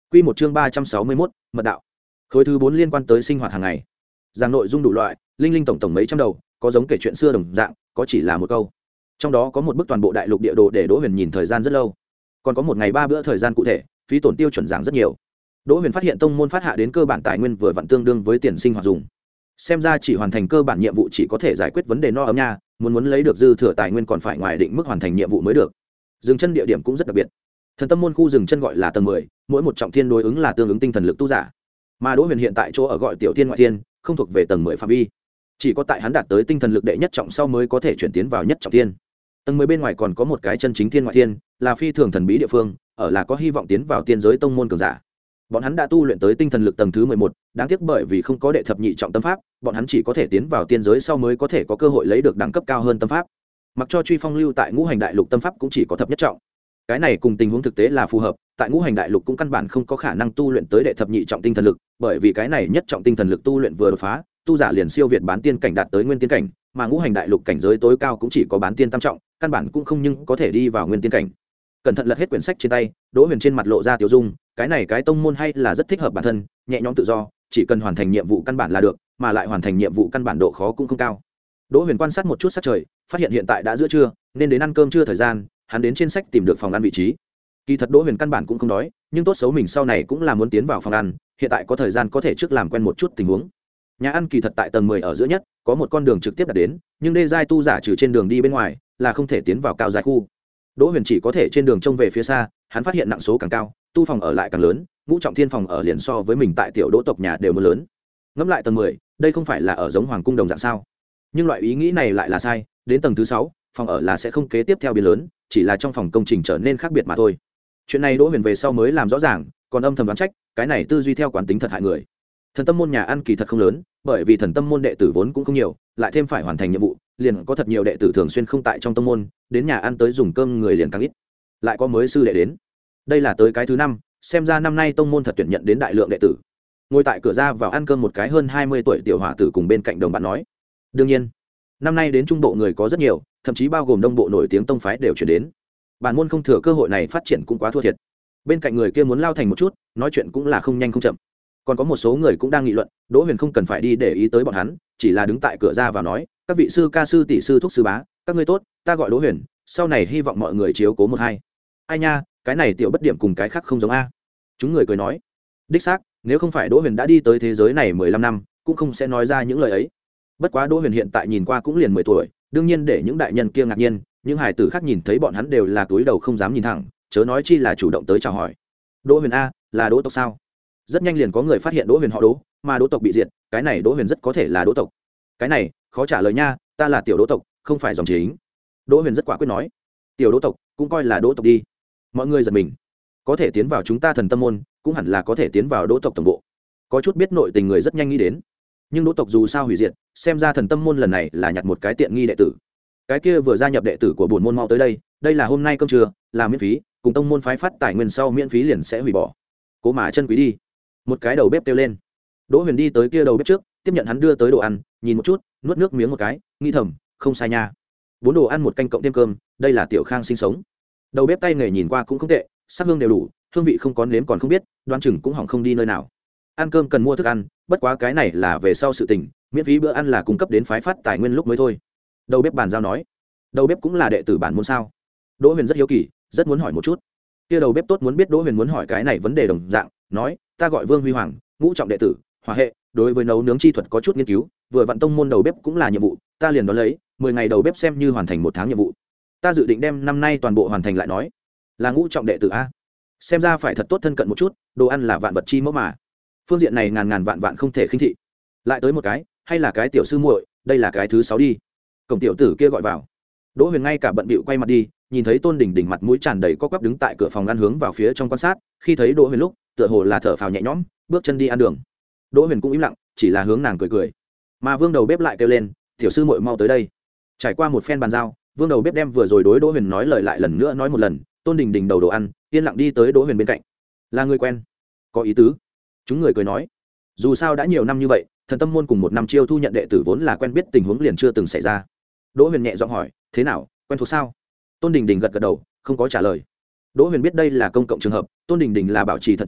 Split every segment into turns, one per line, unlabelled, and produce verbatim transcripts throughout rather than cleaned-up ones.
Quy một chương ba trăm sáu mươi mốt, mật đạo. Khối thứ bốn liên quan tới sinh hoạt hàng ngày. Giảng nội dung đủ loại, linh linh tổng tổng mấy trăm đầu, có giống kể chuyện xưa đồng dạng, có chỉ là một câu. Trong đó có một bức toàn bộ đại lục địa đồ để Đỗ Huyền nhìn thời gian rất lâu. Còn có một ngày ba bữa thời gian cụ thể, phí tổn tiêu chuẩn giảng rất nhiều. Đỗ Huyền phát hiện tông môn phát hạ đến cơ bản tài nguyên vừa vặn tương đương với tiền sinh hoạt dùng. Xem ra chỉ hoàn thành cơ bản nhiệm vụ chỉ có thể giải quyết vấn đề no ấm nha, muốn muốn lấy được dư thừa tài nguyên còn phải ngoài định mức hoàn thành nhiệm vụ mới được. Dừng chân địa điểm cũng rất đặc biệt. Thần tâm môn khu dừng chân gọi là tầng mười, mỗi một trọng thiên đối ứng là tương ứng tinh thần lực tu giả. Mà Đỗ Huyền hiện tại chỗ ở gọi tiểu thiên ngoại thiên, không thuộc về tầng mười phạm vi. Chỉ có tại hắn đạt tới tinh thần lực đệ nhất trọng sau mới có thể chuyển tiến vào nhất trọng thiên. Tầng mười bên ngoài còn có một cái chân chính thiên ngoại thiên, là phi thường thần bí địa phương, ở là có hy vọng tiến vào tiên giới tông môn cường giả. Bọn hắn đã tu luyện tới tinh thần lực tầng thứ mười một, đáng tiếc bởi vì không có đệ thập nhị trọng tâm pháp, bọn hắn chỉ có thể tiến vào tiên giới sau mới có thể có cơ hội lấy được đẳng cấp cao hơn tâm pháp. Mặc cho truy phong lưu tại ngũ hành đại lục tâm pháp cũng chỉ có thập nhất trọng. Cái này cùng tình huống thực tế là phù hợp, tại ngũ hành đại lục cũng căn bản không có khả năng tu luyện tới đệ thập nhị trọng tinh thần lực, bởi vì cái này nhất trọng tinh thần lực tu luyện vừa đột phá, tu giả liền siêu việt bán tiên cảnh đạt tới nguyên tiên cảnh, mà ngũ hành đại lục cảnh giới tối cao cũng chỉ có bán tiên tam trọng, căn bản cũng không nhưng có thể đi vào nguyên tiên cảnh. Cẩn thận lật hết quyển sách trên tay, Đỗ Huyền trên mặt lộ ra tiêu dung, cái này cái tông môn hay là rất thích hợp bản thân, nhẹ nhõm tự do, chỉ cần hoàn thành nhiệm vụ căn bản là được, mà lại hoàn thành nhiệm vụ căn bản độ khó cũng không cao. Đỗ Huyền quan sát một chút sắc trời, phát hiện hiện tại đã giữa trưa, nên đến ăn cơm trưa thời gian, hắn đến trên sách tìm được phòng ăn vị trí. Kỳ thật Đỗ Huyền căn bản cũng không đói, nhưng tốt xấu mình sau này cũng là muốn tiến vào phòng ăn, hiện tại có thời gian có thể trước làm quen một chút tình huống. Nhà ăn kỳ thật tại tầng mười ở giữa nhất, có một con đường trực tiếp đạt đến, nhưng đê giai tu giả trừ trên đường đi bên ngoài, là không thể tiến vào cao giai khu. Đỗ Huyền chỉ có thể trên đường trông về phía xa, hắn phát hiện nặng số càng cao, tu phòng ở lại càng lớn, ngũ trọng thiên phòng ở liền so với mình tại tiểu Đỗ tộc nhà đều mưa lớn. Ngẫm lại tầng mười, đây không phải là ở giống hoàng cung đồng dạng sao? Nhưng loại ý nghĩ này lại là sai, đến tầng thứ sáu, phòng ở là sẽ không kế tiếp theo biến lớn, chỉ là trong phòng công trình trở nên khác biệt mà thôi. Chuyện này Đỗ Huyền về sau mới làm rõ ràng, còn âm thầm đoán trách, cái này tư duy theo quán tính thật hại người. Thần tâm môn nhà ăn kỳ thật không lớn, bởi vì thần tâm môn đệ tử vốn cũng không nhiều, lại thêm phải hoàn thành nhiệm vụ, liền có thật nhiều đệ tử thường xuyên không tại trong tông môn, đến nhà ăn tới dùng cơm người liền càng ít. Lại có mới sư đệ đến. Đây là tới cái thứ năm, xem ra năm nay tông môn thật tuyển nhận đến đại lượng đệ tử. Ngồi tại cửa ra vào ăn cơm một cái hơn hai mươi tuổi tiểu hỏa tử cùng bên cạnh đồng bạn nói: "Đương nhiên, năm nay đến trung bộ người có rất nhiều, thậm chí bao gồm đông bộ nổi tiếng tông phái đều chuyển đến. Bản môn không thừa cơ hội này phát triển cũng quá thua thiệt." Bên cạnh người kia muốn lao thành một chút, nói chuyện cũng là không nhanh không chậm. Còn có một số người cũng đang nghị luận, Đỗ Huyền không cần phải đi để ý tới bọn hắn, chỉ là đứng tại cửa ra vào nói: "Các vị sư ca sư tỷ sư thúc sư bá, các ngươi tốt, ta gọi Đỗ Huyền, sau này hy vọng mọi người chiếu cố một hai." Ai nha, cái này tiểu bất điểm cùng cái khác không giống a. Chúng người cười nói: "Đích xác, nếu không phải Đỗ Huyền đã đi tới thế giới này mười lăm năm, cũng không sẽ nói ra những lời ấy." Bất quá Đỗ Huyền hiện tại nhìn qua cũng liền mười tuổi, đương nhiên để những đại nhân kia ngạc nhiên, những hài tử khác nhìn thấy bọn hắn đều là túi đầu không dám nhìn thẳng, chớ nói chi là chủ động tới chào hỏi. "Đỗ Huyền a, là Đỗ tộc sao?" Rất nhanh liền có người phát hiện Đỗ Huyền họ Đỗ, mà Đỗ tộc bị diệt, cái này Đỗ Huyền rất có thể là Đỗ tộc. Cái này, khó trả lời nha, ta là tiểu Đỗ tộc, không phải dòng chính. Đỗ Huyền rất quả quyết nói. Tiểu Đỗ tộc, cũng coi là Đỗ tộc đi. Mọi người giật mình. Có thể tiến vào chúng ta thần tâm môn, cũng hẳn là có thể tiến vào Đỗ tộc tổng bộ. Có chút biết nội tình người rất nhanh nghĩ đến. Nhưng Đỗ tộc dù sao hủy diệt, xem ra thần tâm môn lần này là nhặt một cái tiện nghi đệ tử. Cái kia vừa gia nhập đệ tử của bổn môn mau tới đây, đây là hôm nay cơm trưa, là miễn phí, cùng tông môn phái phát tài nguyên sau miễn phí liền sẽ hủy bỏ. Cố mà chân quý đi. Một cái đầu bếp kêu lên. Đỗ Huyền đi tới kia đầu bếp trước, tiếp nhận hắn đưa tới đồ ăn, nhìn một chút, nuốt nước miếng một cái, nghĩ thầm, không sai nha. Bốn đồ ăn một canh cộng thêm cơm, đây là tiểu Khang sinh sống. Đầu bếp tay nghề nhìn qua cũng không tệ, sắc hương đều đủ, hương vị không có nếm còn không biết, đoán chừng cũng hỏng không đi nơi nào. Ăn cơm cần mua thức ăn, bất quá cái này là về sau sự tình, miễn phí bữa ăn là cung cấp đến phái phát tài nguyên lúc mới thôi. Đầu bếp bàn giao nói. Đầu bếp cũng là đệ tử bản môn sao? Đỗ Huyền rất hiếu kỳ, rất muốn hỏi một chút. Kia đầu bếp tốt muốn biết Đỗ Huyền muốn hỏi cái này vấn đề đồng dạng, nói: "Ta gọi Vương Huy Hoàng, ngũ trọng đệ tử, hỏa hệ, đối với nấu nướng chi thuật có chút nghiên cứu, vừa vặn tông môn đầu bếp cũng là nhiệm vụ, ta liền đón lấy, mười ngày đầu bếp xem như hoàn thành một tháng nhiệm vụ. Ta dự định đem năm nay toàn bộ hoàn thành." Lại nói: "Là ngũ trọng đệ tử a? Xem ra phải thật tốt thân cận một chút, đồ ăn là vạn vật chi mẫu mà. Phương diện này ngàn ngàn vạn vạn không thể khinh thị." Lại tới một cái, hay là cái tiểu sư muội, đây là cái thứ sáu đi. Cổng tiểu tử kia gọi vào. Đỗ Huyền ngay cả bận bịu quay mặt đi, nhìn thấy Tôn Đình Đình mặt mũi tràn đầy co quắp đứng tại cửa phòng ăn hướng vào phía trong quan sát, khi thấy Đỗ Huyền lúc, tựa hồ là thở phào nhẹ nhõm, bước chân đi ăn đường. Đỗ Huyền cũng im lặng, chỉ là hướng nàng cười cười. Mà Vương đầu bếp lại kêu lên: "Tiểu sư muội mau tới đây." Trải qua một phen bàn giao, Vương đầu bếp đem vừa rồi đối Đỗ Huyền nói lời lại lần nữa nói một lần. Tôn Đình Đình đầu đồ ăn, yên lặng đi tới Đỗ Huyền bên cạnh. "Là người quen?" "Có ý tứ." Chúng người cười nói. Dù sao đã nhiều năm như vậy, thần tâm môn cùng một năm chiêu thu nhận đệ tử vốn là quen biết, tình huống liền chưa từng xảy ra. Đỗ Huyền nhẹ giọng hỏi: "Thế nào, quen thuộc sao?" Tôn Đình Đình gật gật đầu, không có trả lời. Đỗ Huyền biết đây là công cộng trường hợp, Tôn Đình Đình là bảo trì thận trọng,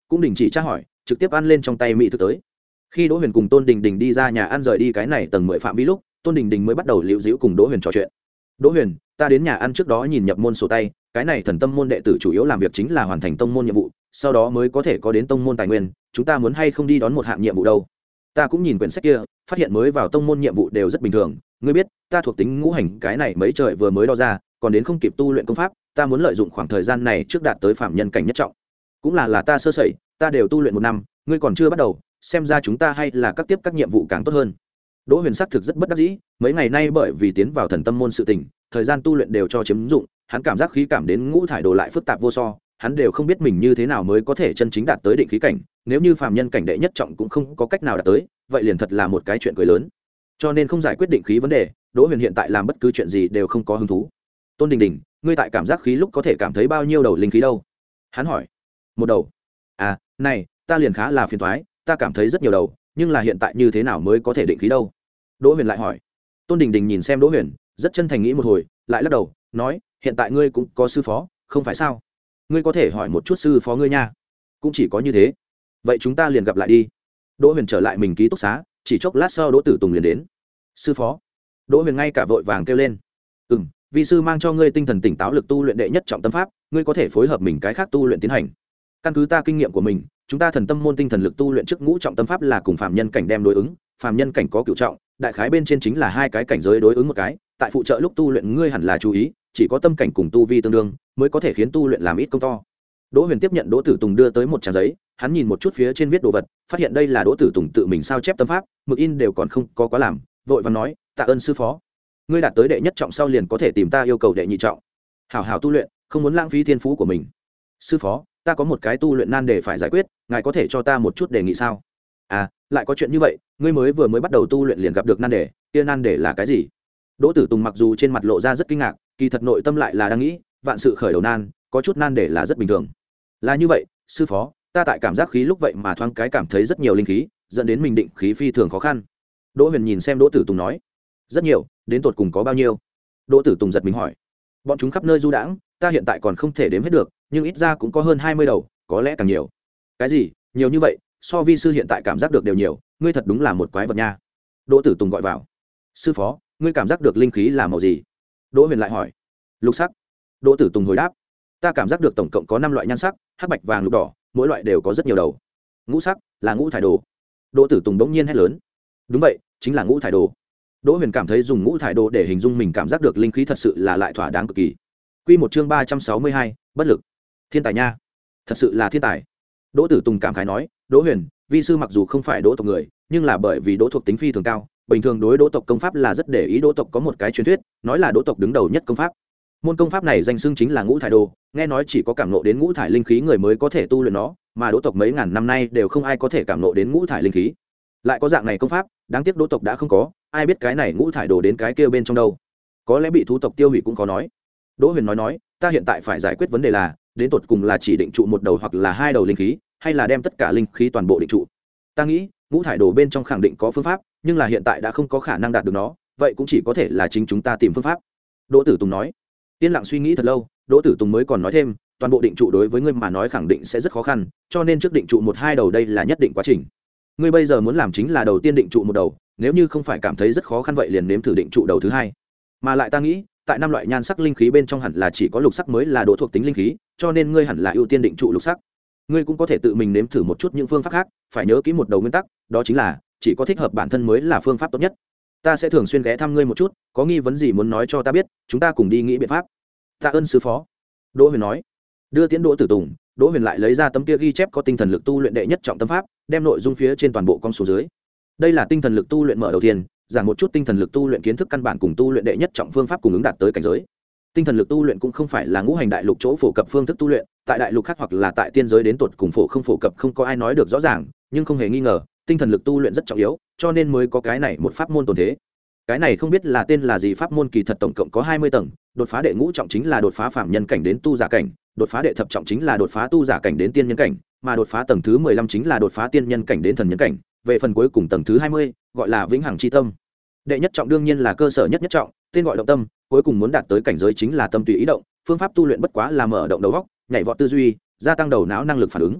cũng đình chỉ tra hỏi, trực tiếp ăn lên trong tay mỹ thực tới. Khi Đỗ Huyền cùng Tôn Đình Đình đi ra nhà ăn rời đi cái này tầng mười phạm vi lúc, Tôn Đình Đình mới bắt đầu liễu dĩu cùng Đỗ Huyền trò chuyện. Đỗ Huyền, ta đến nhà ăn trước đó nhìn nhập môn sổ tay, cái này thần tâm môn đệ tử chủ yếu làm việc chính là hoàn thành tông môn nhiệm vụ, sau đó mới có thể có đến tông môn tài nguyên, chúng ta muốn hay không đi đón một hạng nhiệm vụ đâu. Ta cũng nhìn quyển sách kia, phát hiện mới vào tông môn nhiệm vụ đều rất bình thường, ngươi biết, ta thuộc tính ngũ hành cái này mấy trời vừa mới đo ra, còn đến không kịp tu luyện công pháp, ta muốn lợi dụng khoảng thời gian này trước đạt tới phạm nhân cảnh nhất trọng. Cũng là là ta sơ sẩy, ta đều tu luyện một năm, ngươi còn chưa bắt đầu, xem ra chúng ta hay là các tiếp các nhiệm vụ càng tốt hơn. Đỗ Huyền xác thực rất bất đắc dĩ, mấy ngày nay bởi vì tiến vào thần tâm môn sự tình, thời gian tu luyện đều cho chiếm dụng, hắn cảm giác khí cảm đến ngũ thải đồ lại phức tạp vô so, hắn đều không biết mình như thế nào mới có thể chân chính đạt tới định khí cảnh, nếu như phàm nhân cảnh đệ nhất trọng cũng không có cách nào đạt tới, vậy liền thật là một cái chuyện cười lớn. Cho nên không giải quyết định khí vấn đề, Đỗ Huyền hiện tại làm bất cứ chuyện gì đều không có hứng thú. Tôn Đình Đình, ngươi tại cảm giác khí lúc có thể cảm thấy bao nhiêu đầu linh khí đâu? Hắn hỏi. Một đầu. À, này, ta liền khá là phiền toái, ta cảm thấy rất nhiều đầu, nhưng là hiện tại như thế nào mới có thể định khí đâu? Đỗ Huyền lại hỏi. Tôn Đình Đình nhìn xem Đỗ Huyền, rất chân thành nghĩ một hồi, lại lắc đầu, nói, hiện tại ngươi cũng có sư phó, không phải sao? Ngươi có thể hỏi một chút sư phó ngươi nha. Cũng chỉ có như thế. Vậy chúng ta liền gặp lại đi. Đỗ Huyền trở lại mình ký túc xá, chỉ chốc lát sau Đỗ Tử Tùng liền đến. Sư phó. Đỗ Huyền ngay cả vội vàng kêu lên. Ừm, vị sư mang cho ngươi tinh thần tỉnh táo lực tu luyện đệ nhất trọng tâm pháp, ngươi có thể phối hợp mình cái khác tu luyện tiến hành. Căn cứ ta kinh nghiệm của mình, chúng ta thần tâm môn tinh thần lực tu luyện trước ngũ trọng tâm pháp là cùng phàm nhân cảnh đem đối ứng, phàm nhân cảnh có cửu trọng, đại khái bên trên chính là hai cái cảnh giới đối ứng một cái, tại phụ trợ lúc tu luyện ngươi hẳn là chú ý, chỉ có tâm cảnh cùng tu vi tương đương mới có thể khiến tu luyện làm ít công to. Đỗ Huyền tiếp nhận Đỗ Tử Tùng đưa tới một trang giấy, hắn nhìn một chút phía trên viết đồ vật, phát hiện đây là Đỗ Tử Tùng tự mình sao chép tâm pháp, mực in đều còn không có quá làm, vội vàng nói, tạ ơn sư phó. Ngươi đạt tới đệ nhất trọng sau liền có thể tìm ta yêu cầu đệ nhị trọng. Hảo hảo tu luyện, không muốn lãng phí thiên phú của mình. Sư phó, ta có một cái tu luyện nan đề phải giải quyết, ngài có thể cho ta một chút đề nghị sao? À, lại có chuyện như vậy, ngươi mới vừa mới bắt đầu tu luyện liền gặp được nan đề, kia nan đề là cái gì? Đỗ Tử Tùng mặc dù trên mặt lộ ra rất kinh ngạc, kỳ thật nội tâm lại là đang nghĩ, vạn sự khởi đầu nan, có chút nan đề là rất bình thường. Là như vậy, sư phó, ta tại cảm giác khí lúc vậy mà thoáng cái cảm thấy rất nhiều linh khí, dẫn đến mình định khí phi thường khó khăn. Đỗ Huyền nhìn xem Đỗ Tử Tùng nói, rất nhiều, đến tột cùng có bao nhiêu? Đỗ Tử Tùng giật mình hỏi. Bọn chúng khắp nơi du đãng, ta hiện tại còn không thể đếm hết được, nhưng ít ra cũng có hơn hai mươi đầu, có lẽ càng nhiều. Cái gì? Nhiều như vậy, so vi sư hiện tại cảm giác được đều nhiều, ngươi thật đúng là một quái vật nha. Đỗ Tử Tùng gọi vào. Sư phó, ngươi cảm giác được linh khí là màu gì? Đỗ Huyền lại hỏi. Lục sắc. Đỗ Tử Tùng hồi đáp. Ta cảm giác được tổng cộng có năm loại nhan sắc, hắc bạch vàng lục đỏ, mỗi loại đều có rất nhiều đầu. Ngũ sắc là ngũ thải đồ. Đỗ Tử Tùng bỗng nhiên hét lớn. Đúng vậy, chính là ngũ thải đồ. Đỗ Huyền cảm thấy dùng ngũ thải đồ để hình dung mình cảm giác được linh khí thật sự là lại thỏa đáng cực kỳ. Quy một chương ba trăm sáu mươi hai, bất lực. Thiên tài nha, thật sự là thiên tài. Đỗ Tử Tùng cảm khái nói, Đỗ Huyền, vi sư mặc dù không phải Đỗ tộc người, nhưng là bởi vì Đỗ thuộc tính phi thường cao, bình thường đối Đỗ tộc công pháp là rất để ý. Đỗ tộc có một cái truyền thuyết, nói là Đỗ tộc đứng đầu nhất công pháp. Môn công pháp này danh xưng chính là ngũ thải đồ, nghe nói chỉ có cảm ngộ đến ngũ thải linh khí người mới có thể tu luyện nó, mà Đỗ tộc mấy ngàn năm nay đều không ai có thể cảm ngộ đến ngũ thải linh khí. Lại có dạng này công pháp, đáng tiếc Đỗ tộc đã không có, ai biết cái này ngũ thải đồ đến cái kia bên trong đâu, có lẽ bị thú tộc tiêu hủy cũng khó nói. Đỗ Huyền nói nói, ta hiện tại phải giải quyết vấn đề là, đến tột cùng là chỉ định trụ một đầu hoặc là hai đầu linh khí, hay là đem tất cả linh khí toàn bộ định trụ. Ta nghĩ ngũ thải đồ bên trong khẳng định có phương pháp, nhưng là hiện tại đã không có khả năng đạt được nó, vậy cũng chỉ có thể là chính chúng ta tìm phương pháp. Đỗ Tử Tùng nói. Yên lặng suy nghĩ thật lâu, Đỗ Tử Tùng mới còn nói thêm, toàn bộ định trụ đối với ngươi mà nói khẳng định sẽ rất khó khăn, cho nên trước định trụ một hai đầu đây là nhất định quá trình. Ngươi bây giờ muốn làm chính là đầu tiên định trụ một đầu, nếu như không phải cảm thấy rất khó khăn vậy liền nếm thử định trụ đầu thứ hai. Mà lại ta nghĩ, tại năm loại nhan sắc linh khí bên trong hẳn là chỉ có lục sắc mới là độ thuộc tính linh khí, cho nên ngươi hẳn là ưu tiên định trụ lục sắc. Ngươi cũng có thể tự mình nếm thử một chút những phương pháp khác, phải nhớ kỹ một đầu nguyên tắc, đó chính là chỉ có thích hợp bản thân mới là phương pháp tốt nhất. Ta sẽ thường xuyên ghé thăm ngươi một chút, có nghi vấn gì muốn nói cho ta biết, chúng ta cùng đi nghĩ biện pháp. Tạ ơn sư phó. Đỗ Huyền nói. Đưa tiến Đỗ Tử Tùng, Đỗ Huyền lại lấy ra tấm kia ghi chép có tinh thần lực tu luyện đệ nhất trọng tâm pháp, đem nội dung phía trên toàn bộ con số dưới. Đây là tinh thần lực tu luyện mở đầu tiên, giảng một chút tinh thần lực tu luyện kiến thức căn bản cùng tu luyện đệ nhất trọng phương pháp cùng ứng đạt tới cảnh giới. Tinh thần lực tu luyện cũng không phải là ngũ hành đại lục chỗ phổ cập phương thức tu luyện, tại đại lục khác hoặc là tại tiên giới đến tột cùng phổ không phổ cập không có ai nói được rõ ràng, nhưng không hề nghi ngờ, tinh thần lực tu luyện rất trọng yếu, cho nên mới có cái này một pháp môn tồn thế. Cái này không biết là tên là gì pháp môn, kỳ thật tổng cộng có hai mươi tầng, đột phá đệ ngũ trọng chính là đột phá phàm nhân cảnh đến tu giả cảnh, đột phá đệ thập trọng chính là đột phá tu giả cảnh đến tiên nhân cảnh, mà đột phá tầng thứ mười lăm chính là đột phá tiên nhân cảnh đến thần nhân cảnh, về phần cuối cùng tầng thứ hai mươi, gọi là vĩnh hằng chi tâm. Đệ nhất trọng đương nhiên là cơ sở nhất nhất trọng, tên gọi động tâm, cuối cùng muốn đạt tới cảnh giới chính là tâm tùy ý động, phương pháp tu luyện bất quá là mở động đầu óc, nhảy vọt tư duy, gia tăng đầu não năng lực phản ứng.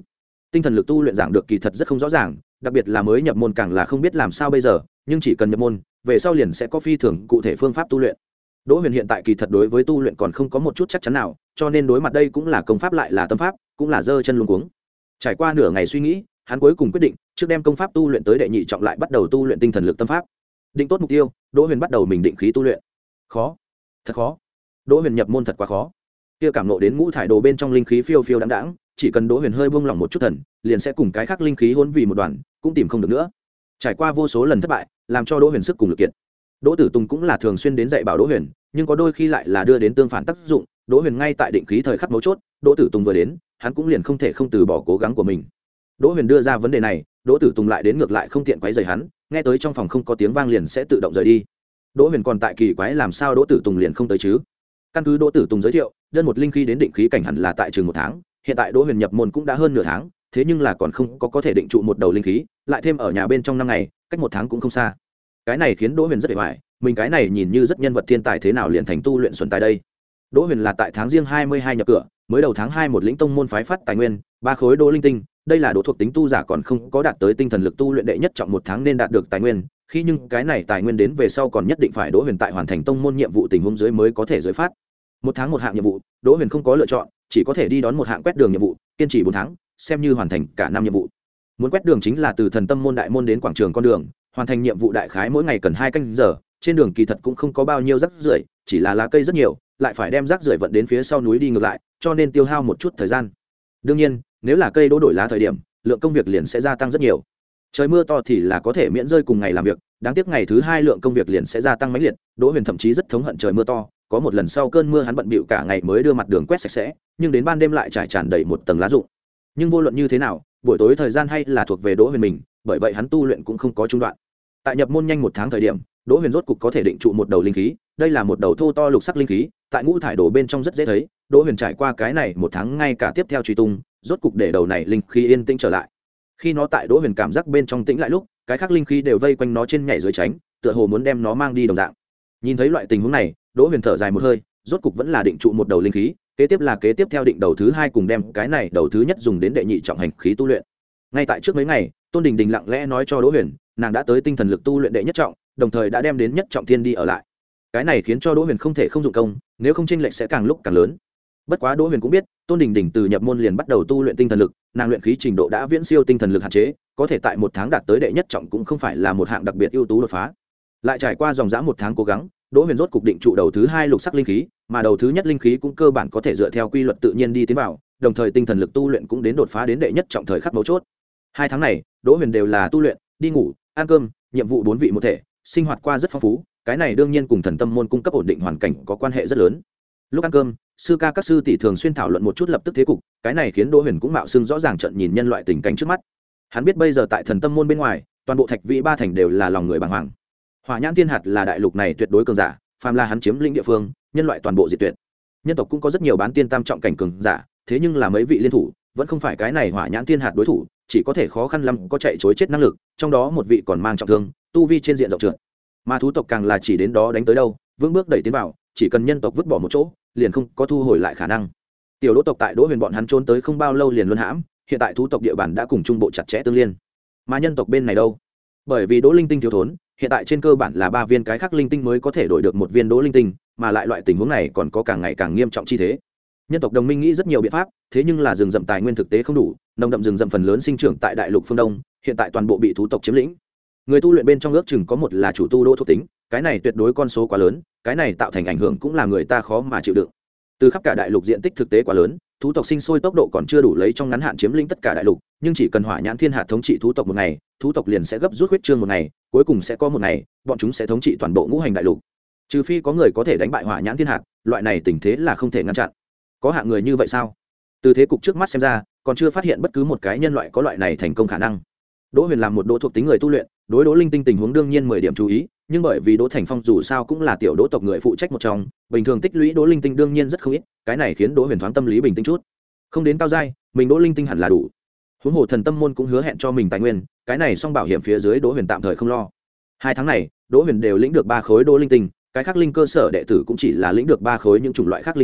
tinh thần lực tu luyện giảng được kỳ thật rất không rõ ràng, đặc biệt là mới nhập môn càng là không biết làm sao bây giờ, nhưng chỉ cần nhập môn về sau liền sẽ có phi thường cụ thể phương pháp tu luyện. Đỗ Huyền hiện tại kỳ thật đối với tu luyện còn không có một chút chắc chắn nào, cho nên đối mặt đây cũng là công pháp lại là tâm pháp, cũng là giơ chân luống cuống. Trải qua nửa ngày suy nghĩ, hắn cuối cùng quyết định trước đem công pháp tu luyện tới đệ nhị trọng lại bắt đầu tu luyện tinh thần lực tâm pháp. Định tốt mục tiêu, Đỗ Huyền bắt đầu mình định khí tu luyện. Khó, thật khó. Đỗ Huyền nhập môn thật quá khó. Kia cảm nộ đến ngũ thải đồ bên trong linh khí phiêu phiêu đãng đãng, chỉ cần Đỗ Huyền hơi buông lỏng một chút thần, liền sẽ cùng cái khác linh khí hỗn vì một đoàn, cũng tìm không được nữa. Trải qua vô số lần thất bại, làm cho Đỗ Huyền sức cùng lực kiệt. Đỗ Tử Tùng cũng là thường xuyên đến dạy bảo Đỗ Huyền, nhưng có đôi khi lại là đưa đến tương phản tác dụng. Đỗ Huyền ngay tại định khí thời khắc mấu chốt, Đỗ Tử Tùng vừa đến, hắn cũng liền không thể không từ bỏ cố gắng của mình. Đỗ Huyền đưa ra vấn đề này, Đỗ Tử Tùng lại đến ngược lại không tiện quấy rầy hắn, nghe tới trong phòng không có tiếng vang liền sẽ tự động rời đi. Đỗ Huyền còn tại kỳ quái làm sao Đỗ Tử Tùng liền không tới chứ? Căn cứ Đỗ Tử Tùng giới thiệu, đơn một linh khí đến định khí cảnh hẳn là tại chừng một tháng, hiện tại Đỗ Huyền nhập môn cũng đã hơn nửa tháng, thế nhưng là còn không có có thể định trụ một đầu linh khí, lại thêm ở nhà bên trong năm ngày, cách một tháng cũng không xa. Cái này khiến Đỗ Huyền rất bề bại, mình cái này nhìn như rất nhân vật thiên tài thế nào liền thành tu luyện xuẩn tài đây. Đỗ Huyền là tại tháng riêng hai mươi hai nhập cửa, mới đầu tháng hai một lĩnh tông môn phái phát tài nguyên, ba khối đỗ linh tinh, đây là độ thuộc tính tu giả còn không có đạt tới tinh thần lực tu luyện đệ nhất trọng một tháng nên đạt được tài nguyên, khi nhưng cái này tài nguyên đến về sau còn nhất định phải Đỗ Huyền tại hoàn thành tông môn nhiệm vụ tình huống dưới mới có thể giới phát. Một tháng một hạng nhiệm vụ, Đỗ Huyền không có lựa chọn, chỉ có thể đi đón một hạng quét đường nhiệm vụ, kiên trì bốn tháng, xem như hoàn thành cả năm nhiệm vụ. Muốn quét đường chính là từ thần tâm môn đại môn đến quảng trường con đường, hoàn thành nhiệm vụ đại khái mỗi ngày cần hai canh giờ, trên đường kỳ thật cũng không có bao nhiêu rác rưởi, chỉ là lá cây rất nhiều, lại phải đem rác rưởi vận đến phía sau núi đi ngược lại, cho nên tiêu hao một chút thời gian. Đương nhiên, nếu là cây đỗ đổi lá thời điểm, lượng công việc liền sẽ gia tăng rất nhiều. Trời mưa to thì là có thể miễn rơi cùng ngày làm việc, đáng tiếc ngày thứ hai lượng công việc liền sẽ gia tăng mãnh liệt. Đỗ Huyền thậm chí rất thống hận trời mưa to, có một lần sau cơn mưa hắn bận bịu cả ngày mới đưa mặt đường quét sạch sẽ, nhưng đến ban đêm lại trải tràn đầy một tầng lá rụng. Nhưng vô luận như thế nào, buổi tối thời gian hay là thuộc về Đỗ Huyền mình, bởi vậy hắn tu luyện cũng không có trung đoạn. Tại nhập môn nhanh một tháng thời điểm, Đỗ Huyền rốt cục có thể định trụ một đầu linh khí, đây là một đầu thô to lục sắc linh khí, tại ngũ thải đồ bên trong rất dễ thấy. Đỗ Huyền trải qua cái này một tháng ngay cả tiếp theo truy tung, rốt cục để đầu này linh khí yên tĩnh trở lại. Khi nó tại Đỗ Huyền cảm giác bên trong tĩnh lại lúc, cái khác linh khí đều vây quanh nó trên nhảy dưới tránh, tựa hồ muốn đem nó mang đi đồng dạng. Nhìn thấy loại tình huống này, Đỗ Huyền thở dài một hơi, rốt cục vẫn là định trụ một đầu linh khí, kế tiếp là kế tiếp theo định đầu thứ hai cùng đem cái này đầu thứ nhất dùng đến đệ nhị trọng hành khí tu luyện. Ngay tại trước mấy ngày, Tôn Đình Đình lặng lẽ nói cho Đỗ Huyền, nàng đã tới tinh thần lực tu luyện đệ nhất trọng, đồng thời đã đem đến nhất trọng thiên đi ở lại. Cái này khiến cho Đỗ Huyền không thể không dụng công, nếu không chênh lệch sẽ càng lúc càng lớn. Bất quá Đỗ Huyền cũng biết, Tôn Đình Đình từ nhập môn liền bắt đầu tu luyện tinh thần lực, nàng luyện khí trình độ đã viễn siêu tinh thần lực hạn chế, có thể tại một tháng đạt tới đệ nhất trọng cũng không phải là một hạng đặc biệt ưu tú đột phá. Lại trải qua dòng dã một tháng cố gắng, Đỗ Huyền rốt cục định trụ đầu thứ hai lục sắc linh khí, mà đầu thứ nhất linh khí cũng cơ bản có thể dựa theo quy luật tự nhiên đi tiến vào, đồng thời tinh thần lực tu luyện cũng đến đột phá đến đệ nhất trọng thời khắc mấu chốt. Hai tháng này, Đỗ Huyền đều là tu luyện, đi ngủ, ăn cơm, nhiệm vụ bốn vị một thể, sinh hoạt qua rất phong phú, cái này đương nhiên cùng thần tâm môn cung cấp ổn định hoàn cảnh có quan hệ rất lớn. Lúc ăn cơm, sư ca các sư tỷ thường xuyên thảo luận một chút lập tức thế cục, cái này khiến Đỗ Huyền cũng mạo xưng rõ ràng trận nhìn nhân loại tình cảnh trước mắt. Hắn biết bây giờ tại thần tâm môn bên ngoài, toàn bộ thạch vĩ ba thành đều là lòng người bàng hoàng. Hỏa Nhãn Thiên Hạt là đại lục này tuyệt đối cường giả, phàm là hắn chiếm lĩnh địa phương, nhân loại toàn bộ diệt tuyệt. Nhân tộc cũng có rất nhiều bán tiên tam trọng cảnh cường giả, thế nhưng là mấy vị liên thủ, vẫn không phải cái này Hỏa Nhãn Thiên Hạt đối thủ, chỉ có thể khó khăn lắm có chạy chối chết năng lực, trong đó một vị còn mang trọng thương, tu vi trên diện rộng trượt. Mà thú tộc càng là chỉ đến đó đánh tới đâu, vững bước đẩy tiến vào, chỉ cần nhân tộc vứt bỏ một chỗ, liền không có thu hồi lại khả năng. Tiểu Đỗ tộc tại Đỗ Huyền bọn hắn trốn tới không bao lâu liền luân hãm, hiện tại thú tộc địa bàn đã cùng trung bộ chặt chẽ tương liên. Mà nhân tộc bên này đâu? Bởi vì Đỗ linh tinh thiếu thốn, hiện tại trên cơ bản là ba viên cái khác linh tinh mới có thể đổi được một viên Đỗ linh tinh, mà lại loại tình huống này còn có càng ngày càng nghiêm trọng chi thế. Nhân tộc đồng minh nghĩ rất nhiều biện pháp, thế nhưng là rừng rậm tài nguyên thực tế không đủ, nồng đậm rừng rậm phần lớn sinh trưởng tại đại lục phương Đông, hiện tại toàn bộ bị thú tộc chiếm lĩnh. Người tu luyện bên trong ước chừng có một là chủ tu Đỗ thuộc tính, cái này tuyệt đối con số quá lớn, cái này tạo thành ảnh hưởng cũng là người ta khó mà chịu đựng. Từ khắp cả đại lục diện tích thực tế quá lớn, thú tộc sinh sôi tốc độ còn chưa đủ lấy trong ngắn hạn chiếm lĩnh tất cả đại lục, nhưng chỉ cần Hỏa Nhãn Thiên Hạt thống trị thú tộc một ngày, thú tộc liền sẽ gấp rút huyết trương một ngày, cuối cùng sẽ có một ngày, bọn chúng sẽ thống trị toàn bộ ngũ hành đại lục. Trừ phi có người có thể đánh bại Hỏa Nhãn Thiên Hạt, loại này tình thế là không thể ngăn chặn. Có hạng người như vậy sao? Từ thế cục trước mắt xem ra, còn chưa phát hiện bất cứ một cái nhân loại có loại này thành công khả năng. Đỗ Huyền làm một Đỗ thuộc tính người tu luyện, đối Đỗ linh tinh tình huống đương nhiên mười điểm chú ý, nhưng bởi vì Đỗ Thành Phong dù sao cũng là tiểu Đỗ tộc người phụ trách một trong, bình thường tích lũy Đỗ linh tinh đương nhiên rất không ít, cái này khiến Đỗ Huyền thoáng tâm lý bình tĩnh chút. Không đến cao giai, mình Đỗ linh tinh hẳn là đủ. Huống hồ thần tâm môn cũng hứa hẹn cho mình tài nguyên, cái này song bảo hiểm phía dưới Đỗ Huyền tạm thời không lo. Hai tháng này, Đỗ Huyền đều lĩnh được ba khối Đỗ linh tinh, cái khác linh cơ sở đệ tử cũng chỉ là lĩnh được ba khối những chủng loại khác linh tinh,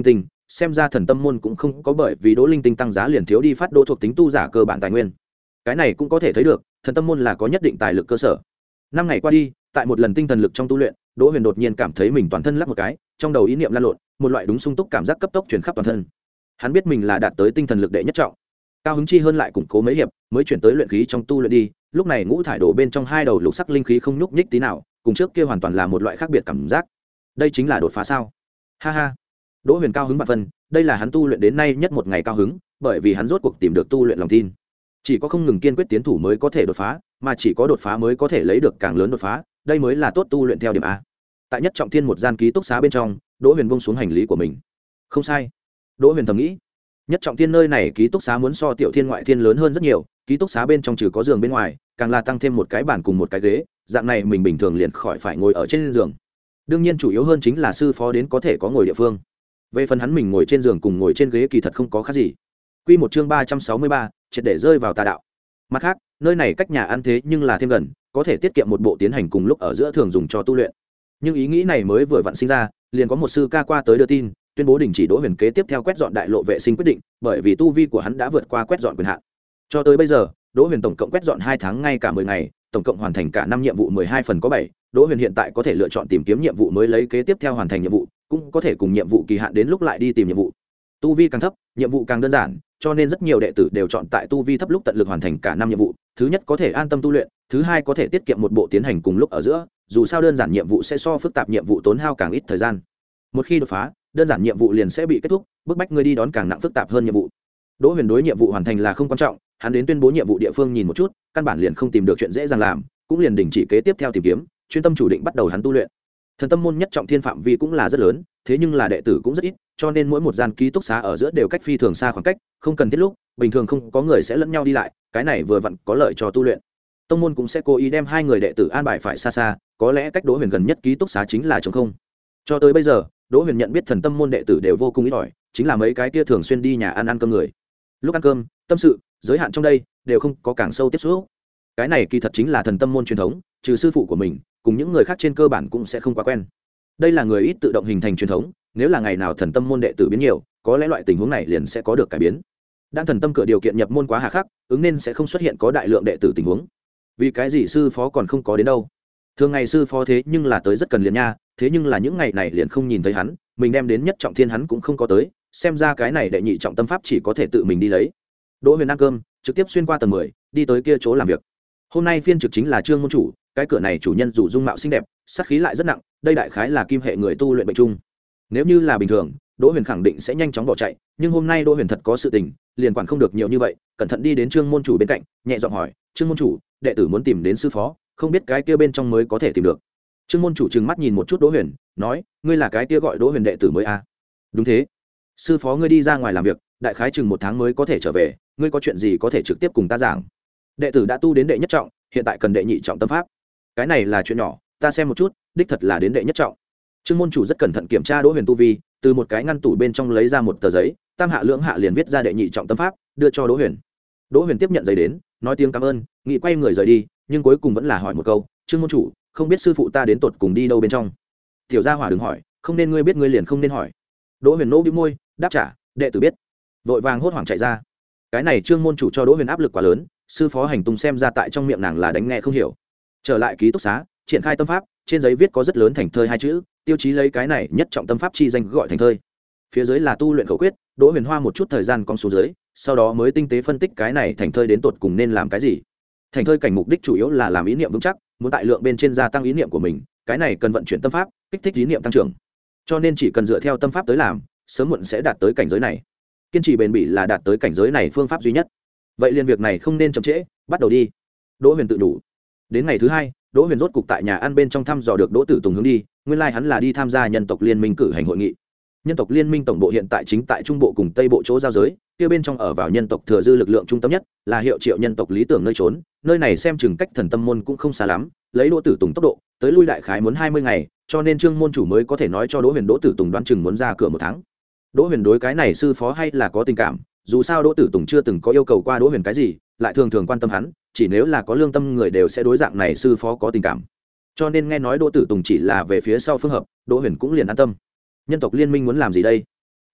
xem ra thần tâm môn cũng không có bởi vì đỗ linh tinh tăng giá liền thiếu đi phát đỗ thuộc tính tu giả cơ bản tài nguyên. Cái này cũng có thể thấy được thần tâm môn là có nhất định tài lực cơ sở. Năm ngày qua đi, tại một lần tinh thần lực trong tu luyện, Đỗ Huyền đột nhiên cảm thấy mình toàn thân lắc một cái, trong đầu ý niệm lan lộn, một loại đúng sung túc cảm giác cấp tốc truyền khắp toàn thân. Hắn biết mình là đạt tới tinh thần lực đệ nhất trọng. Cao hứng chi hơn lại củng cố mấy hiệp, mới chuyển tới luyện khí trong tu luyện đi. Lúc này ngũ thải đổ bên trong hai đầu lục sắc linh khí không nhúc nhích tí nào, cùng trước kia hoàn toàn là một loại khác biệt cảm giác. Đây chính là đột phá sao? Ha ha. Đỗ Huyền cao hứng vạn phần, đây là hắn tu luyện đến nay nhất một ngày cao hứng, bởi vì hắn rốt cuộc tìm được tu luyện lòng tin. Chỉ có không ngừng kiên quyết tiến thủ mới có thể đột phá, mà chỉ có đột phá mới có thể lấy được càng lớn đột phá, đây mới là tốt tu luyện theo điểm a. Tại nhất trọng thiên một gian ký túc xá bên trong, Đỗ Huyền buông xuống hành lý của mình. Không sai, Đỗ Huyền thầm nghĩ, nhất trọng thiên nơi này ký túc xá muốn so tiểu thiên ngoại thiên lớn hơn rất nhiều, ký túc xá bên trong trừ có giường bên ngoài, càng là tăng thêm một cái bàn cùng một cái ghế, dạng này mình bình thường liền khỏi phải ngồi ở trên giường. Đương nhiên chủ yếu hơn chính là sư phó đến có thể có ngồi địa phương. Về phần hắn mình ngồi trên giường cùng ngồi trên ghế kỳ thật không có khác gì. Quy một chương ba trăm sáu mươi ba, triệt để rơi vào tà đạo. Mặt khác, nơi này cách nhà ăn thế nhưng là thêm gần, có thể tiết kiệm một bộ tiến hành cùng lúc ở giữa thường dùng cho tu luyện. Nhưng ý nghĩ này mới vừa vặn sinh ra, liền có một sư ca qua tới đưa tin, tuyên bố đình chỉ Đỗ Huyền kế tiếp theo quét dọn đại lộ vệ sinh quyết định, bởi vì tu vi của hắn đã vượt qua quét dọn quyền hạn. Cho tới bây giờ, Đỗ Huyền tổng cộng quét dọn hai tháng ngay cả mười ngày, tổng cộng hoàn thành cả năm nhiệm vụ mười hai phần có bảy. Đỗ Huyền hiện tại có thể lựa chọn tìm kiếm nhiệm vụ mới lấy kế tiếp theo hoàn thành nhiệm vụ, cũng có thể cùng nhiệm vụ kỳ hạn đến lúc lại đi tìm nhiệm vụ. Tu vi càng thấp, nhiệm vụ càng đơn giản, cho nên rất nhiều đệ tử đều chọn tại tu vi thấp lúc tận lực hoàn thành cả năm nhiệm vụ. Thứ nhất có thể an tâm tu luyện, thứ hai có thể tiết kiệm một bộ tiến hành cùng lúc ở giữa, dù sao đơn giản nhiệm vụ sẽ so phức tạp nhiệm vụ tốn hao càng ít thời gian. Một khi đột phá, đơn giản nhiệm vụ liền sẽ bị kết thúc, bức bách người đi đón càng nặng phức tạp hơn nhiệm vụ. Đỗ Huyền đối nhiệm vụ hoàn thành là không quan trọng, hắn đến tuyên bố nhiệm vụ địa phương nhìn một chút, căn bản liền không tìm được chuyện dễ dàng làm, cũng liền đình chỉ kế tiếp theo tìm kiếm, chuyên tâm chủ định bắt đầu hắn tu luyện. Thần tâm môn nhất trọng thiên phạm vi cũng là rất lớn, thế nhưng là đệ tử cũng rất ít, cho nên mỗi một gian ký túc xá ở giữa đều cách phi thường xa khoảng cách, không cần thiết lúc bình thường không có người sẽ lẫn nhau đi lại, cái này vừa vặn có lợi cho tu luyện. Tông môn cũng sẽ cố ý đem hai người đệ tử an bài phải xa xa, có lẽ cách Đỗ Huyền gần nhất ký túc xá chính là trống không. Cho tới bây giờ, Đỗ Huyền nhận biết thần tâm môn đệ tử đều vô cùng ít ỏi, chính là mấy cái kia thường xuyên đi nhà ăn ăn cơm người. Lúc ăn cơm, tâm sự, giới hạn trong đây đều không có càng sâu tiếp xúc. Cái này kỳ thật chính là thần tâm môn truyền thống, trừ sư phụ của mình, cùng những người khác trên cơ bản cũng sẽ không quá quen. Đây là người ít tự động hình thành truyền thống, nếu là ngày nào thần tâm môn đệ tử biến nhiều, có lẽ loại tình huống này liền sẽ có được cải biến. Đang thần tâm cửa điều kiện nhập môn quá hà khắc, ứng nên sẽ không xuất hiện có đại lượng đệ tử tình huống. Vì cái gì sư phó còn không có đến đâu? Thường ngày sư phó thế nhưng là tới rất cần liền nha, thế nhưng là những ngày này liền không nhìn thấy hắn, mình đem đến nhất trọng thiên hắn cũng không có tới, xem ra cái này đệ nhị trọng tâm pháp chỉ có thể tự mình đi lấy. Đỗ Huyền ăn cơm, trực tiếp xuyên qua tầng mười, đi tới kia chỗ làm việc. Hôm nay phiên trực chính là Trương môn chủ, cái cửa này chủ nhân dù dung mạo xinh đẹp, sát khí lại rất nặng, đây đại khái là kim hệ người tu luyện bệnh chung. Nếu như là bình thường, Đỗ Huyền khẳng định sẽ nhanh chóng bỏ chạy, nhưng hôm nay Đỗ Huyền thật có sự tình, liền quản không được nhiều như vậy, cẩn thận đi đến Trương môn chủ bên cạnh, nhẹ giọng hỏi, "Trương môn chủ, đệ tử muốn tìm đến sư phó, không biết cái kia bên trong mới có thể tìm được." Trương môn chủ trừng mắt nhìn một chút Đỗ Huyền, nói, "Ngươi là cái kia gọi Đỗ Huyền đệ tử mới à?" "Đúng thế. Sư phó ngươi đi ra ngoài làm việc, đại khái chừng một tháng mới có thể trở về, ngươi có chuyện gì có thể trực tiếp cùng ta giảng. Đệ tử đã tu đến đệ nhất trọng, hiện tại cần đệ nhị trọng tâm pháp. Cái này là chuyện nhỏ, ta xem một chút, đích thật là đến đệ nhất trọng." Trương môn chủ rất cẩn thận kiểm tra Đỗ Huyền tu vi, từ một cái ngăn tủ bên trong lấy ra một tờ giấy, tam hạ lưỡng hạ liền viết ra đệ nhị trọng tâm pháp, đưa cho Đỗ Huyền. Đỗ Huyền tiếp nhận giấy đến, nói tiếng cảm ơn, nghĩ quay người rời đi, nhưng cuối cùng vẫn là hỏi một câu, "Trương môn chủ, không biết sư phụ ta đến tột cùng đi đâu bên trong?" "Tiểu gia hỏa đừng hỏi, không nên ngươi biết ngươi liền không nên hỏi." Đỗ Huyền nỗ bĩu môi, đáp trả, "Đệ tử biết." Vội vàng hốt hoảng chạy ra. Cái này Trương môn chủ cho Đỗ Huyền áp lực quá lớn, sư phó hành tung xem ra tại trong miệng nàng là đánh nghe không hiểu. Trở lại ký túc xá, triển khai tâm pháp, trên giấy viết có rất lớn thành thơi hai chữ, tiêu chí lấy cái này nhất trọng tâm pháp chi danh gọi thành thơi. Phía dưới là tu luyện khẩu quyết, Đỗ Huyền hoa một chút thời gian cong xuống dưới, sau đó mới tinh tế phân tích cái này thành thơi đến tột cùng nên làm cái gì. Thành thơi cảnh mục đích chủ yếu là làm ý niệm vững chắc, muốn tại lượng bên trên gia tăng ý niệm của mình, cái này cần vận chuyển tâm pháp, kích thích ý niệm tăng trưởng. Cho nên chỉ cần dựa theo tâm pháp tới làm, sớm muộn sẽ đạt tới cảnh giới này. Kiên trì bền bỉ là đạt tới cảnh giới này phương pháp duy nhất. Vậy liền việc này không nên chậm trễ, bắt đầu đi. Đỗ Huyền tự đủ. Đến ngày thứ hai, Đỗ Huyền rốt cục tại nhà ăn bên trong thăm dò được Đỗ Tử Tùng hướng đi, nguyên lai like hắn là đi tham gia nhân tộc liên minh cử hành hội nghị. Nhân tộc liên minh tổng bộ hiện tại chính tại trung bộ cùng tây bộ chỗ giao giới, kia bên trong ở vào nhân tộc thừa dư lực lượng trung tâm nhất, là hiệu triệu nhân tộc lý tưởng nơi trốn, nơi này xem chừng cách thần tâm môn cũng không xa lắm, lấy Đỗ Tử Tùng tốc độ, tới lui đại khái muốn hai mươi ngày, cho nên Trương môn chủ mới có thể nói cho Đỗ Huyền Đỗ Tử Tùng đoán chừng muốn ra cửa một tháng. Đỗ Huyền đối cái này sư phó hay là có tình cảm, dù sao Đỗ Tử Tùng chưa từng có yêu cầu qua Đỗ Huyền cái gì, lại thường thường quan tâm hắn, chỉ nếu là có lương tâm người đều sẽ đối dạng này sư phó có tình cảm. Cho nên nghe nói Đỗ Tử Tùng chỉ là về phía sau phương hợp, Đỗ Huyền cũng liền an tâm. Nhân tộc liên minh muốn làm gì đây?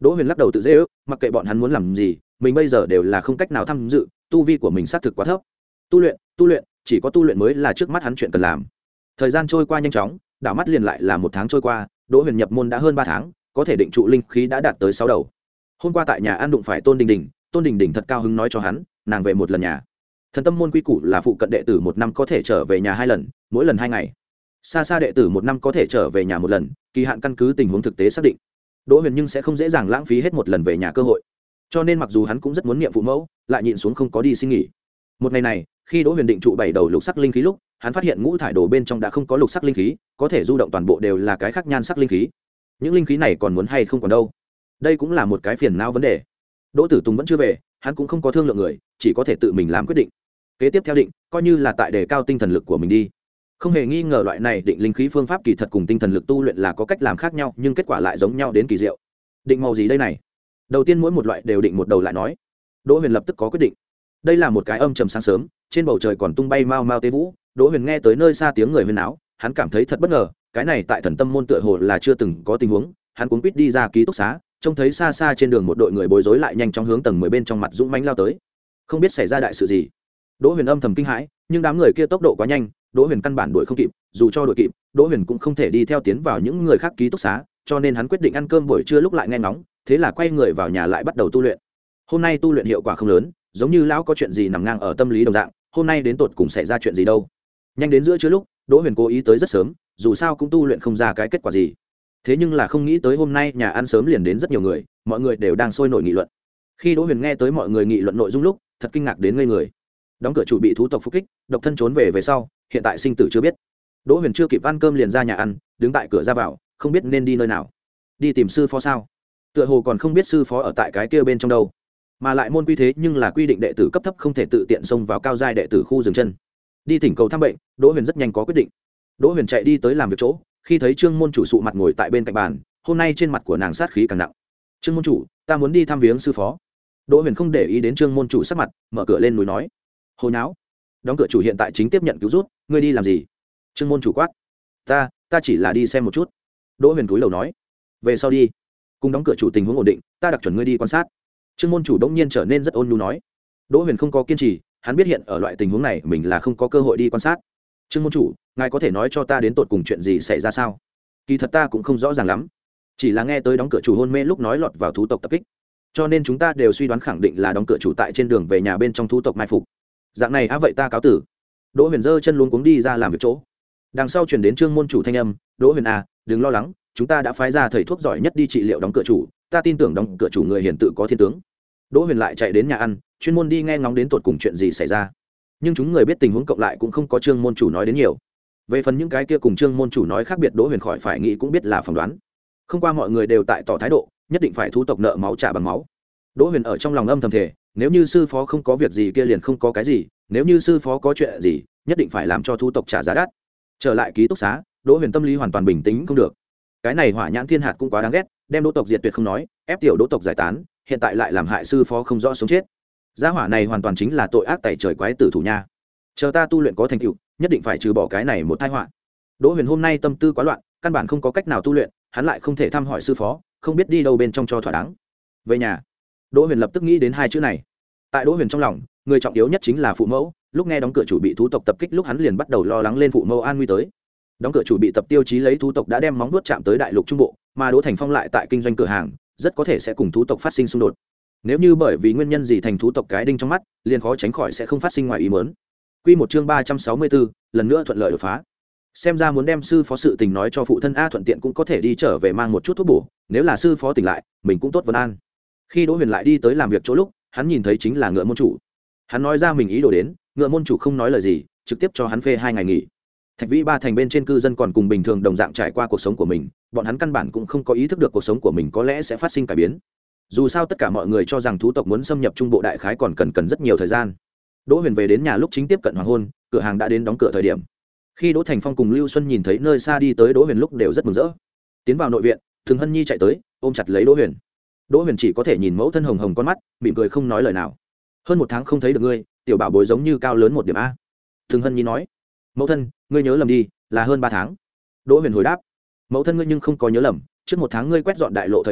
Đỗ Huyền lắc đầu tự dễ ước, mặc kệ bọn hắn muốn làm gì, mình bây giờ đều là không cách nào tham dự, tu vi của mình xác thực quá thấp. Tu luyện, tu luyện, chỉ có tu luyện mới là trước mắt hắn chuyện cần làm. Thời gian trôi qua nhanh chóng, đảo mắt liền lại là một tháng trôi qua, Đỗ Huyền nhập môn đã hơn ba tháng, có thể định trụ linh khí đã đạt tới sáu đầu. Hôm qua tại nhà ăn đụng phải Tôn Đình Đình, Tôn Đình Đình thật cao hứng nói cho hắn, nàng về một lần nhà. Thần tâm môn quy củ là phụ cận đệ tử một năm có thể trở về nhà hai lần, mỗi lần hai ngày. Xa xa đệ tử một năm có thể trở về nhà một lần, kỳ hạn căn cứ tình huống thực tế xác định. Đỗ Huyền nhưng sẽ không dễ dàng lãng phí hết một lần về nhà cơ hội. Cho nên mặc dù hắn cũng rất muốn niệm phụ mẫu, lại nhịn xuống không có đi xin nghỉ. Một ngày này, khi Đỗ Huyền định trụ bảy đầu lục sắc linh khí lúc, hắn phát hiện ngũ thải đồ bên trong đã không có lục sắc linh khí, có thể du động toàn bộ đều là cái khác nhan sắc linh khí. Những linh khí này còn muốn hay không còn đâu? Đây cũng là một cái phiền não vấn đề. Đỗ Tử Tùng vẫn chưa về, hắn cũng không có thương lượng người, chỉ có thể tự mình làm quyết định. Kế tiếp theo định, coi như là tại đề cao tinh thần lực của mình đi. Không hề nghi ngờ loại này định linh khí phương pháp kỳ thật cùng tinh thần lực tu luyện là có cách làm khác nhau, nhưng kết quả lại giống nhau đến kỳ diệu. Định màu gì đây này? Đầu tiên mỗi một loại đều định một đầu lại nói. Đỗ Huyền lập tức có quyết định. Đây là một cái âm trầm sáng sớm, trên bầu trời còn tung bay mau mau tế vũ. Đỗ Huyền nghe tới nơi xa tiếng người huyên náo, hắn cảm thấy thật bất ngờ, cái này tại Thần Tâm môn tựa hồ là chưa từng có tình huống. Hắn cuống quýt đi ra ký túc xá, trông thấy xa xa trên đường một đội người bối rối lại nhanh chóng hướng tầng mười bên trong mặt dũng mãnh lao tới. Không biết xảy ra đại sự gì. Đỗ Huyền âm thầm kinh hãi, nhưng đám người kia tốc độ quá nhanh, Đỗ Huyền căn bản đuổi không kịp, dù cho đuổi kịp, Đỗ Huyền cũng không thể đi theo tiến vào những người khác ký túc xá, cho nên hắn quyết định ăn cơm buổi trưa lúc lại nghe ngóng, thế là quay người vào nhà lại bắt đầu tu luyện. Hôm nay tu luyện hiệu quả không lớn, giống như lão có chuyện gì nằm ngang ở tâm lý đồng dạng, hôm nay đến tột cùng xảy ra chuyện gì đâu. Nhanh đến giữa trưa lúc, Đỗ Huyền cố ý tới rất sớm, dù sao cũng tu luyện không ra cái kết quả gì. Thế nhưng là không nghĩ tới hôm nay nhà ăn sớm liền đến rất nhiều người, mọi người đều đang sôi nổi nghị luận. Khi Đỗ Huyền nghe tới mọi người nghị luận nội dung lúc, thật kinh ngạc đến ngây người. Đóng cửa chủ bị thú tộc phục kích, độc thân trốn về về sau, hiện tại sinh tử chưa biết. Đỗ Huyền chưa kịp ăn cơm liền ra nhà ăn, đứng tại cửa ra vào, không biết nên đi nơi nào. Đi tìm sư phó sao? Tựa hồ còn không biết sư phó ở tại cái kia bên trong đâu. Mà lại môn quy thế nhưng là quy định đệ tử cấp thấp không thể tự tiện xông vào cao giai đệ tử khu dừng chân. Đi thỉnh cầu thăm bệnh, Đỗ Huyền rất nhanh có quyết định. Đỗ Huyền chạy đi tới làm việc chỗ, khi thấy Trương môn chủ sụ mặt ngồi tại bên cạnh bàn, hôm nay trên mặt của nàng sát khí càng nặng. Trương môn chủ, ta muốn đi thăm viếng sư phó. Đỗ Huyền không để ý đến Trương môn chủ sắc mặt, mở cửa lên núi nói. Hồi náo. Đóng cửa chủ hiện tại chính tiếp nhận cứu rút, ngươi đi làm gì? Trương môn chủ quát. Ta, ta chỉ là đi xem một chút. Đỗ Huyền cúi đầu nói. Về sau đi. Cùng đóng cửa chủ tình huống ổn định, ta đặc chuẩn ngươi đi quan sát. Trương môn chủ đống nhiên trở nên rất ôn nhu nói. Đỗ Huyền không có kiên trì, hắn biết hiện ở loại tình huống này mình là không có cơ hội đi quan sát. Trương môn chủ, ngài có thể nói cho ta đến tột cùng chuyện gì xảy ra sao? Kỳ thật ta cũng không rõ ràng lắm, chỉ là nghe tới đóng cửa chủ hôn mê lúc nói lọt vào thú tộc tập kích, cho nên chúng ta đều suy đoán khẳng định là đóng cửa chủ tại trên đường về nhà bên trong thú tộc mai phục. Dạng này á, vậy ta cáo tử. Đỗ Huyền giơ chân luống cuống đi ra làm việc chỗ. Đằng sau truyền đến Trương môn chủ thanh âm, Đỗ Huyền à, đừng lo lắng, chúng ta đã phái ra thầy thuốc giỏi nhất đi trị liệu đóng cửa chủ, ta tin tưởng đóng cửa chủ người hiền tự có thiên tướng. Đỗ Huyền lại chạy đến nhà ăn, chuyên môn đi nghe ngóng đến tột cùng chuyện gì xảy ra. Nhưng chúng người biết tình huống cộng lại cũng không có Trương môn chủ nói đến nhiều. Về phần những cái kia cùng Trương môn chủ nói khác biệt, Đỗ Huyền khỏi phải nghĩ cũng biết là phỏng đoán. Không qua mọi người đều tại tỏ thái độ, nhất định phải thú tộc nợ máu trả bằng máu. Đỗ Huyền ở trong lòng âm thầm thề, nếu như sư phó không có việc gì kia liền không có cái gì, nếu như sư phó có chuyện gì, nhất định phải làm cho thú tộc trả giá đắt. Trở lại ký túc xá, Đỗ Huyền tâm lý hoàn toàn bình tĩnh không được. Cái này Hỏa Nhãn Thiên Hạt cũng quá đáng ghét, đem Đỗ tộc diệt tuyệt không nói, ép tiểu Đỗ tộc giải tán, hiện tại lại làm hại sư phó không rõ sống chết. Gia hỏa này hoàn toàn chính là tội ác tẩy trời quái tử thủ nha. Chờ ta tu luyện có thành tựu, nhất định phải trừ bỏ cái này một tai họa. Đỗ Huyền hôm nay tâm tư quá loạn, căn bản không có cách nào tu luyện, hắn lại không thể thăm hỏi sư phó, không biết đi đâu bên trong cho thỏa đáng. Về nhà, Đỗ Huyền lập tức nghĩ đến hai chữ này. Tại Đỗ Huyền trong lòng, người trọng yếu nhất chính là phụ mẫu, lúc nghe đóng cửa chủ bị thú tộc tập kích lúc hắn liền bắt đầu lo lắng lên phụ mẫu an nguy tới. Đóng cửa chủ bị tập tiêu chí lấy thú tộc đã đem móng vuốt chạm tới đại lục trung bộ, mà Đỗ Thành Phong lại tại kinh doanh cửa hàng, rất có thể sẽ cùng thú tộc phát sinh xung đột. Nếu như bởi vì nguyên nhân gì thành thú tộc cái đinh trong mắt, liền khó tránh khỏi sẽ không phát sinh ngoài ý muốn. Quy một chương ba trăm sáu mươi tư, lần nữa thuận lợi đột phá. Xem ra muốn đem sư phó sự tình nói cho phụ thân a, thuận tiện cũng có thể đi trở về mang một chút thuốc bổ, nếu là sư phó tỉnh lại, mình cũng tốt vấn an. Khi Đỗ Huyền lại đi tới làm việc chỗ lúc, hắn nhìn thấy chính là Ngựa môn chủ. Hắn nói ra mình ý đồ đến, Ngựa môn chủ không nói lời gì, trực tiếp cho hắn phê hai ngày nghỉ. Thạch Vĩ Ba thành bên trên cư dân còn cùng bình thường đồng dạng trải qua cuộc sống của mình, bọn hắn căn bản cũng không có ý thức được cuộc sống của mình có lẽ sẽ phát sinh cải biến. Dù sao tất cả mọi người cho rằng thú tộc muốn xâm nhập trung bộ đại khái còn cần cần rất nhiều thời gian. Đỗ Huyền về đến nhà lúc chính tiếp cận hoàng hôn, cửa hàng đã đến đóng cửa thời điểm. Khi Đỗ Thành Phong cùng Lưu Xuân nhìn thấy nơi xa đi tới Đỗ Huyền lúc đều rất mừng rỡ. Tiến vào nội viện, Thường Hân Nhi chạy tới, ôm chặt lấy Đỗ Huyền. Đỗ Huyền chỉ có thể nhìn mẫu thân hồng hồng con mắt, mỉm cười không nói lời nào. Hơn một tháng không thấy được ngươi, tiểu bảo bối giống như cao lớn một điểm a. Thường Hân Nhi nói. Mẫu thân, ngươi nhớ lầm đi, là hơn ba tháng. Đỗ Huyền hồi đáp. Mẫu thân ngươi nhưng không có nhớ lầm, trước một tháng ngươi quét dọn đại lộ thời điểm,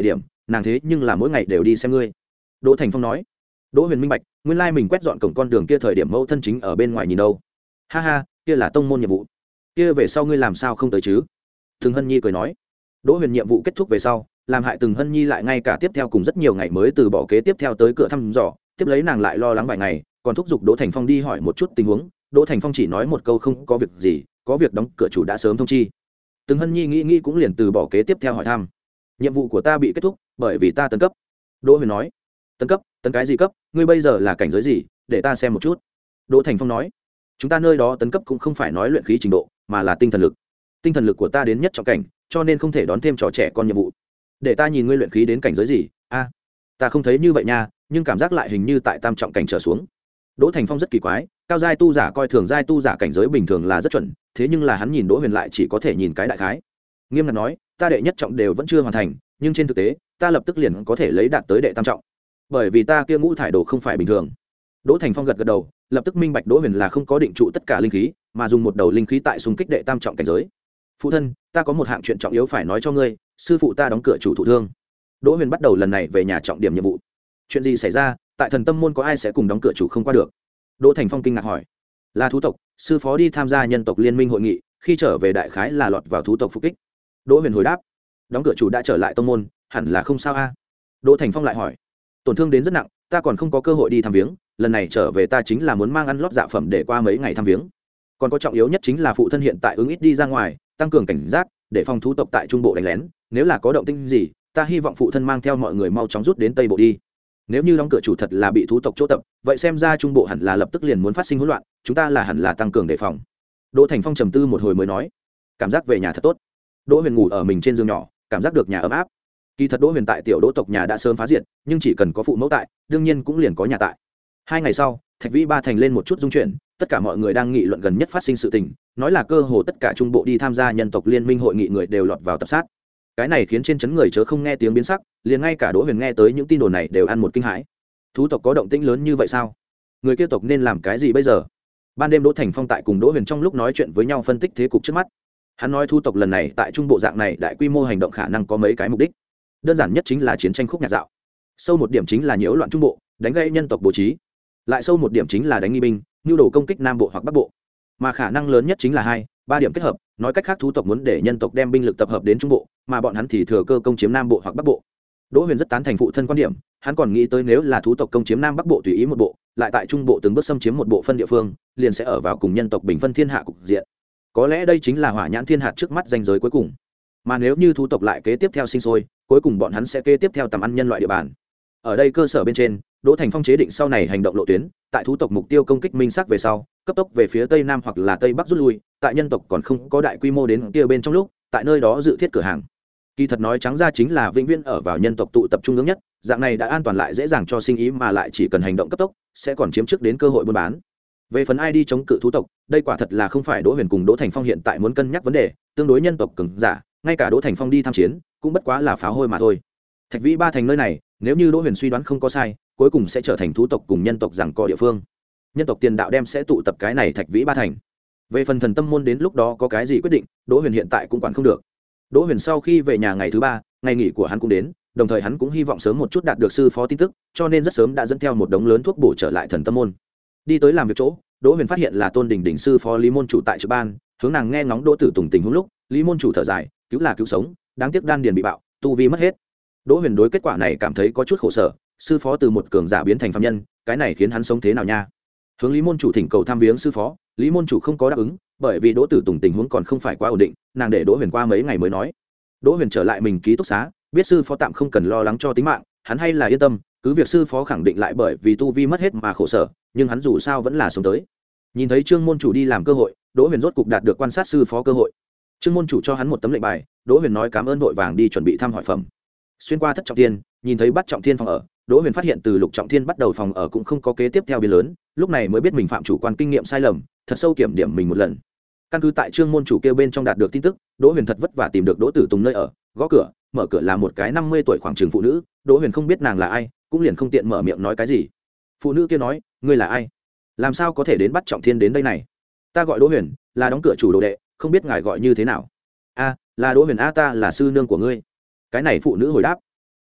nàng thế nhưng là mỗi ngày đều đi xem ngươi. Đỗ Thành Phong nói. Đỗ Huyền minh bạch, nguyên lai mình quét dọn cổng con đường kia thời điểm mẫu thân chính ở bên ngoài nhìn đâu. Ha ha, kia là tông môn nhiệm vụ, kia về sau ngươi làm sao không tới chứ? Từng Hân Nhi cười nói. Đỗ Huyền nhiệm vụ kết thúc về sau, làm hại Từng Hân Nhi lại ngay cả tiếp theo cùng rất nhiều ngày mới từ bỏ kế tiếp theo tới cửa thăm dò, tiếp lấy nàng lại lo lắng vài ngày, còn thúc giục Đỗ Thành Phong đi hỏi một chút tình huống. Đỗ Thành Phong chỉ nói một câu không có việc gì, có việc đóng cửa chủ đã sớm thông chi. Từng Hân Nhi nghĩ nghĩ cũng liền từ bỏ kế tiếp theo hỏi thăm. Nhiệm vụ của ta bị kết thúc, bởi vì ta tấn cấp. Đỗ Huyền nói. Tấn cấp? Tấn cái gì cấp? Ngươi bây giờ là cảnh giới gì? Để ta xem một chút. Đỗ Thành Phong nói. Chúng ta nơi đó tấn cấp cũng không phải nói luyện khí trình độ, mà là tinh thần lực. Tinh thần lực của ta đến nhất trọng cảnh, cho nên không thể đón thêm trò trẻ con nhiệm vụ. Để ta nhìn ngươi luyện khí đến cảnh giới gì? A, ta không thấy như vậy nha, nhưng cảm giác lại hình như tại tam trọng cảnh trở xuống. Đỗ Thành Phong rất kỳ quái, cao giai tu giả coi thường giai tu giả cảnh giới bình thường là rất chuẩn, thế nhưng là hắn nhìn Đỗ Huyền lại chỉ có thể nhìn cái đại khái. Nghiêm ngặt nói, ta đệ nhất trọng đều vẫn chưa hoàn thành, nhưng trên thực tế, ta lập tức liền có thể lấy đạt tới đệ tam trọng. Bởi vì ta kia ngũ thải đồ không phải bình thường. Đỗ Thành Phong gật gật đầu, lập tức minh bạch Đỗ Huyền là không có định trụ tất cả linh khí, mà dùng một đầu linh khí tại xung kích đệ tam trọng cảnh giới. Phụ thân, ta có một hạng chuyện trọng yếu phải nói cho ngươi, sư phụ ta đóng cửa chủ thụ thương. Đỗ Huyền bắt đầu lần này về nhà trọng điểm nhiệm vụ. Chuyện gì xảy ra? Tại Thần Tâm môn có ai sẽ cùng đóng cửa chủ không qua được? Đỗ Thành Phong kinh ngạc hỏi. Là thú tộc, sư phó đi tham gia nhân tộc liên minh hội nghị, khi trở về đại khái là lọt vào thú tộc phục kích. Đỗ Huyền hồi đáp. Đóng cửa chủ đã trở lại tông môn, hẳn là không sao a. Đỗ Thành Phong lại hỏi. Tổn thương đến rất nặng, ta còn không có cơ hội đi thăm viếng, lần này trở về ta chính là muốn mang ăn lót dạ phẩm để qua mấy ngày thăm viếng. Còn có trọng yếu nhất chính là phụ thân hiện tại ứng ít đi ra ngoài, tăng cường cảnh giác để phòng thú tộc tại trung bộ đánh lén, nếu là có động tĩnh gì, ta hy vọng phụ thân mang theo mọi người mau chóng rút đến tây bộ đi. Nếu như đóng cửa chủ thật là bị thú tộc chỗ tập, vậy xem ra trung bộ hẳn là lập tức liền muốn phát sinh hỗn loạn, chúng ta là hẳn là tăng cường đề phòng. Đỗ Thành Phong trầm tư một hồi mới nói, cảm giác về nhà thật tốt. Đỗ Huyền ngủ ở mình trên giường nhỏ, cảm giác được nhà ấm áp. Kỳ thật Đỗ Huyền tại tiểu Đỗ tộc nhà đã sớm phá diệt, nhưng chỉ cần có phụ mẫu tại, đương nhiên cũng liền có nhà tại. Hai ngày sau, Thạch Vĩ Ba thành lên một chút dung chuyển, tất cả mọi người đang nghị luận gần nhất phát sinh sự tình, nói là cơ hồ tất cả trung bộ đi tham gia nhân tộc liên minh hội nghị người đều lọt vào tập sát. Cái này khiến trên chấn người chớ không nghe tiếng biến sắc, liền ngay cả Đỗ Huyền nghe tới những tin đồn này đều ăn một kinh hãi. Thú tộc có động tĩnh lớn như vậy sao? Người kia tộc nên làm cái gì bây giờ? Ban đêm Đỗ Thành Phong tại cùng Đỗ Huyền trong lúc nói chuyện với nhau phân tích thế cục trước mắt. Hắn nói thú tộc lần này tại trung bộ dạng này đại quy mô hành động khả năng có mấy cái mục đích. Đơn giản nhất chính là chiến tranh khúc nhạc dạo. Sâu một điểm chính là nhiễu loạn trung bộ, đánh gây nhân tộc bố trí. Lại sâu một điểm chính là đánh nghi binh, nhu đồ công kích nam bộ hoặc bắc bộ. Mà khả năng lớn nhất chính là hai, ba điểm kết hợp, nói cách khác thú tộc muốn để nhân tộc đem binh lực tập hợp đến trung bộ, mà bọn hắn thì thừa cơ công chiếm nam bộ hoặc bắc bộ. Đỗ Huyền rất tán thành phụ thân quan điểm, hắn còn nghĩ tới nếu là thú tộc công chiếm nam bắc bộ tùy ý một bộ, lại tại trung bộ từng bước xâm chiếm một bộ phân địa phương, liền sẽ ở vào cùng nhân tộc bình phân thiên hạ cục diện. Có lẽ đây chính là hỏa nhãn thiên hạt trước mắt ranh giới cuối cùng. Mà nếu như thú tộc lại kế tiếp theo sinh sôi, cuối cùng bọn hắn sẽ kế tiếp theo tầm ăn nhân loại địa bàn. Ở đây cơ sở bên trên, Đỗ Thành Phong chế định sau này hành động lộ tuyến, tại thú tộc mục tiêu công kích minh xác về sau, cấp tốc về phía tây nam hoặc là tây bắc rút lui, tại nhân tộc còn không có đại quy mô đến kia bên trong lúc, tại nơi đó dự thiết cửa hàng. Kỳ thật nói trắng ra chính là vĩnh viễn ở vào nhân tộc tụ tập trung ương nhất, dạng này đã an toàn lại dễ dàng cho sinh ý, mà lại chỉ cần hành động cấp tốc, sẽ còn chiếm trước đến cơ hội buôn bán. Về phần ai đi chống cự thú tộc, đây quả thật là không phải Đỗ Huyền cùng Đỗ Thành Phong hiện tại muốn cân nhắc vấn đề, tương đối nhân tộc cường giả, ngay cả Đỗ Thành Phong đi tham chiến, cũng bất quá là pháo hôi mà thôi. Thạch Vĩ Ba thành nơi này, nếu như Đỗ Huyền suy đoán không có sai, cuối cùng sẽ trở thành thú tộc cùng nhân tộc giằng co địa phương. Nhân tộc tiền đạo đem sẽ tụ tập cái này Thạch Vĩ Ba thành. Về phần Thần Tâm môn đến lúc đó có cái gì quyết định, Đỗ Huyền hiện tại cũng quản không được. Đỗ Huyền sau khi về nhà ngày thứ ba, ngày nghỉ của hắn cũng đến, đồng thời hắn cũng hy vọng sớm một chút đạt được sư phó tin tức, cho nên rất sớm đã dẫn theo một đống lớn thuốc bổ trở lại Thần Tâm môn. Đi tới làm việc chỗ, Đỗ Huyền phát hiện là Tôn Đình Đình sư phó Lý môn chủ tại trực ban, hướng nàng nghe ngóng Đỗ Tử Tùng tình huống lúc, Lý môn chủ thở dài, cứu là cứu sống, đáng tiếc đan điền bị bạo, tu vi mất hết. Đỗ Huyền đối kết quả này cảm thấy có chút khổ sở, sư phó từ một cường giả biến thành phàm nhân, cái này khiến hắn sống thế nào nha? Hướng Lý môn chủ thỉnh cầu thăm viếng sư phó, Lý môn chủ không có đáp ứng, bởi vì Đỗ Tử Tùng tình huống còn không phải quá ổn định, nàng để Đỗ Huyền qua mấy ngày mới nói. Đỗ Huyền trở lại mình ký túc xá, biết sư phó tạm không cần lo lắng cho tính mạng, hắn hay là yên tâm, cứ việc sư phó khẳng định lại bởi vì tu vi mất hết mà khổ sở, nhưng hắn dù sao vẫn là sống tới. Nhìn thấy Trương môn chủ đi làm cơ hội, Đỗ Huyền rốt cục đạt được quan sát sư phó cơ hội. Trương môn chủ cho hắn một tấm lệnh bài, Đỗ Huyền nói cảm ơn vội vàng đi chuẩn bị thăm hỏi phẩm. Xuyên qua thất trọng thiên, nhìn thấy bắt trọng thiên phòng ở, Đỗ Huyền phát hiện từ lục trọng thiên bắt đầu phòng ở cũng không có kế tiếp theo biến lớn, lúc này mới biết mình phạm chủ quan kinh nghiệm sai lầm, thật sâu kiểm điểm mình một lần. Căn cứ tại Trương môn chủ kêu bên trong đạt được tin tức, Đỗ Huyền thật vất vả tìm được Đỗ Tử Tùng nơi ở, gõ cửa, mở cửa là một cái năm mươi tuổi khoảng chừng phụ nữ, Đỗ Huyền không biết nàng là ai, cũng liền không tiện mở miệng nói cái gì. Phụ nữ kia nói, ngươi là ai? Làm sao có thể đến bắt trọng thiên đến đây này? Ta gọi Đỗ Huyền, là đóng cửa chủ đồ đệ, không biết ngài gọi như thế nào? A, là Đỗ Huyền a, ta là sư nương của ngươi. Cái này phụ nữ hồi đáp.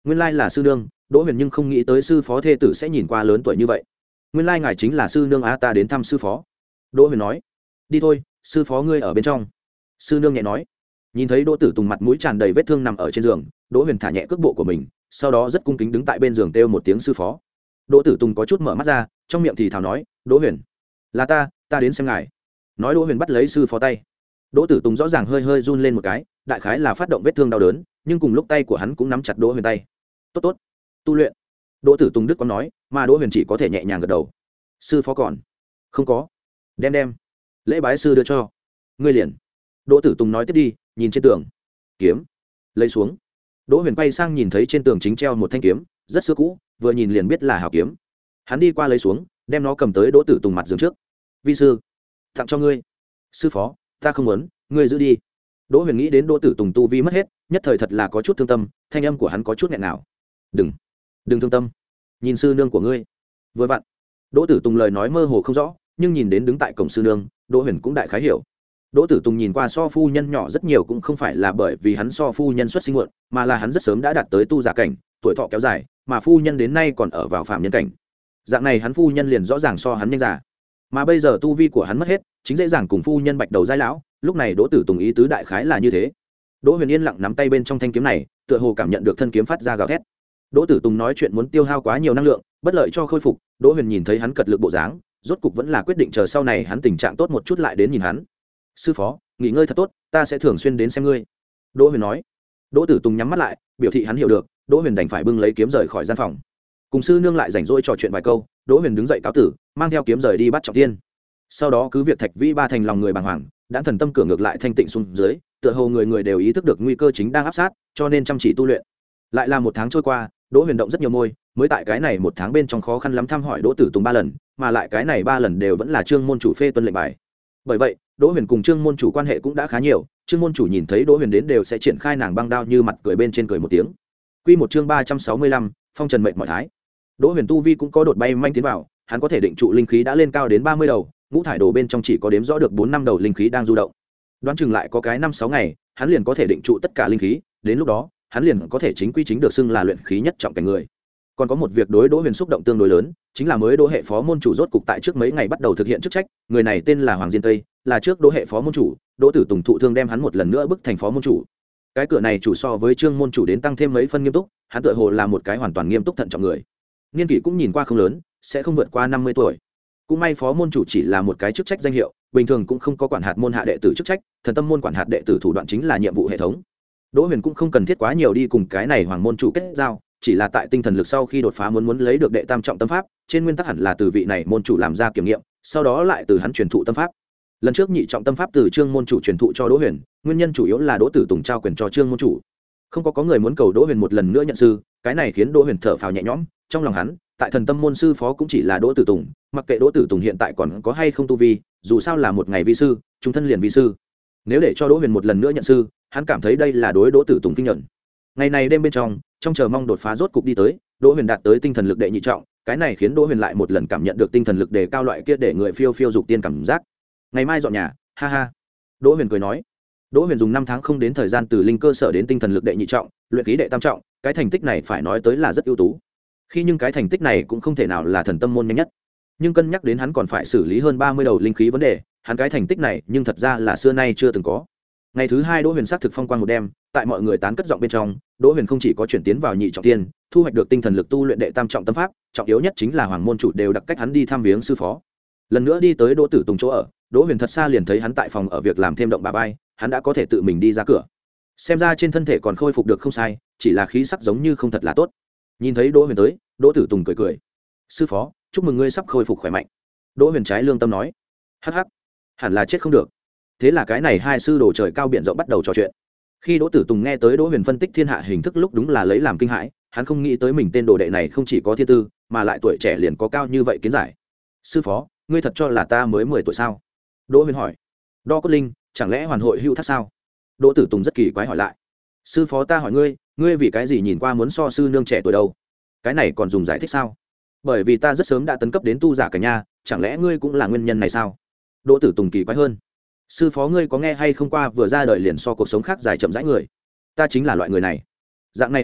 nguyên lai là sư nương. Đỗ Huyền nhưng không nghĩ tới sư phó thê tử sẽ nhìn qua lớn tuổi như vậy. Nguyên lai ngài chính là sư nương á, ta đến thăm sư phó. Đỗ Huyền nói. Đi thôi, sư phó ngươi ở bên trong. Sư nương nhẹ nói. Nhìn thấy Đỗ Tử Tùng mặt mũi tràn đầy vết thương nằm ở trên giường, Đỗ Huyền thả nhẹ cước bộ của mình, sau đó rất cung kính đứng tại bên giường kêu một tiếng sư phó. Đỗ Tử Tùng có chút mở mắt ra, trong miệng thì thào nói, Đỗ Huyền, là ta, ta đến xem ngài. Nói Đỗ Huyền bắt lấy sư phó tay. Đỗ Tử Tùng rõ ràng hơi hơi run lên một cái, đại khái là phát động vết thương đau đớn, nhưng cùng lúc tay của hắn cũng nắm chặt Đỗ Huyền tay. Tốt tốt, tu luyện. Đỗ Tử Tùng đức có nói, mà Đỗ Huyền chỉ có thể nhẹ nhàng gật đầu. Sư phó còn không có. Đem đem. Lễ bái sư đưa cho ngươi liền. Đỗ Tử Tùng nói tiếp đi, nhìn trên tường. Kiếm. Lấy xuống. Đỗ Huyền quay sang nhìn thấy trên tường chính treo một thanh kiếm, rất xưa cũ, vừa nhìn liền biết là hảo kiếm. Hắn đi qua lấy xuống, đem nó cầm tới Đỗ Tử Tùng mặt giường trước. Vi sư, tặng cho ngươi. Sư phó, ta không muốn, ngươi giữ đi. Đỗ Huyền nghĩ đến Đỗ Tử Tùng tu vi mất hết, nhất thời thật là có chút thương tâm, thanh âm của hắn có chút nghẹn ngào. Đừng, đừng thương tâm. Nhìn sư nương của ngươi. Vừa vặn. Đỗ Tử Tùng lời nói mơ hồ không rõ, nhưng nhìn đến đứng tại cổng sư nương, Đỗ Huyền cũng đại khái hiểu. Đỗ Tử Tùng nhìn qua so phu nhân nhỏ rất nhiều cũng không phải là bởi vì hắn so phu nhân xuất sinh muộn, mà là hắn rất sớm đã đạt tới tu giả cảnh, tuổi thọ kéo dài, mà phu nhân đến nay còn ở vào phạm nhân cảnh. Dạng này hắn phu nhân liền rõ ràng so hắn nhanh già. Mà bây giờ tu vi của hắn mất hết, chính dễ dàng cùng phu nhân bạch đầu giai lão, lúc này Đỗ Tử Tùng ý tứ đại khái là như thế. Đỗ Huyền yên lặng nắm tay bên trong thanh kiếm này, tựa hồ cảm nhận được thân kiếm phát ra gào thét. Đỗ Tử Tùng nói chuyện muốn tiêu hao quá nhiều năng lượng, bất lợi cho khôi phục, Đỗ Huyền nhìn thấy hắn cật lực bộ dáng, rốt cục vẫn là quyết định chờ sau này hắn tình trạng tốt một chút lại đến nhìn hắn. Sư phó, nghỉ ngơi thật tốt, ta sẽ thường xuyên đến xem ngươi. Đỗ Huyền nói. Đỗ Tử Tùng nhắm mắt lại, biểu thị hắn hiểu được. Đỗ Huyền đành phải bưng lấy kiếm rời khỏi gian phòng. Cùng sư nương lại rảnh rỗi trò chuyện vài câu, Đỗ Huyền đứng dậy cáo tử, mang theo kiếm rời đi bắt trọng thiên. Sau đó cứ việc Thạch Vĩ ba thành lòng người bàng hoàng, đã thần tâm cửa ngược lại thanh tịnh xuống dưới, tựa hồ người người đều ý thức được nguy cơ chính đang áp sát, cho nên chăm chỉ tu luyện. Lại là một tháng trôi qua, Đỗ Huyền động rất nhiều môi, mới tại cái này một tháng bên trong khó khăn lắm thăm hỏi Đỗ Tử Tùng ba lần, mà lại cái này ba lần đều vẫn là Trương môn chủ phê tuân lệnh bài. Bởi vậy, Đỗ Huyền cùng Trương môn chủ quan hệ cũng đã khá nhiều, Trương môn chủ nhìn thấy Đỗ Huyền đến đều sẽ triển khai nàng băng đao như mặt cười bên trên cười một tiếng. Quy một chương ba trăm sáu mươi lăm, phong trần mệnh mọi thái. Đỗ Huyền tu vi cũng có đột bay manh tiến vào, hắn có thể định trụ linh khí đã lên cao đến ba mươi đầu, ngũ thải đồ bên trong chỉ có đếm rõ được bốn năm đầu linh khí đang du động. Đoán chừng lại có cái năm sáu ngày, hắn liền có thể định trụ tất cả linh khí, đến lúc đó, hắn liền có thể chính quy chính được xưng là luyện khí nhất trọng cảnh người. Còn có một việc đối Đỗ Huyền xúc động tương đối lớn, chính là mới Đỗ hệ phó môn chủ rốt cục tại trước mấy ngày bắt đầu thực hiện chức trách, người này tên là Hoàng Diên Tây, là trước Đỗ hệ phó môn chủ, Đỗ Tử Tùng thụ thương đem hắn một lần nữa bức thành phó môn chủ. Cái cửa này chủ so với Trương môn chủ đến tăng thêm mấy phân nghiêm túc, hắn tựa hồ là một cái hoàn toàn nghiêm túc thận trọng người. Niên kỷ cũng nhìn qua không lớn, sẽ không vượt qua năm mươi tuổi. Cũng may phó môn chủ chỉ là một cái chức trách danh hiệu, bình thường cũng không có quản hạt môn hạ đệ tử chức trách, thần tâm môn quản hạt đệ tử thủ đoạn chính là nhiệm vụ hệ thống. Đỗ Huyền cũng không cần thiết quá nhiều đi cùng cái này hoàng môn chủ kết giao, chỉ là tại tinh thần lực sau khi đột phá muốn muốn lấy được đệ tam trọng tâm pháp, trên nguyên tắc hẳn là từ vị này môn chủ làm ra kiểm nghiệm, sau đó lại từ hắn truyền thụ tâm pháp. Lần trước nhị trọng tâm pháp từ Trương môn chủ truyền thụ cho Đỗ Huyền, nguyên nhân chủ yếu là Đỗ Tử Tùng trao quyền cho Trương môn chủ. Không có có người muốn cầu Đỗ Huyền một lần nữa nhận sư, cái này khiến Đỗ Huyền thở phào nhẹ nhõm, trong lòng hắn, tại thần tâm môn sư phó cũng chỉ là Đỗ Tử Tùng, mặc kệ Đỗ Tử Tùng hiện tại còn có hay không tu vi, dù sao là một ngày vi sư, chúng thân liền vi sư. Nếu để cho Đỗ Huyền một lần nữa nhận sư, hắn cảm thấy đây là đối Đỗ Tử Tùng kinh nhận. Ngày này đêm bên trong, trong chờ mong đột phá rốt cục đi tới, Đỗ Huyền đạt tới tinh thần lực đệ nhị trọng, cái này khiến Đỗ Huyền lại một lần cảm nhận được tinh thần lực đề cao loại kia để người phiêu phiêu dục tiên cảm giác. Ngày mai dọn nhà, ha ha. Đỗ Huyền cười nói. Đỗ Huyền dùng năm tháng không đến thời gian từ linh cơ sở đến tinh thần lực đệ nhị trọng, luyện khí đệ tam trọng, cái thành tích này phải nói tới là rất ưu tú. Khi nhưng cái thành tích này cũng không thể nào là thần tâm môn nhanh nhất. Nhưng cân nhắc đến hắn còn phải xử lý hơn ba mươi đầu linh khí vấn đề, hắn cái thành tích này nhưng thật ra là xưa nay chưa từng có. Ngày thứ hai Đỗ Huyền xác thực phong quang một đêm, tại mọi người tán cất giọng bên trong, Đỗ Huyền không chỉ có chuyển tiến vào nhị trọng thiên, thu hoạch được tinh thần lực tu luyện đệ tam trọng tâm pháp, trọng yếu nhất chính là hoàng môn chủ đều đặc cách hắn đi thăm viếng sư phó. Lần nữa đi tới Đỗ Tử Tùng chỗ ở, Đỗ Huyền thật xa liền thấy hắn tại phòng ở việc làm thêm động bà vai, hắn đã có thể tự mình đi ra cửa. Xem ra trên thân thể còn khôi phục được không sai, chỉ là khí sắc giống như không thật là tốt. Nhìn thấy Đỗ Huyền tới, Đỗ Tử Tùng cười cười. "Sư phó, chúc mừng ngươi sắp khôi phục khỏe mạnh." Đỗ Huyền trái lương tâm nói. "Hắc hắc, hẳn là chết không được." Thế là cái này hai sư đồ trời cao biển rộng bắt đầu trò chuyện. Khi Đỗ Tử Tùng nghe tới Đỗ Huyền phân tích thiên hạ hình thức lúc đúng là lấy làm kinh hãi, hắn không nghĩ tới mình tên đồ đệ này không chỉ có thiên tư, mà lại tuổi trẻ liền có cao như vậy kiến giải. "Sư phó, ngươi thật cho là ta mới mười tuổi sao?" Đỗ Huyền hỏi. "Đo cốt linh, chẳng lẽ hoàn hội hữu thác sao?" Đỗ Tử Tùng rất kỳ quái hỏi lại. "Sư phó, ta hỏi ngươi, ngươi vì cái gì nhìn qua muốn so sư nương trẻ tuổi đâu? Cái này còn dùng giải thích sao?" "Bởi vì ta rất sớm đã tấn cấp đến tu giả cảnh nha, chẳng lẽ ngươi cũng là nguyên nhân này sao?" Đỗ Tử Tùng kỳ quái hơn. "Sư phó, ngươi có nghe hay không qua vừa ra đời liền so cuộc sống khác dài chậm rãi người? Ta chính là loại người này." "Dạng này a,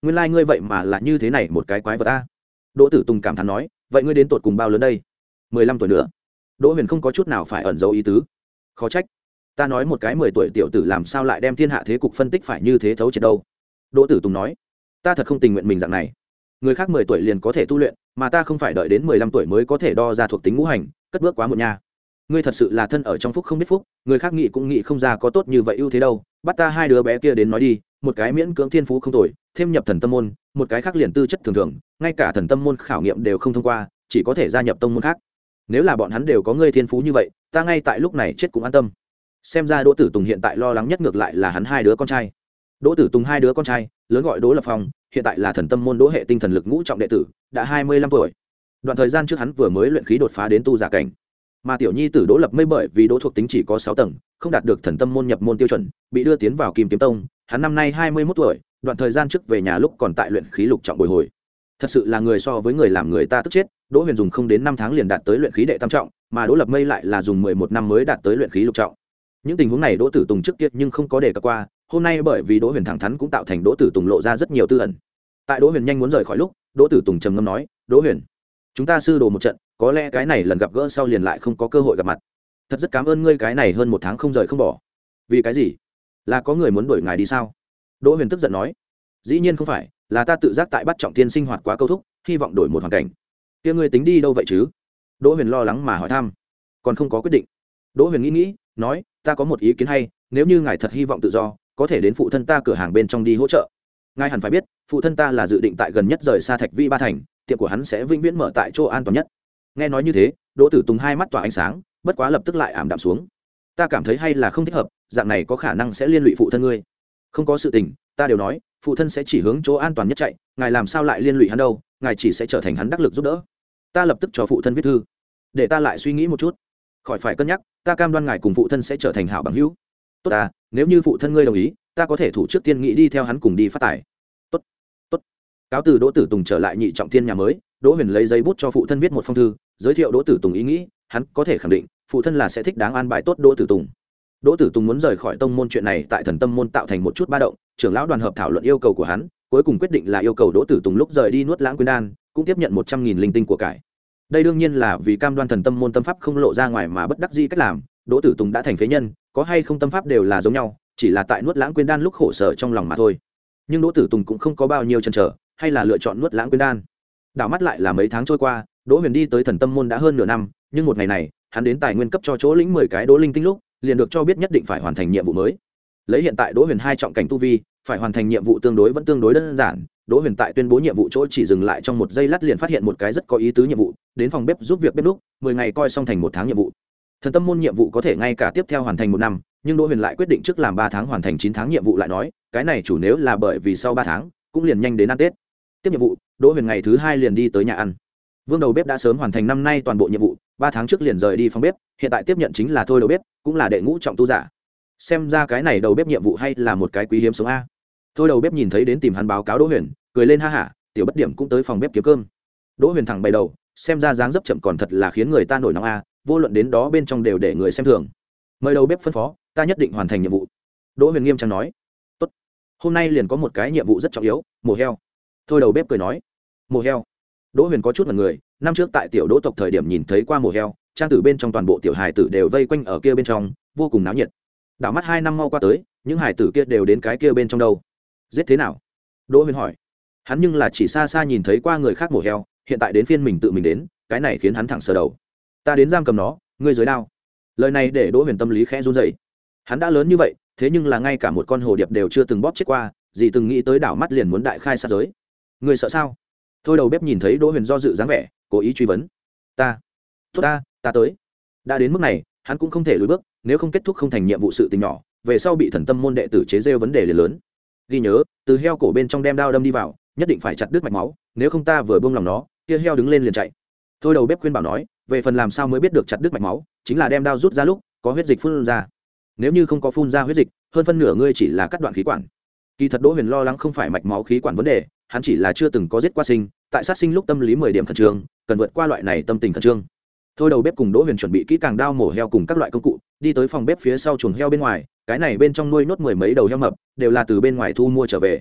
nguyên lai、like、ngươi vậy mà là như thế này một cái quái vật ta. Đỗ Tử Tùng cảm thán nói, vậy ngươi đến tột cùng bao lớn đây? Mười lăm tuổi nữa. Đỗ Huyền không có chút nào phải ẩn giấu ý tứ. Khó trách, ta nói một cái mười tuổi tiểu tử làm sao lại đem thiên hạ thế cục phân tích phải như thế thấu triệt đâu. Đỗ Tử Tùng nói, ta thật không tình nguyện mình dạng này. Người khác mười tuổi liền có thể tu luyện, mà ta không phải đợi đến mười lăm tuổi mới có thể đo ra thuộc tính ngũ hành, cất bước quá muộn nha. Ngươi thật sự là thân ở trong phúc không biết phúc, người khác nghĩ cũng nghĩ không ra có tốt như vậy ưu thế đâu. Bắt ta hai đứa bé kia đến nói đi, một cái miễn cưỡng thiên phú không tồi, thêm nhập thần tâm môn, một cái khác liền tư chất thường thường, ngay cả thần tâm môn khảo nghiệm đều không thông qua, chỉ có thể gia nhập tông môn khác. Nếu là bọn hắn đều có ngươi thiên phú như vậy, ta ngay tại lúc này chết cũng an tâm. Xem ra Đỗ Tử Tùng hiện tại lo lắng nhất ngược lại là hắn hai đứa con trai. Đỗ Tử Tùng hai đứa con trai, lớn gọi Đỗ Lập Phong, hiện tại là thần tâm môn Đỗ hệ tinh thần lực ngũ trọng đệ tử, đã hai mươi lăm tuổi. Đoạn thời gian trước hắn vừa mới luyện khí đột phá đến tu giả cảnh. Mà tiểu nhi tử Đỗ Lập Mây bởi vì Đỗ thuộc tính chỉ có sáu tầng, không đạt được thần tâm môn nhập môn tiêu chuẩn, bị đưa tiến vào Kim Kiếm Tông, hắn năm nay hai mươi mốt tuổi, đoạn thời gian trước về nhà lúc còn tại luyện khí lục trọng bồi hồi. Thật sự là người so với người làm người ta tức chết, Đỗ Huyền dùng không đến năm tháng liền đạt tới luyện khí đệ tam trọng, mà Đỗ Lập Mây lại là dùng mười một năm mới đạt tới luyện khí lục trọng. Những tình huống này Đỗ Tử Tùng trước kia nhưng không có đề cập qua, hôm nay bởi vì Đỗ Huyền thẳng thắn cũng tạo thành Đỗ Tử Tùng lộ ra rất nhiều tư ẩn. Tại Đỗ Huyền nhanh muốn rời khỏi lúc, Đỗ Tử Tùng trầm ngâm nói, "Đỗ Huyền, chúng ta sư đồ một trận, có lẽ cái này lần gặp gỡ sau liền lại không có cơ hội gặp mặt. Thật rất cảm ơn ngươi cái này hơn một tháng không rời không bỏ." "Vì cái gì? Là có người muốn đuổi ngài đi sao?" Đỗ Huyền tức giận nói. "Dĩ nhiên không phải, là ta tự giác tại bắt trọng thiên sinh hoạt quá câu thúc, hy vọng đổi một hoàn cảnh." "Kia ngươi tính đi đâu vậy chứ?" Đỗ Huyền lo lắng mà hỏi thăm. "Còn không có quyết định." Đỗ Huyền nghĩ nghĩ, nói, "Ta có một ý kiến hay, nếu như ngài thật hy vọng tự do, có thể đến phụ thân ta cửa hàng bên trong đi hỗ trợ. Ngài hẳn phải biết, phụ thân ta là dự định tại gần nhất rời xa Thạch Vi Ba thành, tiệm của hắn sẽ vĩnh viễn mở tại chỗ an toàn nhất." Nghe nói như thế, Đỗ Tử Tùng hai mắt tỏa ánh sáng, bất quá lập tức lại ảm đạm xuống. "Ta cảm thấy hay là không thích hợp, dạng này có khả năng sẽ liên lụy phụ thân ngươi." "Không có sự tình, ta đều nói, phụ thân sẽ chỉ hướng chỗ an toàn nhất chạy, ngài làm sao lại liên lụy hắn đâu, ngài chỉ sẽ trở thành hắn đắc lực giúp đỡ." "Ta lập tức cho phụ thân viết thư." "Để ta lại suy nghĩ một chút." "Khỏi phải cân nhắc, ta cam đoan ngài cùng phụ thân sẽ trở thành hảo bằng hữu." "Tốt ta, nếu như phụ thân ngươi đồng ý, ta có thể thủ trước tiên nghĩ đi theo hắn cùng đi phát tài." "Tốt, tốt." Cáo từ Đỗ Tử Tùng trở lại nhị trọng thiên nhà mới, Đỗ Huyền lấy giấy bút cho phụ thân viết một phong thư, giới thiệu Đỗ Tử Tùng ý nghĩ, hắn có thể khẳng định, phụ thân là sẽ thích đáng an bài tốt Đỗ Tử Tùng. Đỗ Tử Tùng muốn rời khỏi tông môn chuyện này tại Thần Tâm môn tạo thành một chút ba động, trưởng lão đoàn hợp thảo luận yêu cầu của hắn, cuối cùng quyết định là yêu cầu Đỗ Tử Tùng lúc rời đi nuốt lãng quyên đan, cũng tiếp nhận một trăm nghìn linh tinh của cải. Đây đương nhiên là vì cam đoan Thần Tâm môn tâm pháp không lộ ra ngoài mà bất đắc dĩ cách làm, Đỗ Tử Tùng đã thành phế nhân, có hay không tâm pháp đều là giống nhau, chỉ là tại nuốt lãng quyên đan lúc khổ sở trong lòng mà thôi. Nhưng Đỗ Tử Tùng cũng không có bao nhiêu chần chờ, hay là lựa chọn nuốt lãng quyên đan. Đảo mắt lại là mấy tháng trôi qua, Đỗ Huyền đi tới Thần Tâm môn đã hơn nửa năm, nhưng một ngày này, hắn đến tài nguyên cấp cho chỗ lĩnh mười cái Đỗ linh tinh lúc, liền được cho biết nhất định phải hoàn thành nhiệm vụ mới. Lấy hiện tại Đỗ Huyền hai trọng cảnh tu vi, phải hoàn thành nhiệm vụ tương đối vẫn tương đối đơn giản. Đỗ Huyền tại tuyên bố nhiệm vụ chỗ chỉ dừng lại trong một giây lát liền phát hiện một cái rất có ý tứ nhiệm vụ, đến phòng bếp giúp việc bếp núc, mười ngày coi xong thành một tháng nhiệm vụ. Thần Tâm môn nhiệm vụ có thể ngay cả tiếp theo hoàn thành một năm, nhưng Đỗ Huyền lại quyết định trước làm ba tháng hoàn thành chín tháng nhiệm vụ lại nói, cái này chủ nếu là bởi vì sau ba tháng, cũng liền nhanh đến ăn Tết. Tiếp nhiệm vụ, Đỗ Huyền ngày thứ hai liền đi tới nhà ăn. Vương đầu bếp đã sớm hoàn thành năm nay toàn bộ nhiệm vụ, ba tháng trước liền rời đi phòng bếp, hiện tại tiếp nhận chính là Thôi đầu bếp, cũng là đệ ngũ trọng tu giả. Xem ra cái này đầu bếp nhiệm vụ hay là một cái quý hiếm sống a. Thôi đầu bếp nhìn thấy đến tìm hắn báo cáo Đỗ Huyền, cười lên ha hả, tiểu bất điểm cũng tới phòng bếp kiếm cơm. Đỗ Huyền thẳng bày đầu, xem ra dáng dấp chậm còn thật là khiến người ta nổi nóng a, vô luận đến đó bên trong đều để người xem thường. Mời đầu bếp phân phó, ta nhất định hoàn thành nhiệm vụ. Đỗ Huyền nghiêm trang nói. Tốt, hôm nay liền có một cái nhiệm vụ rất trọng yếu, mổ heo. Thôi đầu bếp cười nói. Mổ heo. Đỗ Huyền có chút ngẩn người, năm trước tại tiểu Đỗ tộc thời điểm nhìn thấy qua mổ heo, trang tử bên trong toàn bộ tiểu hài tử đều vây quanh ở kia bên trong, vô cùng náo nhiệt. Đảo mắt hai năm mau qua tới, những hài tử kia đều đến cái kia bên trong đâu. Giết thế nào? Đỗ Huyền hỏi. Hắn nhưng là chỉ xa xa nhìn thấy qua người khác mổ heo, hiện tại đến phiên mình tự mình đến, cái này khiến hắn thẳng sờ đầu. Ta đến giam cầm nó, ngươi dưới đao. Lời này để Đỗ Huyền tâm lý khẽ run rẩy. Hắn đã lớn như vậy, thế nhưng là ngay cả một con hồ điệp đều chưa từng bóp chết qua, gì từng nghĩ tới đảo mắt liền muốn đại khai sát giới. Ngươi sợ sao? Thôi đầu bếp nhìn thấy Đỗ Huyền do dự dáng vẻ, cố ý truy vấn. Ta, tốt ta, ta tới. Đã đến mức này, hắn cũng không thể lùi bước, nếu không kết thúc không thành nhiệm vụ sự tình nhỏ, về sau bị Thần Tâm môn đệ tử chế rêu vấn đề liền lớn. Ghi nhớ, từ heo cổ bên trong đem đao đâm đi vào, nhất định phải chặt đứt mạch máu, nếu không ta vừa buông lòng nó, kia heo đứng lên liền chạy. Thôi đầu bếp khuyên bảo nói, về phần làm sao mới biết được chặt đứt mạch máu, chính là đem đao rút ra lúc có huyết dịch phun ra. Nếu như không có phun ra huyết dịch, hơn phân nửa ngươi chỉ là cắt đoạn khí quản. Kỳ thật Đỗ Huyền lo lắng không phải mạch máu khí quản vấn đề, hắn chỉ là chưa từng có giết qua sinh, tại sát sinh lúc tâm lý mười điểm khẩn trương, cần vượt qua loại này tâm tình khẩn trương. Thôi đầu bếp cùng Đỗ Huyền chuẩn bị kỹ càng đao mổ heo cùng các loại công cụ, đi tới phòng bếp phía sau chuồng heo bên ngoài, cái này bên trong nuôi nốt mười mấy đầu heo mập, đều là từ bên ngoài thu mua trở về.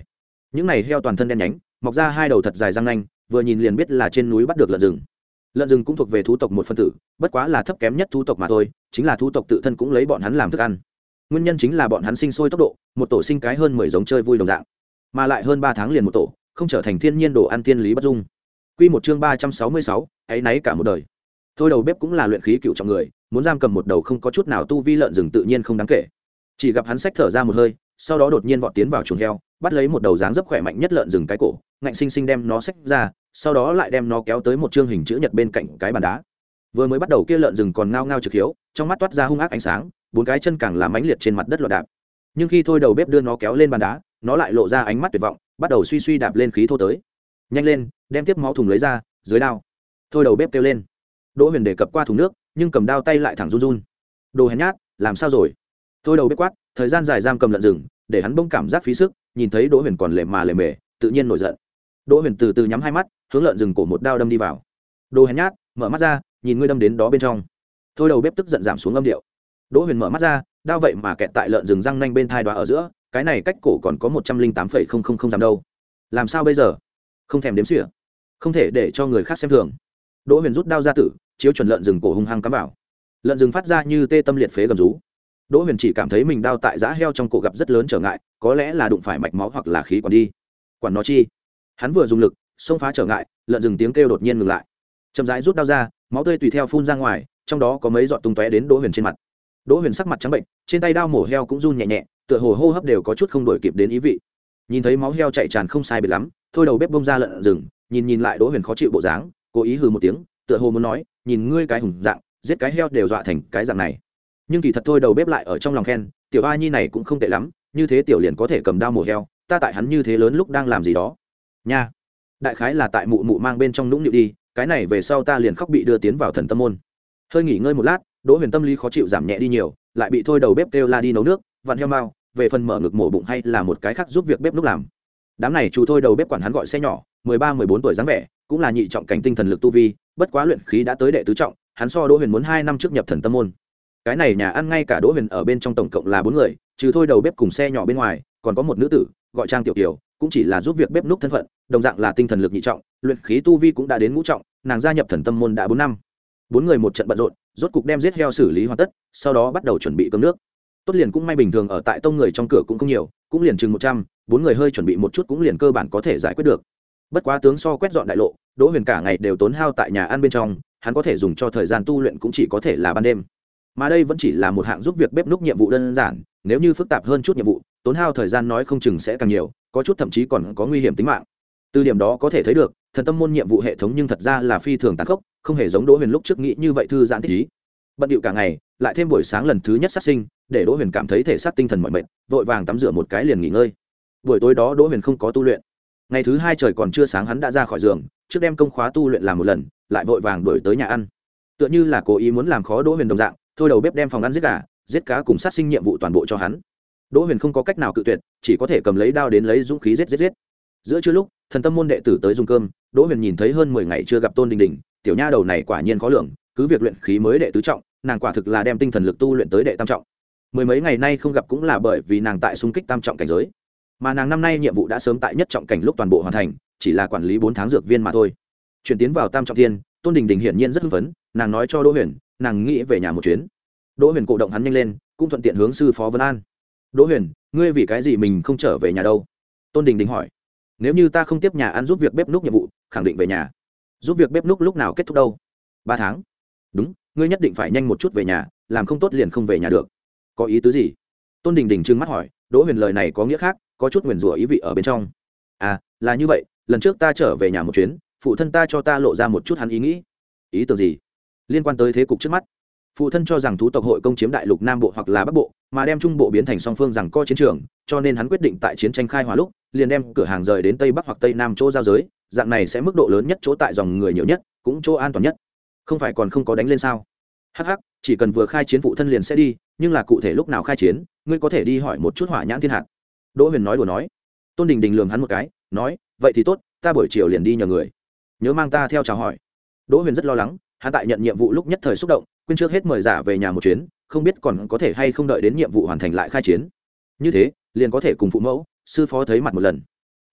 những này heo toàn thân đen nhánh, mọc ra hai đầu thật dài răng nanh, vừa nhìn liền biết là trên núi bắt được lợn rừng. Lợn rừng cũng thuộc về thú tộc một phân tử, bất quá là thấp kém nhất thú tộc mà thôi, chính là thú tộc tự thân cũng lấy bọn hắn làm thức ăn. Nguyên nhân chính là bọn hắn sinh sôi tốc độ, một tổ sinh cái hơn mười giống chơi vui đồng dạng, mà lại hơn ba tháng liền một tổ, không trở thành thiên nhiên đồ ăn tiên lý bất dung. Quy một chương ba trăm sáu mươi sáu, ấy nấy cả một đời. Thôi đầu bếp cũng là luyện khí cựu trọng người, muốn giam cầm một đầu không có chút nào tu vi lợn rừng tự nhiên không đáng kể. Chỉ gặp hắn xách thở ra một hơi, sau đó đột nhiên vọt tiến vào chuồng heo, bắt lấy một đầu dáng dấp khỏe mạnh nhất lợn rừng cái cổ, ngạnh sinh sinh đem nó xách ra, sau đó lại đem nó kéo tới một chương hình chữ nhật bên cạnh cái bàn đá. Vừa mới bắt đầu kia lợn rừng còn ngao ngao trực hiếu, trong mắt toát ra hung ác ánh sáng, bốn cái chân càng làm mãnh liệt trên mặt đất loạn đạp. Nhưng khi thôi đầu bếp đưa nó kéo lên bàn đá, nó lại lộ ra ánh mắt tuyệt vọng, bắt đầu suy suy đạp lên khí thô tới. Nhanh lên, đem tiếp máu thùng lấy ra, dưới đao. Thôi đầu bếp kêu lên. Đỗ Huyền đề cập qua thùng nước, nhưng cầm đao tay lại thẳng run run. Đồ hèn nhát, làm sao rồi? Thôi đầu bếp quát, thời gian dài giam cầm lợn rừng, để hắn bỗng cảm giác phí sức, nhìn thấy Đỗ Huyền còn lề mà lề mề, tự nhiên nổi giận. Đỗ Huyền từ từ nhắm hai mắt, hướng lợn rừng cổ một đao đâm đi vào. Đồ hèn nhát, mở mắt ra, nhìn ngươi đâm đến đó bên trong. Thôi đầu bếp tức giận giảm xuống âm điệu. Đỗ Huyền mở mắt ra, đao vậy mà kẹt tại lợn rừng răng nanh bên thai đoá ở giữa, cái này cách cổ còn có một trăm linh tám phẩy không không không dặm đâu. Làm sao bây giờ? Không thèm đếm xỉa, không thể để cho người khác xem thường. Đỗ Huyền rút đao ra tử, chiếu chuẩn lợn rừng cổ hung hăng cắm vào. Lợn rừng phát ra như tê tâm liệt phế gầm rú. Đỗ Huyền chỉ cảm thấy mình đao tại giã heo trong cổ gặp rất lớn trở ngại, có lẽ là đụng phải mạch máu hoặc là khí quản đi. Quản nó chi? Hắn vừa dùng lực, xông phá trở ngại, lợn rừng tiếng kêu đột nhiên ngừng lại. Chậm rãi rút đao ra, máu tươi tùy theo phun ra ngoài, trong đó có mấy giọt tung tóe đến Đỗ Huyền trên mặt. Đỗ Huyền sắc mặt trắng bệnh, trên tay đao mổ heo cũng run nhẹ nhẹ, tựa hồ hô hấp đều có chút không đổi kịp đến ý vị. Nhìn thấy máu heo chảy tràn không sai biệt lắm, thôi đầu bếp bông ra lợn rừng, nhìn nhìn lại Đỗ Huyền khó chịu bộ dáng, cố ý hừ một tiếng, tựa hồ muốn nói, nhìn ngươi cái hùng dạng, giết cái heo đều dọa thành cái dạng này. Nhưng kỳ thật thôi đầu bếp lại ở trong lòng khen, tiểu a nhi này cũng không tệ lắm, như thế tiểu liền có thể cầm đao mổ heo, ta tại hắn như thế lớn lúc đang làm gì đó nha. Đại khái là tại mụ mụ mang bên trong nũng nịu đi, cái này về sau ta liền khóc bị đưa tiến vào thần tâm môn. Hơi nghỉ ngơi một lát, Đỗ Huyền tâm lý khó chịu giảm nhẹ đi nhiều, lại bị thôi đầu bếp kêu la đi nấu nước, vặn heo mao, về phần mở ngực mổ bụng hay là một cái khác giúp việc bếp lúc làm. Đám này chủ thôi đầu bếp quản hắn gọi xe nhỏ, mười ba mười bốn tuổi dáng vẻ, cũng là nhị trọng cảnh tinh thần lực tu vi, bất quá luyện khí đã tới đệ tứ trọng, hắn so Đỗ Huyền muốn hai năm trước nhập thần tâm môn. Cái này nhà ăn ngay cả Đỗ Huyền ở bên trong tổng cộng là bốn người, trừ thôi đầu bếp cùng xe nhỏ bên ngoài, còn có một nữ tử, gọi Trang Tiểu Kiều, cũng chỉ là giúp việc bếp núc thân phận, đồng dạng là tinh thần lực nhị trọng, luyện khí tu vi cũng đã đến ngũ trọng, nàng gia nhập thần tâm môn đã bốn năm. Bốn người một trận bận rộn, rốt cục đem giết heo xử lý hoàn tất, sau đó bắt đầu chuẩn bị cơm nước. Tốt liền cũng may bình thường ở tại tông người trong cửa cũng không nhiều, cũng liền chừng một trăm, bốn người hơi chuẩn bị một chút cũng liền cơ bản có thể giải quyết được. Bất quá tướng so quét dọn đại lộ, Đỗ Huyền cả ngày đều tốn hao tại nhà ăn bên trong, hắn có thể dùng cho thời gian tu luyện cũng chỉ có thể là ban đêm. Mà đây vẫn chỉ là một hạng giúp việc bếp núc nhiệm vụ đơn giản, nếu như phức tạp hơn chút nhiệm vụ, tốn hao thời gian nói không chừng sẽ càng nhiều, có chút thậm chí còn có nguy hiểm tính mạng. Từ điểm đó có thể thấy được, thần tâm môn nhiệm vụ hệ thống nhưng thật ra là phi thường tàn khốc, không hề giống Đỗ Huyền lúc trước nghĩ như vậy thư giãn thích ý. Bận điệu cả ngày, lại thêm buổi sáng lần thứ nhất sát sinh, để Đỗ Huyền cảm thấy thể xác tinh thần mỏi mệt, vội vàng tắm rửa một cái liền nghỉ ngơi. Buổi tối đó Đỗ Huyền không có tu luyện. Ngày thứ hai trời còn chưa sáng hắn đã ra khỏi giường, trước đem công khóa tu luyện làm một lần, lại vội vàng đuổi tới nhà ăn. Tựa như là cố ý muốn làm khó Đỗ Huyền đồng dạng, thôi đầu bếp đem phòng ăn giết gà, giết cá cùng sát sinh nhiệm vụ toàn bộ cho hắn. Đỗ Huyền không có cách nào cự tuyệt, chỉ có thể cầm lấy đao đến lấy dũng khí giết giết giết. Giữa trưa lúc, thần tâm môn đệ tử tới dùng cơm, Đỗ Huyền nhìn thấy hơn mười ngày chưa gặp Tôn Đình Đình, tiểu nha đầu này quả nhiên khó lường, cứ việc luyện khí mới đệ tứ trọng, nàng quả thực là đem tinh thần lực tu luyện tới đệ tam trọng. Mười mấy ngày nay không gặp cũng là bởi vì nàng tại xung kích tam trọng cảnh giới, mà nàng năm nay nhiệm vụ đã sớm tại nhất trọng cảnh lúc toàn bộ hoàn thành, chỉ là quản lý bốn tháng dược viên mà thôi. Chuyển tiến vào tam trọng thiên, Tôn Đình Đình hiển nhiên rất hưng phấn, nàng nói cho Đỗ Huyền, nàng nghĩ về nhà một chuyến. Đỗ Huyền cổ động hắn nhanh lên, cũng thuận tiện hướng sư phó Vân An. Đỗ Huyền, ngươi vì cái gì mình không trở về nhà đâu? Tôn Đình Đình hỏi. Nếu như ta không tiếp nhà ăn giúp việc bếp núc nhiệm vụ, khẳng định về nhà. Giúp việc bếp núc lúc nào kết thúc đâu? Ba tháng. Đúng, ngươi nhất định phải nhanh một chút về nhà, làm không tốt liền không về nhà được. Có ý tứ gì? Tôn Đình Đình trừng mắt hỏi. Đỗ Huyền lời này có nghĩa khác, có chút nguyền rủa ý vị ở bên trong. À, là như vậy, lần trước ta trở về nhà một chuyến, phụ thân ta cho ta lộ ra một chút hắn ý nghĩ. Ý tưởng gì? Liên quan tới thế cục trước mắt. Phụ thân cho rằng thú tộc hội công chiếm đại lục Nam Bộ hoặc là Bắc Bộ, mà đem Trung Bộ biến thành song phương rằng co chiến trường, cho nên hắn quyết định tại chiến tranh khai hỏa lúc, liền đem cửa hàng rời đến Tây Bắc hoặc Tây Nam chỗ giao giới, dạng này sẽ mức độ lớn nhất chỗ tại dòng người nhiều nhất, cũng chỗ an toàn nhất. Không phải còn không có đánh lên sao? Hắc hắc, chỉ cần vừa khai chiến phụ thân liền sẽ đi, nhưng là cụ thể lúc nào khai chiến, ngươi có thể đi hỏi một chút Hỏa Nhãn Thiên Hạt. Đỗ Huyền nói đùa nói. Tôn Đình Đình lườm hắn một cái, nói, vậy thì tốt, ta buổi chiều liền đi nhờ người, nhớ mang ta theo chào hỏi. Đỗ Huyền rất lo lắng, hắn tại nhận nhiệm vụ lúc nhất thời xúc động, quên trước hết mời giả về nhà một chuyến, không biết còn có thể hay không đợi đến nhiệm vụ hoàn thành lại khai chiến. Như thế, liền có thể cùng phụ mẫu, sư phó thấy mặt một lần.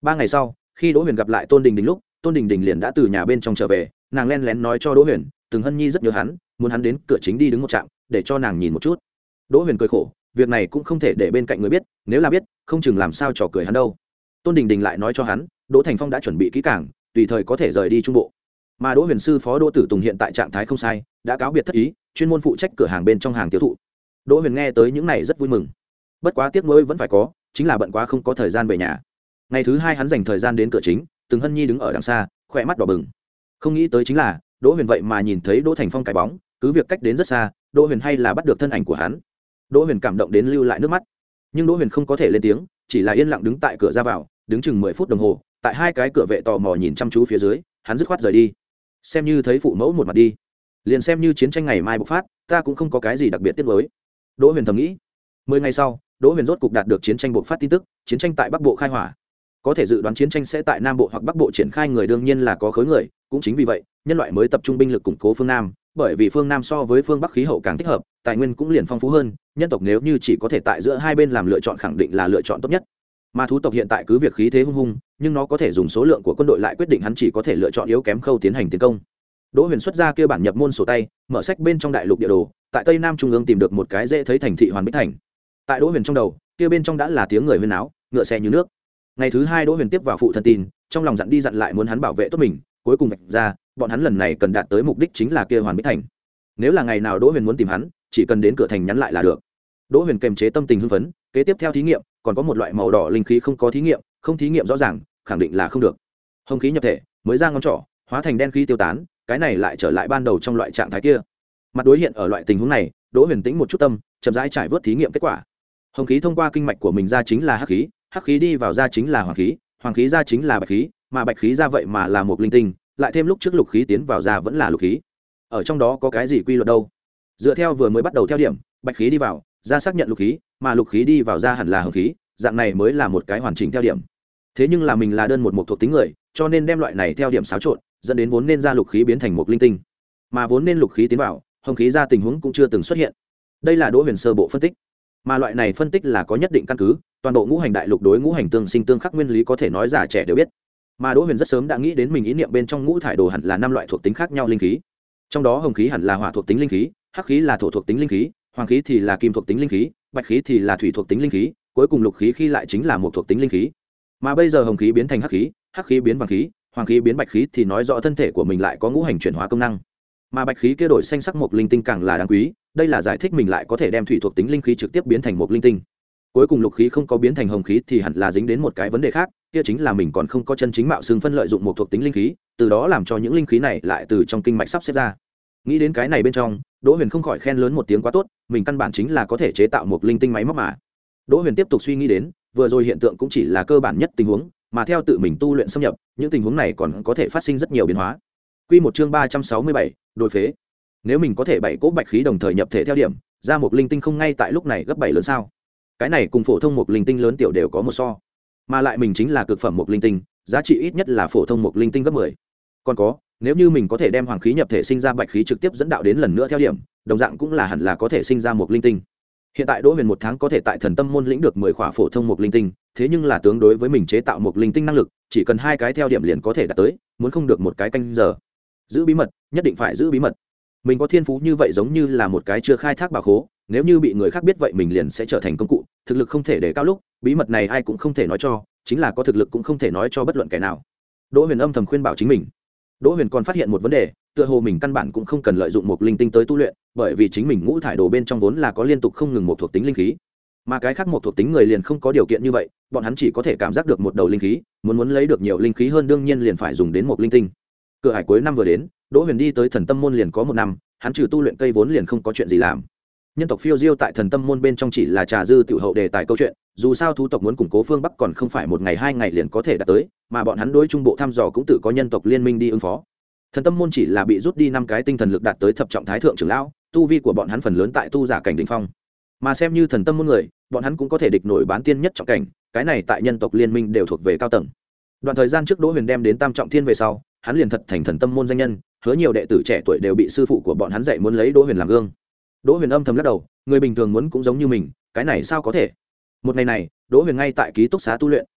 ba ngày sau khi đỗ huyền gặp lại tôn đình đình lúc tôn đình đình liền đã từ nhà bên trong trở về. Nàng len lén nói cho đỗ huyền từng hân nhi rất nhớ hắn, muốn hắn đến cửa chính đi đứng một trạm để cho nàng nhìn một chút. Đỗ huyền cười khổ, việc này cũng không thể để bên cạnh người biết, nếu là biết không chừng làm sao trò cười hắn đâu. Tôn đình đình lại nói cho hắn đỗ thành phong đã chuẩn bị kỹ càng, tùy thời có thể rời đi trung bộ. Mà đỗ huyền sư phó đỗ tử tùng hiện tại trạng thái không sai, đã cáo biệt thất ý, chuyên môn phụ trách cửa hàng bên trong hàng tiêu thụ. Đỗ huyền nghe tới những này rất vui mừng, bất quá tiếc nuối vẫn phải có, chính là bận quá không có thời gian về nhà. Ngày thứ hai hắn dành thời gian đến cửa chính, từng hân nhi đứng ở đằng xa khỏe mắt đỏ bừng. Không nghĩ tới chính là đỗ huyền vậy mà nhìn thấy đỗ thành phong cái bóng, cứ việc cách đến rất xa, đỗ huyền hay là bắt được thân ảnh của hắn. Đỗ huyền cảm động đến lưu lại nước mắt, nhưng đỗ huyền không có thể lên tiếng, chỉ là yên lặng đứng tại cửa ra vào, đứng chừng mười phút đồng hồ. Tại hai cái cửa vệ tò mò nhìn chăm chú phía dưới, hắn dứt khoát rời đi, xem như thấy phụ mẫu một mặt đi, liền xem như chiến tranh ngày mai bộc phát, ta cũng không có cái gì đặc biệt tiếc nuối. Đỗ huyền thầm nghĩ. Mười ngày sau, đỗ huyền rốt cục đạt được chiến tranh bộc phát tin tức. Chiến tranh tại bắc bộ khai hỏa, có thể dự đoán chiến tranh sẽ tại nam bộ hoặc bắc bộ triển khai người đương nhiên là có khối người. Cũng chính vì vậy nhân loại mới tập trung binh lực củng cố phương nam, bởi vì phương nam so với phương bắc khí hậu càng thích hợp, tài nguyên cũng liền phong phú hơn. Nhân tộc nếu như chỉ có thể tại giữa hai bên làm lựa chọn, khẳng định là lựa chọn tốt nhất. Mà thú tộc hiện tại cứ việc khí thế hung hung, nhưng nó có thể dùng số lượng của quân đội lại quyết định hắn chỉ có thể lựa chọn yếu kém khâu tiến hành tiến công. Đỗ huyền xuất ra kia bản nhập môn sổ tay, mở sách bên trong đại lục địa đồ, tại tây nam trung ương tìm được một cái dễ thấy thành thị Hoàn Bích Thành. Tại Đỗ huyền trong đầu, kia bên trong đã là tiếng người huyên náo, ngựa xe như nước. Ngày thứ hai Đỗ huyền tiếp vào phụ thân tin, trong lòng dặn đi dặn lại muốn hắn bảo vệ tốt mình, cuối cùng vạch ra bọn hắn lần này cần đạt tới mục đích chính là kia Hoàn Bích Thành. Nếu là ngày nào Đỗ huyền muốn tìm hắn, chỉ cần đến cửa thành nhắn lại là được. Đỗ huyền kềm chế tâm tình hưng phấn, kế tiếp theo thí nghiệm còn có một loại màu đỏ linh khí không có thí nghiệm, không thí nghiệm rõ ràng khẳng định là không được. Hồng khí nhập thể mới ra ngón trỏ, hóa thành đen khí tiêu tán, cái này lại trở lại ban đầu trong loại trạng thái kia. Mặt đối hiện ở loại tình huống này, Đỗ huyền tĩnh một chút tâm, chậm rãi trải vớt thí nghiệm kết quả. Hồng khí thông qua kinh mạch của mình ra chính là hắc khí, hắc khí đi vào ra chính là hoàng khí, hoàng khí ra chính là bạch khí, mà bạch khí ra vậy mà là một linh tinh, lại thêm lúc trước lục khí tiến vào ra vẫn là lục khí. Ở trong đó có cái gì quy luật đâu? Dựa theo vừa mới bắt đầu theo điểm, bạch khí đi vào ra xác nhận lục khí, mà lục khí đi vào ra hẳn là hồng khí, dạng này mới là một cái hoàn chỉnh theo điểm. Thế nhưng là mình là đơn một một thuộc tính người, cho nên đem loại này theo điểm xáo trộn, dẫn đến vốn nên ra lục khí biến thành một linh tinh, mà vốn nên lục khí tiến vào hồng khí ra tình huống cũng chưa từng xuất hiện. Đây là Đỗ huyền sơ bộ phân tích, mà loại này phân tích là có nhất định căn cứ, toàn bộ ngũ hành đại lục đối ngũ hành tương sinh tương khắc nguyên lý có thể nói già trẻ đều biết. Mà Đỗ huyền rất sớm đã nghĩ đến mình ý niệm bên trong ngũ thải đồ hẳn là năm loại thuộc tính khác nhau linh khí, trong đó hồng khí hẳn là hỏa thuộc tính linh khí, hắc khí là thổ thuộc tính linh khí, hoàng khí thì là kim thuộc tính linh khí, bạch khí thì là thủy thuộc tính linh khí, cuối cùng lục khí khi lại chính là một thuộc tính linh khí. Mà bây giờ hồng khí biến thành hắc khí, hắc khí biến vàng khí, hoàng khí biến bạch khí thì nói rõ thân thể của mình lại có ngũ hành chuyển hóa công năng. Mà bạch khí kia đổi xanh sắc một linh tinh càng là đáng quý, đây là giải thích mình lại có thể đem thủy thuộc tính linh khí trực tiếp biến thành một linh tinh. Cuối cùng lục khí không có biến thành hồng khí thì hẳn là dính đến một cái vấn đề khác, kia chính là mình còn không có chân chính mạo xương phân lợi dụng một thuộc tính linh khí, từ đó làm cho những linh khí này lại từ trong kinh mạch sắp xếp ra. Nghĩ đến cái này bên trong, Đỗ huyền không khỏi khen lớn một tiếng quá tốt, mình căn bản chính là có thể chế tạo một linh tinh máy móc mà. Đỗ huyền tiếp tục suy nghĩ đến, vừa rồi hiện tượng cũng chỉ là cơ bản nhất tình huống, mà theo tự mình tu luyện xâm nhập, những tình huống này còn có thể phát sinh rất nhiều biến hóa. Quy một chương ba trăm sáu mươi bảy, đột phế. Nếu mình có thể bảy cỗ bạch khí đồng thời nhập thể theo điểm, ra một linh tinh không ngay tại lúc này gấp bảy lớn sao? Cái này cùng phổ thông một linh tinh lớn tiểu đều có một so. Mà lại mình chính là cực phẩm một linh tinh, giá trị ít nhất là phổ thông một linh tinh gấp mười. Còn có, nếu như mình có thể đem hoàng khí nhập thể sinh ra bạch khí trực tiếp dẫn đạo đến lần nữa theo điểm, đồng dạng cũng là hẳn là có thể sinh ra một linh tinh. Hiện tại Đỗ huyền một tháng có thể tại thần tâm môn lĩnh được mười khỏa phổ thông một linh tinh, thế nhưng là tương đối với mình chế tạo một linh tinh năng lực, chỉ cần hai cái theo điểm liền có thể đạt tới, muốn không được một cái canh giờ. Giữ bí mật, nhất định phải giữ bí mật. Mình có thiên phú như vậy giống như là một cái chưa khai thác bảo khố, nếu như bị người khác biết vậy mình liền sẽ trở thành công cụ, thực lực không thể để cao lúc, bí mật này ai cũng không thể nói cho, chính là có thực lực cũng không thể nói cho bất luận kẻ nào. Đỗ huyền âm thầm khuyên bảo chính mình. Đỗ huyền còn phát hiện một vấn đề, tựa hồ mình căn bản cũng không cần lợi dụng một linh tinh tới tu luyện, bởi vì chính mình ngũ thải đồ bên trong vốn là có liên tục không ngừng một thuộc tính linh khí, mà cái khác một thuộc tính người liền không có điều kiện như vậy, bọn hắn chỉ có thể cảm giác được một đầu linh khí, muốn muốn lấy được nhiều linh khí hơn đương nhiên liền phải dùng đến một linh tinh. Cửa hải cuối năm vừa đến, Đỗ huyền đi tới thần tâm môn liền có một năm, hắn trừ tu luyện cây vốn liền không có chuyện gì làm. Nhân tộc phiêu diêu tại thần tâm môn bên trong chỉ là trà dư tiểu hậu đề tài câu chuyện, dù sao thú tộc muốn củng cố phương bắc còn không phải một ngày hai ngày liền có thể đạt tới, mà bọn hắn đối trung bộ thăm dò cũng tự có nhân tộc liên minh đi ứng phó. Thần tâm môn chỉ là bị rút đi năm cái tinh thần lực đạt tới thập trọng thái thượng trưởng lão, tu vi của bọn hắn phần lớn tại tu giả cảnh đỉnh phong, mà xem như thần tâm môn người, bọn hắn cũng có thể địch nổi bán tiên nhất trọng cảnh, cái này tại nhân tộc liên minh đều thuộc về cao tầng. Đoạn thời gian trước Đỗ huyền đem đến tam trọng thiên về sau, hắn liền thật thành thần tâm môn danh nhân, hứa nhiều đệ tử trẻ tuổi đều bị sư phụ của bọn hắn dạy muốn lấy Đỗ huyền làm gương. Đỗ huyền âm thầm lắc đầu, người bình thường muốn cũng giống như mình, cái này sao có thể. Một ngày này, Đỗ huyền ngay tại ký túc xá tu luyện,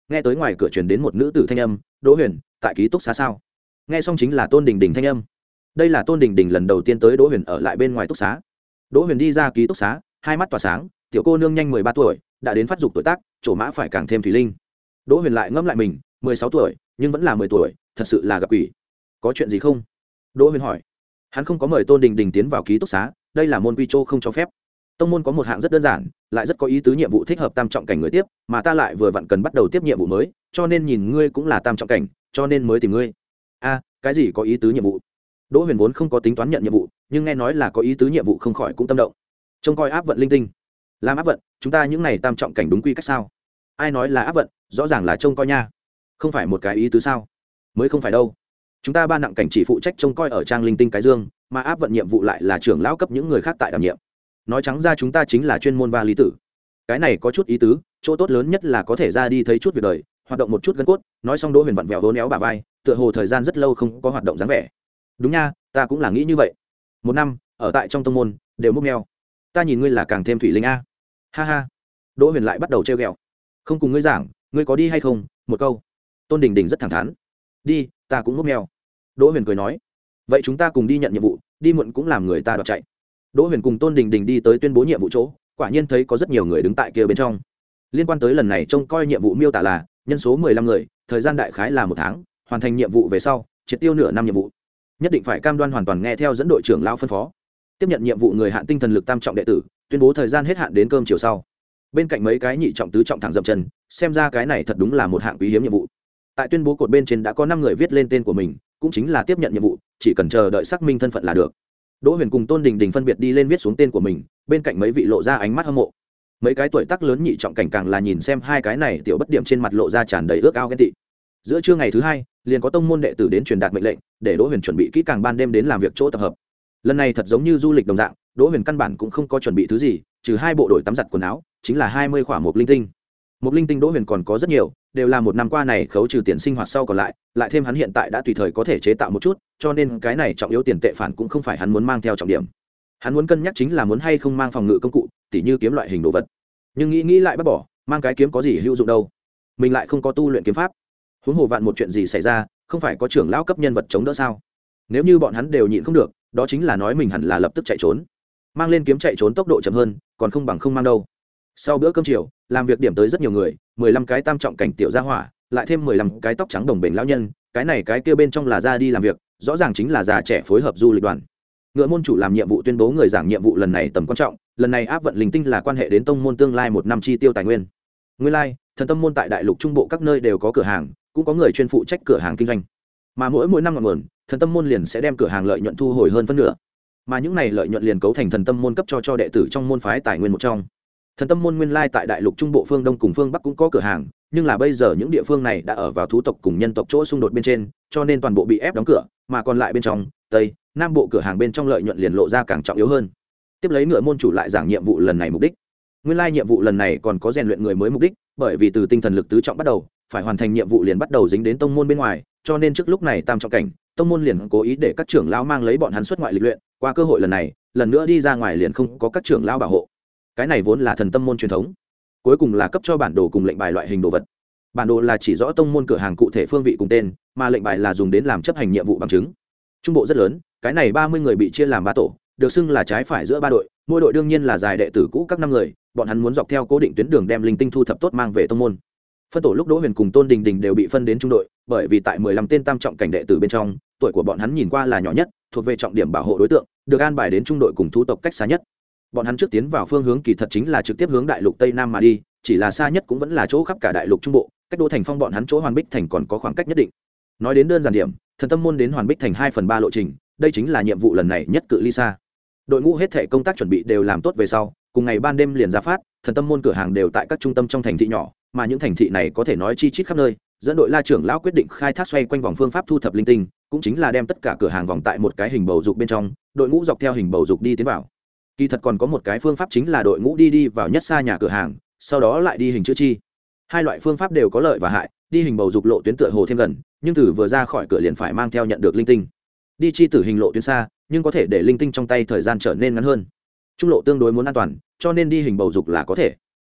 nghe tới ngoài cửa truyền đến một nữ tử thanh âm, Đỗ Huyền, tại ký túc xá sao? Nghe xong chính là Tôn Đình Đình thanh âm. Đây là Tôn Đình Đình lần đầu tiên tới Đỗ Huyền ở lại bên ngoài túc xá. Đỗ Huyền đi ra ký túc xá, hai mắt tỏa sáng, tiểu cô nương nhanh mười ba tuổi, đã đến phát dục tuổi tác, trổ mã phải càng thêm thủy linh. Đỗ Huyền lại ngẫm lại mình, mười sáu tuổi, nhưng vẫn là mười tuổi, thật sự là gặp quỷ. Có chuyện gì không? Đỗ Huyền hỏi. Hắn không có mời Tôn Đình Đình tiến vào ký túc xá, đây là môn quy chô không cho phép. Tông môn có một hạng rất đơn giản, lại rất có ý tứ nhiệm vụ thích hợp tam trọng cảnh người tiếp, mà ta lại vừa vặn cần bắt đầu tiếp nhiệm vụ mới, cho nên nhìn ngươi cũng là tam trọng cảnh, cho nên mới tìm ngươi. A, cái gì có ý tứ nhiệm vụ? Đỗ Huyền vốn không có tính toán nhận nhiệm vụ, nhưng nghe nói là có ý tứ nhiệm vụ không khỏi cũng tâm động. Trông coi áp vận linh tinh. Làm áp vận, chúng ta những này tam trọng cảnh đúng quy cách sao? Ai nói là áp vận, rõ ràng là trông coi nha. Không phải một cái ý tứ sao? Mới không phải đâu. Chúng ta ba nặng cảnh chỉ phụ trách trông coi ở trang linh tinh cái dương, mà áp vận nhiệm vụ lại là trưởng lão cấp những người khác tại đảm nhiệm. Nói trắng ra chúng ta chính là chuyên môn va lý tử. Cái này có chút ý tứ, chỗ tốt lớn nhất là có thể ra đi thấy chút việc đời, hoạt động một chút gân cốt. Nói xong Đỗ Huyền vặn vẹo vốn éo bả vai, tựa hồ thời gian rất lâu không có hoạt động dáng vẻ. Đúng nha, ta cũng là nghĩ như vậy. Một năm ở tại trong tông môn đều múc mèo, ta nhìn ngươi là càng thêm thủy linh a. Ha ha. Đỗ Huyền lại bắt đầu trêu ghẹo. Không cùng ngươi giảng, ngươi có đi hay không? Một câu. Tôn Đình Đình rất thẳng thắn. Đi, ta cũng múc mèo. Đỗ Huyền cười nói. Vậy chúng ta cùng đi nhận nhiệm vụ, đi muộn cũng làm người ta đoạt chạy. Đỗ Huyền cùng Tôn Đình Đình đi tới tuyên bố nhiệm vụ chỗ, quả nhiên thấy có rất nhiều người đứng tại kia bên trong. Liên quan tới lần này trông coi nhiệm vụ miêu tả là nhân số mười lăm người, thời gian đại khái là một tháng, hoàn thành nhiệm vụ về sau, triệt tiêu nửa năm nhiệm vụ. Nhất định phải cam đoan hoàn toàn nghe theo dẫn đội trưởng lão phân phó. Tiếp nhận nhiệm vụ người hạn tinh thần lực tam trọng đệ tử, tuyên bố thời gian hết hạn đến cơm chiều sau. Bên cạnh mấy cái nhị trọng tứ trọng thẳng dậm chân, xem ra cái này thật đúng là một hạng quý hiếm nhiệm vụ. Tại tuyên bố cột bên trên đã có năm người viết lên tên của mình, cũng chính là tiếp nhận nhiệm vụ, chỉ cần chờ đợi xác minh thân phận là được. Đỗ Huyền cùng Tôn Đình Đình phân biệt đi lên viết xuống tên của mình, bên cạnh mấy vị lộ ra ánh mắt hâm mộ. Mấy cái tuổi tác lớn nhị trọng cảnh càng là nhìn xem hai cái này tiểu bất điểm trên mặt lộ ra tràn đầy ước ao ghen tị. Giữa trưa ngày thứ hai, liền có tông môn đệ tử đến truyền đạt mệnh lệnh, để Đỗ Huyền chuẩn bị kỹ càng ban đêm đến làm việc chỗ tập hợp. Lần này thật giống như du lịch đồng dạng, Đỗ Huyền căn bản cũng không có chuẩn bị thứ gì, trừ hai bộ đổi tắm giặt quần áo, chính là hai mươi khỏa một linh tinh. Một linh tinh Đỗ Huyền còn có rất nhiều, đều là một năm qua này khấu trừ tiền sinh hoạt sau còn lại, lại thêm hắn hiện tại đã tùy thời có thể chế tạo một chút, cho nên cái này trọng yếu tiền tệ phản cũng không phải hắn muốn mang theo trọng điểm. Hắn muốn cân nhắc chính là muốn hay không mang phòng ngự công cụ, tỉ như kiếm loại hình đồ vật. Nhưng nghĩ nghĩ lại bắt bỏ, mang cái kiếm có gì hữu dụng đâu? Mình lại không có tu luyện kiếm pháp. Huống hồ vạn một chuyện gì xảy ra, không phải có trưởng lão cấp nhân vật chống đỡ sao? Nếu như bọn hắn đều nhịn không được, đó chính là nói mình hẳn là lập tức chạy trốn. Mang lên kiếm chạy trốn tốc độ chậm hơn, còn không bằng không mang đâu. Sau bữa cơm chiều, làm việc điểm tới rất nhiều người, mười lăm cái tam trọng cảnh tiểu gia hỏa, lại thêm mười lăm cái tóc trắng đồng bền lão nhân, cái này cái kia bên trong là ra đi làm việc, rõ ràng chính là già trẻ phối hợp du lịch đoàn. Ngựa môn chủ làm nhiệm vụ tuyên bố người giảng nhiệm vụ lần này tầm quan trọng, lần này áp vận linh tinh là quan hệ đến tông môn tương lai một năm chi tiêu tài nguyên. Nguyên lai, like, thần tâm môn tại đại lục trung bộ các nơi đều có cửa hàng, cũng có người chuyên phụ trách cửa hàng kinh doanh. Mà mỗi mỗi năm ngọn nguồn, thần tâm môn liền sẽ đem cửa hàng lợi nhuận thu hồi hơn phân nửa. Mà những này lợi nhuận liền cấu thành thần tâm môn cấp cho cho đệ tử trong môn phái tài nguyên một trong. Thần tâm môn nguyên lai tại đại lục trung bộ phương đông cùng phương bắc cũng có cửa hàng, nhưng là bây giờ những địa phương này đã ở vào thú tộc cùng nhân tộc chỗ xung đột bên trên, cho nên toàn bộ bị ép đóng cửa, mà còn lại bên trong tây nam bộ cửa hàng bên trong lợi nhuận liền lộ ra càng trọng yếu hơn. Tiếp lấy ngựa môn chủ lại giảng nhiệm vụ lần này mục đích. Nguyên lai nhiệm vụ lần này còn có rèn luyện người mới mục đích, bởi vì từ tinh thần lực tứ trọng bắt đầu, phải hoàn thành nhiệm vụ liền bắt đầu dính đến tông môn bên ngoài, cho nên trước lúc này tam trọng cảnh, tông môn liền cố ý để các trưởng lão mang lấy bọn hắn xuất ngoại lịch luyện, qua cơ hội lần này, lần nữa đi ra ngoài liền không có các trưởng lão bảo hộ. Cái này vốn là thần tâm môn truyền thống. Cuối cùng là cấp cho bản đồ cùng lệnh bài loại hình đồ vật. Bản đồ là chỉ rõ tông môn cửa hàng cụ thể phương vị cùng tên, mà lệnh bài là dùng đến làm chấp hành nhiệm vụ bằng chứng. Trung bộ rất lớn, cái này ba mươi người bị chia làm ba tổ, được xưng là trái phải giữa ba đội, mỗi đội đương nhiên là dài đệ tử cũ các năm người, bọn hắn muốn dọc theo cố định tuyến đường đem linh tinh thu thập tốt mang về tông môn. Phân tổ lúc Đỗ Huyền cùng Tôn Đình Đình đều bị phân đến trung đội, bởi vì tại mười lăm tên tam trọng cảnh đệ tử bên trong, tuổi của bọn hắn nhìn qua là nhỏ nhất, thuộc về trọng điểm bảo hộ đối tượng, được an bài đến trung đội cùng thú tộc cách xa nhất. Bọn hắn trước tiến vào phương hướng kỳ thật chính là trực tiếp hướng đại lục tây nam mà đi, chỉ là xa nhất cũng vẫn là chỗ khắp cả đại lục trung bộ, cách Đô Thành Phong bọn hắn chỗ Hoàn Bích Thành còn có khoảng cách nhất định. Nói đến đơn giản điểm, thần tâm môn đến Hoàn Bích Thành hai phần ba lộ trình, đây chính là nhiệm vụ lần này nhất cự ly xa. Đội ngũ hết thể công tác chuẩn bị đều làm tốt về sau, cùng ngày ban đêm liền ra phát, thần tâm môn cửa hàng đều tại các trung tâm trong thành thị nhỏ, mà những thành thị này có thể nói chi chít khắp nơi. Dẫn đội La trưởng lão quyết định khai thác xoay quanh vòng phương pháp thu thập linh tinh, cũng chính là đem tất cả cửa hàng vòng tại một cái hình bầu dục bên trong, đội ngũ dọc theo hình bầu dục đi tiến vào. Kỳ thật còn có một cái phương pháp chính là đội ngũ đi đi vào nhất xa nhà cửa hàng, sau đó lại đi hình chữ chi. Hai loại phương pháp đều có lợi và hại, đi hình bầu dục lộ tuyến tựa hồ thêm gần, nhưng từ vừa ra khỏi cửa liền phải mang theo nhận được linh tinh. Đi chi tử hình lộ tuyến xa, nhưng có thể để linh tinh trong tay thời gian trở nên ngắn hơn. Trung lộ tương đối muốn an toàn, cho nên đi hình bầu dục là có thể.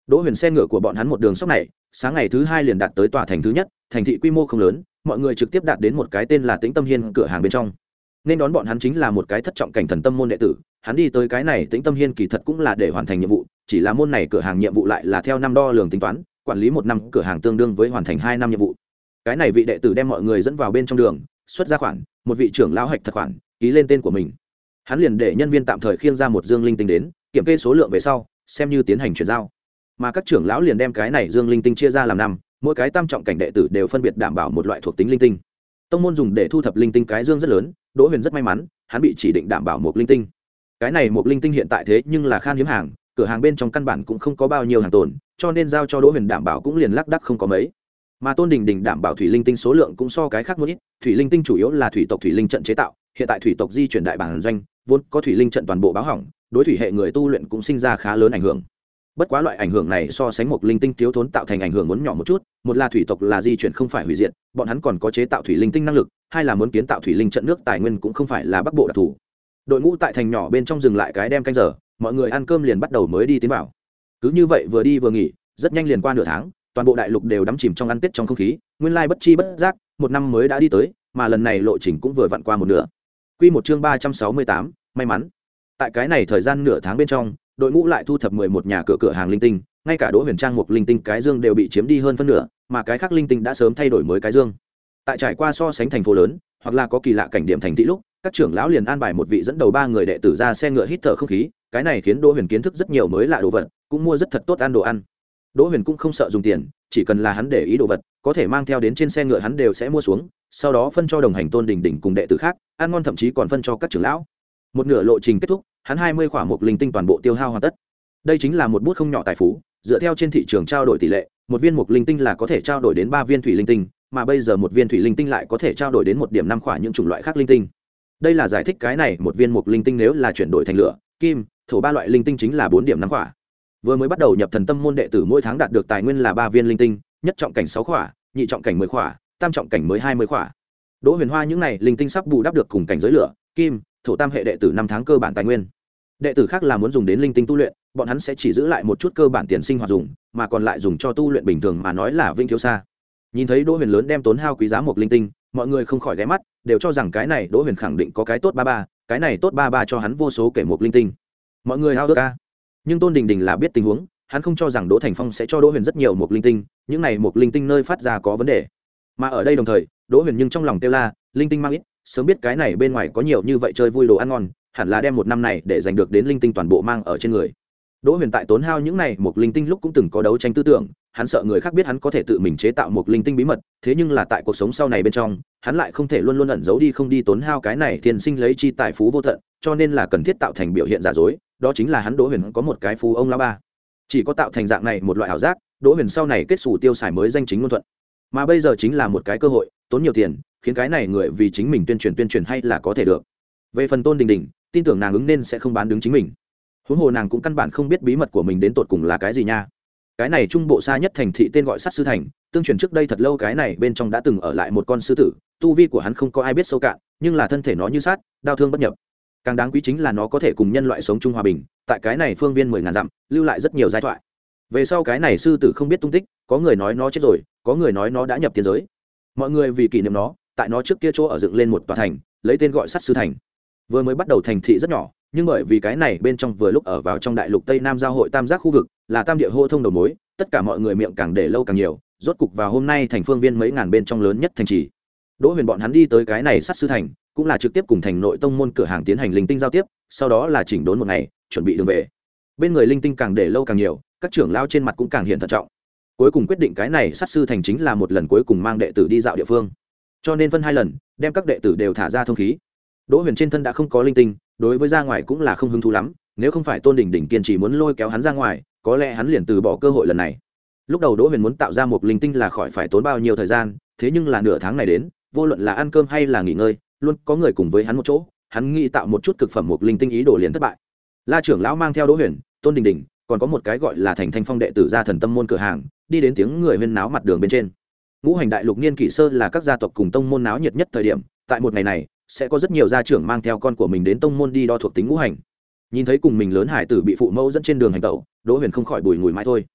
Đỗ Huyền xe ngựa của bọn hắn một đường sóc này, sáng ngày thứ hai liền đạt tới tòa thành thứ nhất, thành thị quy mô không lớn, mọi người trực tiếp đạt đến một cái tên là Tĩnh Tâm Hiên cửa hàng bên trong. Nên đón bọn hắn chính là một cái thất trọng cảnh thần tâm môn đệ tử, hắn đi tới cái này Tĩnh Tâm Hiên kỳ thật cũng là để hoàn thành nhiệm vụ, chỉ là môn này cửa hàng nhiệm vụ lại là theo năm đo lường tính toán, quản lý một năm cửa hàng tương đương với hoàn thành hai năm nhiệm vụ. Cái này vị đệ tử đem mọi người dẫn vào bên trong đường, xuất ra khoản, một vị trưởng lão hạch thật khoản, ký lên tên của mình. Hắn liền để nhân viên tạm thời khiêng ra một dương linh tinh đến, kiểm kê số lượng về sau, xem như tiến hành chuyển giao. Mà các trưởng lão liền đem cái này dương linh tinh chia ra làm năm, mỗi cái tam trọng cảnh đệ tử đều phân biệt đảm bảo một loại thuộc tính linh tinh. Tông môn dùng để thu thập linh tinh cái dương rất lớn, Đỗ Huyền rất may mắn, hắn bị chỉ định đảm bảo một linh tinh. Cái này một linh tinh hiện tại thế nhưng là khan hiếm hàng, cửa hàng bên trong căn bản cũng không có bao nhiêu hàng tồn, cho nên giao cho Đỗ Huyền đảm bảo cũng liền lác đác không có mấy. Mà Tôn Đình Đình đảm bảo thủy linh tinh số lượng cũng so cái khác một ít, thủy linh tinh chủ yếu là thủy tộc thủy linh trận chế tạo, hiện tại thủy tộc di chuyển đại bản doanh, vốn có thủy linh trận toàn bộ báo hỏng, đối thủy hệ người tu luyện cũng sinh ra khá lớn ảnh hưởng. Bất quá loại ảnh hưởng này so sánh một linh tinh thiếu thốn tạo thành ảnh hưởng muốn nhỏ một chút, một là thủy tộc là di chuyển không phải hủy diệt, bọn hắn còn có chế tạo thủy linh tinh năng lực, hai là muốn kiến tạo thủy linh trận nước tài nguyên cũng không phải là bắc bộ đặc thù. Đội ngũ tại thành nhỏ bên trong dừng lại cái đem canh giờ, mọi người ăn cơm liền bắt đầu mới đi tiến vào. Cứ như vậy vừa đi vừa nghỉ, rất nhanh liền qua nửa tháng, toàn bộ đại lục đều đắm chìm trong ăn tết trong không khí, nguyên lai bất chi bất giác, một năm mới đã đi tới, mà lần này lộ trình cũng vừa vặn qua một nửa. Quy một chương ba trăm sáu mươi tám, may mắn. Tại cái này thời gian nửa tháng bên trong, đội ngũ lại thu thập mười một nhà cửa cửa hàng linh tinh, ngay cả Đỗ Huyền Trang một linh tinh cái dương đều bị chiếm đi hơn phân nửa, mà cái khác linh tinh đã sớm thay đổi mới cái dương. Tại trải qua so sánh thành phố lớn, hoặc là có kỳ lạ cảnh điểm thành thị lúc, các trưởng lão liền an bài một vị dẫn đầu ba người đệ tử ra xe ngựa hít thở không khí, cái này khiến Đỗ Huyền kiến thức rất nhiều mới lạ đồ vật, cũng mua rất thật tốt ăn đồ ăn. Đỗ Huyền cũng không sợ dùng tiền, chỉ cần là hắn để ý đồ vật, có thể mang theo đến trên xe ngựa hắn đều sẽ mua xuống, sau đó phân cho đồng hành Tôn Đình Đình cùng đệ tử khác, ăn ngon thậm chí còn phân cho các trưởng lão. Một nửa lộ trình kết thúc, hắn hai mươi khỏa một linh tinh toàn bộ tiêu hao hoàn tất. Đây chính là một bút không nhỏ tài phú, dựa theo trên thị trường trao đổi tỷ lệ, một viên một linh tinh là có thể trao đổi đến ba viên thủy linh tinh, mà bây giờ một viên thủy linh tinh lại có thể trao đổi đến một điểm năm khỏa những chủng loại khác linh tinh. Đây là giải thích cái này một viên một linh tinh nếu là chuyển đổi thành lửa, kim, thổ ba loại linh tinh chính là bốn điểm năm khỏa. Vừa mới bắt đầu nhập thần tâm môn đệ tử mỗi tháng đạt được tài nguyên là ba viên linh tinh, nhất trọng cảnh sáu khỏa, nhị trọng cảnh mười khỏa, tam trọng cảnh mới hai mươi khỏa. Đỗ Huyền Hoa những này linh tinh sắp bù đắp được cùng cảnh giới lửa, kim, thổ tam hệ đệ tử năm tháng cơ bản tài nguyên. Đệ tử khác là muốn dùng đến linh tinh tu luyện, bọn hắn sẽ chỉ giữ lại một chút cơ bản tiền sinh hoạt dùng, mà còn lại dùng cho tu luyện bình thường mà nói là vinh thiếu xa. Nhìn thấy Đỗ Huyền lớn đem tốn hao quý giá một linh tinh, mọi người không khỏi ghé mắt, đều cho rằng cái này Đỗ Huyền khẳng định có cái tốt ba ba, cái này tốt ba ba cho hắn vô số kể một linh tinh. Mọi người hao ước a. Nhưng Tôn Đình Đình là biết tình huống, hắn không cho rằng Đỗ Thành Phong sẽ cho Đỗ Huyền rất nhiều một linh tinh, những này một linh tinh nơi phát ra có vấn đề. Mà ở đây đồng thời, Đỗ Huyền nhưng trong lòng kêu la, linh tinh mang ít, sớm biết cái này bên ngoài có nhiều như vậy chơi vui đồ ăn ngon, hẳn là đem một năm này để giành được đến linh tinh toàn bộ mang ở trên người. Đỗ Huyền tại tốn hao những này một linh tinh lúc cũng từng có đấu tranh tư tưởng, hắn sợ người khác biết hắn có thể tự mình chế tạo một linh tinh bí mật, thế nhưng là tại cuộc sống sau này bên trong, hắn lại không thể luôn luôn ẩn giấu đi không đi tốn hao cái này thiên sinh lấy chi tài phú vô tận, cho nên là cần thiết tạo thành biểu hiện giả dối, đó chính là hắn Đỗ Huyền có một cái phú ông lão ba. Chỉ có tạo thành dạng này một loại ảo giác, Đỗ Huyền sau này kết sủ tiêu xài mới danh chính ngôn thuận. Mà bây giờ chính là một cái cơ hội, tốn nhiều tiền, khiến cái này người vì chính mình tuyên truyền tuyên truyền hay là có thể được. Về phần Tôn Đình Đình, tin tưởng nàng ứng nên sẽ không bán đứng chính mình. Huống hồ nàng cũng căn bản không biết bí mật của mình đến tột cùng là cái gì nha. Cái này trung bộ xa nhất thành thị tên gọi Sát Sư Thành, tương truyền trước đây thật lâu cái này bên trong đã từng ở lại một con sư tử, tu vi của hắn không có ai biết sâu cạn, nhưng là thân thể nó như sát, đao thương bất nhập. Càng đáng quý chính là nó có thể cùng nhân loại sống chung hòa bình, tại cái này phương viên mười ngàn dặm, lưu lại rất nhiều giai thoại. Về sau cái này sư tử không biết tung tích, có người nói nó chết rồi, có người nói nó đã nhập tiên giới. Mọi người vì kỷ niệm nó, tại nó trước kia chỗ ở dựng lên một tòa thành, lấy tên gọi Sát Sư Thành. Vừa mới bắt đầu thành thị rất nhỏ, nhưng bởi vì cái này bên trong vừa lúc ở vào trong đại lục Tây Nam giao hội tam giác khu vực, là tam địa hô thông đầu mối, tất cả mọi người miệng càng để lâu càng nhiều, rốt cục vào hôm nay thành phương viên mấy ngàn bên trong lớn nhất thành trì. Đỗ Huyền bọn hắn đi tới cái này Sát Sư Thành, cũng là trực tiếp cùng thành nội tông môn cửa hàng tiến hành linh tinh giao tiếp, sau đó là chỉnh đốn một ngày, chuẩn bị đường về. Bên người linh tinh càng để lâu càng nhiều, các trưởng lao trên mặt cũng càng hiện thận trọng. Cuối cùng quyết định cái này Sát Sư Thành chính là một lần cuối cùng mang đệ tử đi dạo địa phương, cho nên phân hai lần, đem các đệ tử đều thả ra thông khí. Đỗ Huyền trên thân đã không có linh tinh, đối với ra ngoài cũng là không hứng thú lắm, nếu không phải Tôn Đình Đình kiên trì muốn lôi kéo hắn ra ngoài, có lẽ hắn liền từ bỏ cơ hội lần này. Lúc đầu Đỗ Huyền muốn tạo ra một linh tinh là khỏi phải tốn bao nhiêu thời gian, thế nhưng là nửa tháng này đến, vô luận là ăn cơm hay là nghỉ ngơi, luôn có người cùng với hắn một chỗ, hắn nghĩ tạo một chút cực phẩm một linh tinh ý đồ liền thất bại. La trưởng lão mang theo Đỗ Huyền, Tôn Đình Đình, còn có một cái gọi là Thành Thanh Phong đệ tử ra thần tâm môn cửa hàng, đi đến tiếng người huyên náo mặt đường bên trên. Ngũ hành đại lục niên kỷ sơ là các gia tộc cùng tông môn náo nhiệt nhất thời điểm, tại một ngày này sẽ có rất nhiều gia trưởng mang theo con của mình đến tông môn đi đo thuộc tính ngũ hành. Nhìn thấy cùng mình lớn hải tử bị phụ mẫu dẫn trên đường hành tẩu, Đỗ Huyền không khỏi bùi ngùi mãi thôi.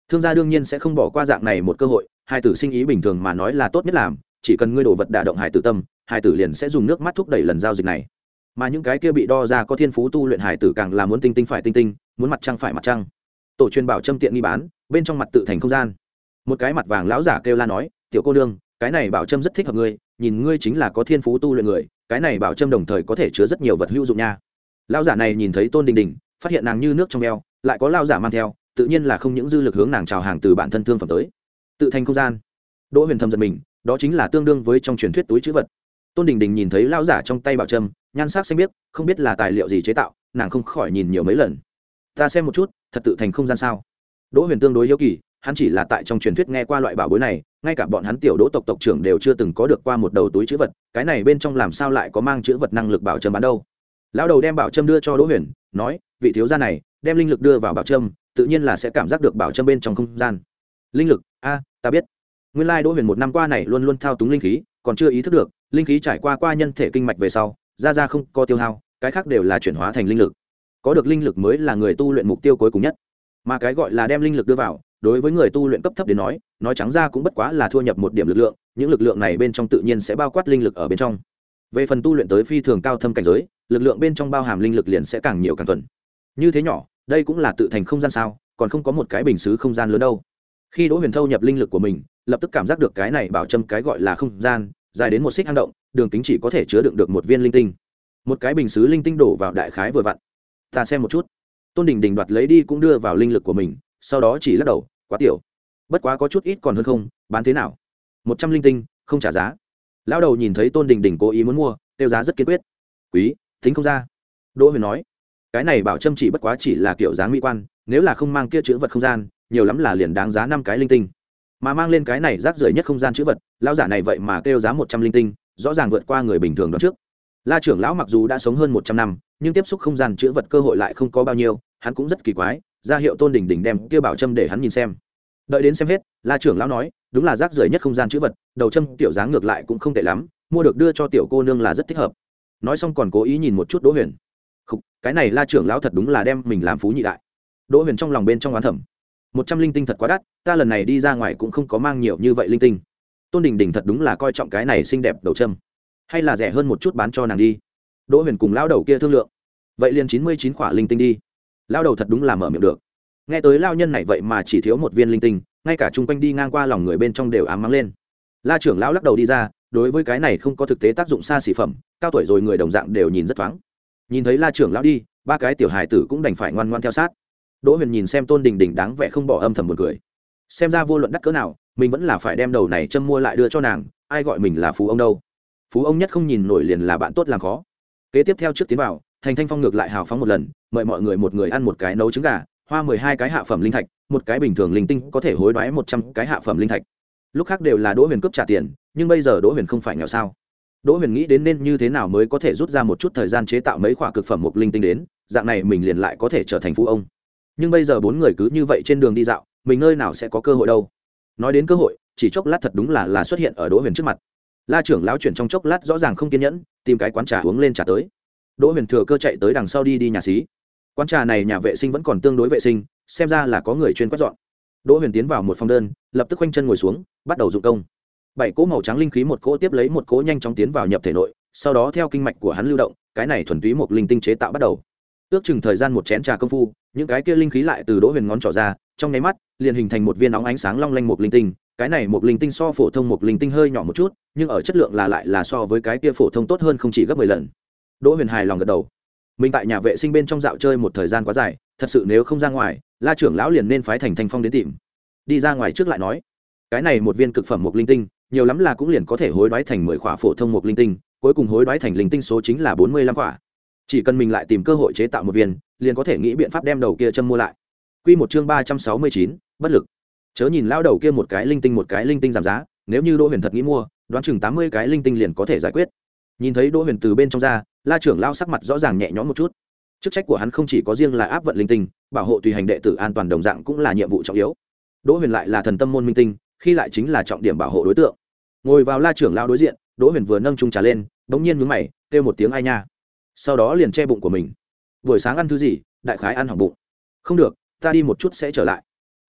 thương gia đương nhiên sẽ không bỏ qua dạng này một cơ hội, hai tử sinh ý bình thường mà nói là tốt nhất làm, chỉ cần ngươi đồ vật đả động hải tử tâm, hải tử liền sẽ dùng nước mắt thúc đẩy lần giao dịch này. Mà những cái kia bị đo ra có thiên phú tu luyện hải tử càng là muốn tinh tinh phải tinh tinh, muốn mặt trăng phải mặt trăng. Tổ truyền bảo châm tiện nghi bán, bên trong mặt tự thành không gian. Một cái mặt vàng lão giả kêu la nói, tiểu cô nương, cái này bảo châm rất thích hợp ngươi, nhìn ngươi chính là có thiên phú tu luyện người, cái này bảo châm đồng thời có thể chứa rất nhiều vật hữu dụng nha. Lão giả này nhìn thấy Tôn Đình Đình, phát hiện nàng như nước trong eo, lại có lão giả mang theo, tự nhiên là không những dư lực hướng nàng chào hàng từ bản thân thương phẩm tới. Tự thành không gian. Đỗ Huyền thầm giật mình, đó chính là tương đương với trong truyền thuyết túi trữ vật. Tôn Đình Đình nhìn thấy lão giả trong tay bảo châm, nhan sắc xanh biếc, không biết là tài liệu gì chế tạo, nàng không khỏi nhìn nhiều mấy lần. Ta xem một chút, thật tự thành không gian sao? Đỗ Huyền tương đối hiếu kỳ, hắn chỉ là tại trong truyền thuyết nghe qua loại bảo bối này, ngay cả bọn hắn tiểu Đỗ tộc tộc trưởng đều chưa từng có được qua một đầu túi trữ vật, cái này bên trong làm sao lại có mang trữ vật năng lực bảo châm bán đâu? Lão đầu đem bảo châm đưa cho Đỗ Huyền, nói, vị thiếu gia này, đem linh lực đưa vào bảo châm, tự nhiên là sẽ cảm giác được bảo châm bên trong không gian. Linh lực? A, ta biết. Nguyên lai Đỗ Huyền một năm qua này luôn luôn thao túng linh khí, còn chưa ý thức được, linh khí trải qua qua nhân thể kinh mạch về sau, ra ra không có tiêu hao, cái khác đều là chuyển hóa thành linh lực. Có được linh lực mới là người tu luyện mục tiêu cuối cùng nhất. Mà cái gọi là đem linh lực đưa vào, đối với người tu luyện cấp thấp đến nói, nói trắng ra cũng bất quá là thua nhập một điểm lực lượng, những lực lượng này bên trong tự nhiên sẽ bao quát linh lực ở bên trong. Về phần tu luyện tới phi thường cao thâm cảnh giới, lực lượng bên trong bao hàm linh lực liền sẽ càng nhiều càng thuần. Như thế nhỏ, đây cũng là tự thành không gian sao, còn không có một cái bình sứ không gian lớn đâu. Khi Đỗ Huyền thâu nhập linh lực của mình, lập tức cảm giác được cái này bảo châm cái gọi là không gian, dài đến một xích hang động, đường kính chỉ có thể chứa đựng được một viên linh tinh. Một cái bình sứ linh tinh đổ vào đại khái vừa vặn. Ta xem một chút. Tôn Đình Đình đoạt lấy đi cũng đưa vào linh lực của mình, sau đó chỉ lắc đầu, quá tiểu. Bất quá có chút ít còn hơn không, bán thế nào? Một trăm linh tinh, không trả giá. Lão đầu nhìn thấy Tôn Đình Đình cố ý muốn mua, tiêu giá rất kiên quyết. Quý, tính không ra. Đỗ Huyền nói, cái này bảo châm chỉ bất quá chỉ là kiểu dáng mỹ quan, nếu là không mang kia chữ vật không gian, nhiều lắm là liền đáng giá năm cái linh tinh. Mà mang lên cái này rác rưởi nhất không gian chữ vật, lão giả này vậy mà kêu giá một trăm linh tinh, rõ ràng vượt qua người bình thường đoán trước. La trưởng lão mặc dù đã sống hơn một trăm năm, nhưng tiếp xúc không gian chữ vật cơ hội lại không có bao nhiêu, hắn cũng rất kỳ quái, ra hiệu Tôn Đình Đình đem kia bảo châm để hắn nhìn xem. Đợi đến xem hết, La trưởng lão nói, đúng là rác rưởi nhất không gian chữ vật, đầu châm tiểu dáng ngược lại cũng không tệ lắm, mua được đưa cho tiểu cô nương là rất thích hợp. Nói xong còn cố ý nhìn một chút Đỗ Huyền. Khục, cái này La trưởng lão thật đúng là đem mình làm phú nhị đại. Đỗ Huyền trong lòng bên trong oán thầm, một trăm linh tinh thật quá đắt, ta lần này đi ra ngoài cũng không có mang nhiều như vậy linh tinh. Tôn Đình Đình thật đúng là coi trọng cái này xinh đẹp đầu châm, hay là rẻ hơn một chút bán cho nàng đi. Đỗ Huyền cùng lão đầu kia thương lượng, vậy liền chín mươi chín khỏa linh tinh đi. Lão đầu thật đúng là mở miệng được. Nghe tới lão nhân này vậy mà chỉ thiếu một viên linh tinh, ngay cả chung quanh đi ngang qua lòng người bên trong đều ám mắng lên. La trưởng lão lắc đầu đi ra, đối với cái này không có thực tế tác dụng xa xỉ phẩm, cao tuổi rồi người đồng dạng đều nhìn rất thoáng. Nhìn thấy La trưởng lão đi, ba cái tiểu hài tử cũng đành phải ngoan ngoan theo sát. Đỗ Huyền nhìn xem Tôn Đình Đình đáng vẻ không bỏ, âm thầm buồn cười. Xem ra vô luận đắt cỡ nào, mình vẫn là phải đem đầu này châm mua lại đưa cho nàng, ai gọi mình là phú ông đâu. Phú ông nhất không nhìn nổi liền là bạn tốt làm khó. Kế tiếp theo trước tiến vào, Thành Thanh Phong ngược lại hào phóng một lần, mời mọi người một người ăn một cái nấu trứng gà, hoa mười hai cái hạ phẩm linh thạch, một cái bình thường linh tinh có thể hối đoái một trăm cái hạ phẩm linh thạch. Lúc khác đều là Đỗ Huyền cướp trả tiền, nhưng bây giờ Đỗ Huyền không phải nghèo sao. Đỗ Huyền nghĩ đến nên như thế nào mới có thể rút ra một chút thời gian chế tạo mấy khoả cực phẩm một linh tinh đến, dạng này mình liền lại có thể trở thành phú ông. Nhưng bây giờ bốn người cứ như vậy trên đường đi dạo, mình nơi nào sẽ có cơ hội đâu. Nói đến cơ hội, chỉ chốc lát thật đúng là là xuất hiện ở Đỗ Huyền trước mặt. La trưởng lão chuyển trong chốc lát rõ ràng không kiên nhẫn, tìm cái quán trà uống lên trà tới. Đỗ Huyền thừa cơ chạy tới đằng sau đi đi nhà xí. Quán trà này nhà vệ sinh vẫn còn tương đối vệ sinh, xem ra là có người chuyên quét dọn. Đỗ Huyền tiến vào một phòng đơn, lập tức khoanh chân ngồi xuống, bắt đầu dụng công. Bảy cỗ màu trắng linh khí một cỗ tiếp lấy một cỗ nhanh chóng tiến vào nhập thể nội, sau đó theo kinh mạch của hắn lưu động, cái này thuần túy một linh tinh chế tạo bắt đầu. Ước chừng thời gian một chén trà công phu, những cái kia linh khí lại từ Đỗ Huyền ngón trỏ ra, trong nháy mắt liền hình thành một viên óng ánh sáng long lanh một linh tinh. Cái này một linh tinh so phổ thông một linh tinh hơi nhỏ một chút, nhưng ở chất lượng là lại là so với cái kia phổ thông tốt hơn không chỉ gấp mười lần. Đỗ Huyền hài lòng gật đầu. Mình tại nhà vệ sinh bên trong dạo chơi một thời gian quá dài, thật sự nếu không ra ngoài, La trưởng lão liền nên phái Thành Thanh Phong đến tìm. Đi ra ngoài trước lại nói, cái này một viên cực phẩm một linh tinh, nhiều lắm là cũng liền có thể hối đoái thành mười khỏa phổ thông một linh tinh, cuối cùng hối đoái thành linh tinh số chính là bốn mươi lăm khỏa. Chỉ cần mình lại tìm cơ hội chế tạo một viên, liền có thể nghĩ biện pháp đem đầu kia châm mua lại. Quy một chương ba trăm sáu mươi chín, bất lực. Chớ nhìn lao đầu kia một cái linh tinh một cái linh tinh giảm giá, nếu như Đỗ Huyền thật nghĩ mua, đoán chừng tám mươi cái linh tinh liền có thể giải quyết. Nhìn thấy Đỗ Huyền từ bên trong ra, La trưởng lao sắc mặt rõ ràng nhẹ nhõm một chút. Chức trách của hắn không chỉ có riêng là áp vận linh tinh, bảo hộ tùy hành đệ tử an toàn đồng dạng cũng là nhiệm vụ trọng yếu. Đỗ Huyền lại là thần tâm môn minh tinh, khi lại chính là trọng điểm bảo hộ đối tượng. Ngồi vào La trưởng lao đối diện, Đỗ Huyền vừa nâng chung trà lên, bỗng nhiên nhướng mày, kêu một tiếng ai nha. Sau đó liền che bụng của mình. Buổi sáng ăn thứ gì? Đại khái ăn hỏng bụng. Không được, ta đi một chút sẽ trở lại.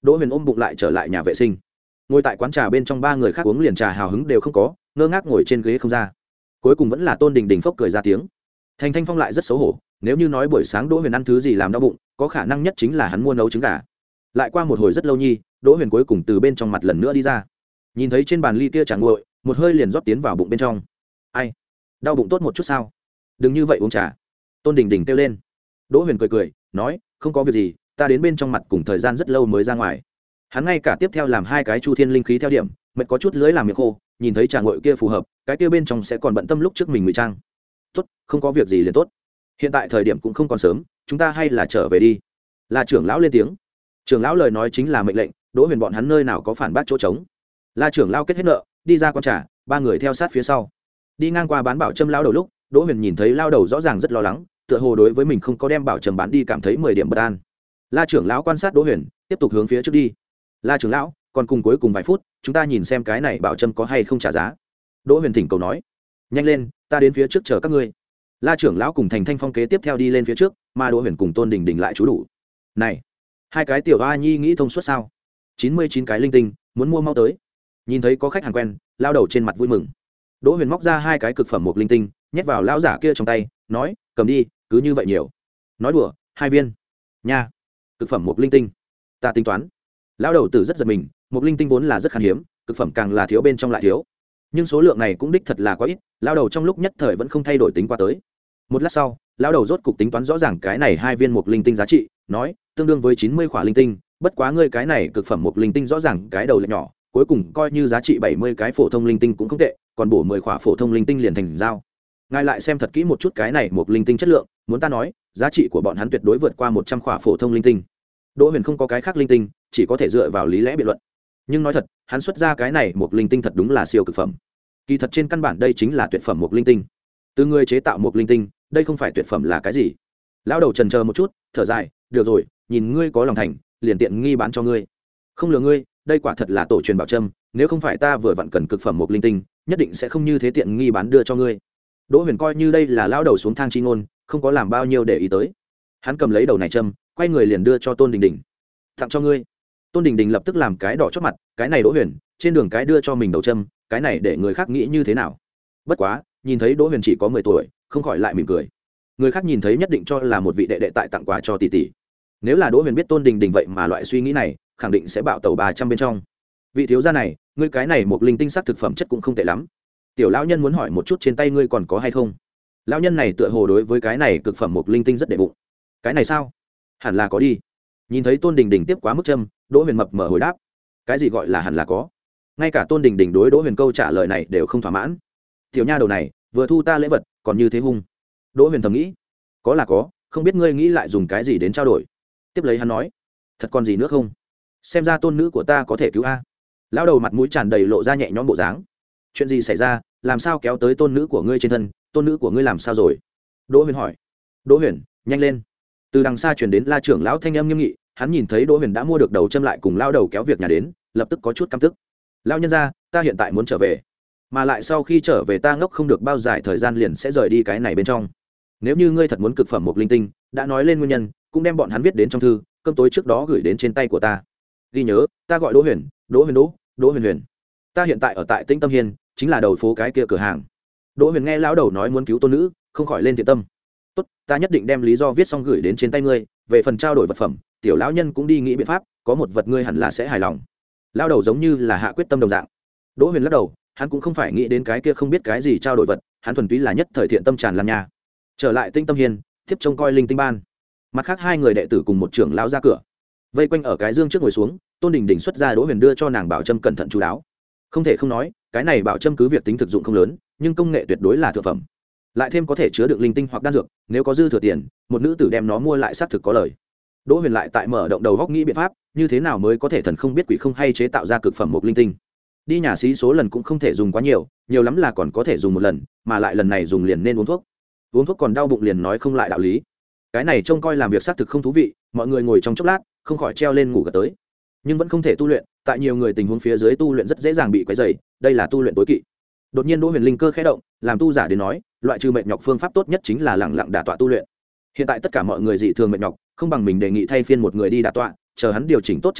Đỗ Huyền ôm bụng lại trở lại nhà vệ sinh. Ngồi tại quán trà bên trong, ba người khác uống liền trà hào hứng đều không có, ngơ ngác ngồi trên ghế không ra. Cuối cùng vẫn là Tôn Đình Đình phốc cười ra tiếng. Thành Thanh Phong lại rất xấu hổ, nếu như nói buổi sáng Đỗ Huyền ăn thứ gì làm đau bụng, có khả năng nhất chính là hắn mua nấu trứng gà. Lại qua một hồi rất lâu nhi, Đỗ Huyền cuối cùng từ bên trong mặt lần nữa đi ra. Nhìn thấy trên bàn ly kia trà nguội, một hơi liền rót tiến vào bụng bên trong. Ai, đau bụng tốt một chút sao? Đừng như vậy uống trà. Tôn Đình Đình kêu lên. Đỗ Huyền cười cười, nói, không có việc gì, ta đến bên trong mặt cùng thời gian rất lâu mới ra ngoài. Hắn ngay cả tiếp theo làm hai cái chu thiên linh khí theo điểm, mệt có chút lưới làm miệng khô, nhìn thấy trà nguội kia phù hợp, cái kia bên trong sẽ còn bận tâm lúc trước mình ngụy trang. Tốt, không có việc gì liền tốt. Hiện tại thời điểm cũng không còn sớm, chúng ta hay là trở về đi. La trưởng lão lên tiếng. Trưởng lão lời nói chính là mệnh lệnh, Đỗ Huyền bọn hắn nơi nào có phản bác chỗ trống. La trưởng lão kết hết nợ, đi ra quán trà, ba người theo sát phía sau. Đi ngang qua bán bảo trâm lão đầu lúc, Đỗ Huyền nhìn thấy lão đầu rõ ràng rất lo lắng, tựa hồ đối với mình không có đem bảo trâm bán đi cảm thấy mười điểm bất an. La trưởng lão quan sát Đỗ Huyền, tiếp tục hướng phía trước đi. La trưởng lão, còn cùng cuối cùng vài phút, chúng ta nhìn xem cái này bảo trâm có hay không trả giá. Đỗ Huyền thỉnh cầu nói. Nhanh lên, ta đến phía trước chờ các ngươi. La trưởng lão cùng Thành Thanh Phong kế tiếp theo đi lên phía trước, mà Đỗ Huyền cùng Tôn Đình Đình lại trú đủ. Này, hai cái tiểu a nhi nghĩ thông suốt sao? chín mươi chín cái linh tinh, muốn mua mau tới. Nhìn thấy có khách hàng quen, lao đầu trên mặt vui mừng. Đỗ Huyền móc ra hai cái cực phẩm một linh tinh, nhét vào lão giả kia trong tay, nói, cầm đi, cứ như vậy nhiều. Nói đùa, hai viên. Nha, cực phẩm một linh tinh, ta tính toán. Lão đầu tử rất giật mình, một linh tinh vốn là rất khan hiếm, cực phẩm càng là thiếu bên trong lại thiếu. Nhưng số lượng này cũng đích thật là quá ít, lão đầu trong lúc nhất thời vẫn không thay đổi tính qua tới. Một lát sau, lão đầu rốt cục tính toán rõ ràng cái này hai viên một linh tinh giá trị, nói, tương đương với chín mươi khỏa linh tinh, bất quá ngươi cái này cực phẩm một linh tinh rõ ràng cái đầu lại nhỏ, cuối cùng coi như giá trị bảy mươi cái phổ thông linh tinh cũng không tệ, còn bổ mười khỏa phổ thông linh tinh liền thành giao. Ngài lại xem thật kỹ một chút cái này một linh tinh chất lượng, muốn ta nói, giá trị của bọn hắn tuyệt đối vượt qua một trăm khỏa phổ thông linh tinh. Đỗ Huyền không có cái khác linh tinh, chỉ có thể dựa vào lý lẽ biện luận. Nhưng nói thật, hắn xuất ra cái này một linh tinh thật đúng là siêu cực phẩm. Kỳ thật trên căn bản đây chính là tuyệt phẩm một linh tinh. Từ người chế tạo một linh tinh, đây không phải tuyệt phẩm là cái gì? Lão đầu trần chờ một chút, thở dài, được rồi, nhìn ngươi có lòng thành, liền tiện nghi bán cho ngươi. Không lừa ngươi, đây quả thật là tổ truyền bảo trâm, nếu không phải ta vừa vặn cần cực phẩm một linh tinh, nhất định sẽ không như thế tiện nghi bán đưa cho ngươi. Đỗ Huyền coi như đây là lão đầu xuống thang chi ngôn, không có làm bao nhiêu để ý tới. Hắn cầm lấy đầu này trâm, quay người liền đưa cho Tôn Đình Đình. Tặng cho ngươi. Tôn Đình Đình lập tức làm cái đỏ chót mặt, cái này Đỗ Huyền, trên đường cái đưa cho mình đầu trâm, cái này để người khác nghĩ như thế nào? Bất quá, nhìn thấy Đỗ Huyền chỉ có mười tuổi, không khỏi lại mỉm cười. Người khác nhìn thấy nhất định cho là một vị đệ đệ tại tặng quà cho tỷ tỷ. Nếu là Đỗ Huyền biết Tôn Đình Đình vậy mà loại suy nghĩ này, khẳng định sẽ bạo tẩu ba trăm bên trong. Vị thiếu gia này, ngươi cái này một linh tinh sắc thực phẩm chất cũng không tệ lắm. Tiểu lão nhân muốn hỏi một chút trên tay ngươi còn có hay không? Lão nhân này tựa hồ đối với cái này cực phẩm một linh tinh rất đệ bụng. Cái này sao? Hẳn là có đi. Nhìn thấy Tôn Đình Đình tiếp quá mức châm, Đỗ Huyền mập mở hồi đáp. Cái gì gọi là hẳn là có? Ngay cả Tôn Đình Đình đối Đỗ Huyền câu trả lời này đều không thỏa mãn. Tiểu nha đầu này, vừa thu ta lễ vật, còn như thế hung. Đỗ Huyền thầm nghĩ, có là có, không biết ngươi nghĩ lại dùng cái gì đến trao đổi. Tiếp lấy hắn nói, thật còn gì nữa không? Xem ra tôn nữ của ta có thể cứu a. Lão đầu mặt mũi tràn đầy lộ ra nhẹ nhõm bộ dáng. Chuyện gì xảy ra, làm sao kéo tới tôn nữ của ngươi trên thân, tôn nữ của ngươi làm sao rồi? Đỗ Huyền hỏi. Đỗ Huyền, nhanh lên. Từ đằng xa truyền đến La trưởng lão thanh âm nghiêm nghị, hắn nhìn thấy Đỗ Huyền đã mua được đầu châm lại cùng lão đầu kéo việc nhà đến, lập tức có chút căm tức. Lão nhân gia, ta hiện tại muốn trở về, mà lại sau khi trở về ta ngốc không được bao dài thời gian liền sẽ rời đi cái này bên trong. Nếu như ngươi thật muốn cực phẩm một linh tinh, đã nói lên nguyên nhân, cũng đem bọn hắn viết đến trong thư, cơm tối trước đó gửi đến trên tay của ta. Ghi nhớ, ta gọi Đỗ Huyền, Đỗ Huyền Đỗ, Đỗ Huyền Huyền. Ta hiện tại ở tại Tĩnh Tâm Hiên, chính là đầu phố cái kia cửa hàng. Đỗ Huyền nghe lão đầu nói muốn cứu tôn nữ, không khỏi lên thiện tâm. Tốt, ta nhất định đem lý do viết xong gửi đến trên tay ngươi, về phần trao đổi vật phẩm, tiểu lão nhân cũng đi nghĩ biện pháp, có một vật ngươi hẳn là sẽ hài lòng. Lão đầu giống như là hạ quyết tâm đồng dạng. Đỗ Huyền lắc đầu, hắn cũng không phải nghĩ đến cái kia không biết cái gì trao đổi vật, hắn thuần túy là nhất thời thiện tâm tràn lan nha. Trở lại Tĩnh Tâm Hiên, tiếp trông coi linh tinh ban. Mặt khác hai người đệ tử cùng một trưởng lão ra cửa, vây quanh ở cái dương trước ngồi xuống. Tôn Đình Đình xuất ra Đỗ Huyền đưa cho nàng bảo châm cẩn thận chú đáo. Không thể không nói, cái này bảo châm cứ việc tính thực dụng không lớn, nhưng công nghệ tuyệt đối là thượng phẩm. Lại thêm có thể chứa đựng linh tinh hoặc đan dược, nếu có dư thừa tiền, một nữ tử đem nó mua lại xác thực có lời. Đỗ Huyền lại tại mở động đầu góc nghĩ biện pháp, như thế nào mới có thể thần không biết quỷ không hay chế tạo ra cực phẩm một linh tinh. Đi nhà xí số lần cũng không thể dùng quá nhiều, nhiều lắm là còn có thể dùng một lần, mà lại lần này dùng liền nên uống thuốc. Uống thuốc còn đau bụng liền nói không lại đạo lý. Cái này trông coi làm việc xác thực không thú vị, mọi người ngồi trong chốc lát, không khỏi treo lên ngủ gật tới. Nhưng vẫn không thể tu luyện, tại nhiều người tình huống phía dưới tu luyện rất dễ dàng bị quấy rầy, đây là tu luyện tối kỵ. Đột nhiên Đỗ Huyền linh cơ khẽ động, làm tu giả đến nói, loại trừ mệt nhọc phương pháp tốt nhất chính là lẳng lặng đả tọa tu luyện. Hiện tại tất cả mọi người dị thường mệt nhọc, không bằng mình đề nghị thay phiên một người đi đả tọa, chờ hắn điều chỉnh tốt trạng thái,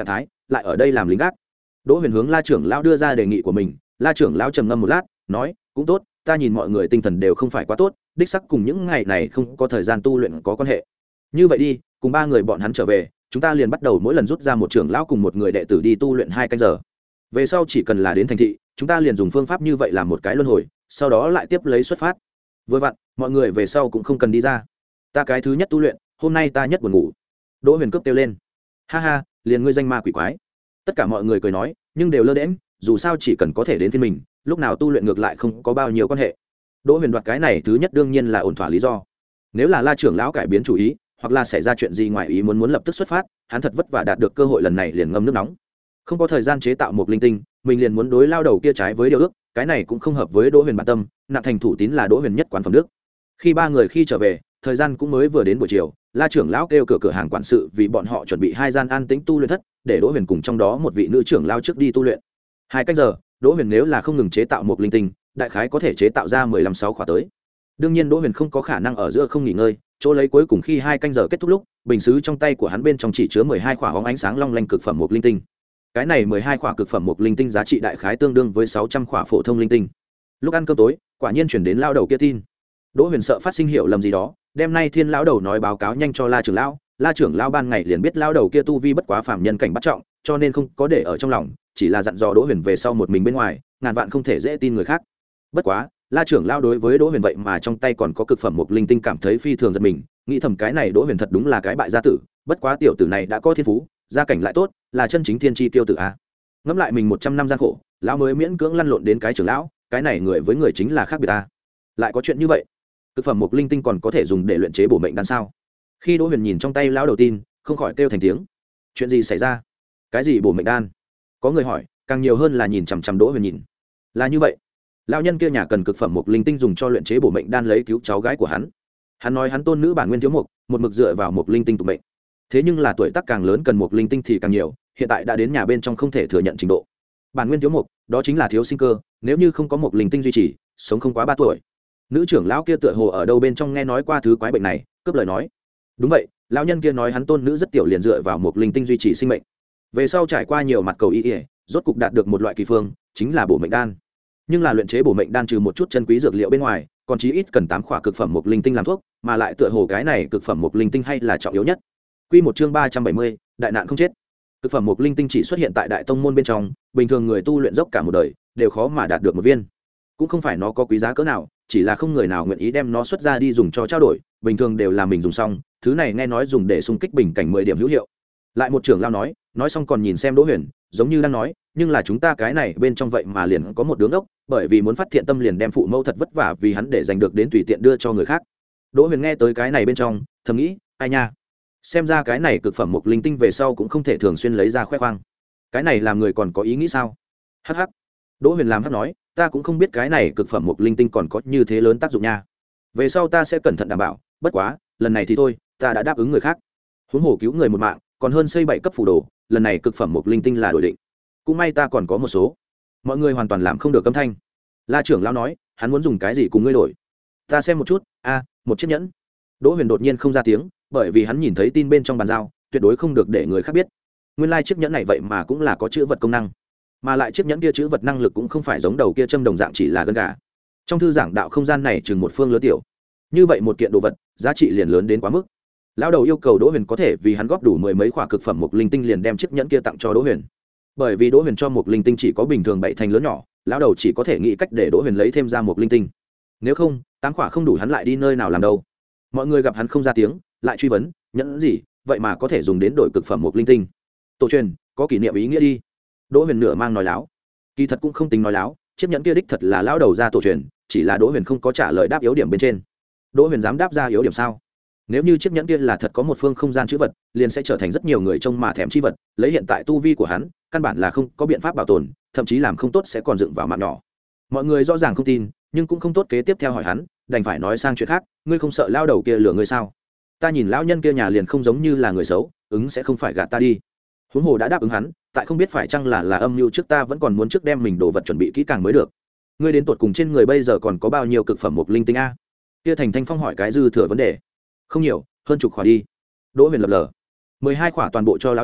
lại ở đây làm lính gác. Đỗ Huyền hướng La trưởng lão đưa ra đề nghị của mình. La trưởng lão trầm ngâm một lát, nói, cũng tốt, ta nhìn mọi người tinh thần đều không phải quá tốt, đích sắc cùng những ngày này không có thời gian tu luyện có quan hệ. Như vậy đi, cùng ba người bọn hắn trở về, chúng ta liền bắt đầu mỗi lần rút ra một trưởng lão cùng một người đệ tử đi tu luyện hai canh giờ. Về sau chỉ cần là đến thành thị, chúng ta liền dùng phương pháp như vậy làm một cái luân hồi, sau đó lại tiếp lấy xuất phát. Vừa vặn, mọi người về sau cũng không cần đi ra. Ta cái thứ nhất tu luyện, hôm nay ta nhất buồn ngủ. Đỗ Huyền cướp kêu lên. Ha ha, liền ngươi danh ma quỷ quái. Tất cả mọi người cười nói, nhưng đều lơ đễnh, dù sao chỉ cần có thể đến phiên mình, lúc nào tu luyện ngược lại không có bao nhiêu quan hệ. Đỗ Huyền đoạt cái này thứ nhất đương nhiên là ổn thỏa lý do. Nếu là La trưởng lão cải biến chủ ý, hoặc là xảy ra chuyện gì ngoài ý muốn muốn lập tức xuất phát, hắn thật vất vả đạt được cơ hội lần này liền ngâm nước nóng. Không có thời gian chế tạo một linh tinh, mình liền muốn đối lao đầu kia trái với điều ước, cái này cũng không hợp với Đỗ Huyền bản tâm, nặng thành thủ tín là Đỗ Huyền nhất quán phẩm đức. Khi ba người khi trở về, thời gian cũng mới vừa đến buổi chiều, La trưởng lão kêu cửa cửa hàng quản sự vì bọn họ chuẩn bị hai gian an tĩnh tu luyện thất, để Đỗ Huyền cùng trong đó một vị nữ trưởng lao trước đi tu luyện. Hai cách giờ, Đỗ Huyền nếu là không ngừng chế tạo một linh tinh, đại khái có thể chế tạo ra mười lăm sáu khóa tới. Đương nhiên Đỗ Huyền không có khả năng ở giữa không nghỉ ngơi, chỗ lấy cuối cùng khi hai canh giờ kết thúc lúc, bình sứ trong tay của hắn bên trong chỉ chứa mười hai khỏa hóng ánh sáng long lanh cực phẩm một linh tinh. Cái này mười hai khỏa cực phẩm một linh tinh giá trị đại khái tương đương với sáu trăm khỏa phổ thông linh tinh. Lúc ăn cơm tối, quả nhiên chuyển đến lao đầu kia tin. Đỗ Huyền sợ phát sinh hiểu lầm gì đó, đêm nay Thiên lão đầu nói báo cáo nhanh cho La trưởng lão, La trưởng lão ban ngày liền biết lao đầu kia tu vi bất quá phàm nhân cảnh bắt trọng, cho nên không có để ở trong lòng, chỉ là dặn dò Đỗ Huyền về sau một mình bên ngoài, ngàn vạn không thể dễ tin người khác. Bất quá, La trưởng lão đối với Đỗ Huyền vậy mà trong tay còn có cực phẩm một linh tinh cảm thấy phi thường giật mình, nghĩ thầm cái này Đỗ Huyền thật đúng là cái bại gia tử, bất quá tiểu tử này đã có thiên phú, gia cảnh lại tốt, là chân chính thiên chi tiêu tử a. Ngẫm lại mình một trăm năm gian khổ, lão mới miễn cưỡng lăn lộn đến cái trưởng lão, cái này người với người chính là khác biệt ta. Lại có chuyện như vậy, cực phẩm một linh tinh còn có thể dùng để luyện chế bổ mệnh đan sao? Khi Đỗ Huyền nhìn trong tay lão đầu tin, không khỏi kêu thành tiếng. Chuyện gì xảy ra? Cái gì bổ mệnh đan? Có người hỏi, càng nhiều hơn là nhìn chằm chằm Đỗ Huyền nhìn. Là như vậy, lão nhân kia nhà cần cực phẩm một linh tinh dùng cho luyện chế bổ mệnh đan lấy cứu cháu gái của hắn. Hắn nói hắn tôn nữ bản nguyên thiếu mục, một mực dựa vào một linh tinh tụ mệnh. Thế nhưng là tuổi tác càng lớn cần một linh tinh thì càng nhiều, hiện tại đã đến nhà bên trong không thể thừa nhận trình độ. Bản nguyên thiếu mục, đó chính là thiếu sinh cơ, nếu như không có một linh tinh duy trì, sống không quá ba tuổi. Nữ trưởng lão kia tựa hồ ở đâu bên trong nghe nói qua thứ quái bệnh này, cướp lời nói. Đúng vậy, lão nhân kia nói hắn tôn nữ rất tiểu liền dựa vào một linh tinh duy trì sinh mệnh. Về sau trải qua nhiều mặt cầu y y, rốt cục đạt được một loại kỳ phương, chính là bổ mệnh đan. Nhưng là luyện chế bổ mệnh đan trừ một chút chân quý dược liệu bên ngoài, còn chí ít cần tám khỏa cực phẩm một linh tinh làm thuốc, mà lại tựa hồ cái này cực phẩm một linh tinh hay là trọng yếu nhất. Quy một chương ba trăm bảy mươi, đại nạn không chết. Cực phẩm một linh tinh chỉ xuất hiện tại đại tông môn bên trong, bình thường người tu luyện dốc cả một đời đều khó mà đạt được một viên. Cũng không phải nó có quý giá cỡ nào, chỉ là không người nào nguyện ý đem nó xuất ra đi dùng cho trao đổi, bình thường đều là mình dùng xong, thứ này nghe nói dùng để xung kích bình cảnh mười điểm hữu hiệu. Lại một trưởng lao nói, nói xong còn nhìn xem Đỗ Huyền, giống như đang nói, nhưng là chúng ta cái này bên trong vậy mà liền có một đứa ngốc, bởi vì muốn phát thiện tâm liền đem phụ mẫu thật vất vả vì hắn để giành được đến tùy tiện đưa cho người khác. Đỗ Huyền nghe tới cái này bên trong, thầm nghĩ, ai nha, xem ra cái này cực phẩm một linh tinh về sau cũng không thể thường xuyên lấy ra khoe khoang. Cái này làm người còn có ý nghĩ sao? Hắc hắc. Đỗ Huyền làm hắc nói, ta cũng không biết cái này cực phẩm một linh tinh còn có như thế lớn tác dụng nha. Về sau ta sẽ cẩn thận đảm bảo, bất quá, lần này thì thôi, ta đã đáp ứng người khác. Huống hồ cứu người một mạng, còn hơn xây bảy cấp phủ đồ, lần này cực phẩm một linh tinh là đổi định. Cũng may ta còn có một số. Mọi người hoàn toàn làm không được âm thanh. La trưởng lão nói, hắn muốn dùng cái gì cùng ngươi đổi? Ta xem một chút, a, một chiếc nhẫn. Đỗ Huyền đột nhiên không ra tiếng, bởi vì hắn nhìn thấy tin bên trong bàn giao, tuyệt đối không được để người khác biết. Nguyên lai like chiếc nhẫn này vậy mà cũng là có chữ vật công năng, mà lại chiếc nhẫn kia chữ vật năng lực cũng không phải giống đầu kia châm đồng dạng chỉ là gân gà. Trong thư giảng đạo không gian này chừng một phương lớn tiểu, như vậy một kiện đồ vật giá trị liền lớn đến quá mức. Lão đầu yêu cầu Đỗ Huyền có thể vì hắn góp đủ mười mấy khỏa cực phẩm một linh tinh liền đem chiếc nhẫn kia tặng cho Đỗ Huyền. Bởi vì Đỗ Huyền cho một linh tinh chỉ có bình thường bảy thành lớn nhỏ, lão đầu chỉ có thể nghĩ cách để Đỗ Huyền lấy thêm ra một linh tinh. Nếu không, tám khỏa không đủ hắn lại đi nơi nào làm đâu. Mọi người gặp hắn không ra tiếng, lại truy vấn, nhẫn gì, vậy mà có thể dùng đến đổi cực phẩm một linh tinh. Tổ truyền, có kỷ niệm ý nghĩa đi. Đỗ Huyền nửa mang nói láo, kỳ thật cũng không tính nói láo, chiếc nhẫn kia đích thật là lão đầu ra tổ truyền, chỉ là Đỗ Huyền không có trả lời đáp yếu điểm bên trên. Đỗ Huyền dám đáp ra yếu điểm sao? Nếu như chiếc nhẫn kia là thật có một phương không gian chữ vật, liền sẽ trở thành rất nhiều người trông mà thèm chi vật, lấy hiện tại tu vi của hắn, căn bản là không có biện pháp bảo tồn, thậm chí làm không tốt sẽ còn dựng vào mạng nhỏ. Mọi người rõ ràng không tin, nhưng cũng không tốt kế tiếp theo hỏi hắn, đành phải nói sang chuyện khác, ngươi không sợ lão đầu kia lừa ngươi sao? Ta nhìn lão nhân kia nhà liền không giống như là người xấu, ứng sẽ không phải gạt ta đi. Huống hồ đã đáp ứng hắn, tại không biết phải chăng là là âm mưu trước, ta vẫn còn muốn trước đem mình đồ vật chuẩn bị kỹ càng mới được. Ngươi đến tột cùng trên người bây giờ còn có bao nhiêu cực phẩm một linh tinh a? Kia Thành Thanh Phong hỏi cái dư thừa vấn đề. Không nhiều, hơn chục khỏa đi. Đỗ Huyền lập lờ, mười hai khỏa toàn bộ cho lão nhân,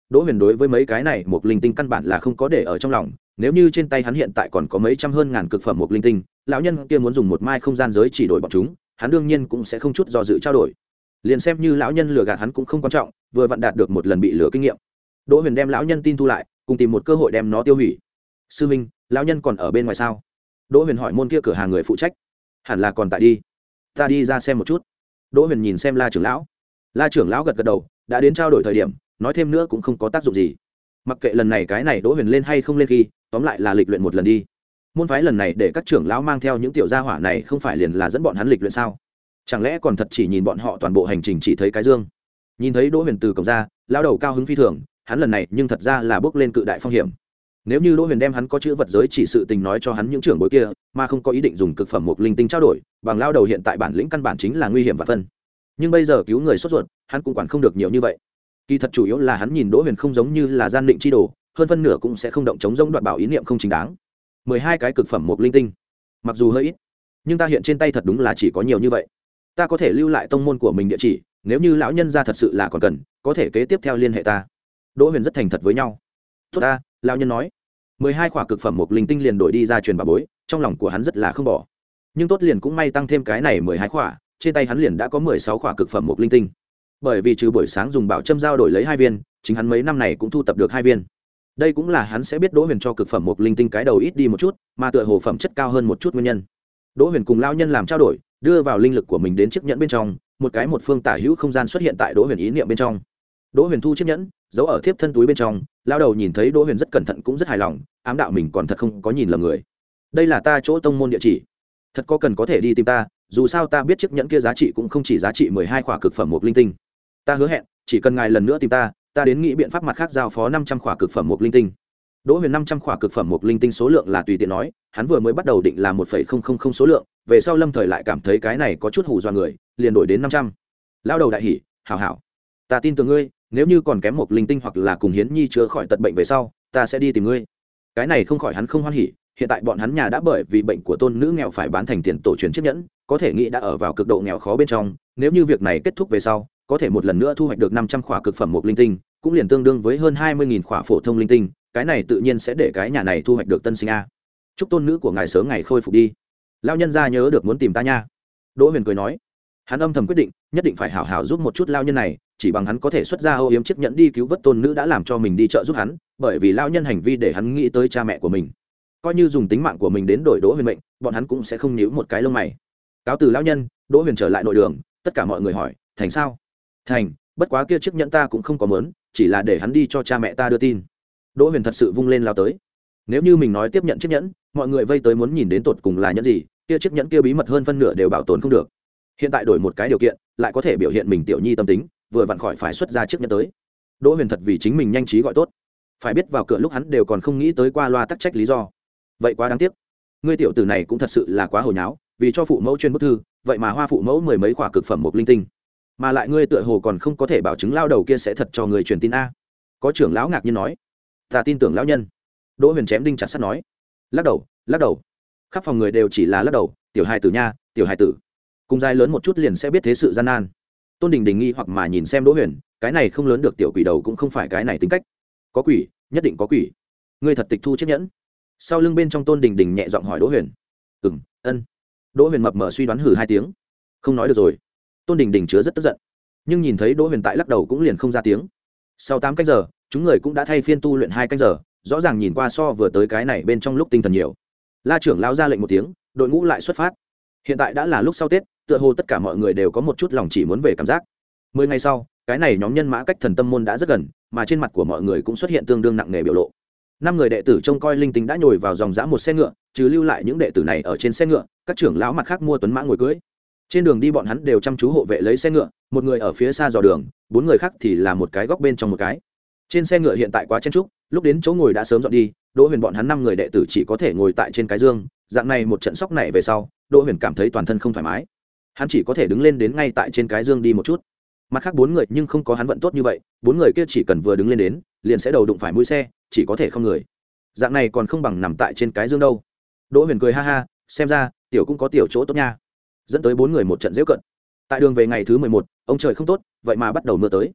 Đỗ Huyền đối với mấy cái này một linh tinh căn bản là không có để ở trong lòng, nếu như trên tay hắn hiện tại còn có mấy trăm hơn ngàn cực phẩm một linh tinh, lão nhân kia muốn dùng một mai không gian giới chỉ đổi bọn chúng, hắn đương nhiên cũng sẽ không chút do dự trao đổi. Liền xem như lão nhân lừa gạt hắn cũng không quan trọng, vừa vặn đạt được một lần bị lừa kinh nghiệm. Đỗ Huyền đem lão nhân tin thu lại, cùng tìm một cơ hội đem nó tiêu hủy. Sư minh, lão nhân còn ở bên ngoài sao? Đỗ Huyền hỏi môn kia cửa hàng người phụ trách. Hẳn là còn tại đi. Ta đi ra xem một chút. Đỗ Huyền nhìn xem La trưởng lão. La trưởng lão gật gật đầu, đã đến trao đổi thời điểm, nói thêm nữa cũng không có tác dụng gì. Mặc kệ lần này cái này Đỗ Huyền lên hay không lên khi, tóm lại là lịch luyện một lần đi. Môn phái lần này để các trưởng lão mang theo những tiểu gia hỏa này không phải liền là dẫn bọn hắn lịch luyện sao? Chẳng lẽ còn thật chỉ nhìn bọn họ toàn bộ hành trình chỉ thấy cái dương? Nhìn thấy Đỗ Huyền từ cổng ra, lão đầu cao hứng phi thường, hắn lần này nhưng thật ra là bước lên cự đại phong hiểm. Nếu như Đỗ Huyền đem hắn có chữ vật giới chỉ sự tình nói cho hắn những trưởng bối kia, mà không có ý định dùng cực phẩm một linh tinh trao đổi, bằng lão đầu hiện tại bản lĩnh căn bản chính là nguy hiểm và phân. Nhưng bây giờ cứu người sốt ruột, hắn cũng quản không được nhiều như vậy. Kỳ thật chủ yếu là hắn nhìn Đỗ Huyền không giống như là gian định chi đồ, hơn phân nửa cũng sẽ không động chống rông đoạt bảo ý niệm không chính đáng. Mười hai cái cực phẩm một linh tinh, mặc dù hơi ít, nhưng ta hiện trên tay thật đúng là chỉ có nhiều như vậy. Ta có thể lưu lại tông môn của mình địa chỉ, nếu như lão nhân gia thật sự là còn cần, có thể kế tiếp theo liên hệ ta. Đỗ Huyền rất thành thật với nhau. Tốt ta, lão nhân nói. Mười hai khỏa cực phẩm một linh tinh liền đổi đi ra truyền bà bối, trong lòng của hắn rất là không bỏ. Nhưng tốt liền cũng may tăng thêm cái này mười hai khỏa, trên tay hắn liền đã có mười sáu khỏa cực phẩm một linh tinh. Bởi vì trừ buổi sáng dùng bảo châm giao đổi lấy hai viên, chính hắn mấy năm này cũng thu tập được hai viên. Đây cũng là hắn sẽ biết Đỗ Huyền cho cực phẩm một linh tinh cái đầu ít đi một chút, mà tựa hồ phẩm chất cao hơn một chút nguyên nhân. Đỗ Huyền cùng lão nhân làm trao đổi, đưa vào linh lực của mình đến chiếc nhẫn bên trong, một cái một phương tả hữu không gian xuất hiện tại Đỗ Huyền ý niệm bên trong. Đỗ Huyền thu chiếc nhẫn, giấu ở thiếp thân túi bên trong, lão đầu nhìn thấy Đỗ Huyền rất cẩn thận cũng rất hài lòng, ám đạo mình còn thật không có nhìn lầm người. Đây là ta chỗ tông môn địa chỉ, thật có cần có thể đi tìm ta, dù sao ta biết chiếc nhẫn kia giá trị cũng không chỉ giá trị mười hai khỏa cực phẩm một linh tinh. Ta hứa hẹn, chỉ cần ngài lần nữa tìm ta, ta đến nghĩ biện pháp mặt khác giao phó năm trăm khỏa cực phẩm một linh tinh. Đỗ Huyền năm trăm khỏa cực phẩm một linh tinh số lượng là tùy tiện nói, hắn vừa mới bắt đầu định là một phẩy không không không số lượng, về sau Lâm Thời lại cảm thấy cái này có chút hù dọa người, liền đổi đến năm trăm. Lão đầu đại hỉ, hảo hảo, ta tin tưởng ngươi, nếu như còn kém một linh tinh hoặc là cùng Hiến Nhi chữa khỏi tật bệnh về sau, ta sẽ đi tìm ngươi. Cái này không khỏi hắn không hoan hỉ, hiện tại bọn hắn nhà đã bởi vì bệnh của tôn nữ nghèo phải bán thành tiền tổ truyền chiếc nhẫn, có thể nghĩ đã ở vào cực độ nghèo khó bên trong, nếu như việc này kết thúc về sau, có thể một lần nữa thu hoạch được năm trăm khỏa cực phẩm một linh tinh, cũng liền tương đương với hơn hai mươi nghìn khỏa phổ thông linh tinh, cái này tự nhiên sẽ để cái nhà này thu hoạch được tân sinh a. Chúc tôn nữ của ngài sớm ngày khôi phục đi. Lão nhân gia nhớ được muốn tìm ta nha. Đỗ Huyền cười nói, hắn âm thầm quyết định, nhất định phải hảo hảo giúp một chút lão nhân này, chỉ bằng hắn có thể xuất ra ô yếm chiếc nhẫn đi cứu vớt tôn nữ đã làm cho mình đi chợ giúp hắn, bởi vì lão nhân hành vi để hắn nghĩ tới cha mẹ của mình. Coi như dùng tính mạng của mình đến đổi Đỗ Huyền mệnh, bọn hắn cũng sẽ không nhíu một cái lông mày. Cáo từ lão nhân, Đỗ Huyền trở lại nội đường, tất cả mọi người hỏi, thành sao? Thành, bất quá kia chiếc nhẫn ta cũng không có mớn, chỉ là để hắn đi cho cha mẹ ta đưa tin. Đỗ Huyền thật sự vung lên lao tới. Nếu như mình nói tiếp nhận chiếc nhẫn, mọi người vây tới muốn nhìn đến tột cùng là nhẫn gì, kia chiếc nhẫn kia bí mật hơn phân nửa đều bảo tồn không được. Hiện tại đổi một cái điều kiện, lại có thể biểu hiện mình tiểu nhi tâm tính, vừa vặn khỏi phải xuất ra chiếc nhẫn tới. Đỗ Huyền thật vì chính mình nhanh trí gọi tốt. Phải biết vào cửa lúc hắn đều còn không nghĩ tới qua loa tắc trách lý do. Vậy quá đáng tiếc. Ngươi tiểu tử này cũng thật sự là quá hồ nháo, vì cho phụ mẫu chuyên bức thư, vậy mà hoa phụ mẫu mười mấy khỏa cực phẩm một linh tinh. Mà lại ngươi tựa hồ còn không có thể bảo chứng lao đầu kia sẽ thật cho người truyền tin a. Có trưởng lão ngạc nhiên nói, ta tin tưởng lão nhân. Đỗ Huyền chém đinh chặt sắt nói, lắc đầu lắc đầu, khắp phòng người đều chỉ là lắc đầu. Tiểu hài tử nha, tiểu hài tử cùng dài lớn một chút liền sẽ biết thế sự gian nan. Tôn Đình Đình nghi hoặc mà nhìn xem Đỗ Huyền, cái này không lớn được tiểu quỷ đầu cũng không phải cái này tính cách. Có quỷ, nhất định có quỷ. Ngươi thật tịch thu chiếc nhẫn? Sau lưng bên trong Tôn Đình Đình nhẹ giọng hỏi Đỗ Huyền. Ừm, ân. Đỗ Huyền mập mờ suy đoán hử hai tiếng, không nói được rồi. Tôn Đình Đình chứa rất tức giận, nhưng nhìn thấy Đỗ Huyền tại lắc đầu cũng liền không ra tiếng. Sau tám canh giờ, chúng người cũng đã thay phiên tu luyện hai canh giờ, rõ ràng nhìn qua so vừa tới cái này bên trong lúc tinh thần nhiều. La trưởng lão ra lệnh một tiếng, đội ngũ lại xuất phát. Hiện tại đã là lúc sau Tết, tựa hồ tất cả mọi người đều có một chút lòng chỉ muốn về cảm giác. Mười ngày sau, cái này nhóm nhân mã cách Thần Tâm môn đã rất gần, mà trên mặt của mọi người cũng xuất hiện tương đương nặng nề biểu lộ. Năm người đệ tử trông coi linh tinh đã nhồi vào dòng dã một xe ngựa, trừ lưu lại những đệ tử này ở trên xe ngựa, các trưởng lão mặt khác mua tuấn mã ngồi cưỡi. Trên đường đi bọn hắn đều chăm chú hộ vệ lấy xe ngựa, một người ở phía xa dò đường, bốn người khác thì là một cái góc bên trong một cái. Trên xe ngựa hiện tại quá chen chúc, lúc đến chỗ ngồi đã sớm dọn đi, Đỗ Huyền bọn hắn năm người đệ tử chỉ có thể ngồi tại trên cái dương, dạng này một trận sóc này về sau, Đỗ Huyền cảm thấy toàn thân không thoải mái. Hắn chỉ có thể đứng lên đến ngay tại trên cái dương đi một chút. Mặt khác bốn người nhưng không có hắn vận tốt như vậy, bốn người kia chỉ cần vừa đứng lên đến, liền sẽ đầu đụng phải mũi xe, chỉ có thể không người. Dạng này còn không bằng nằm tại trên cái dương đâu. Đỗ Huyền cười ha ha, xem ra tiểu cũng có tiểu chỗ tốt nha. Dẫn tới bốn người một trận giễu cận. Tại đường về ngày thứ mười một, ông trời không tốt, vậy mà bắt đầu mưa tới.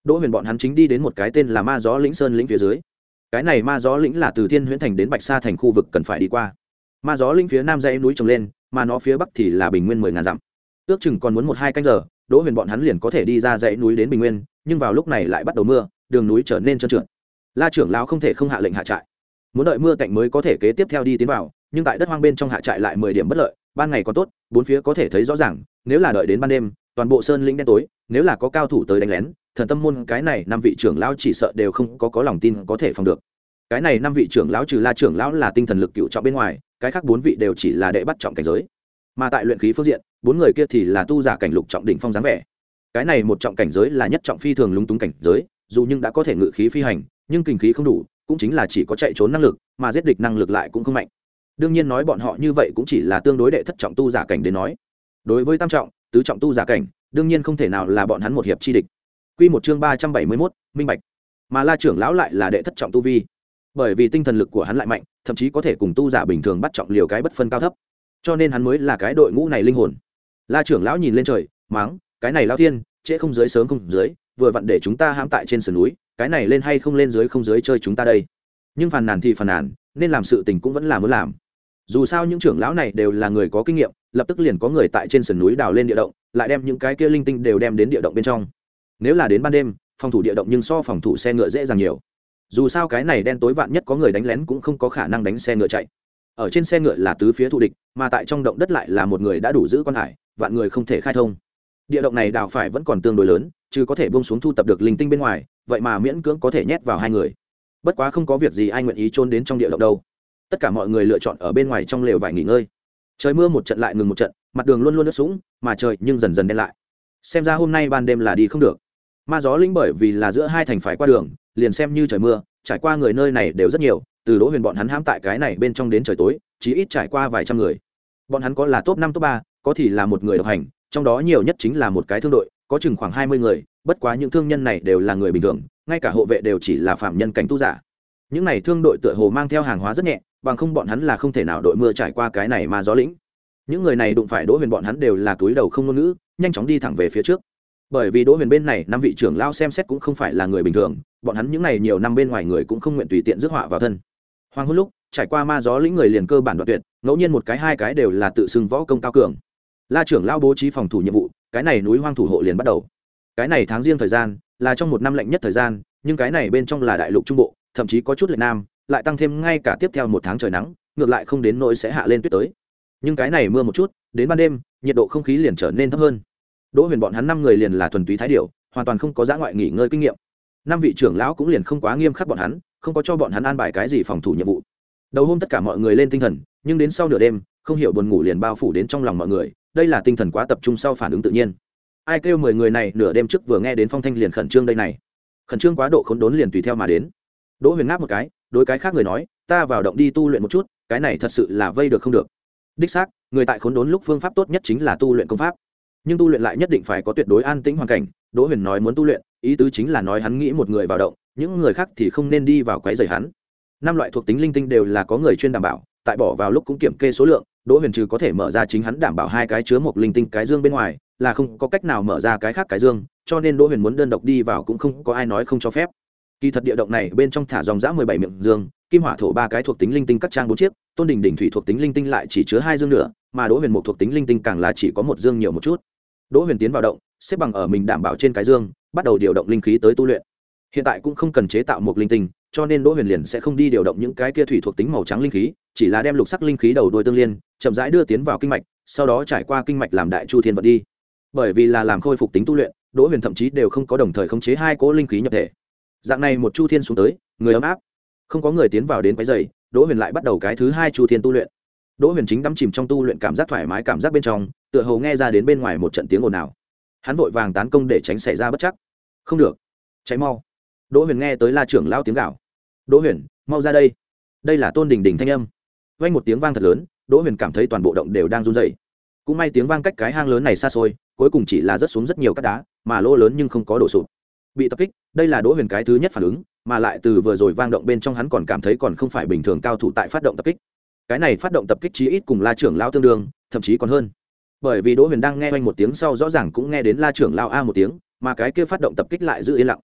Đỗ Huyền bọn hắn chính đi đến một cái tên là Ma Gió Lĩnh Sơn lĩnh phía dưới. Cái này Ma Gió Lĩnh là từ Thiên Huyễn Thành đến Bạch Sa Thành khu vực cần phải đi qua. Ma Gió Lĩnh phía nam dãy núi trồng lên, mà nó phía bắc thì là bình nguyên mười ngàn dặm. Ước chừng còn muốn một hai canh giờ, Đỗ Huyền bọn hắn liền có thể đi ra dãy núi đến bình nguyên, nhưng vào lúc này lại bắt đầu mưa, đường núi trở nên trơn trượt. La trưởng lão không thể không hạ lệnh hạ trại, muốn đợi mưa tạnh mới có thể kế tiếp theo đi tiến vào, nhưng tại đất hoang bên trong hạ trại lại mười điểm bất lợi, ban ngày còn tốt, bốn phía có thể thấy rõ ràng, nếu là đợi đến ban đêm, toàn bộ sơn lĩnh đen tối, nếu là có cao thủ tới đánh lén, Thần Tâm môn cái này năm vị trưởng lão chỉ sợ đều không có có lòng tin có thể phòng được. Cái này năm vị trưởng lão trừ La trưởng lão là tinh thần lực cựu trọng bên ngoài, cái khác bốn vị đều chỉ là đệ bắt trọng cảnh giới. Mà tại luyện khí phương diện, bốn người kia thì là tu giả cảnh lục trọng đỉnh phong dáng vẻ. Cái này một trọng cảnh giới là nhất trọng phi thường lúng túng cảnh giới, dù nhưng đã có thể ngự khí phi hành, nhưng kình khí không đủ, cũng chính là chỉ có chạy trốn năng lực, mà giết địch năng lực lại cũng không mạnh. Đương nhiên nói bọn họ như vậy cũng chỉ là tương đối đệ thất trọng tu giả cảnh đến nói. Đối với tam trọng, tứ trọng tu giả cảnh, đương nhiên không thể nào là bọn hắn một hiệp chi địch. Quy một chương ba trăm bảy mươi mốt, minh bạch. Mà La trưởng lão lại là đệ thất trọng tu vi. Bởi vì tinh thần lực của hắn lại mạnh, thậm chí có thể cùng tu giả bình thường bắt trọng liều cái bất phân cao thấp. Cho nên hắn mới là cái đội ngũ này linh hồn. La trưởng lão nhìn lên trời, mắng, cái này lão thiên, trễ không dưới sớm không dưới, vừa vặn để chúng ta hãm tại trên sườn núi, cái này lên hay không lên dưới không dưới chơi chúng ta đây. Nhưng phàn nàn thì phàn nàn, nên làm sự tình cũng vẫn là muốn làm. Dù sao những trưởng lão này đều là người có kinh nghiệm, lập tức liền có người tại trên sườn núi đào lên địa động, lại đem những cái kia linh tinh đều đem đến địa động bên trong. Nếu là đến ban đêm, phòng thủ địa động nhưng so phòng thủ xe ngựa dễ dàng nhiều. Dù sao cái này đen tối vạn nhất có người đánh lén cũng không có khả năng đánh xe ngựa chạy. Ở trên xe ngựa là tứ phía thù địch, mà tại trong động đất lại là một người đã đủ giữ quan hải, vạn người không thể khai thông. Địa động này đào phải vẫn còn tương đối lớn, chứ có thể buông xuống thu tập được linh tinh bên ngoài, vậy mà miễn cưỡng có thể nhét vào hai người. Bất quá không có việc gì ai nguyện ý chôn đến trong địa động đâu. Tất cả mọi người lựa chọn ở bên ngoài trong lều vải nghỉ ngơi. Trời mưa một trận lại ngừng một trận, mặt đường luôn luôn ướt sũng, mà trời nhưng dần dần đen lại. Xem ra hôm nay ban đêm là đi không được. Ma Gió Lĩnh bởi vì là giữa hai thành phải qua đường, liền xem như trời mưa, trải qua người nơi này đều rất nhiều, từ Đỗ Huyền bọn hắn hãm tại cái này bên trong đến trời tối, chí ít trải qua vài trăm người. Bọn hắn có là top năm top ba, có thì là một người độc hành, trong đó nhiều nhất chính là một cái thương đội, có chừng khoảng hai mươi người, bất quá những thương nhân này đều là người bình thường, ngay cả hộ vệ đều chỉ là phạm nhân cảnh tu giả. Những này thương đội tựa hồ mang theo hàng hóa rất nhẹ, bằng không bọn hắn là không thể nào đội mưa trải qua cái này Ma Gió Lĩnh. Những người này đụng phải Đỗ Huyền bọn hắn đều là túi đầu không ngôn ngữ, nhanh chóng đi thẳng về phía trước. Bởi vì Đỗ Huyền bên này năm vị trưởng lao xem xét cũng không phải là người bình thường, bọn hắn những này nhiều năm bên ngoài người cũng không nguyện tùy tiện rước họa vào thân. Hoàng hôn lúc, trải qua Ma Gió Lĩnh người liền cơ bản đoạn tuyệt, ngẫu nhiên một cái hai cái đều là tự xưng võ công cao cường. La trưởng lao bố trí phòng thủ nhiệm vụ, cái này núi hoang thủ hộ liền bắt đầu. Cái này tháng riêng thời gian là trong một năm lạnh nhất thời gian, nhưng cái này bên trong là đại lục trung bộ, thậm chí có chút lệch nam, lại tăng thêm ngay cả tiếp theo một tháng trời nắng, ngược lại không đến nỗi sẽ hạ lên tuyết tới. Nhưng cái này mưa một chút, đến ban đêm, nhiệt độ không khí liền trở nên thấp hơn. Đỗ Huyền bọn hắn năm người liền là thuần túy thái điểu, hoàn toàn không có dã ngoại nghỉ ngơi kinh nghiệm. Năm vị trưởng lão cũng liền không quá nghiêm khắc bọn hắn, không có cho bọn hắn an bài cái gì phòng thủ nhiệm vụ. Đầu hôm tất cả mọi người lên tinh thần, nhưng đến sau nửa đêm, không hiểu buồn ngủ liền bao phủ đến trong lòng mọi người, đây là tinh thần quá tập trung sau phản ứng tự nhiên. Ai kêu mười người này nửa đêm trước vừa nghe đến phong thanh liền khẩn trương đây này. Khẩn trương quá độ khốn đốn liền tùy theo mà đến. Đỗ Huyền ngáp một cái, đối cái khác người nói, ta vào động đi tu luyện một chút, cái này thật sự là vây được không được. Đích xác, người tại khốn đốn lúc phương pháp tốt nhất chính là tu luyện công pháp, nhưng tu luyện lại nhất định phải có tuyệt đối an tĩnh hoàn cảnh. Đỗ Huyền nói muốn tu luyện, ý tứ chính là nói hắn nghĩ một người vào động, những người khác thì không nên đi vào quấy rầy hắn. Năm loại thuộc tính linh tinh đều là có người chuyên đảm bảo, tại bỏ vào lúc cũng kiểm kê số lượng. Đỗ Huyền trừ có thể mở ra chính hắn đảm bảo hai cái chứa một linh tinh cái dương bên ngoài, là không có cách nào mở ra cái khác cái dương, cho nên Đỗ Huyền muốn đơn độc đi vào cũng không có ai nói không cho phép. Kỳ thật địa động này bên trong thả dòng dã mười bảy miệng dương, kim hỏa thổ ba cái thuộc tính linh tinh các trang bốn chiếc, tôn đỉnh đỉnh thủy thuộc tính linh tinh lại chỉ chứa hai dương nữa, mà Đỗ Huyền một thuộc tính linh tinh càng là chỉ có một dương nhiều một chút. Đỗ Huyền tiến vào động, xếp bằng ở mình đảm bảo trên cái dương, bắt đầu điều động linh khí tới tu luyện. Hiện tại cũng không cần chế tạo một linh tinh, cho nên Đỗ Huyền liền sẽ không đi điều động những cái kia thủy thuộc tính màu trắng linh khí, chỉ là đem lục sắc linh khí đầu đuôi tương liên, chậm rãi đưa tiến vào kinh mạch, sau đó trải qua kinh mạch làm đại chu thiên vận đi. Bởi vì là làm khôi phục tính tu luyện, Đỗ Huyền thậm chí đều không có đồng thời khống chế hai cỗ linh khí nhập thể. Dạng này một chu thiên xuống tới, người ấm áp, không có người tiến vào đến quấy rầy, Đỗ Huyền lại bắt đầu cái thứ hai chu thiên tu luyện. Đỗ Huyền chính đắm chìm trong tu luyện cảm giác thoải mái cảm giác bên trong, tựa hồ nghe ra đến bên ngoài một trận tiếng ồn ào. Hắn vội vàng tán công để tránh xảy ra bất trắc. Không được, cháy mau. Đỗ Huyền nghe tới La trưởng lão tiếng gào. Đỗ Huyền, mau ra đây. Đây là Tôn Đình Đình thanh âm. Vang một tiếng vang thật lớn, Đỗ Huyền cảm thấy toàn bộ động đều đang run rẩy. Cũng may tiếng vang cách cái hang lớn này xa xôi, cuối cùng chỉ là rớt xuống rất nhiều cát đá, mà lỗ lớn nhưng không có đổ sụp. Bị tập kích, đây là Đỗ Huyền cái thứ nhất phản ứng, mà lại từ vừa rồi vang động bên trong hắn còn cảm thấy còn không phải bình thường cao thủ tại phát động tập kích. Cái này phát động tập kích chí ít cùng La trưởng lão tương đương, thậm chí còn hơn. Bởi vì Đỗ Huyền đang nghe oanh một tiếng sau rõ ràng cũng nghe đến La trưởng lão a một tiếng, mà cái kia phát động tập kích lại giữ yên lặng.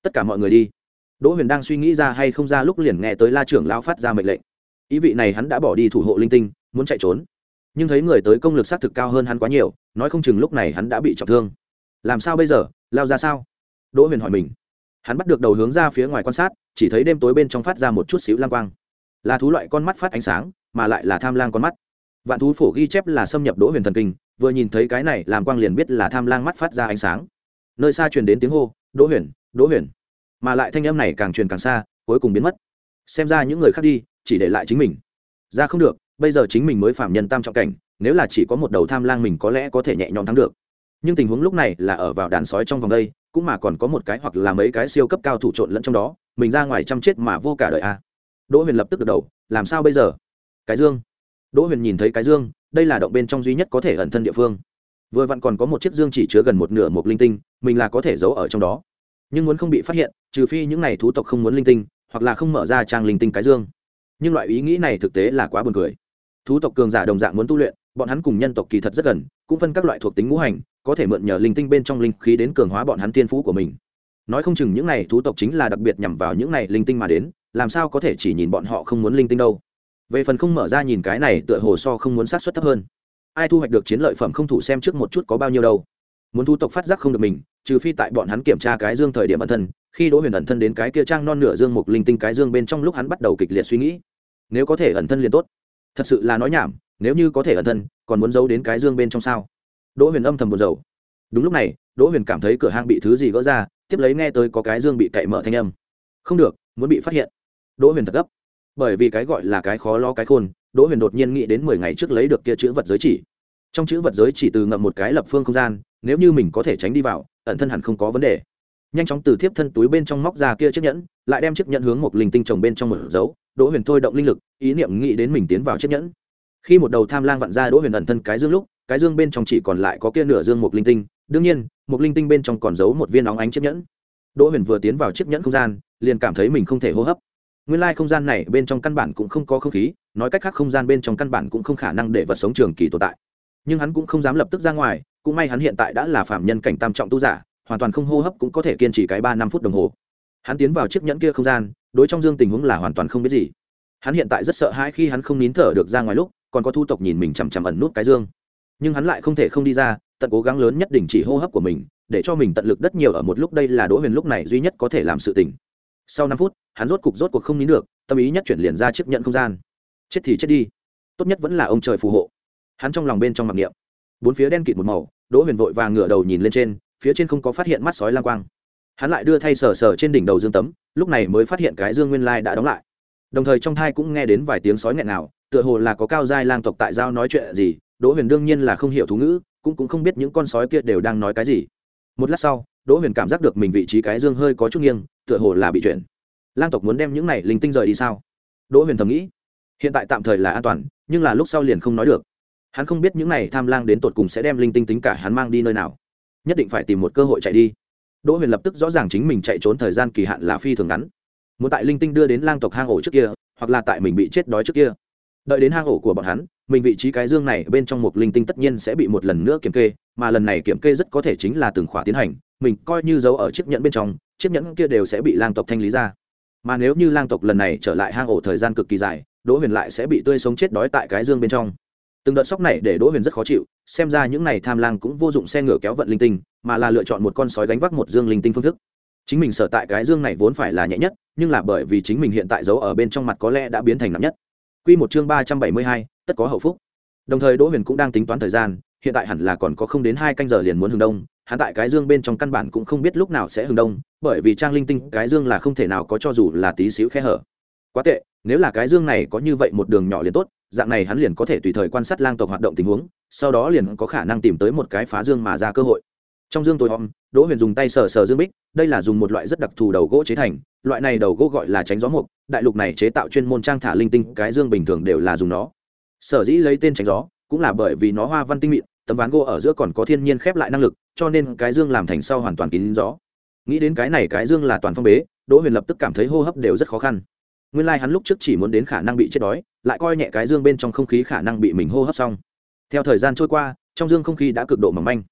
tất cả mọi người đi. Đỗ Huyền đang suy nghĩ ra hay không ra lúc liền nghe tới La trưởng lão phát ra mệnh lệnh. Ý vị này hắn đã bỏ đi thủ hộ linh tinh, muốn chạy trốn. Nhưng thấy người tới công lực sát thực cao hơn hắn quá nhiều, nói không chừng lúc này hắn đã bị trọng thương. Làm sao bây giờ, lao ra sao? Đỗ Huyền hỏi mình. Hắn bắt được đầu hướng ra phía ngoài quan sát, chỉ thấy đêm tối bên trong phát ra một chút xíu lam quang. Là thú loại con mắt phát ánh sáng, mà lại là tham lang con mắt. Vạn thú phổ ghi chép là xâm nhập Đỗ Huyền thần kinh, vừa nhìn thấy cái này làm quang liền biết là tham lang mắt phát ra ánh sáng. Nơi xa truyền đến tiếng hô, "Đỗ Huyền, Đỗ Huyền." Mà lại thanh âm này càng truyền càng xa, cuối cùng biến mất. Xem ra những người khác đi, chỉ để lại chính mình. Ra không được, bây giờ chính mình mới phạm nhân tam trọng cảnh, nếu là chỉ có một đầu tham lang mình có lẽ có thể nhẹ nhõm thắng được. Nhưng tình huống lúc này là ở vào đàn sói trong vòng đây, cũng mà còn có một cái hoặc là mấy cái siêu cấp cao thủ trộn lẫn trong đó, mình ra ngoài chăm chết mà vô cả đời a. À. Đỗ Huyền lập tức được đầu, làm sao bây giờ? Cái dương. Đỗ Huyền nhìn thấy cái dương, đây là động bên trong duy nhất có thể ẩn thân địa phương. Vừa vặn còn có một chiếc dương chỉ chứa gần một nửa một linh tinh, mình là có thể giấu ở trong đó. Nhưng muốn không bị phát hiện, trừ phi những này thú tộc không muốn linh tinh, hoặc là không mở ra trang linh tinh cái dương. Nhưng loại ý nghĩ này thực tế là quá buồn cười. Thú tộc cường giả đồng dạng muốn tu luyện, bọn hắn cùng nhân tộc kỳ thật rất gần, cũng phân các loại thuộc tính ngũ hành, có thể mượn nhờ linh tinh bên trong linh khí đến cường hóa bọn hắn tiên phú của mình. Nói không chừng những này thú tộc chính là đặc biệt nhằm vào những này linh tinh mà đến, làm sao có thể chỉ nhìn bọn họ không muốn linh tinh đâu. Về phần không mở ra nhìn cái này tựa hồ so không muốn sát suất thấp hơn. Ai thu hoạch được chiến lợi phẩm không thủ xem trước một chút có bao nhiêu đâu. Muốn thú tộc phát giác không được mình, trừ phi tại bọn hắn kiểm tra cái dương thời điểm ẩn thân, khi Đỗ Huyền ẩn thân đến cái kia trang non nửa dương một linh tinh cái dương bên trong lúc hắn bắt đầu kịch liệt suy nghĩ. Nếu có thể ẩn thân liền tốt. Thật sự là nói nhảm, nếu như có thể ẩn thân, còn muốn giấu đến cái dương bên trong sao? Đỗ Huyền âm thầm buồn rầu. Đúng lúc này, Đỗ Huyền cảm thấy cửa hang bị thứ gì gỡ ra, tiếp lấy nghe tới có cái dương bị cậy mở thanh âm. Không được, muốn bị phát hiện. Đỗ Huyền thật gấp. Bởi vì cái gọi là cái khó lo cái khôn, Đỗ Huyền đột nhiên nghĩ đến mười ngày trước lấy được kia chữ vật giới chỉ. Trong chữ vật giới chỉ từ ngậm một cái lập phương không gian, nếu như mình có thể tránh đi vào, ẩn thân hẳn không có vấn đề. Nhanh chóng từ thiếp thân túi bên trong móc ra kia chiếc nhẫn, lại đem chiếc nhẫn hướng một linh tinh trồng bên trong một dấu. Đỗ Huyền thôi động linh lực, ý niệm nghĩ đến mình tiến vào chiếc nhẫn. Khi một đầu tham lang vặn ra Đỗ Huyền ẩn thân cái dương lúc, cái dương bên trong chỉ còn lại có kia nửa dương một linh tinh, đương nhiên, một linh tinh bên trong còn giấu một viên óng ánh chiếc nhẫn. Đỗ Huyền vừa tiến vào chiếc nhẫn không gian, liền cảm thấy mình không thể hô hấp. Nguyên lai không gian này bên trong căn bản cũng không có không khí, nói cách khác không gian bên trong căn bản cũng không khả năng để vật sống trường kỳ tồn tại. Nhưng hắn cũng không dám lập tức ra ngoài, cũng may hắn hiện tại đã là phàm nhân cảnh tam trọng tu giả, hoàn toàn không hô hấp cũng có thể kiên trì cái ba năm phút đồng hồ. Hắn tiến vào chiếc nhẫn kia không gian, đối trong dương tình huống là hoàn toàn không biết gì. Hắn hiện tại rất sợ hãi khi hắn không nín thở được ra ngoài lúc, còn có thu tộc nhìn mình chằm chằm ẩn nút cái dương. Nhưng hắn lại không thể không đi ra, tận cố gắng lớn nhất đình chỉ hô hấp của mình, để cho mình tận lực đất nhiều ở một lúc, đây là Đỗ Huyền lúc này duy nhất có thể làm sự tình. Sau năm phút, hắn rốt cục rốt cuộc không nín được, tâm ý nhất chuyển liền ra chiếc nhẫn không gian. Chết thì chết đi, tốt nhất vẫn là ông trời phù hộ. Hắn trong lòng bên trong mặc niệm. Bốn phía đen kịt một màu, Đỗ Huyền vội vàng ngửa đầu nhìn lên trên, phía trên không có phát hiện mắt sói lang quang. Hắn lại đưa thay sờ sờ trên đỉnh đầu dương tấm, lúc này mới phát hiện cái dương nguyên lai đã đóng lại. Đồng thời trong thai cũng nghe đến vài tiếng sói nghẹn nào, tựa hồ là có cao giai lang tộc tại giao nói chuyện gì. Đỗ Huyền đương nhiên là không hiểu thú ngữ, cũng cũng không biết những con sói kia đều đang nói cái gì. Một lát sau, Đỗ Huyền cảm giác được mình vị trí cái dương hơi có chút nghiêng, tựa hồ là bị chuyển. Lang tộc muốn đem những này linh tinh rời đi sao? Đỗ Huyền thầm nghĩ. Hiện tại tạm thời là an toàn, nhưng là lúc sau liền không nói được. Hắn không biết những này tham lang đến tột cùng sẽ đem linh tinh tính cả hắn mang đi nơi nào, nhất định phải tìm một cơ hội chạy đi. Đỗ Huyền lập tức rõ ràng chính mình chạy trốn thời gian kỳ hạn là phi thường ngắn, muốn tại linh tinh đưa đến lang tộc hang ổ trước kia, hoặc là tại mình bị chết đói trước kia. Đợi đến hang ổ của bọn hắn, mình vị trí cái dương này bên trong một linh tinh tất nhiên sẽ bị một lần nữa kiểm kê, mà lần này kiểm kê rất có thể chính là từng khóa tiến hành, mình coi như giấu ở chiếc nhẫn bên trong, chiếc nhẫn kia đều sẽ bị lang tộc thanh lý ra. Mà nếu như lang tộc lần này trở lại hang ổ thời gian cực kỳ dài, Đỗ Huyền lại sẽ bị tươi sống chết đói tại cái dương bên trong. Từng đợt sốc này để Đỗ Huyền rất khó chịu, xem ra những này tham lang cũng vô dụng xe ngựa kéo vận linh tinh, mà là lựa chọn một con sói gánh vác một dương linh tinh phương thức. Chính mình sở tại cái dương này vốn phải là nhẹ nhất, nhưng là bởi vì chính mình hiện tại giấu ở bên trong mặt có lẽ đã biến thành nặng nhất. Quy một chương ba trăm bảy mươi hai, tất có hậu phúc. Đồng thời Đỗ Huyền cũng đang tính toán thời gian, hiện tại hẳn là còn có không đến hai canh giờ liền muốn hừng đông, hắn tại cái dương bên trong căn bản cũng không biết lúc nào sẽ hừng đông, bởi vì trang linh tinh cái dương là không thể nào có cho dù là tí xíu khe hở. Quá tệ, nếu là cái dương này có như vậy một đường nhỏ liền tốt, dạng này hắn liền có thể tùy thời quan sát lang tộc hoạt động tình huống, sau đó liền có khả năng tìm tới một cái phá dương mà ra cơ hội. Trong dương tối om, Đỗ Huyền dùng tay sờ sờ dương bích, đây là dùng một loại rất đặc thù đầu gỗ chế thành, loại này đầu gỗ gọi là tránh gió mục, đại lục này chế tạo chuyên môn trang thả linh tinh cái dương bình thường đều là dùng nó. Sở dĩ lấy tên tránh gió, cũng là bởi vì nó hoa văn tinh mịn, tấm ván gỗ ở giữa còn có thiên nhiên khép lại năng lực, cho nên cái dương làm thành sau hoàn toàn kín gió. Nghĩ đến cái này cái dương là toàn phong bế, Đỗ Huyền lập tức cảm thấy hô hấp đều rất khó khăn. Nguyên lai like hắn lúc trước chỉ muốn đến khả năng bị chết đói, lại coi nhẹ cái dương bên trong không khí khả năng bị mình hô hấp xong. Theo thời gian trôi qua, trong dương không khí đã cực độ mỏng manh.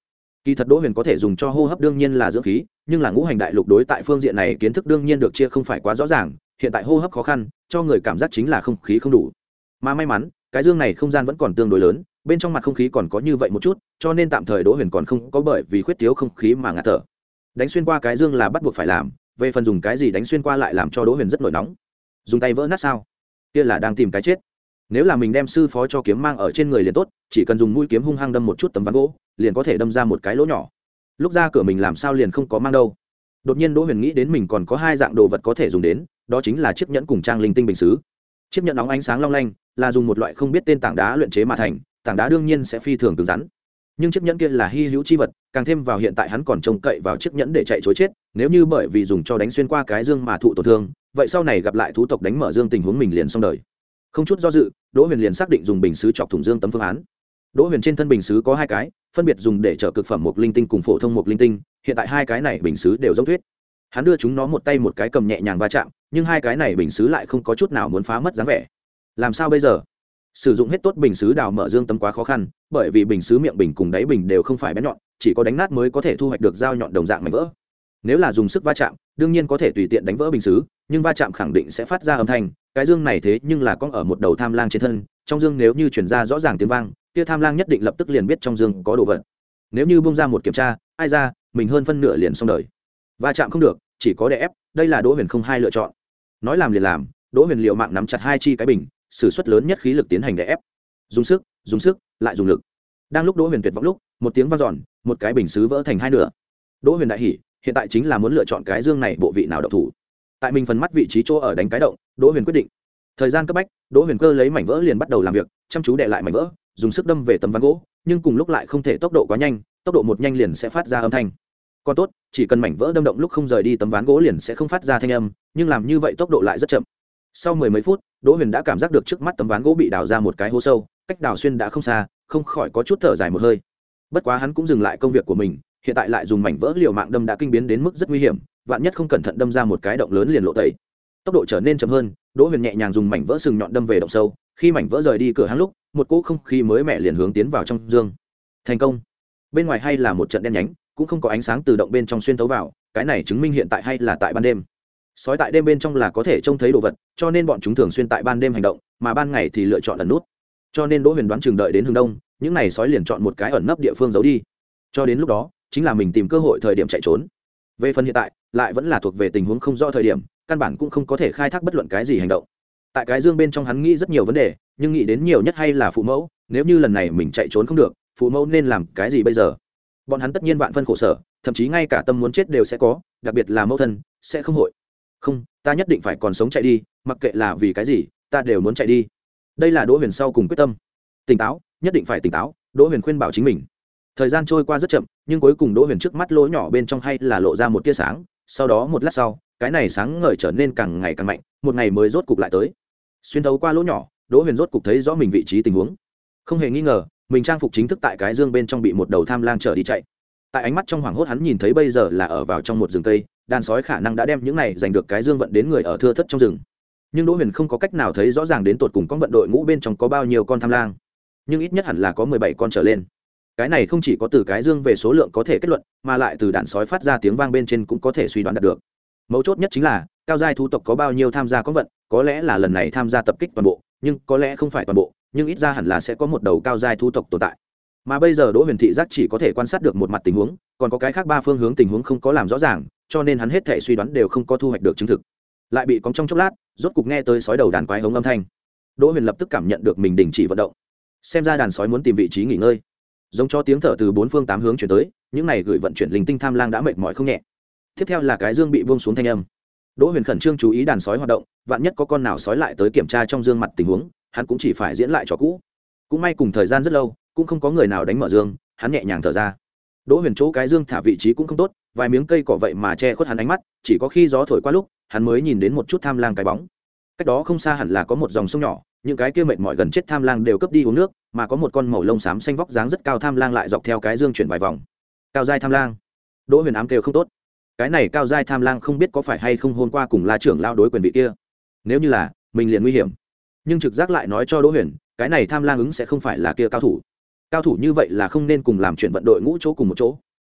Kỳ thật Đỗ Huyền có thể dùng cho hô hấp đương nhiên là dưỡng khí, nhưng là ngũ hành đại lục đối tại phương diện này kiến thức đương nhiên được chia không phải quá rõ ràng, hiện tại hô hấp khó khăn, cho người cảm giác chính là không khí không đủ. Mà may mắn, cái dương này không gian vẫn còn tương đối lớn, bên trong mặt không khí còn có như vậy một chút, cho nên tạm thời Đỗ Huyền còn không có bởi vì khuyết thiếu không khí mà ngạt thở. Đánh xuyên qua cái dương là bắt buộc phải làm, về phần dùng cái gì đánh xuyên qua lại làm cho Đỗ Huyền rất nổi nóng. Dùng tay vỡ nát sao? Kia là đang tìm cái chết. Nếu là mình đem sư phó cho kiếm mang ở trên người liền tốt, chỉ cần dùng mũi kiếm hung hăng đâm một chút tấm ván gỗ, liền có thể đâm ra một cái lỗ nhỏ. Lúc ra cửa mình làm sao liền không có mang đâu. Đột nhiên Đỗ Huyền nghĩ đến mình còn có hai dạng đồ vật có thể dùng đến, đó chính là chiếc nhẫn cùng trang linh tinh bình sứ. Chiếc nhẫn nóng ánh sáng long lanh, là dùng một loại không biết tên tảng đá luyện chế mà thành, tảng đá đương nhiên sẽ phi thường cứng rắn. Nhưng chiếc nhẫn kia là hy hữu chi vật, càng thêm vào hiện tại hắn còn trông cậy vào chiếc nhẫn để chạy trối chết, nếu như bởi vì dùng cho đánh xuyên qua cái dương mà thụ tổn thương, vậy sau này gặp lại thú tộc đánh mở dương tình huống mình liền xong đời. Không chút do dự, Đỗ Huyền liền xác định dùng bình sứ chọc thủng dương tấm phương án. Đỗ Huyền trên thân bình sứ có hai cái, phân biệt dùng để chở cực phẩm mộc linh tinh cùng phổ thông mộc linh tinh, hiện tại hai cái này bình sứ đều giống thuyết. Hắn đưa chúng nó một tay một cái cầm nhẹ nhàng va chạm, nhưng hai cái này bình sứ lại không có chút nào muốn phá mất dáng vẻ. Làm sao bây giờ? Sử dụng hết tốt bình sứ đào mở dương tấm quá khó khăn, bởi vì bình sứ miệng bình cùng đáy bình đều không phải bén nhọn, chỉ có đánh nát mới có thể thu hoạch được dao nhọn đồng dạng mảnh vỡ. Nếu là dùng sức va chạm, đương nhiên có thể tùy tiện đánh vỡ bình sứ, nhưng va chạm khẳng định sẽ phát ra âm thanh. Cái dương này thế nhưng là có ở một đầu tham lang trên thân, trong dương nếu như truyền ra rõ ràng tiếng vang, kia tham lang nhất định lập tức liền biết trong dương có đồ vật. Nếu như bung ra một kiểm tra, ai ra, mình hơn phân nửa liền xong đời. Va chạm không được, chỉ có đè ép, đây là Đỗ Huyền không hai lựa chọn. Nói làm liền làm, Đỗ Huyền liều mạng nắm chặt hai chi cái bình, sử xuất lớn nhất khí lực tiến hành đè ép. Dùng sức, dùng sức, lại dùng lực. Đang lúc Đỗ Huyền tuyệt vọng lúc, một tiếng vang dọn, một cái bình sứ vỡ thành hai nửa. Đỗ Huyền đại hỉ, hiện tại chính là muốn lựa chọn cái dương này bộ vị nào độc thủ. Tại mình phần mắt vị trí chỗ ở đánh cái động, Đỗ Huyền quyết định. Thời gian cấp bách, Đỗ Huyền cơ lấy mảnh vỡ liền bắt đầu làm việc, chăm chú đè lại mảnh vỡ, dùng sức đâm về tấm ván gỗ, nhưng cùng lúc lại không thể tốc độ quá nhanh, tốc độ một nhanh liền sẽ phát ra âm thanh. Còn tốt, chỉ cần mảnh vỡ đâm động lúc không rời đi tấm ván gỗ liền sẽ không phát ra thanh âm, nhưng làm như vậy tốc độ lại rất chậm. Sau mười mấy phút, Đỗ Huyền đã cảm giác được trước mắt tấm ván gỗ bị đào ra một cái hố sâu, cách đào xuyên đã không xa, không khỏi có chút thở dài một hơi. Bất quá hắn cũng dừng lại công việc của mình, hiện tại lại dùng mảnh vỡ liều mạng đâm đã kinh biến đến mức rất nguy hiểm, vạn nhất không cẩn thận đâm ra một cái động lớn liền lộ tẩy. Tốc độ trở nên chậm hơn, Đỗ Huyền nhẹ nhàng dùng mảnh vỡ sừng nhọn đâm về động sâu, khi mảnh vỡ rời đi cửa hang lúc, một cỗ không khí mới mẻ liền hướng tiến vào trong dương. Thành công. Bên ngoài hay là một trận đen nhánh, cũng không có ánh sáng từ động bên trong xuyên thấu vào, cái này chứng minh hiện tại hay là tại ban đêm. Sói tại đêm bên trong là có thể trông thấy đồ vật, cho nên bọn chúng thường xuyên tại ban đêm hành động, mà ban ngày thì lựa chọn ẩn nút. Cho nên Đỗ Huyền đoán chừng đợi đến hướng đông, những này sói liền chọn một cái ẩn nấp địa phương giấu đi. Cho đến lúc đó, chính là mình tìm cơ hội thời điểm chạy trốn. Về phần hiện tại, lại vẫn là thuộc về tình huống không rõ thời điểm, căn bản cũng không có thể khai thác bất luận cái gì hành động. Tại cái dương bên trong hắn nghĩ rất nhiều vấn đề, nhưng nghĩ đến nhiều nhất hay là phụ mẫu, nếu như lần này mình chạy trốn không được, phụ mẫu nên làm cái gì bây giờ? Bọn hắn tất nhiên vạn phân khổ sở, thậm chí ngay cả tâm muốn chết đều sẽ có, đặc biệt là mẫu thân, sẽ không hội. Không, ta nhất định phải còn sống chạy đi, mặc kệ là vì cái gì, ta đều muốn chạy đi. Đây là Đỗ Huyền sau cùng quyết tâm. Tỉnh táo, nhất định phải tỉnh táo, Đỗ Huyền khuyên bảo chính mình. Thời gian trôi qua rất chậm, nhưng cuối cùng Đỗ Huyền trước mắt lỗ nhỏ bên trong hay là lộ ra một tia sáng, sau đó một lát sau, cái này sáng ngời trở nên càng ngày càng mạnh, một ngày mới rốt cục lại tới. Xuyên thấu qua lỗ nhỏ, Đỗ Huyền rốt cục thấy rõ mình vị trí tình huống. Không hề nghi ngờ, mình trang phục chính thức tại cái dương bên trong bị một đầu tham lang chở đi chạy. Tại ánh mắt trong hoảng hốt hắn nhìn thấy bây giờ là ở vào trong một rừng cây, đàn sói khả năng đã đem những này giành được cái dương vận đến người ở thưa thớt trong rừng. Nhưng Đỗ Huyền không có cách nào thấy rõ ràng đến tột cùng con vận đội ngũ bên trong có bao nhiêu con tham lang, nhưng ít nhất hẳn là có mười bảy con trở lên. Cái này không chỉ có từ cái dương về số lượng có thể kết luận, mà lại từ đàn sói phát ra tiếng vang bên trên cũng có thể suy đoán được. Mấu chốt nhất chính là cao giai thú tộc có bao nhiêu tham gia con vận, có lẽ là lần này tham gia tập kích toàn bộ, nhưng có lẽ không phải toàn bộ, nhưng ít ra hẳn là sẽ có một đầu cao giai thú tộc tồn tại. Mà bây giờ Đỗ Huyền thị giác chỉ có thể quan sát được một mặt tình huống, còn có cái khác ba phương hướng tình huống không có làm rõ ràng, cho nên hắn hết thảy suy đoán đều không có thu hoạch được chứng thực. Lại bị cóng trong chốc lát, rốt cục nghe tới sói đầu đàn quái hống âm thanh. Đỗ Huyền lập tức cảm nhận được mình đình chỉ vận động. Xem ra đàn sói muốn tìm vị trí nghỉ ngơi. Giống cho tiếng thở từ bốn phương tám hướng truyền tới, những này gửi vận chuyển linh tinh tham lang đã mệt mỏi không nhẹ. Tiếp theo là cái dương bị buông xuống thanh âm. Đỗ Huyền khẩn trương chú ý đàn sói hoạt động, vạn nhất có con nào sói lại tới kiểm tra trong dương mặt tình huống, hắn cũng chỉ phải diễn lại trò cũ. Cũng may cùng thời gian rất lâu, cũng không có người nào đánh mở dương, hắn nhẹ nhàng thở ra. Đỗ Huyền chỗ cái dương thả vị trí cũng không tốt, vài miếng cây cỏ vậy mà che khuất hắn ánh mắt, chỉ có khi gió thổi qua lúc, hắn mới nhìn đến một chút tham lang cái bóng. Cách đó không xa hẳn là có một dòng sông nhỏ, những cái kia mệt mỏi gần chết tham lang đều cấp đi uống nước, mà có một con màu lông xám xanh vóc dáng rất cao tham lang lại dọc theo cái dương chuyển vài vòng. Cao giai tham lang. Đỗ Huyền ám kêu không tốt. Cái này cao giai tham lang không biết có phải hay không hôm qua cùng La trưởng lao đối quyền vị kia. Nếu như là, mình liền nguy hiểm. Nhưng trực giác lại nói cho Đỗ Huyền, cái này tham lang ứng sẽ không phải là kia cao thủ. Cao thủ như vậy là không nên cùng làm chuyện vận đội ngũ chỗ cùng một chỗ,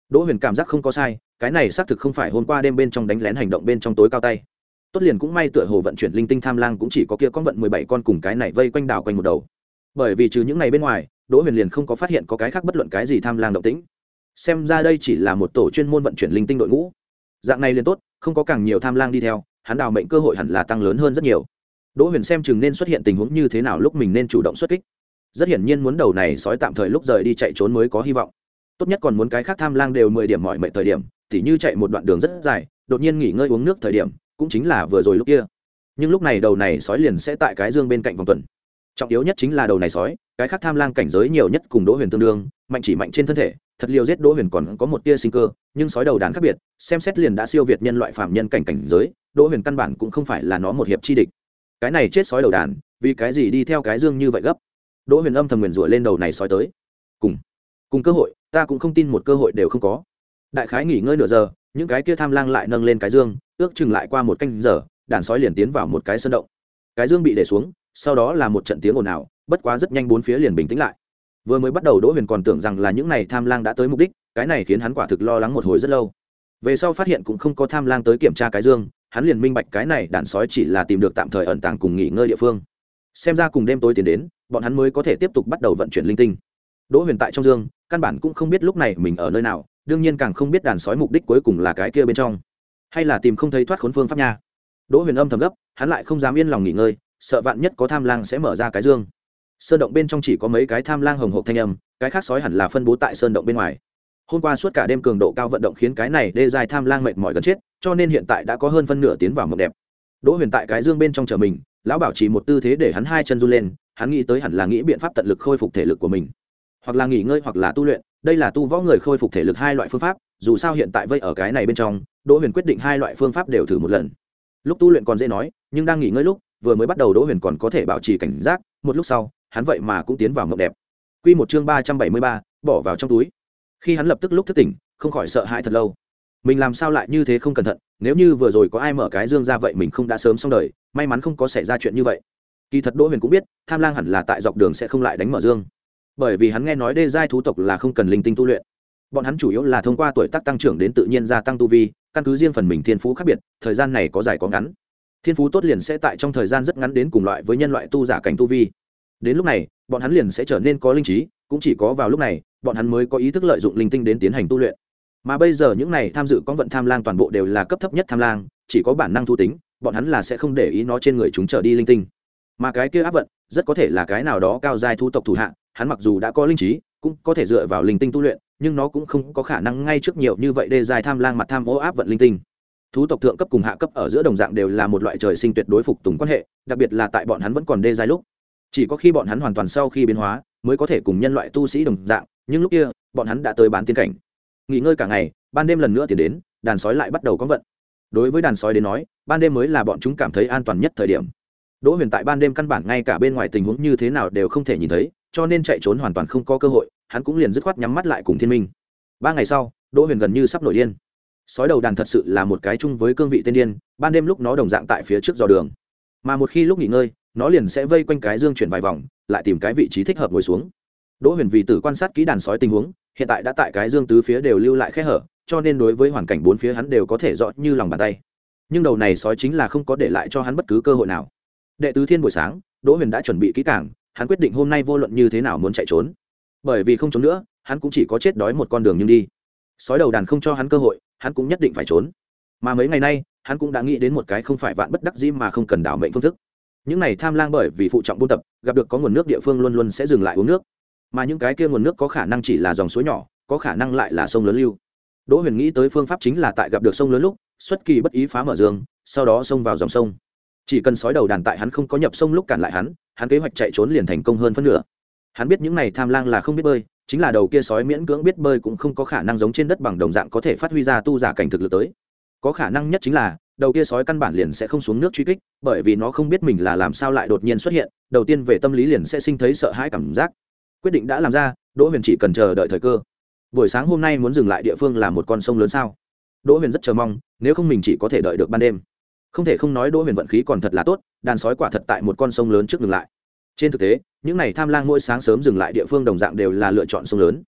Đỗ Huyền cảm giác không có sai, cái này xác thực không phải hôm qua đêm bên trong đánh lén hành động bên trong tối cao tay. Tốt liền cũng may tựa hồ vận chuyển linh tinh tham lang cũng chỉ có kia con vận mười bảy con cùng cái này vây quanh đảo quanh một đầu. Bởi vì trừ những này bên ngoài, Đỗ Huyền liền không có phát hiện có cái khác bất luận cái gì tham lang động tĩnh. Xem ra đây chỉ là một tổ chuyên môn vận chuyển linh tinh đội ngũ. Dạng này liền tốt, không có càng nhiều tham lang đi theo, hắn đào mệnh cơ hội hẳn là tăng lớn hơn rất nhiều. Đỗ Huyền xem chừng nên xuất hiện tình huống như thế nào lúc mình nên chủ động xuất kích. Rất hiển nhiên muốn đầu này sói tạm thời lúc rời đi chạy trốn mới có hy vọng. Tốt nhất còn muốn cái khác tham lang đều mười điểm mỏi mệt thời điểm, tỉ như chạy một đoạn đường rất dài, đột nhiên nghỉ ngơi uống nước thời điểm, cũng chính là vừa rồi lúc kia. Nhưng lúc này đầu này sói liền sẽ tại cái dương bên cạnh vòng tuần. Trọng yếu nhất chính là đầu này sói, cái khác tham lang cảnh giới nhiều nhất cùng Đỗ Huyền tương đương, mạnh chỉ mạnh trên thân thể, thật liều giết Đỗ Huyền còn có một tia sinh cơ, nhưng sói đầu đàn khác biệt, xem xét liền đã siêu việt nhân loại phàm nhân cảnh cảnh giới, Đỗ Huyền căn bản cũng không phải là nó một hiệp chi địch. Cái này chết sói đầu đàn, vì cái gì đi theo cái dương như vậy gấp? Đỗ Huyền âm thầm nguyền rủa lên đầu này sói tới. Cùng, cùng cơ hội, ta cũng không tin một cơ hội đều không có. Đại khái nghỉ ngơi nửa giờ, những cái kia tham lang lại nâng lên cái dương, ước chừng lại qua một canh giờ, đàn sói liền tiến vào một cái sơn động. Cái dương bị để xuống, sau đó là một trận tiếng ồn ào, bất quá rất nhanh bốn phía liền bình tĩnh lại. Vừa mới bắt đầu Đỗ Huyền còn tưởng rằng là những này tham lang đã tới mục đích, cái này khiến hắn quả thực lo lắng một hồi rất lâu. Về sau phát hiện cũng không có tham lang tới kiểm tra cái dương, hắn liền minh bạch cái này đàn sói chỉ là tìm được tạm thời ẩn tàng cùng nghỉ ngơi địa phương. Xem ra cùng đêm tối tiến đến, bọn hắn mới có thể tiếp tục bắt đầu vận chuyển linh tinh. Đỗ Huyền tại trong dương, căn bản cũng không biết lúc này mình ở nơi nào, đương nhiên càng không biết đàn sói mục đích cuối cùng là cái kia bên trong, hay là tìm không thấy thoát khốn phương pháp nha. Đỗ Huyền âm thầm gấp, hắn lại không dám yên lòng nghỉ ngơi, sợ vạn nhất có tham lang sẽ mở ra cái dương. Sơn động bên trong chỉ có mấy cái tham lang hồng hộc thanh âm, cái khác sói hẳn là phân bố tại sơn động bên ngoài. Hôm qua suốt cả đêm cường độ cao vận động khiến cái này đê dài tham lang mệt mỏi gần chết, cho nên hiện tại đã có hơn phân nửa tiến vào mộng đẹp. Đỗ Huyền tại cái dương bên trong chờ mình, lão bảo trì một tư thế để hắn hai chân run lên, hắn nghĩ tới hẳn là nghĩ biện pháp tận lực khôi phục thể lực của mình, hoặc là nghỉ ngơi hoặc là tu luyện, đây là tu võ người khôi phục thể lực hai loại phương pháp, dù sao hiện tại vây ở cái này bên trong, Đỗ Huyền quyết định hai loại phương pháp đều thử một lần. Lúc tu luyện còn dễ nói, nhưng đang nghỉ ngơi lúc, vừa mới bắt đầu Đỗ Huyền còn có thể bảo trì cảnh giác, một lúc sau, hắn vậy mà cũng tiến vào mộng đẹp. Quy một chương ba trăm bảy mươi ba, bỏ vào trong túi. Khi hắn lập tức lúc thức tỉnh, không khỏi sợ hãi thật lâu. Mình làm sao lại như thế không cẩn thận, nếu như vừa rồi có ai mở cái dương ra vậy mình không đã sớm xong đời, may mắn không có xảy ra chuyện như vậy. Kỳ thật Đỗ Huyền cũng biết, tham lang hẳn là tại dọc đường sẽ không lại đánh mở dương. Bởi vì hắn nghe nói đê giai thú tộc là không cần linh tinh tu luyện. Bọn hắn chủ yếu là thông qua tuổi tác tăng trưởng đến tự nhiên gia tăng tu vi, căn cứ riêng phần mình thiên phú khác biệt, thời gian này có dài có ngắn. Thiên phú tốt liền sẽ tại trong thời gian rất ngắn đến cùng loại với nhân loại tu giả cảnh tu vi. Đến lúc này, bọn hắn liền sẽ trở nên có linh trí, cũng chỉ có vào lúc này, bọn hắn mới có ý thức lợi dụng linh tinh đến tiến hành tu luyện. Mà bây giờ những này tham dự con vận tham lang toàn bộ đều là cấp thấp nhất tham lang, chỉ có bản năng thu tính, bọn hắn là sẽ không để ý nó trên người chúng trở đi linh tinh. Mà cái kia áp vận, rất có thể là cái nào đó cao giai thu tộc thủ hạ, hắn mặc dù đã có linh trí, cũng có thể dựa vào linh tinh tu luyện, nhưng nó cũng không có khả năng ngay trước nhiều như vậy đê giai tham lang mặt tham ô áp vận linh tinh. Thú tộc thượng cấp cùng hạ cấp ở giữa đồng dạng đều là một loại trời sinh tuyệt đối phục tùng quan hệ, đặc biệt là tại bọn hắn vẫn còn đê giai lúc. Chỉ có khi bọn hắn hoàn toàn sau khi biến hóa, mới có thể cùng nhân loại tu sĩ đồng dạng, nhưng lúc kia, bọn hắn đã tới bán tiên cảnh. Nghỉ ngơi cả ngày, ban đêm lần nữa tiến đến, đàn sói lại bắt đầu có vận. Đối với đàn sói đến nói, ban đêm mới là bọn chúng cảm thấy an toàn nhất thời điểm. Đỗ Huyền tại ban đêm căn bản ngay cả bên ngoài tình huống như thế nào đều không thể nhìn thấy, cho nên chạy trốn hoàn toàn không có cơ hội, hắn cũng liền dứt khoát nhắm mắt lại cùng thiên minh. Ba ngày sau, Đỗ Huyền gần như sắp nổi điên. Sói đầu đàn thật sự là một cái chung với cương vị tên điên, ban đêm lúc nó đồng dạng tại phía trước dò đường, mà một khi lúc nghỉ ngơi, nó liền sẽ vây quanh cái dương chuyển vài vòng, lại tìm cái vị trí thích hợp ngồi xuống. Đỗ Huyền vì tử quan sát kỹ đàn sói tình huống, hiện tại đã tại cái dương tứ phía đều lưu lại khe hở, cho nên đối với hoàn cảnh bốn phía hắn đều có thể rõ như lòng bàn tay. Nhưng đầu này sói chính là không có để lại cho hắn bất cứ cơ hội nào. Đệ tứ thiên buổi sáng, Đỗ Huyền đã chuẩn bị kỹ càng, hắn quyết định hôm nay vô luận như thế nào muốn chạy trốn. Bởi vì không trốn nữa, hắn cũng chỉ có chết đói một con đường nhưng đi. Sói đầu đàn không cho hắn cơ hội, hắn cũng nhất định phải trốn. Mà mấy ngày nay, hắn cũng đã nghĩ đến một cái không phải vạn bất đắc dĩ mà không cần đảo mệnh phương thức. Những này tham lang bởi vì phụ trọng buôn tập, gặp được có nguồn nước địa phương luôn luôn sẽ dừng lại uống nước. Mà những cái kia nguồn nước có khả năng chỉ là dòng suối nhỏ, có khả năng lại là sông lớn lưu. Đỗ Huyền nghĩ tới phương pháp chính là tại gặp được sông lớn lúc, xuất kỳ bất ý phá mở dương, sau đó xông vào dòng sông. Chỉ cần sói đầu đàn tại hắn không có nhập sông lúc cản lại hắn, hắn kế hoạch chạy trốn liền thành công hơn phân nửa. Hắn biết những này tham lang là không biết bơi, chính là đầu kia sói miễn cưỡng biết bơi cũng không có khả năng giống trên đất bằng đồng dạng có thể phát huy ra tu giả cảnh thực lực tới. Có khả năng nhất chính là đầu kia sói căn bản liền sẽ không xuống nước truy kích, bởi vì nó không biết mình là làm sao lại đột nhiên xuất hiện, đầu tiên về tâm lý liền sẽ sinh thấy sợ hãi cảm giác. Quyết định đã làm ra, Đỗ Huyền chỉ cần chờ đợi thời cơ. Buổi sáng hôm nay muốn dừng lại địa phương là một con sông lớn sao? Đỗ Huyền rất chờ mong, nếu không mình chỉ có thể đợi được ban đêm. Không thể không nói Đỗ Huyền vận khí còn thật là tốt, đàn sói quả thật tại một con sông lớn trước dừng lại. Trên thực tế, những này tham lang mỗi sáng sớm dừng lại địa phương đồng dạng đều là lựa chọn sông lớn.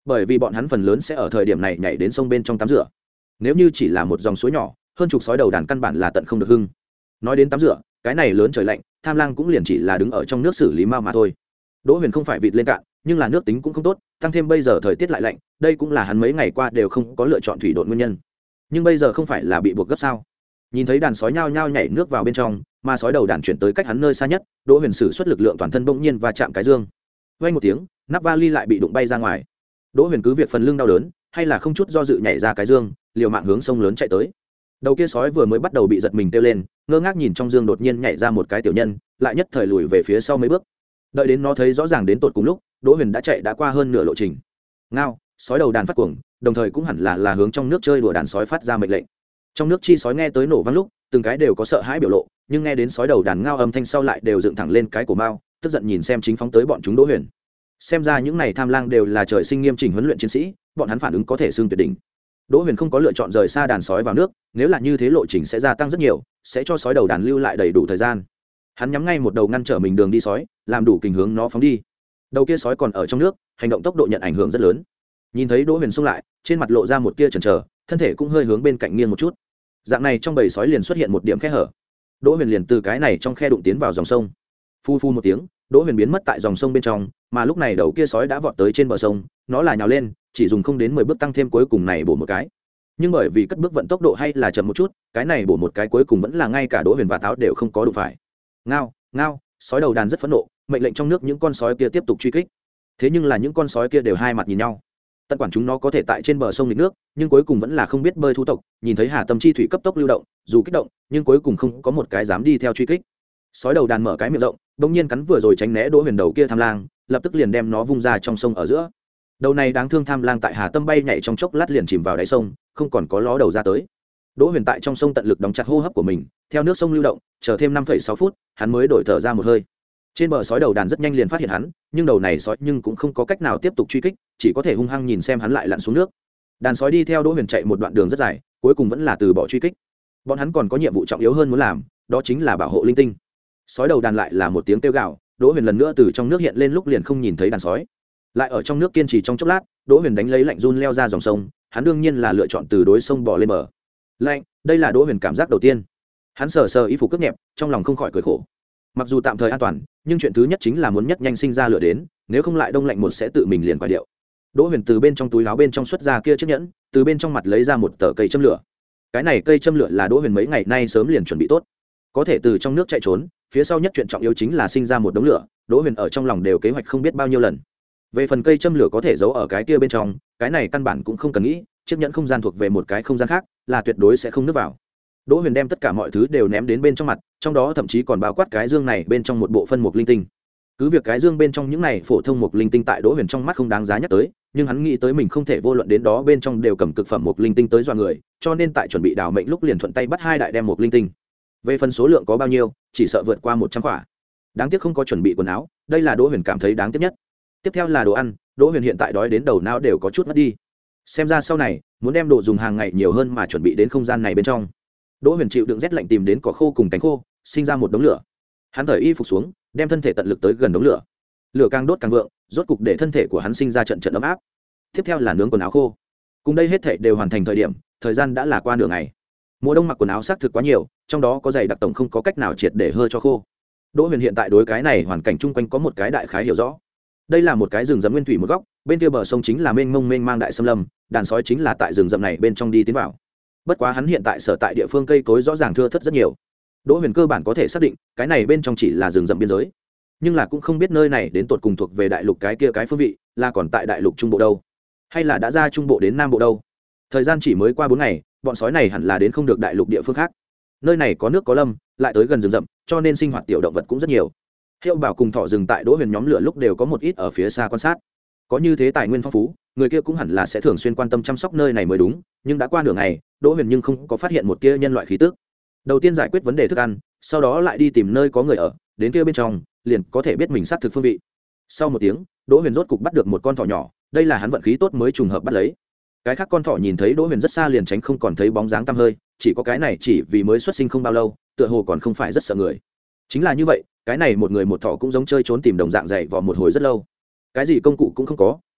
bởi vì bọn hắn phần lớn sẽ ở thời điểm này nhảy đến sông bên trong tắm rửa. Nếu như chỉ là một dòng suối nhỏ, hơn chục sói đầu đàn căn bản là tận không được hưng. Nói đến tắm rửa, cái này lớn trời lạnh, tham lang cũng liền chỉ là đứng ở trong nước xử lý mao mà thôi. Đỗ Huyền không phải vịt lên cạn, nhưng là nước tính cũng không tốt, tăng thêm bây giờ thời tiết lại lạnh, đây cũng là hắn mấy ngày qua đều không có lựa chọn thủy độn nguyên nhân. Nhưng bây giờ không phải là bị buộc gấp sao? Nhìn thấy đàn sói nhao nhao nhảy nước vào bên trong, mà sói đầu đàn chuyển tới cách hắn nơi xa nhất, Đỗ Huyền sử xuất lực lượng toàn thân bỗng nhiên và chạm cái dương. Vang một tiếng, nắp vali lại bị đụng bay ra ngoài. Đỗ Huyền cứ việc phần lưng đau đớn, hay là không chút do dự nhảy ra cái dương, liều mạng hướng sông lớn chạy tới. Đầu kia sói vừa mới bắt đầu bị giật mình kêu lên, ngơ ngác nhìn trong dương đột nhiên nhảy ra một cái tiểu nhân, lại nhất thời lùi về phía sau mấy bước. Đợi đến nó thấy rõ ràng đến tột cùng lúc, Đỗ Huyền đã chạy đã qua hơn nửa lộ trình. Ngao, sói đầu đàn phát cuồng, đồng thời cũng hẳn là là hướng trong nước chơi đùa đàn sói phát ra mệnh lệnh. Trong nước chi sói nghe tới nổ vang lúc, từng cái đều có sợ hãi biểu lộ, nhưng nghe đến sói đầu đàn ngao âm thanh sau lại đều dựng thẳng lên cái cổ mao, tức giận nhìn xem chính phóng tới bọn chúng Đỗ Huyền. Xem ra những này tham lang đều là trời sinh nghiêm chỉnh huấn luyện chiến sĩ, bọn hắn phản ứng có thể xương tuyệt đỉnh. Đỗ Huyền không có lựa chọn rời xa đàn sói vào nước, nếu là như thế lộ trình sẽ gia tăng rất nhiều, sẽ cho sói đầu đàn lưu lại đầy đủ thời gian. Hắn nhắm ngay một đầu ngăn trở mình đường đi sói, làm đủ kình hướng nó phóng đi. Đầu kia sói còn ở trong nước, hành động tốc độ nhận ảnh hưởng rất lớn. Nhìn thấy Đỗ Huyền xung lại, trên mặt lộ ra một tia chần chờ, thân thể cũng hơi hướng bên cạnh nghiêng một chút. Dạng này trong bầy sói liền xuất hiện một điểm khe hở. Đỗ Huyền liền từ cái này trong khe đụng tiến vào dòng sông. Phu phu một tiếng, Đỗ Huyền biến mất tại dòng sông bên trong, mà lúc này đầu kia sói đã vọt tới trên bờ sông, nó là nhào lên, chỉ dùng không đến mười bước tăng thêm cuối cùng này bổ một cái. Nhưng bởi vì cất bước vận tốc độ hay là chậm một chút, cái này bổ một cái cuối cùng vẫn là ngay cả Đỗ Huyền và Táo đều không có đụng phải. Ngao, ngao, sói đầu đàn rất phẫn nộ, mệnh lệnh trong nước những con sói kia tiếp tục truy kích. Thế nhưng là những con sói kia đều hai mặt nhìn nhau. Tận quản chúng nó có thể tại trên bờ sông nghịch nước, nhưng cuối cùng vẫn là không biết bơi thú tộc, nhìn thấy Hà Tâm chi thủy cấp tốc lưu động, dù kích động, nhưng cuối cùng không có một cái dám đi theo truy kích. Sói đầu đàn mở cái miệng rộng, bỗng nhiên cắn vừa rồi tránh né Đỗ Huyền đầu kia tham lang, lập tức liền đem nó vung ra trong sông ở giữa. Đầu này đáng thương tham lang tại Hà Tâm bay nhảy trong chốc lát liền chìm vào đáy sông, không còn có ló đầu ra tới. Đỗ Huyền tại trong sông tận lực đóng chặt hô hấp của mình, theo nước sông lưu động, chờ thêm năm phẩy sáu phút, hắn mới đổi thở ra một hơi. Trên bờ sói đầu đàn rất nhanh liền phát hiện hắn, nhưng đầu này sói nhưng cũng không có cách nào tiếp tục truy kích, chỉ có thể hung hăng nhìn xem hắn lại lặn xuống nước. Đàn sói đi theo Đỗ Huyền chạy một đoạn đường rất dài, cuối cùng vẫn là từ bỏ truy kích. Bọn hắn còn có nhiệm vụ trọng yếu hơn muốn làm, đó chính là bảo hộ linh tinh. Sói đầu đàn lại là một tiếng kêu gào, Đỗ Huyền lần nữa từ trong nước hiện lên lúc liền không nhìn thấy đàn sói. Lại ở trong nước kiên trì trong chốc lát, Đỗ Huyền đánh lấy lạnh run leo ra dòng sông, hắn đương nhiên là lựa chọn từ đối sông bò lên bờ. Lạnh, đây là Đỗ Huyền cảm giác đầu tiên. Hắn sờ sờ y phục cướp nhẹp, trong lòng không khỏi cười khổ. Mặc dù tạm thời an toàn, nhưng chuyện thứ nhất chính là muốn nhất nhanh sinh ra lửa đến, nếu không lại đông lạnh một sẽ tự mình liền quả điệu. Đỗ Huyền từ bên trong túi áo bên trong xuất ra kia chiếc nhẫn, từ bên trong mặt lấy ra một tờ cây châm lửa. Cái này cây châm lửa là Đỗ Huyền mấy ngày nay sớm liền chuẩn bị tốt, có thể từ trong nước chạy trốn, phía sau nhất chuyện trọng yếu chính là sinh ra một đống lửa, Đỗ Huyền ở trong lòng đều kế hoạch không biết bao nhiêu lần. Về phần cây châm lửa có thể giấu ở cái kia bên trong, cái này căn bản cũng không cần nghĩ, chiếc nhẫn không gian thuộc về một cái không gian khác, là tuyệt đối sẽ không nước vào. Đỗ Huyền đem tất cả mọi thứ đều ném đến bên trong mặt, trong đó thậm chí còn bao quát cái dương này bên trong một bộ phân mục linh tinh. Cứ việc cái dương bên trong những này phổ thông mục linh tinh tại Đỗ Huyền trong mắt không đáng giá nhắc tới, nhưng hắn nghĩ tới mình không thể vô luận đến đó bên trong đều cầm cực phẩm mục linh tinh tới dọa người, cho nên tại chuẩn bị đào mệnh lúc liền thuận tay bắt hai đại đem mục linh tinh. Về phần số lượng có bao nhiêu, chỉ sợ vượt qua một trăm quả. Đáng tiếc không có chuẩn bị quần áo, đây là Đỗ Huyền cảm thấy đáng tiếc nhất. Tiếp theo là đồ ăn, Đỗ Huyền hiện tại đói đến đầu não đều có chút mất đi. Xem ra sau này muốn đem đồ dùng hàng ngày nhiều hơn mà chuẩn bị đến không gian này bên trong. Đỗ Huyền chịu đựng rét lạnh tìm đến cỏ khô cùng cánh khô, sinh ra một đống lửa. Hắn thở y phục xuống, đem thân thể tận lực tới gần đống lửa. Lửa càng đốt càng vượng, rốt cục để thân thể của hắn sinh ra trận trận ấm áp. Tiếp theo là nướng quần áo khô. Cùng đây hết thảy đều hoàn thành thời điểm, thời gian đã là qua nửa ngày. Mùa đông mặc quần áo xác thực quá nhiều, trong đó có giày đặc tổng không có cách nào triệt để hơ cho khô. Đỗ Huyền hiện tại đối cái này hoàn cảnh chung quanh có một cái đại khái hiểu rõ. Đây là một cái rừng rậm nguyên thủy một góc, bên kia bờ sông chính là mênh mông mênh mang đại xâm lâm, đàn sói chính là tại rừng rậm này bên trong đi tiến vào. Bất quá hắn hiện tại sở tại địa phương cây cối rõ ràng thưa thớt rất nhiều. Đỗ Huyền cơ bản có thể xác định, cái này bên trong chỉ là rừng rậm biên giới, nhưng là cũng không biết nơi này đến tột cùng thuộc về đại lục cái kia cái phương vị, là còn tại đại lục trung bộ đâu, hay là đã ra trung bộ đến nam bộ đâu. Thời gian chỉ mới qua bốn ngày, bọn sói này hẳn là đến không được đại lục địa phương khác. Nơi này có nước có lâm, lại tới gần rừng rậm, cho nên sinh hoạt tiểu động vật cũng rất nhiều. Hiệu Bảo cùng Thỏ rừng tại Đỗ Huyền nhóm lửa lúc đều có một ít ở phía xa quan sát. Có như thế tài nguyên phong phú, người kia cũng hẳn là sẽ thường xuyên quan tâm chăm sóc nơi này mới đúng, nhưng đã qua nửa ngày, Đỗ Huyền nhưng không có phát hiện một tia nhân loại khí tức. Đầu tiên giải quyết vấn đề thức ăn, sau đó lại đi tìm nơi có người ở, đến kia bên trong, liền có thể biết mình xác thực phương vị. Sau một tiếng, Đỗ Huyền rốt cục bắt được một con thỏ nhỏ, đây là hắn vận khí tốt mới trùng hợp bắt lấy. Cái khác con thỏ nhìn thấy Đỗ Huyền rất xa liền tránh không còn thấy bóng dáng tăm hơi, chỉ có cái này chỉ vì mới xuất sinh không bao lâu, tựa hồ còn không phải rất sợ người. Chính là như vậy, cái này một người một thỏ cũng giống chơi trốn tìm đồng dạng dày vò một hồi rất lâu. Cái gì công cụ cũng không có,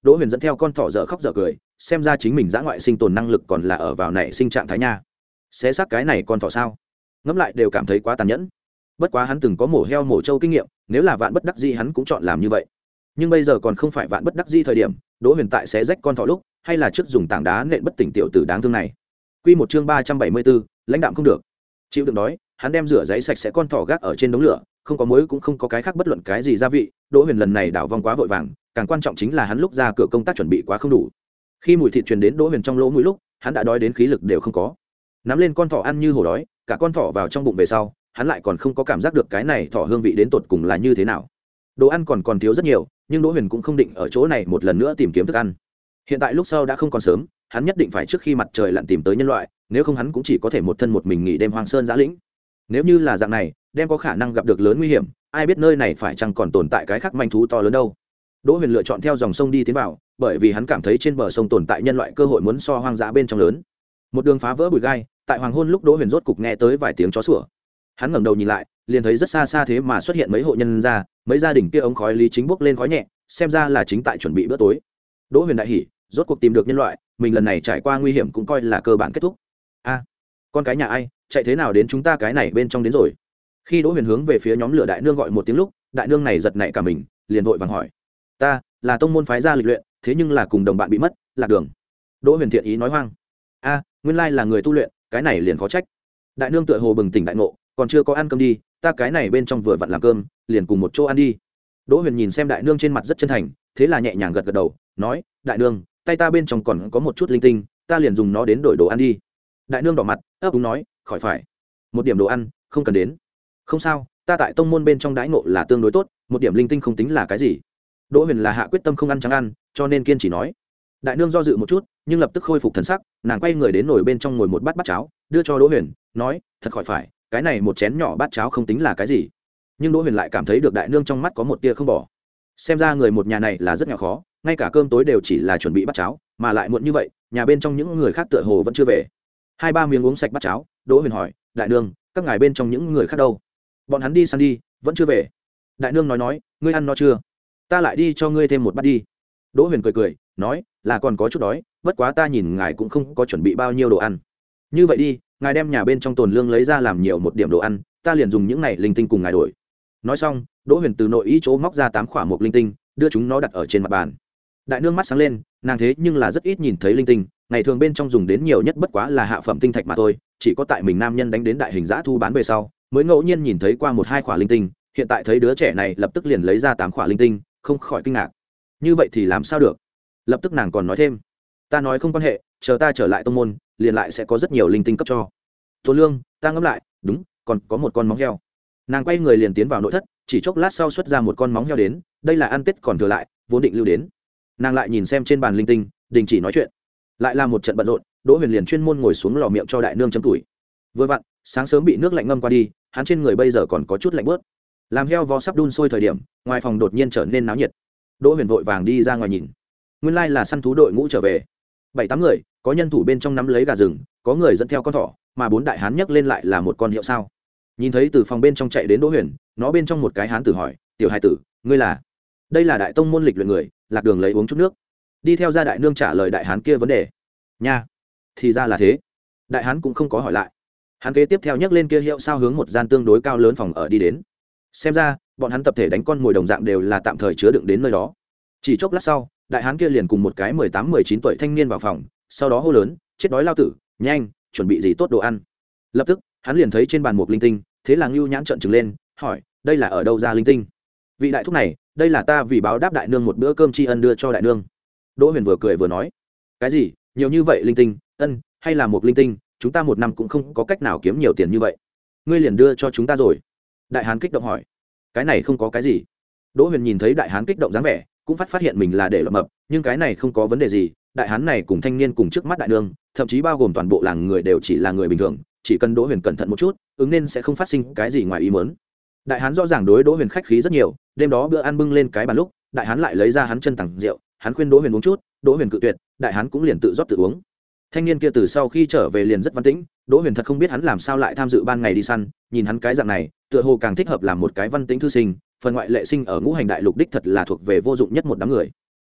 Đỗ Huyền dẫn theo con thỏ dở khóc dở cười, xem ra chính mình dã ngoại sinh tồn năng lực còn là ở vào này sinh trạng thái nha. Xé xác cái này con thỏ sao? Ngẫm lại đều cảm thấy quá tàn nhẫn. Bất quá hắn từng có mổ heo mổ trâu kinh nghiệm, nếu là vạn bất đắc dĩ hắn cũng chọn làm như vậy. Nhưng bây giờ còn không phải vạn bất đắc dĩ thời điểm, Đỗ Huyền tại xé rách con thỏ lúc, hay là trước dùng tảng đá nện bất tỉnh tiểu tử đáng thương này. Quy một chương ba trăm bảy mươi bốn, lãnh đạm không được. Chịu đựng đói, hắn đem rửa giấy sạch sẽ con thỏ gác ở trên đống lửa, không có muối cũng không có cái khác bất luận cái gì gia vị. Đỗ Huyền lần này đảo vòng quá vội vàng, càng quan trọng chính là hắn lúc ra cửa công tác chuẩn bị quá không đủ. Khi mùi thịt truyền đến Đỗ Huyền trong lỗ mũi lúc, hắn đã đói đến khí lực đều không có. Nắm lên con thỏ ăn như hổ đói, cả con thỏ vào trong bụng về sau, hắn lại còn không có cảm giác được cái này thỏ hương vị đến tột cùng là như thế nào. Đồ ăn còn còn thiếu rất nhiều, nhưng Đỗ Huyền cũng không định ở chỗ này một lần nữa tìm kiếm thức ăn. Hiện tại lúc sau đã không còn sớm, hắn nhất định phải trước khi mặt trời lặn tìm tới nhân loại, nếu không hắn cũng chỉ có thể một thân một mình nghỉ đêm hoang sơn giã lĩnh. Nếu như là dạng này, đem có khả năng gặp được lớn nguy hiểm, ai biết nơi này phải chăng còn tồn tại cái khác manh thú to lớn đâu. Đỗ Huyền lựa chọn theo dòng sông đi tiến vào, bởi vì hắn cảm thấy trên bờ sông tồn tại nhân loại cơ hội muốn so hoang dã bên trong lớn. Một đường phá vỡ bụi gai, tại hoàng hôn lúc Đỗ Huyền rốt cục nghe tới vài tiếng chó sủa. Hắn ngẩng đầu nhìn lại, liền thấy rất xa xa thế mà xuất hiện mấy hộ nhân gia, mấy gia đình kia ống khói lý chính bốc lên khói nhẹ, xem ra là chính tại chuẩn bị bữa tối. Đỗ Huyền đại hỉ, rốt cuộc tìm được nhân loại, mình lần này trải qua nguy hiểm cũng coi là cơ bản kết thúc. A, con cái nhà ai, chạy thế nào đến chúng ta cái này bên trong đến rồi? Khi Đỗ Huyền hướng về phía nhóm lửa đại nương gọi một tiếng lúc, đại nương này giật nảy cả mình, liền vội vàng hỏi: "Ta, là tông môn phái ra lịch luyện, thế nhưng là cùng đồng bạn bị mất, lạc đường." Đỗ Huyền thiện ý nói hoang: "A, nguyên lai là người tu luyện, cái này liền khó trách." Đại nương tựa hồ bừng tỉnh đại ngộ, còn chưa có ăn cơm đi, ta cái này bên trong vừa vặn làm cơm, liền cùng một chỗ ăn đi. Đỗ Huyền nhìn xem đại nương trên mặt rất chân thành, thế là nhẹ nhàng gật gật đầu, nói: "Đại nương, tay ta bên trong còn có một chút linh tinh, ta liền dùng nó đến đổi đồ ăn đi." Đại nương đỏ mặt, ấp úng nói: "Khỏi phải, một điểm đồ ăn, không cần đến." "Không sao, ta tại tông môn bên trong đãi ngộ là tương đối tốt, một điểm linh tinh không tính là cái gì." Đỗ Huyền là hạ quyết tâm không ăn trắng ăn, cho nên kiên trì nói. Đại nương do dự một chút, nhưng lập tức khôi phục thần sắc, nàng quay người đến nồi bên trong ngồi một bát bát cháo, đưa cho Đỗ Huyền, nói: "Thật khỏi phải, cái này một chén nhỏ bát cháo không tính là cái gì." Nhưng Đỗ Huyền lại cảm thấy được đại nương trong mắt có một tia không bỏ. Xem ra người một nhà này là rất nghèo khó, ngay cả cơm tối đều chỉ là chuẩn bị bát cháo, mà lại muộn như vậy, nhà bên trong những người khác tựa hồ vẫn chưa về. Hai ba miếng uống sạch bát cháo, Đỗ Huyền hỏi: "Đại nương, các ngài bên trong những người khác đâu? Bọn hắn đi săn đi, vẫn chưa về." Đại nương nói nói: "Ngươi ăn no chưa? Ta lại đi cho ngươi thêm một bát đi." Đỗ Huyền cười cười, nói: "Là còn có chút đói, bất quá ta nhìn ngài cũng không có chuẩn bị bao nhiêu đồ ăn. Như vậy đi, ngài đem nhà bên trong tồn lương lấy ra làm nhiều một điểm đồ ăn, ta liền dùng những này linh tinh cùng ngài đổi." Nói xong, Đỗ Huyền từ nội ý chỗ móc ra tám khỏa một linh tinh, đưa chúng nó đặt ở trên mặt bàn. Đại nương mắt sáng lên, nàng thế nhưng là rất ít nhìn thấy linh tinh, ngày thường bên trong dùng đến nhiều nhất bất quá là hạ phẩm tinh thạch mà thôi, chỉ có tại mình nam nhân đánh đến đại hình giã thu bán về sau, mới ngẫu nhiên nhìn thấy qua một hai khỏa linh tinh, hiện tại thấy đứa trẻ này lập tức liền lấy ra tám khỏa linh tinh, không khỏi kinh ngạc. Như vậy thì làm sao được? Lập tức nàng còn nói thêm: "Ta nói không quan hệ, chờ ta trở lại tông môn, liền lại sẽ có rất nhiều linh tinh cấp cho." "Tô lương, ta ngẫm lại, đúng, còn có một con móng heo." Nàng quay người liền tiến vào nội thất, chỉ chốc lát sau xuất ra một con móng heo đến, đây là ăn tết còn thừa lại, vốn định lưu đến. Nàng lại nhìn xem trên bàn linh tinh, đình chỉ nói chuyện. Lại là một trận bận rộn, Đỗ Huyền liền chuyên môn ngồi xuống lò miệng cho đại nương chấm tuổi. Vừa vặn, sáng sớm bị nước lạnh ngâm qua đi, hắn trên người bây giờ còn có chút lạnh bớt. Làm heo vó sắp đun sôi thời điểm, ngoài phòng đột nhiên trở nên náo nhiệt. Đỗ Huyền vội vàng đi ra ngoài nhìn. Nguyên lai là săn thú đội ngũ trở về. Bảy tám người, có nhân thủ bên trong nắm lấy gà rừng, có người dẫn theo con thỏ, mà bốn đại hán nhấc lên lại là một con hiệu sao. Nhìn thấy từ phòng bên trong chạy đến Đỗ Huyền, nó bên trong một cái hán tử hỏi: "Tiểu hai tử, ngươi là?" "Đây là đại tông môn lịch luyện người, lạc đường lấy uống chút nước." Đi theo ra đại nương trả lời đại hán kia vấn đề. Nha, thì ra là thế. Đại hán cũng không có hỏi lại. Hắn kế tiếp theo nhấc lên kia hiệu sao hướng một gian tương đối cao lớn phòng ở đi đến. Xem ra, bọn hắn tập thể đánh con mồi đồng dạng đều là tạm thời chứa đựng đến nơi đó. Chỉ chốc lát sau, đại hán kia liền cùng một cái mười tám mười chín tuổi thanh niên vào phòng, sau đó hô lớn: "Chết đói lao tử, nhanh, chuẩn bị gì tốt đồ ăn." Lập tức, hắn liền thấy trên bàn một linh tinh, thế là Ngưu Nhãn trợn trừng lên, hỏi: "Đây là ở đâu ra linh tinh?" "Vị đại thúc này, đây là ta vì báo đáp đại nương một bữa cơm tri ân đưa cho đại nương." Đỗ Huyền vừa cười vừa nói: "Cái gì, nhiều như vậy linh tinh, ân, hay là một linh tinh, chúng ta một năm cũng không có cách nào kiếm nhiều tiền như vậy. Ngươi liền đưa cho chúng ta rồi?" Đại hán kích động hỏi. "Cái này không có cái gì." Đỗ Huyền nhìn thấy đại hán kích động dáng vẻ, cũng phát phát hiện mình là để lộng mập, nhưng cái này không có vấn đề gì, đại hán này cùng thanh niên cùng trước mắt đại nương, thậm chí bao gồm toàn bộ làng người đều chỉ là người bình thường, chỉ cần Đỗ Huyền cẩn thận một chút, ứng nên sẽ không phát sinh cái gì ngoài ý muốn. Đại hán rõ ràng đối Đỗ Huyền khách khí rất nhiều, đêm đó bữa ăn bưng lên cái bàn lúc, đại hán lại lấy ra hắn chân tặng rượu, hắn khuyên Đỗ Huyền uống chút, Đỗ Huyền cự tuyệt, đại hán cũng liền tự rót tự uống. Thanh niên kia từ sau khi trở về liền rất văn tĩnh, Đỗ Huyền thật không biết hắn làm sao lại tham dự ban ngày đi săn, nhìn hắn cái dạng này, tựa hồ càng thích hợp làm một cái văn tĩnh thư sinh, phần ngoại lệ sinh ở ngũ hành đại lục đích thật là thuộc về vô dụng nhất một đám người.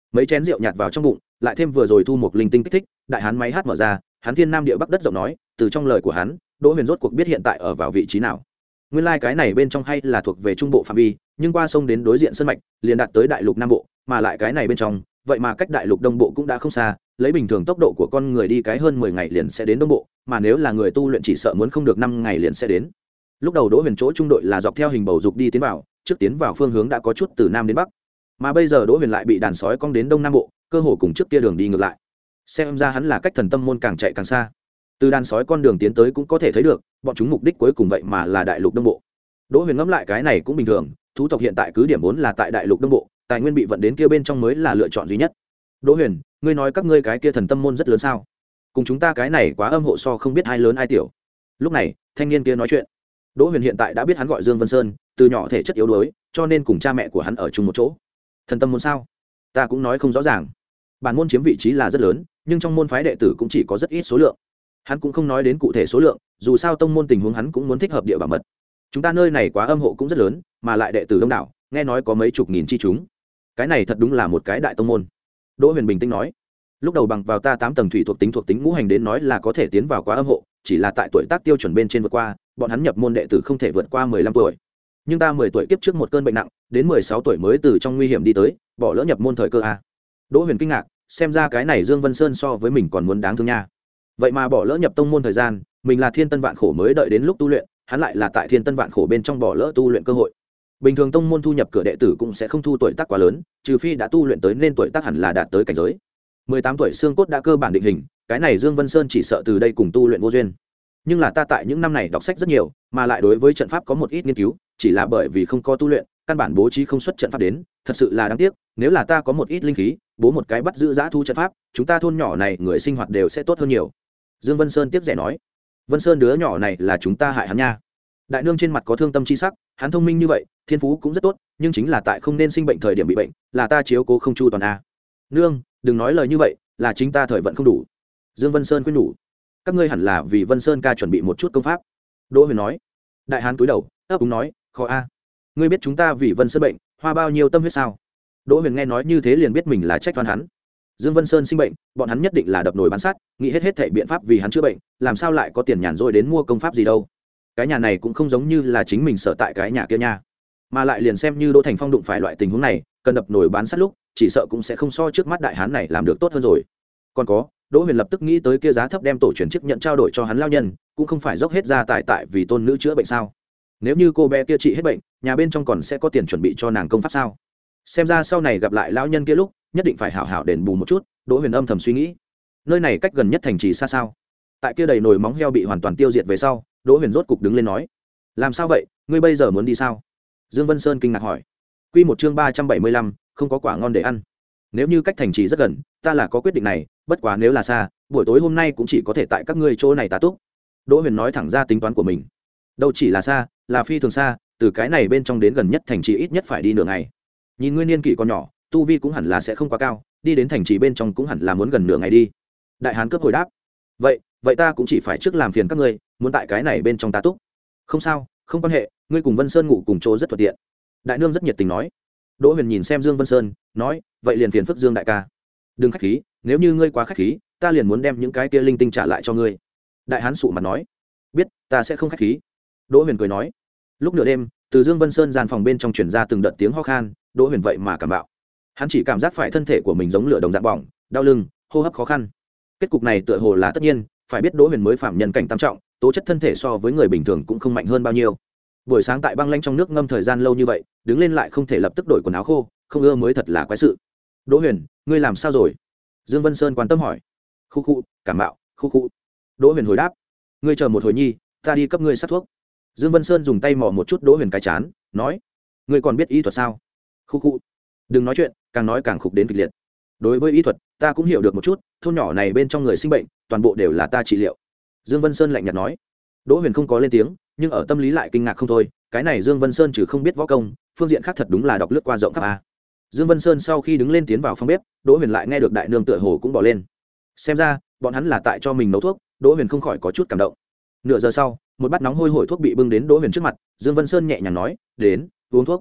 mấy chén rượu nhạt vào trong bụng, lại thêm vừa rồi thu một linh tinh kích thích, đại hán máy hát mở ra, hắn thiên nam địa bắc đất giọng nói, từ trong lời của hắn, Đỗ Huyền rốt cuộc biết hiện tại ở vào vị trí nào. Nguyên lai like cái này bên trong hay là thuộc về trung bộ phạm vi, nhưng qua sông đến đối diện sơn mạch, liền đạt tới đại lục nam bộ, mà lại cái này bên trong, vậy mà cách đại lục đông bộ cũng đã không xa, lấy bình thường tốc độ của con người đi cái hơn mười ngày liền sẽ đến đông bộ, mà nếu là người tu luyện chỉ sợ muốn không được năm ngày liền sẽ đến. Lúc đầu Đỗ Huyền chỗ trung đội là dọc theo hình bầu dục đi tiến vào, trước tiến vào phương hướng đã có chút từ nam đến bắc, mà bây giờ Đỗ Huyền lại bị đàn sói cong đến đông nam bộ, cơ hồ cùng trước kia đường đi ngược lại. Xem ra hắn là cách thần tâm môn càng chạy càng xa. Từ đàn sói con đường tiến tới cũng có thể thấy được, bọn chúng mục đích cuối cùng vậy mà là đại lục đông bộ. Đỗ Huyền ngẫm lại cái này cũng bình thường, thú tộc hiện tại cứ điểm vốn là tại đại lục đông bộ, tài nguyên bị vận đến kia bên trong mới là lựa chọn duy nhất. Đỗ Huyền, ngươi nói các ngươi cái kia thần tâm môn rất lớn sao? Cùng chúng ta cái này quá âm hộ so không biết ai lớn ai tiểu. Lúc này, thanh niên kia nói chuyện. Đỗ Huyền hiện tại đã biết hắn gọi Dương Vân Sơn, từ nhỏ thể chất yếu đuối, cho nên cùng cha mẹ của hắn ở chung một chỗ. Thần tâm môn sao? Ta cũng nói không rõ ràng. Bản môn chiếm vị trí là rất lớn, nhưng trong môn phái đệ tử cũng chỉ có rất ít số lượng. Hắn cũng không nói đến cụ thể số lượng, dù sao tông môn tình huống hắn cũng muốn thích hợp địa bảo mật. Chúng ta nơi này quá âm hộ cũng rất lớn, mà lại đệ tử đông đảo, nghe nói có mấy chục nghìn chi chúng. Cái này thật đúng là một cái đại tông môn. Đỗ Huyền bình tĩnh nói. Lúc đầu bằng vào ta tám tầng thủy thuộc tính thuộc tính ngũ hành đến nói là có thể tiến vào quá âm hộ, chỉ là tại tuổi tác tiêu chuẩn bên trên vượt qua, bọn hắn nhập môn đệ tử không thể vượt qua mười lăm tuổi. Nhưng ta mười tuổi kiếp trước một cơn bệnh nặng, đến mười sáu tuổi mới từ trong nguy hiểm đi tới, bỏ lỡ nhập môn thời cơ a. Đỗ Huyền kinh ngạc, xem ra cái này Dương Vân Sơn so với mình còn muốn đáng thương nha. Vậy mà bỏ lỡ nhập tông môn thời gian, mình là thiên tân vạn khổ mới đợi đến lúc tu luyện, hắn lại là tại thiên tân vạn khổ bên trong bỏ lỡ tu luyện cơ hội. Bình thường tông môn thu nhập cửa đệ tử cũng sẽ không thu tuổi tác quá lớn, trừ phi đã tu luyện tới nên tuổi tác hẳn là đạt tới cảnh giới. mười tám tuổi xương cốt đã cơ bản định hình, cái này Dương Vân Sơn chỉ sợ từ đây cùng tu luyện vô duyên. Nhưng là ta tại những năm này đọc sách rất nhiều, mà lại đối với trận pháp có một ít nghiên cứu, chỉ là bởi vì không có tu luyện, căn bản bố trí không xuất trận pháp đến, thật sự là đáng tiếc, nếu là ta có một ít linh khí, bố một cái bắt giữ dã thu trận pháp, chúng ta thôn nhỏ này người sinh hoạt đều sẽ tốt hơn nhiều. Dương Vân Sơn tiếp rẻ nói. Vân Sơn đứa nhỏ này là chúng ta hại hắn nha. Đại nương trên mặt có thương tâm chi sắc, hắn thông minh như vậy, thiên phú cũng rất tốt, nhưng chính là tại không nên sinh bệnh thời điểm bị bệnh, là ta chiếu cố không chu toàn a. Nương, đừng nói lời như vậy, là chính ta thời vận không đủ. Dương Vân Sơn khuyên nhủ. Các ngươi hẳn là vì Vân Sơn ca chuẩn bị một chút công pháp. Đỗ Huyền nói. Đại hán cúi đầu, ấp úng nói, khó a. Ngươi biết chúng ta vì Vân Sơn bệnh, hoa bao nhiêu tâm huyết sao? Đỗ Huyền nghe nói như thế liền biết mình là trách oan hắn. Dương Vân Sơn sinh bệnh, bọn hắn nhất định là đập nồi bán sắt, nghĩ hết hết thảy biện pháp vì hắn chữa bệnh, làm sao lại có tiền nhàn rỗi đến mua công pháp gì đâu? Cái nhà này cũng không giống như là chính mình sở tại cái nhà kia nha. Mà lại liền xem như Đỗ Thành Phong đụng phải loại tình huống này, cần đập nồi bán sắt lúc, chỉ sợ cũng sẽ không so trước mắt đại hán này làm được tốt hơn rồi. Còn có, Đỗ Huyền lập tức nghĩ tới kia giá thấp đem tổ truyền chức nhận trao đổi cho hắn lao nhân, cũng không phải dốc hết ra tại tại vì tôn nữ chữa bệnh sao? Nếu như cô bé kia trị hết bệnh, nhà bên trong còn sẽ có tiền chuẩn bị cho nàng công pháp sao? Xem ra sau này gặp lại lão nhân kia lúc, nhất định phải hảo hảo đền bù một chút. Đỗ Huyền âm thầm suy nghĩ. Nơi này cách gần nhất thành trì xa sao? Tại kia đầy nồi móng heo bị hoàn toàn tiêu diệt về sau, Đỗ Huyền rốt cục đứng lên nói: làm sao vậy, ngươi bây giờ muốn đi sao? Dương Vân Sơn kinh ngạc hỏi. Quy một chương ba trăm bảy mươi lăm, không có quả ngon để ăn. Nếu như cách thành trì rất gần, ta là có quyết định này, bất quá nếu là xa, buổi tối hôm nay cũng chỉ có thể tại các ngươi chỗ này tá túc. Đỗ Huyền nói thẳng ra tính toán của mình. Đâu chỉ là xa, là phi thường xa, từ cái này bên trong đến gần nhất thành trì ít nhất phải đi nửa ngày. Nhìn ngươi niên kỷ còn nhỏ, tu vi cũng hẳn là sẽ không quá cao, đi đến thành trì bên trong cũng hẳn là muốn gần nửa ngày đi. Đại hán cướp hồi đáp. Vậy, vậy ta cũng chỉ phải trước làm phiền các ngươi, muốn tại cái này bên trong tá túc. Không sao, không quan hệ, ngươi cùng Vân Sơn ngủ cùng chỗ rất thuận tiện. Đại nương rất nhiệt tình nói. Đỗ Huyền nhìn xem Dương Vân Sơn, nói, vậy liền phiền phức Dương đại ca. Đừng khách khí, nếu như ngươi quá khách khí, ta liền muốn đem những cái kia linh tinh trả lại cho ngươi. Đại hán sụ mặt nói. Biết, ta sẽ không khách khí. Đỗ Huyền cười nói. Lúc nửa đêm, từ Dương Vân Sơn gian phòng bên trong truyền ra từng đợt tiếng ho khan, Đỗ Huyền vậy mà cảm bạo. Hắn chỉ cảm giác phải thân thể của mình giống lửa đồng dạng bỏng, đau lưng, hô hấp khó khăn. Kết cục này tựa hồ là tất nhiên, phải biết Đỗ Huyền mới phạm nhân cảnh tam trọng, tố chất thân thể so với người bình thường cũng không mạnh hơn bao nhiêu. Buổi sáng tại băng lanh trong nước ngâm thời gian lâu như vậy, đứng lên lại không thể lập tức đổi quần áo khô, không ưa mới thật là quái sự. Đỗ Huyền, ngươi làm sao rồi? Dương Vân Sơn quan tâm hỏi. Khu khu, cảm mạo, khu khu. Đỗ Huyền hồi đáp. Ngươi chờ một hồi nhi, ta đi cấp ngươi sát thuốc. Dương Vân Sơn dùng tay mò một chút Đỗ Huyền cái chán, nói. Ngươi còn biết y thuật sao? Khu khu. Đừng nói chuyện, càng nói càng khục đến kịch liệt. Đối với y thuật, ta cũng hiểu được một chút, thôn nhỏ này bên trong người sinh bệnh, toàn bộ đều là ta trị liệu. Dương Vân Sơn lạnh nhạt nói. Đỗ Huyền không có lên tiếng, nhưng ở tâm lý lại kinh ngạc không thôi, cái này Dương Vân Sơn trừ không biết võ công, phương diện khác thật đúng là đọc lướt qua rộng khắp a. Dương Vân Sơn sau khi đứng lên tiến vào phòng bếp, Đỗ Huyền lại nghe được đại nương tựa hồ cũng bỏ lên. Xem ra, bọn hắn là tại cho mình nấu thuốc, Đỗ Huyền không khỏi có chút cảm động. Nửa giờ sau, một bát nóng hôi hổi thuốc bị bưng đến Đỗ Huyền trước mặt, Dương Vân Sơn nhẹ nhàng nói, "Đến, uống thuốc."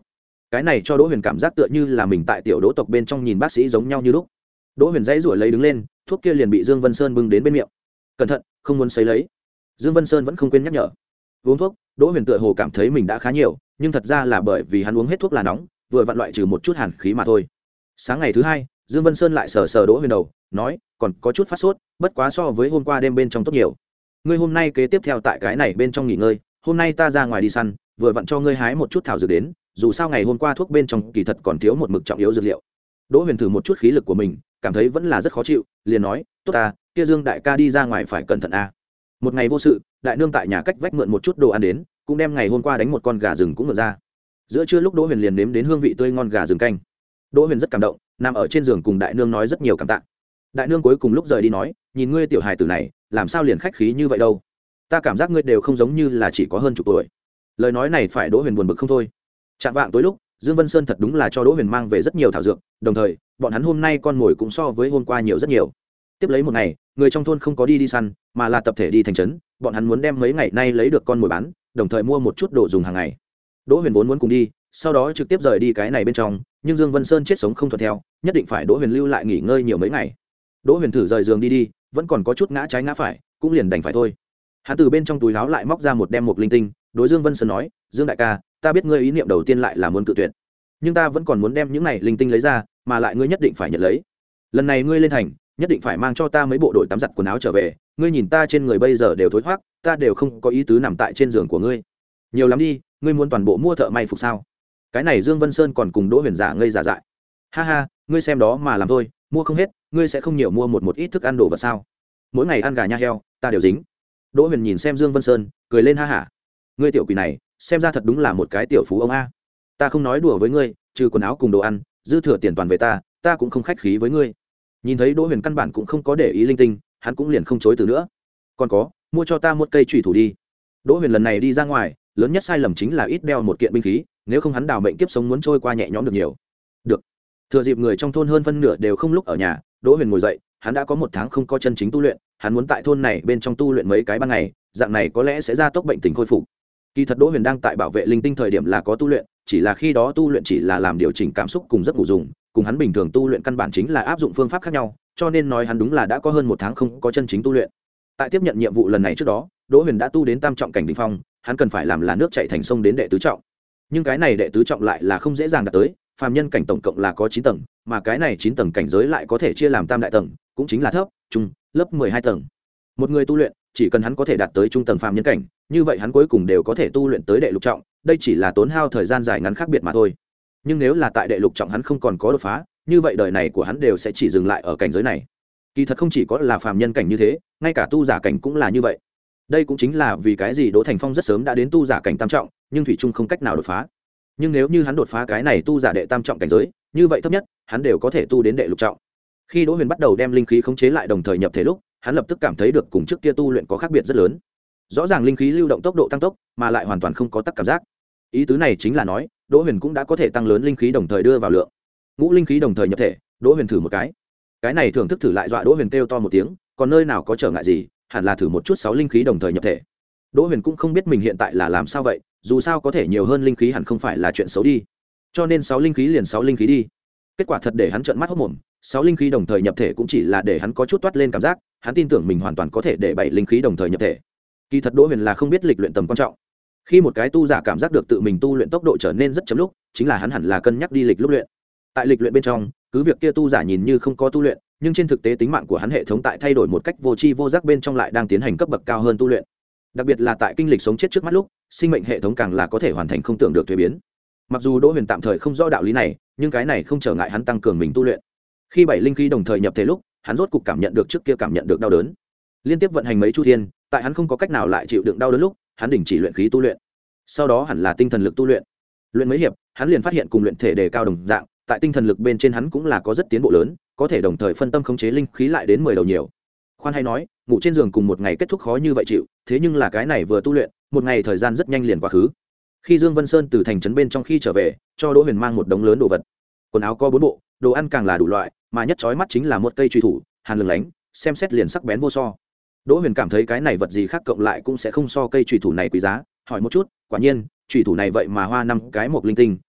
cái này cho Đỗ Huyền cảm giác tựa như là mình tại tiểu Đỗ tộc bên trong nhìn bác sĩ giống nhau như lúc. Đỗ Huyền dãy rủa lấy đứng lên, thuốc kia liền bị Dương Vân Sơn bưng đến bên miệng. Cẩn thận, không muốn sấy lấy. Dương Vân Sơn vẫn không quên nhắc nhở. Uống thuốc, Đỗ Huyền tựa hồ cảm thấy mình đã khá nhiều, nhưng thật ra là bởi vì hắn uống hết thuốc là nóng, vừa vặn loại trừ một chút hàn khí mà thôi. Sáng ngày thứ hai, Dương Vân Sơn lại sờ sờ Đỗ Huyền đầu, nói, còn có chút phát sốt, bất quá so với hôm qua đêm bên trong tốt nhiều. Ngươi hôm nay kế tiếp theo tại cái này bên trong nghỉ ngơi, hôm nay ta ra ngoài đi săn, vừa vặn cho ngươi hái một chút thảo dược đến, dù sao ngày hôm qua thuốc bên trong kỳ thật còn thiếu một mực trọng yếu dược liệu. Đỗ Huyền thử một chút khí lực của mình, cảm thấy vẫn là rất khó chịu, liền nói, tốt ta, kia Dương đại ca đi ra ngoài phải cẩn thận a. Một ngày vô sự, đại nương tại nhà cách vách mượn một chút đồ ăn đến, cũng đem ngày hôm qua đánh một con gà rừng cũng mượn ra. Giữa trưa lúc Đỗ Huyền liền nếm đến hương vị tươi ngon gà rừng canh. Đỗ Huyền rất cảm động, nằm ở trên giường cùng đại nương nói rất nhiều cảm tạ. Đại nương cuối cùng lúc rời đi nói, nhìn ngươi tiểu hài tử này, làm sao liền khách khí như vậy đâu? Ta cảm giác ngươi đều không giống như là chỉ có hơn chục tuổi. Lời nói này phải Đỗ Huyền buồn bực không thôi. Chạm vạng tối lúc, Dương Vân Sơn thật đúng là cho Đỗ Huyền mang về rất nhiều thảo dược, đồng thời, bọn hắn hôm nay con mồi cũng so với hôm qua nhiều rất nhiều. Tiếp lấy một ngày, người trong thôn không có đi đi săn, mà là tập thể đi thành trấn, bọn hắn muốn đem mấy ngày nay lấy được con mồi bán, đồng thời mua một chút đồ dùng hàng ngày. Đỗ Huyền vốn muốn cùng đi, sau đó trực tiếp rời đi cái này bên trong, nhưng Dương Vân Sơn chết sống không thuận theo, nhất định phải Đỗ Huyền lưu lại nghỉ ngơi nhiều mấy ngày. Đỗ Huyền thử rời giường đi đi, vẫn còn có chút ngã trái ngã phải, cũng liền đành phải thôi. Hắn từ bên trong túi áo lại móc ra một đem một linh tinh, đối Dương Vân Sơn nói, Dương đại ca, ta biết ngươi ý niệm đầu tiên lại là muốn cự tuyệt, nhưng ta vẫn còn muốn đem những này linh tinh lấy ra, mà lại ngươi nhất định phải nhận lấy. Lần này ngươi lên thành, nhất định phải mang cho ta mấy bộ đội tắm giặt quần áo trở về, ngươi nhìn ta trên người bây giờ đều thối thoát, ta đều không có ý tứ nằm tại trên giường của ngươi. Nhiều lắm đi, ngươi muốn toàn bộ mua thợ may phục sao? Cái này Dương Vân Sơn còn cùng Đỗ Huyền giả ngây giả dại. Ha ha, ngươi xem đó mà làm thôi, mua không hết, ngươi sẽ không nhiều mua một một ít thức ăn đồ vật sao? Mỗi ngày ăn gà nha heo, ta đều dính. Đỗ Huyền nhìn xem Dương Vân Sơn, cười lên ha hả. Ngươi tiểu quỷ này, xem ra thật đúng là một cái tiểu phú ông a. Ta không nói đùa với ngươi, trừ quần áo cùng đồ ăn, dư thừa tiền toàn về ta, ta cũng không khách khí với ngươi. Nhìn thấy Đỗ Huyền căn bản cũng không có để ý linh tinh, hắn cũng liền không chối từ nữa. Còn có, mua cho ta một cây chùy thủ đi. Đỗ Huyền lần này đi ra ngoài, lớn nhất sai lầm chính là ít đeo một kiện binh khí, nếu không hắn đào mệnh kiếp sống muốn trôi qua nhẹ nhõm được nhiều. Được. Thừa dịp người trong thôn hơn phân nửa đều không lúc ở nhà, Đỗ Huyền ngồi dậy, hắn đã có một tháng không có chân chính tu luyện, hắn muốn tại thôn này bên trong tu luyện mấy cái ban ngày, dạng này có lẽ sẽ gia tốc bệnh tình khôi phục. Kỳ thật Đỗ Huyền đang tại bảo vệ linh tinh thời điểm là có tu luyện, chỉ là khi đó tu luyện chỉ là làm điều chỉnh cảm xúc cùng giấc ngủ dùng, cùng hắn bình thường tu luyện căn bản chính là áp dụng phương pháp khác nhau, cho nên nói hắn đúng là đã có hơn một tháng không có chân chính tu luyện. Tại tiếp nhận nhiệm vụ lần này trước đó, Đỗ Huyền đã tu đến tam trọng cảnh đỉnh phong, hắn cần phải làm là nước chảy thành sông đến đệ tứ trọng. Nhưng cái này đệ tứ trọng lại là không dễ dàng đạt tới, phàm nhân cảnh tổng cộng là có chín tầng, mà cái này chín tầng cảnh giới lại có thể chia làm tam đại tầng, cũng chính là thấp, trung, lớp mười hai tầng. Một người tu luyện, chỉ cần hắn có thể đạt tới trung tầng phàm nhân cảnh, như vậy hắn cuối cùng đều có thể tu luyện tới đệ lục trọng, đây chỉ là tốn hao thời gian dài ngắn khác biệt mà thôi. Nhưng nếu là tại đệ lục trọng hắn không còn có đột phá, như vậy đời này của hắn đều sẽ chỉ dừng lại ở cảnh giới này. Kỳ thật không chỉ có là phàm nhân cảnh như thế, ngay cả tu giả cảnh cũng là như vậy. Đây cũng chính là vì cái gì Đỗ Thành Phong rất sớm đã đến tu giả cảnh tam trọng, nhưng thủy chung không cách nào đột phá. Nhưng nếu như hắn đột phá cái này tu giả đệ tam trọng cảnh giới, như vậy thấp nhất hắn đều có thể tu đến đệ lục trọng. Khi Đỗ Huyền bắt đầu đem linh khí khống chế lại đồng thời nhập thể lúc, hắn lập tức cảm thấy được cùng trước kia tu luyện có khác biệt rất lớn. Rõ ràng linh khí lưu động tốc độ tăng tốc, mà lại hoàn toàn không có tắc cảm giác. Ý tứ này chính là nói, Đỗ Huyền cũng đã có thể tăng lớn linh khí đồng thời đưa vào lượng. Ngũ linh khí đồng thời nhập thể, Đỗ Huyền thử một cái. Cái này thưởng thức thử lại dọa Đỗ Huyền kêu to một tiếng, còn nơi nào có trở ngại gì, hẳn là thử một chút sáu linh khí đồng thời nhập thể. Đỗ Huyền cũng không biết mình hiện tại là làm sao vậy, dù sao có thể nhiều hơn linh khí hẳn không phải là chuyện xấu đi. Cho nên sáu linh khí liền sáu linh khí đi. Kết quả thật để hắn trợn mắt hốt mồm, sáu linh khí đồng thời nhập thể cũng chỉ là để hắn có chút toát lên cảm giác, hắn tin tưởng mình hoàn toàn có thể để bảy linh khí đồng thời nhập thể. Kỳ thật Đỗ Huyền là không biết lịch luyện tầm quan trọng. Khi một cái tu giả cảm giác được tự mình tu luyện tốc độ trở nên rất chậm lúc, chính là hắn hẳn là cân nhắc đi lịch lúc luyện. Tại lịch luyện bên trong, cứ việc kia tu giả nhìn như không có tu luyện, nhưng trên thực tế tính mạng của hắn hệ thống tại thay đổi một cách vô tri vô giác bên trong lại đang tiến hành cấp bậc cao hơn tu luyện. Đặc biệt là tại kinh lịch sống chết trước mắt lúc, sinh mệnh hệ thống càng là có thể hoàn thành không tưởng được thuế biến. Mặc dù Đỗ Huyền tạm thời không rõ đạo lý này, nhưng cái này không trở ngại hắn tăng cường mình tu luyện. Khi bảy linh khí đồng thời nhập thể lúc, hắn rốt cục cảm nhận được trước kia cảm nhận được đau đớn. Liên tiếp vận hành mấy chu thiên, tại hắn không có cách nào lại chịu đựng đau đớn lúc, hắn đình chỉ luyện khí tu luyện. Sau đó hẳn là tinh thần lực tu luyện. Luyện mấy hiệp, hắn liền phát hiện cùng luyện thể đề cao đồng dạng, tại tinh thần lực bên trên hắn cũng là có rất tiến bộ lớn, có thể đồng thời phân tâm khống chế linh khí lại đến mười đầu nhiều. Khoan hay nói, ngủ trên giường cùng một ngày kết thúc khó như vậy chịu, thế nhưng là cái này vừa tu luyện, một ngày thời gian rất nhanh liền quá khứ. Khi Dương Vân Sơn từ thành trấn bên trong khi trở về, cho Đỗ Huyền mang một đống lớn đồ vật. Quần áo có bốn bộ, đồ ăn càng là đủ loại, mà nhất chói mắt chính là một cây truy thủ, hàn lừng lánh, xem xét liền sắc bén vô so. Đỗ Huyền cảm thấy cái này vật gì khác cộng lại cũng sẽ không so cây truy thủ này quý giá, hỏi một chút, quả nhiên, truy thủ này vậy mà hoa năm cái một linh tinh,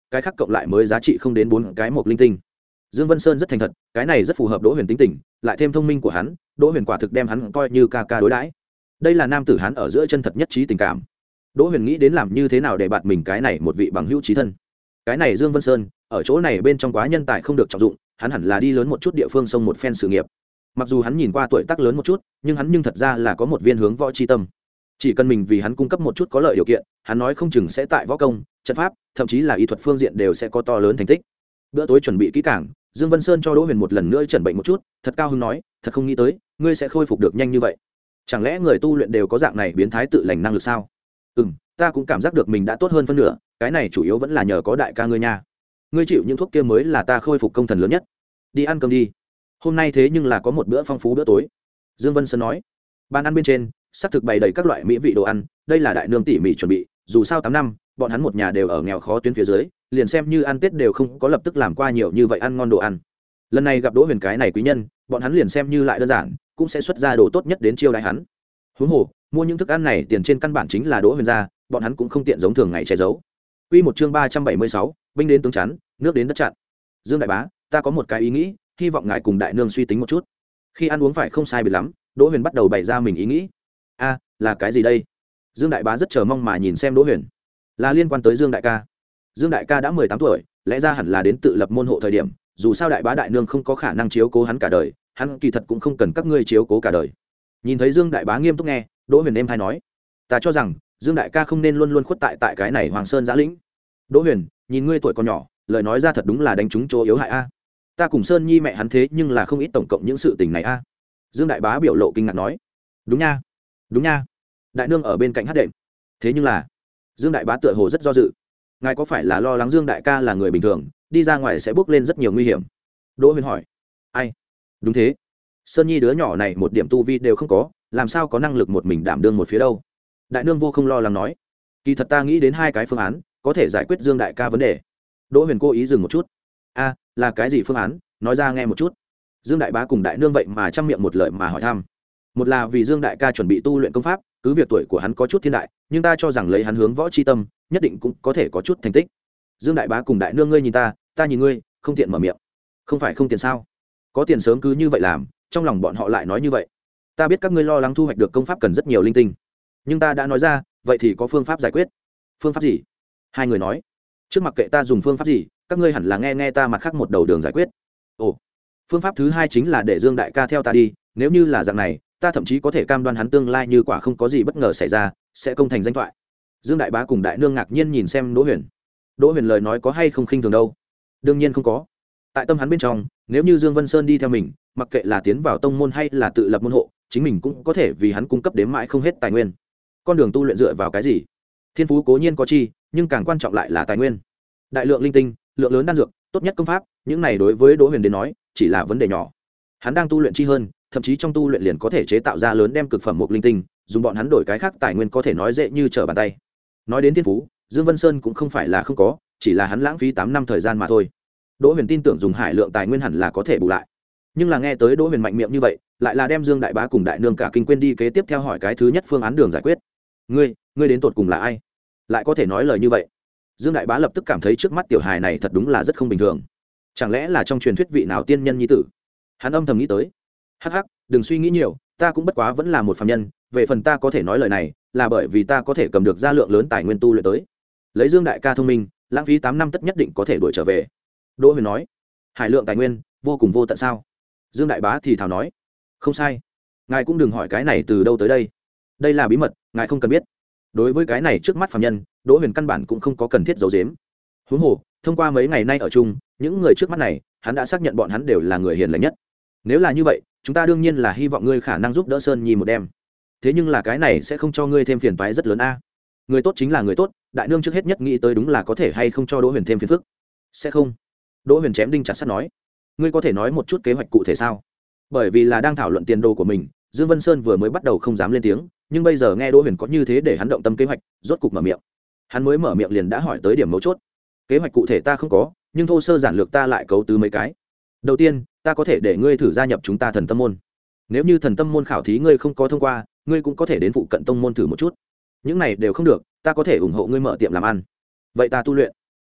cái khác cộng lại mới giá trị không đến bốn cái một linh tinh. Dương Vân Sơn rất thành thật, cái này rất phù hợp Đỗ Huyền tính tình, lại thêm thông minh của hắn, Đỗ Huyền quả thực đem hắn coi như ca ca đối đãi. Đây là nam tử hắn ở giữa chân thật nhất trí tình cảm. Đỗ Huyền nghĩ đến làm như thế nào để bạt mình cái này một vị bằng hữu chí thân. Cái này Dương Vân Sơn, ở chỗ này bên trong quá nhân tài không được trọng dụng, hắn hẳn là đi lớn một chút địa phương sông một phen sự nghiệp. Mặc dù hắn nhìn qua tuổi tác lớn một chút, nhưng hắn nhưng thật ra là có một viên hướng võ chi tâm. Chỉ cần mình vì hắn cung cấp một chút có lợi điều kiện, hắn nói không chừng sẽ tại võ công, trận pháp, thậm chí là y thuật phương diện đều sẽ có to lớn thành tích. Bữa tối chuẩn bị kỹ càng, Dương Vân Sơn cho Đỗ Huyền một lần nữa chẩn bệnh một chút, thật cao hứng nói, thật không nghĩ tới, ngươi sẽ khôi phục được nhanh như vậy. Chẳng lẽ người tu luyện đều có dạng này biến thái tự lành năng lực sao? Ừm, ta cũng cảm giác được mình đã tốt hơn phân nửa, cái này chủ yếu vẫn là nhờ có đại ca ngươi nha. Ngươi chịu những thuốc kia mới là ta khôi phục công thần lớn nhất. Đi ăn cơm đi. Hôm nay thế nhưng là có một bữa phong phú bữa tối. Dương Vân Sơn nói. Bàn ăn bên trên, sắp thực bày đầy các loại mỹ vị đồ ăn, đây là đại nương tỉ mỉ chuẩn bị, dù sao tám năm, bọn hắn một nhà đều ở nghèo khó tuyến phía dưới, liền xem như ăn Tết đều không có lập tức làm qua nhiều như vậy ăn ngon đồ ăn. Lần này gặp Đỗ Huyền cái này quý nhân, bọn hắn liền xem như lại đơn giản, cũng sẽ xuất ra đồ tốt nhất đến chiêu đãi hắn. Huống hồ, mua những thức ăn này tiền trên căn bản chính là Đỗ Huyền ra, bọn hắn cũng không tiện giống thường ngày che giấu. Quy một chương ba trăm bảy mươi sáu, binh đến tướng chắn, nước đến đất chặn. Dương đại bá, ta có một cái ý nghĩ, hy vọng ngài cùng đại nương suy tính một chút. Khi ăn uống phải không sai biệt lắm, Đỗ Huyền bắt đầu bày ra mình ý nghĩ. A, là cái gì đây? Dương đại bá rất chờ mong mà nhìn xem Đỗ Huyền. Là liên quan tới Dương đại ca. Dương đại ca đã mười tám tuổi, lẽ ra hẳn là đến tự lập môn hộ thời điểm, dù sao đại bá đại nương không có khả năng chiếu cố hắn cả đời, hắn kỳ thật cũng không cần các ngươi chiếu cố cả đời. Nhìn thấy Dương đại bá nghiêm túc nghe, Đỗ Huyền êm thay nói, ta cho rằng Dương đại ca không nên luôn luôn khuất tại tại cái này Hoàng Sơn Giã Lĩnh. Đỗ Huyền, nhìn ngươi tuổi còn nhỏ, lời nói ra thật đúng là đánh trúng chỗ yếu hại a. Ta cùng Sơn Nhi mẹ hắn thế nhưng là không ít tổng cộng những sự tình này a. Dương đại bá biểu lộ kinh ngạc nói, đúng nha, đúng nha. Đại nương ở bên cạnh hát đệm. Thế nhưng là, Dương đại bá tựa hồ rất do dự. Ngài có phải là lo lắng Dương đại ca là người bình thường, đi ra ngoài sẽ bước lên rất nhiều nguy hiểm? Đỗ Huyền hỏi. Ai? Đúng thế. Sơn Nhi đứa nhỏ này một điểm tu vi đều không có, làm sao có năng lực một mình đảm đương một phía đâu? Đại nương vô không lo lắng nói. Kỳ thật ta nghĩ đến hai cái phương án, có thể giải quyết Dương đại ca vấn đề. Đỗ Huyền cố ý dừng một chút. A, là cái gì phương án? Nói ra nghe một chút. Dương đại bá cùng đại nương vậy mà chăm miệng một lời mà hỏi thăm. Một là vì Dương đại ca chuẩn bị tu luyện công pháp, cứ việc tuổi của hắn có chút thiên đại, nhưng ta cho rằng lấy hắn hướng võ chi tâm, nhất định cũng có thể có chút thành tích. Dương đại bá cùng đại nương, ngươi nhìn ta, ta nhìn ngươi, không tiện mở miệng. Không phải không tiền sao? Có tiền sớm cứ như vậy làm, trong lòng bọn họ lại nói như vậy. Ta biết các ngươi lo lắng thu hoạch được công pháp cần rất nhiều linh tinh, nhưng ta đã nói ra, vậy thì có phương pháp giải quyết. Phương pháp gì? Hai người nói. Trước mặc kệ ta dùng phương pháp gì, các ngươi hẳn là nghe nghe ta mặt khác một đầu đường giải quyết. Ồ, phương pháp thứ hai chính là để Dương đại ca theo ta đi, nếu như là dạng này, ta thậm chí có thể cam đoan hắn tương lai như quả không có gì bất ngờ xảy ra, sẽ công thành danh thoại. Dương đại bá cùng đại nương ngạc nhiên nhìn xem Đỗ Huyền. Đỗ Huyền lời nói có hay không khinh thường đâu? Đương nhiên không có. Tại tâm hắn bên trong, nếu như Dương Vân Sơn đi theo mình, mặc kệ là tiến vào tông môn hay là tự lập môn hộ, chính mình cũng có thể vì hắn cung cấp đến mãi không hết tài nguyên. Con đường tu luyện dựa vào cái gì? Thiên phú cố nhiên có chi, nhưng càng quan trọng lại là tài nguyên. Đại lượng linh tinh, lượng lớn đan dược, tốt nhất công pháp, những này đối với Đỗ Huyền đến nói, chỉ là vấn đề nhỏ. Hắn đang tu luyện chi hơn, thậm chí trong tu luyện liền có thể chế tạo ra lớn đem cực phẩm một linh tinh, dùng bọn hắn đổi cái khác tài nguyên có thể nói dễ như trở bàn tay. Nói đến thiên phú, Dương Vân Sơn cũng không phải là không có, chỉ là hắn lãng phí tám năm thời gian mà thôi. Đỗ Huyền tin tưởng dùng hải lượng tài nguyên hẳn là có thể bù lại. Nhưng là nghe tới Đỗ Huyền mạnh miệng như vậy, lại là đem Dương đại bá cùng đại nương cả kinh quên đi kế tiếp theo hỏi cái thứ nhất phương án đường giải quyết. Ngươi, ngươi đến tột cùng là ai? Lại có thể nói lời như vậy? Dương đại bá lập tức cảm thấy trước mắt tiểu hài này thật đúng là rất không bình thường. Chẳng lẽ là trong truyền thuyết vị nào tiên nhân nhi tử? Hắn âm thầm nghĩ tới. Hắc hắc, đừng suy nghĩ nhiều, ta cũng bất quá vẫn là một phàm nhân, về phần ta có thể nói lời này, là bởi vì ta có thể cầm được ra lượng lớn tài nguyên tu luyện tới. Lấy Dương đại ca thông minh, lãng phí tám năm tất nhất định có thể đuổi trở về. Đỗ Huyền nói. Hải lượng tài nguyên, vô cùng vô tận sao? Dương đại bá thì thào nói. Không sai. Ngài cũng đừng hỏi cái này từ đâu tới đây. Đây là bí mật, ngài không cần biết. Đối với cái này trước mắt phàm nhân, Đỗ Huyền căn bản cũng không có cần thiết giấu giếm. Huống hồ, thông qua mấy ngày nay ở chung, những người trước mắt này, hắn đã xác nhận bọn hắn đều là người hiền lành nhất. Nếu là như vậy, chúng ta đương nhiên là hy vọng ngươi khả năng giúp đỡ Sơn Nhi một đêm. Thế nhưng là cái này sẽ không cho ngươi thêm phiền toái rất lớn a. Người tốt chính là người tốt, đại nương trước hết nhất nghĩ tới đúng là có thể hay không cho Đỗ Huyền thêm phiền phức. Sẽ không. Đỗ Huyền chém đinh chặt sắt nói. Ngươi có thể nói một chút kế hoạch cụ thể sao? Bởi vì là đang thảo luận tiền đồ của mình, Dương Vân Sơn vừa mới bắt đầu không dám lên tiếng, nhưng bây giờ nghe Đỗ Huyền có như thế để hắn động tâm kế hoạch, rốt cục mở miệng. Hắn mới mở miệng liền đã hỏi tới điểm mấu chốt. Kế hoạch cụ thể ta không có, nhưng thô sơ giản lược ta lại cấu tứ mấy cái. Đầu tiên, ta có thể để ngươi thử gia nhập chúng ta Thần Tâm môn. Nếu như Thần Tâm môn khảo thí ngươi không có thông qua, ngươi cũng có thể đến phụ cận tông môn thử một chút. Những này đều không được, ta có thể ủng hộ ngươi mở tiệm làm ăn. Vậy ta tu luyện? A,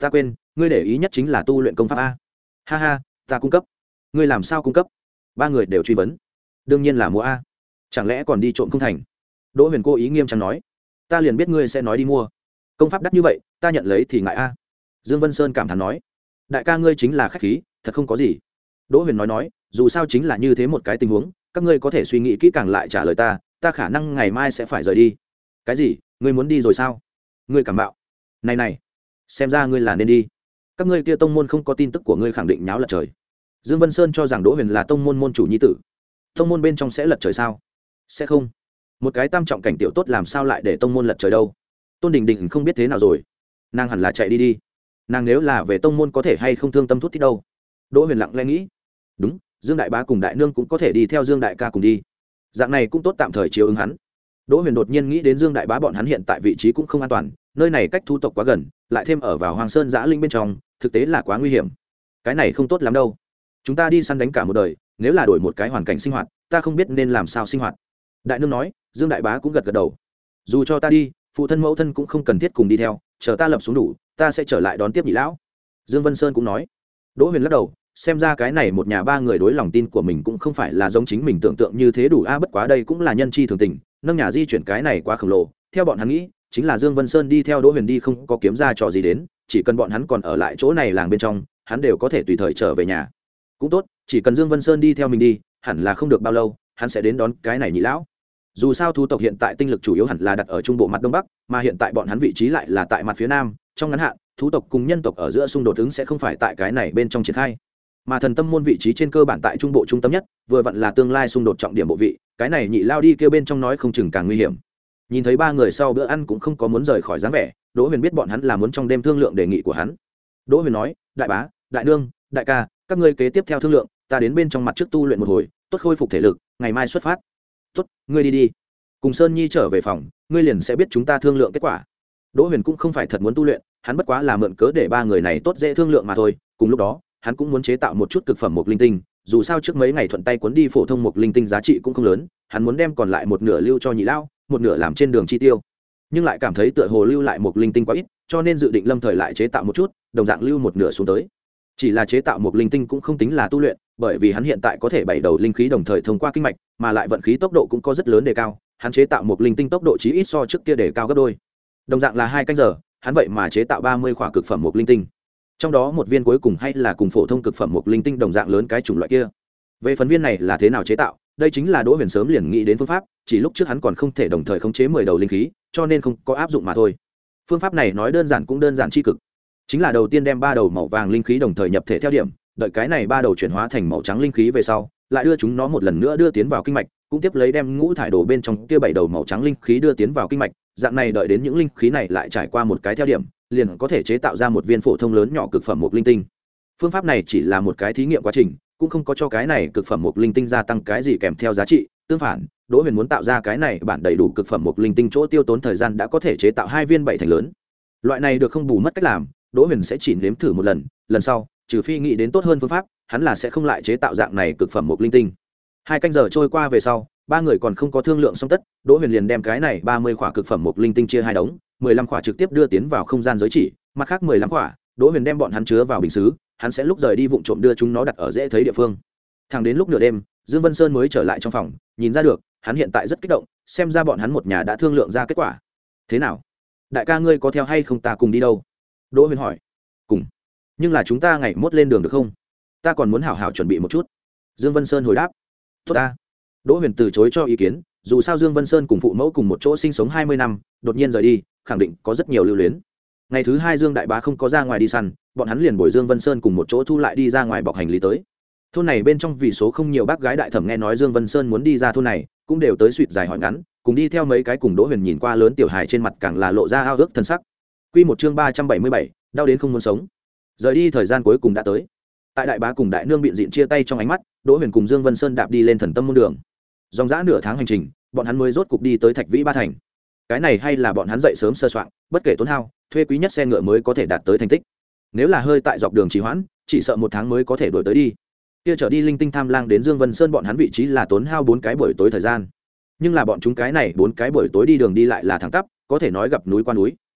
ta quên, ngươi để ý nhất chính là tu luyện công pháp a. Ha ha, ta cung cấp. Ngươi làm sao cung cấp? Ba người đều truy vấn. Đương nhiên là mua a. Chẳng lẽ còn đi trộm không thành? Đỗ Huyền cố ý nghiêm trang nói. Ta liền biết ngươi sẽ nói đi mua. Công pháp đắt như vậy, ta nhận lấy thì ngại a. Dương Vân Sơn cảm thán nói. Đại ca ngươi chính là khách khí, thật không có gì. Đỗ Huyền nói nói, dù sao chính là như thế một cái tình huống, các ngươi có thể suy nghĩ kỹ càng lại trả lời ta, ta khả năng ngày mai sẽ phải rời đi. Cái gì? Ngươi muốn đi rồi sao? Ngươi cảm bạo. Này này, xem ra ngươi là nên đi. Các ngươi kia tông môn không có tin tức của ngươi khẳng định nháo lật trời. Dương Vân Sơn cho rằng Đỗ Huyền là tông môn môn chủ nhi tử. Tông môn bên trong sẽ lật trời sao? Sẽ không. Một cái tam trọng cảnh tiểu tốt làm sao lại để tông môn lật trời đâu? Tôn Đình Đình không biết thế nào rồi. Nàng hẳn là chạy đi đi. Nàng nếu là về tông môn có thể hay không thương tâm thút thít đâu. Đỗ Huyền lặng lẽ nghĩ. Đúng, Dương đại bá cùng đại nương cũng có thể đi theo Dương đại ca cùng đi. Dạng này cũng tốt tạm thời chiếu ứng hắn. Đỗ Huyền đột nhiên nghĩ đến Dương đại bá bọn hắn hiện tại vị trí cũng không an toàn, nơi này cách thu tộc quá gần, lại thêm ở vào Hoàng Sơn Giã Linh bên trong, thực tế là quá nguy hiểm. Cái này không tốt lắm đâu. Chúng ta đi săn đánh cả một đời, nếu là đổi một cái hoàn cảnh sinh hoạt, ta không biết nên làm sao sinh hoạt. Đại nương nói, Dương đại bá cũng gật gật đầu. Dù cho ta đi, phụ thân mẫu thân cũng không cần thiết cùng đi theo, chờ ta lập xuống đủ, ta sẽ trở lại đón tiếp nhị lão. Dương Vân Sơn cũng nói. Đỗ Huyền lắc đầu, xem ra cái này một nhà ba người đối lòng tin của mình cũng không phải là giống chính mình tưởng tượng như thế đủ a, bất quá đây cũng là nhân chi thường tình, nâng nhà di chuyển cái này quá khổng lồ, theo bọn hắn nghĩ, chính là Dương Vân Sơn đi theo Đỗ Huyền đi không có kiếm ra trò gì đến, chỉ cần bọn hắn còn ở lại chỗ này làng bên trong, hắn đều có thể tùy thời trở về nhà. Cũng tốt, chỉ cần Dương Vân Sơn đi theo mình đi, hẳn là không được bao lâu, hắn sẽ đến đón cái này nhị lão. Dù sao thú tộc hiện tại tinh lực chủ yếu hẳn là đặt ở trung bộ mặt đông bắc, mà hiện tại bọn hắn vị trí lại là tại mặt phía nam, trong ngắn hạn, thú tộc cùng nhân tộc ở giữa xung đột ứng sẽ không phải tại cái này bên trong triển khai. Mà thần tâm môn vị trí trên cơ bản tại trung bộ trung tâm nhất, vừa vặn là tương lai xung đột trọng điểm bộ vị, cái này nhị lao đi kêu bên trong nói không chừng càng nguy hiểm. Nhìn thấy ba người sau bữa ăn cũng không có muốn rời khỏi dáng vẻ, Đỗ Huyền biết bọn hắn là muốn trong đêm thương lượng đề nghị của hắn. Đỗ Huyền nói, đại bá, đại nương, đại ca, các ngươi kế tiếp theo thương lượng, ta đến bên trong mặt trước tu luyện một hồi, tốt khôi phục thể lực, ngày mai xuất phát. Tốt, ngươi đi đi. Cùng Sơn Nhi trở về phòng, ngươi liền sẽ biết chúng ta thương lượng kết quả. Đỗ Huyền cũng không phải thật muốn tu luyện, hắn bất quá là mượn cớ để ba người này tốt dễ thương lượng mà thôi. Cùng lúc đó, hắn cũng muốn chế tạo một chút cực phẩm mộc linh tinh, dù sao trước mấy ngày thuận tay cuốn đi phổ thông mộc linh tinh giá trị cũng không lớn, hắn muốn đem còn lại một nửa lưu cho nhị lao, một nửa làm trên đường chi tiêu. Nhưng lại cảm thấy tựa hồ lưu lại mộc linh tinh quá ít, cho nên dự định lâm thời lại chế tạo một chút, đồng dạng lưu một nửa xuống tới. Chỉ là chế tạo mộc linh tinh cũng không tính là tu luyện, bởi vì hắn hiện tại có thể bảy đầu linh khí đồng thời thông qua kinh mạch, mà lại vận khí tốc độ cũng có rất lớn đề cao, hắn chế tạo mộc linh tinh tốc độ chí ít so trước kia đề cao gấp đôi. Đồng dạng là hai canh giờ, hắn vậy mà chế tạo ba mươi khỏa cực phẩm mộc linh tinh. Trong đó một viên cuối cùng hay là cùng phổ thông cực phẩm mộc linh tinh đồng dạng lớn cái chủng loại kia. Về phần viên này là thế nào chế tạo, đây chính là Đỗ Huyền sớm liền nghĩ đến phương pháp, chỉ lúc trước hắn còn không thể đồng thời khống chế mười đầu linh khí, cho nên không có áp dụng mà thôi. Phương pháp này nói đơn giản cũng đơn giản chi cực, chính là đầu tiên đem ba đầu màu vàng linh khí đồng thời nhập thể theo điểm, đợi cái này ba đầu chuyển hóa thành màu trắng linh khí về sau, lại đưa chúng nó một lần nữa đưa tiến vào kinh mạch, cũng tiếp lấy đem ngũ thải đồ bên trong kia bảy đầu màu trắng linh khí đưa tiến vào kinh mạch, dạng này đợi đến những linh khí này lại trải qua một cái theo điểm, liền có thể chế tạo ra một viên phổ thông lớn nhỏ cực phẩm mộc linh tinh. Phương pháp này chỉ là một cái thí nghiệm quá trình, cũng không có cho cái này cực phẩm mộc linh tinh gia tăng cái gì kèm theo giá trị, tương phản, Đỗ Huyền muốn tạo ra cái này bản đầy đủ cực phẩm mộc linh tinh chỗ tiêu tốn thời gian đã có thể chế tạo hai viên bảy thành lớn. Loại này được không bù mất cách làm, Đỗ Huyền sẽ chỉ nếm thử một lần, lần sau, trừ phi nghĩ đến tốt hơn phương pháp, hắn là sẽ không lại chế tạo dạng này cực phẩm mộc linh tinh. Hai canh giờ trôi qua về sau, ba người còn không có thương lượng xong tất, Đỗ Huyền liền đem cái này ba mươi khỏa cực phẩm mộc linh tinh chia hai đống, mười lăm khỏa trực tiếp đưa tiến vào không gian giới chỉ, mặt khác mười lăm khỏa, Đỗ Huyền đem bọn hắn chứa vào bình sứ, hắn sẽ lúc rời đi vụng trộm đưa chúng nó đặt ở dễ thấy địa phương. Thẳng đến lúc nửa đêm, Dương Vân Sơn mới trở lại trong phòng, nhìn ra được, hắn hiện tại rất kích động, xem ra bọn hắn một nhà đã thương lượng ra kết quả. Thế nào? Đại ca ngươi có theo hay không, ta cùng đi đâu? Đỗ Huyền hỏi. Cùng. Nhưng là chúng ta ngày mốt lên đường được không? Ta còn muốn hảo hảo chuẩn bị một chút. Dương Vân Sơn hồi đáp. Tốt ta. Đỗ Huyền từ chối cho ý kiến, dù sao Dương Vân Sơn cùng phụ mẫu cùng một chỗ sinh sống hai mươi năm, đột nhiên rời đi, khẳng định có rất nhiều lưu luyến. Ngày thứ hai Dương đại bá không có ra ngoài đi săn, bọn hắn liền bồi Dương Vân Sơn cùng một chỗ thu lại đi ra ngoài bọc hành lý tới. Thôn này bên trong vì số không nhiều bác gái đại thẩm nghe nói Dương Vân Sơn muốn đi ra thôn này, cũng đều tới suýt dài hỏi ngắn, cùng đi theo mấy cái cùng Đỗ Huyền nhìn qua lớn tiểu hài trên mặt càng là lộ ra ao ước thân sắc. Quy một chương ba trăm bảy mươi bảy, đau đến không muốn sống. Rời đi thời gian cuối cùng đã tới. Tại đại bá cùng đại nương biện diện chia tay trong ánh mắt, Đỗ Huyền cùng Dương Vân Sơn đạp đi lên thần tâm môn đường. Dòng dã nửa tháng hành trình, bọn hắn mới rốt cục đi tới Thạch Vĩ Ba thành. Cái này hay là bọn hắn dậy sớm sơ soạn, bất kể tốn hao, thuê quý nhất xe ngựa mới có thể đạt tới thành tích. Nếu là hơi tại dọc đường trì hoãn, chỉ sợ một tháng mới có thể đuổi tới đi. Kia trở đi linh tinh tham lang đến Dương Vân Sơn bọn hắn vị trí là tốn hao bốn cái buổi tối thời gian. Nhưng là bọn chúng cái này bốn cái buổi tối đi đường đi lại là thẳng tắp, có thể nói gặp núi qua núi,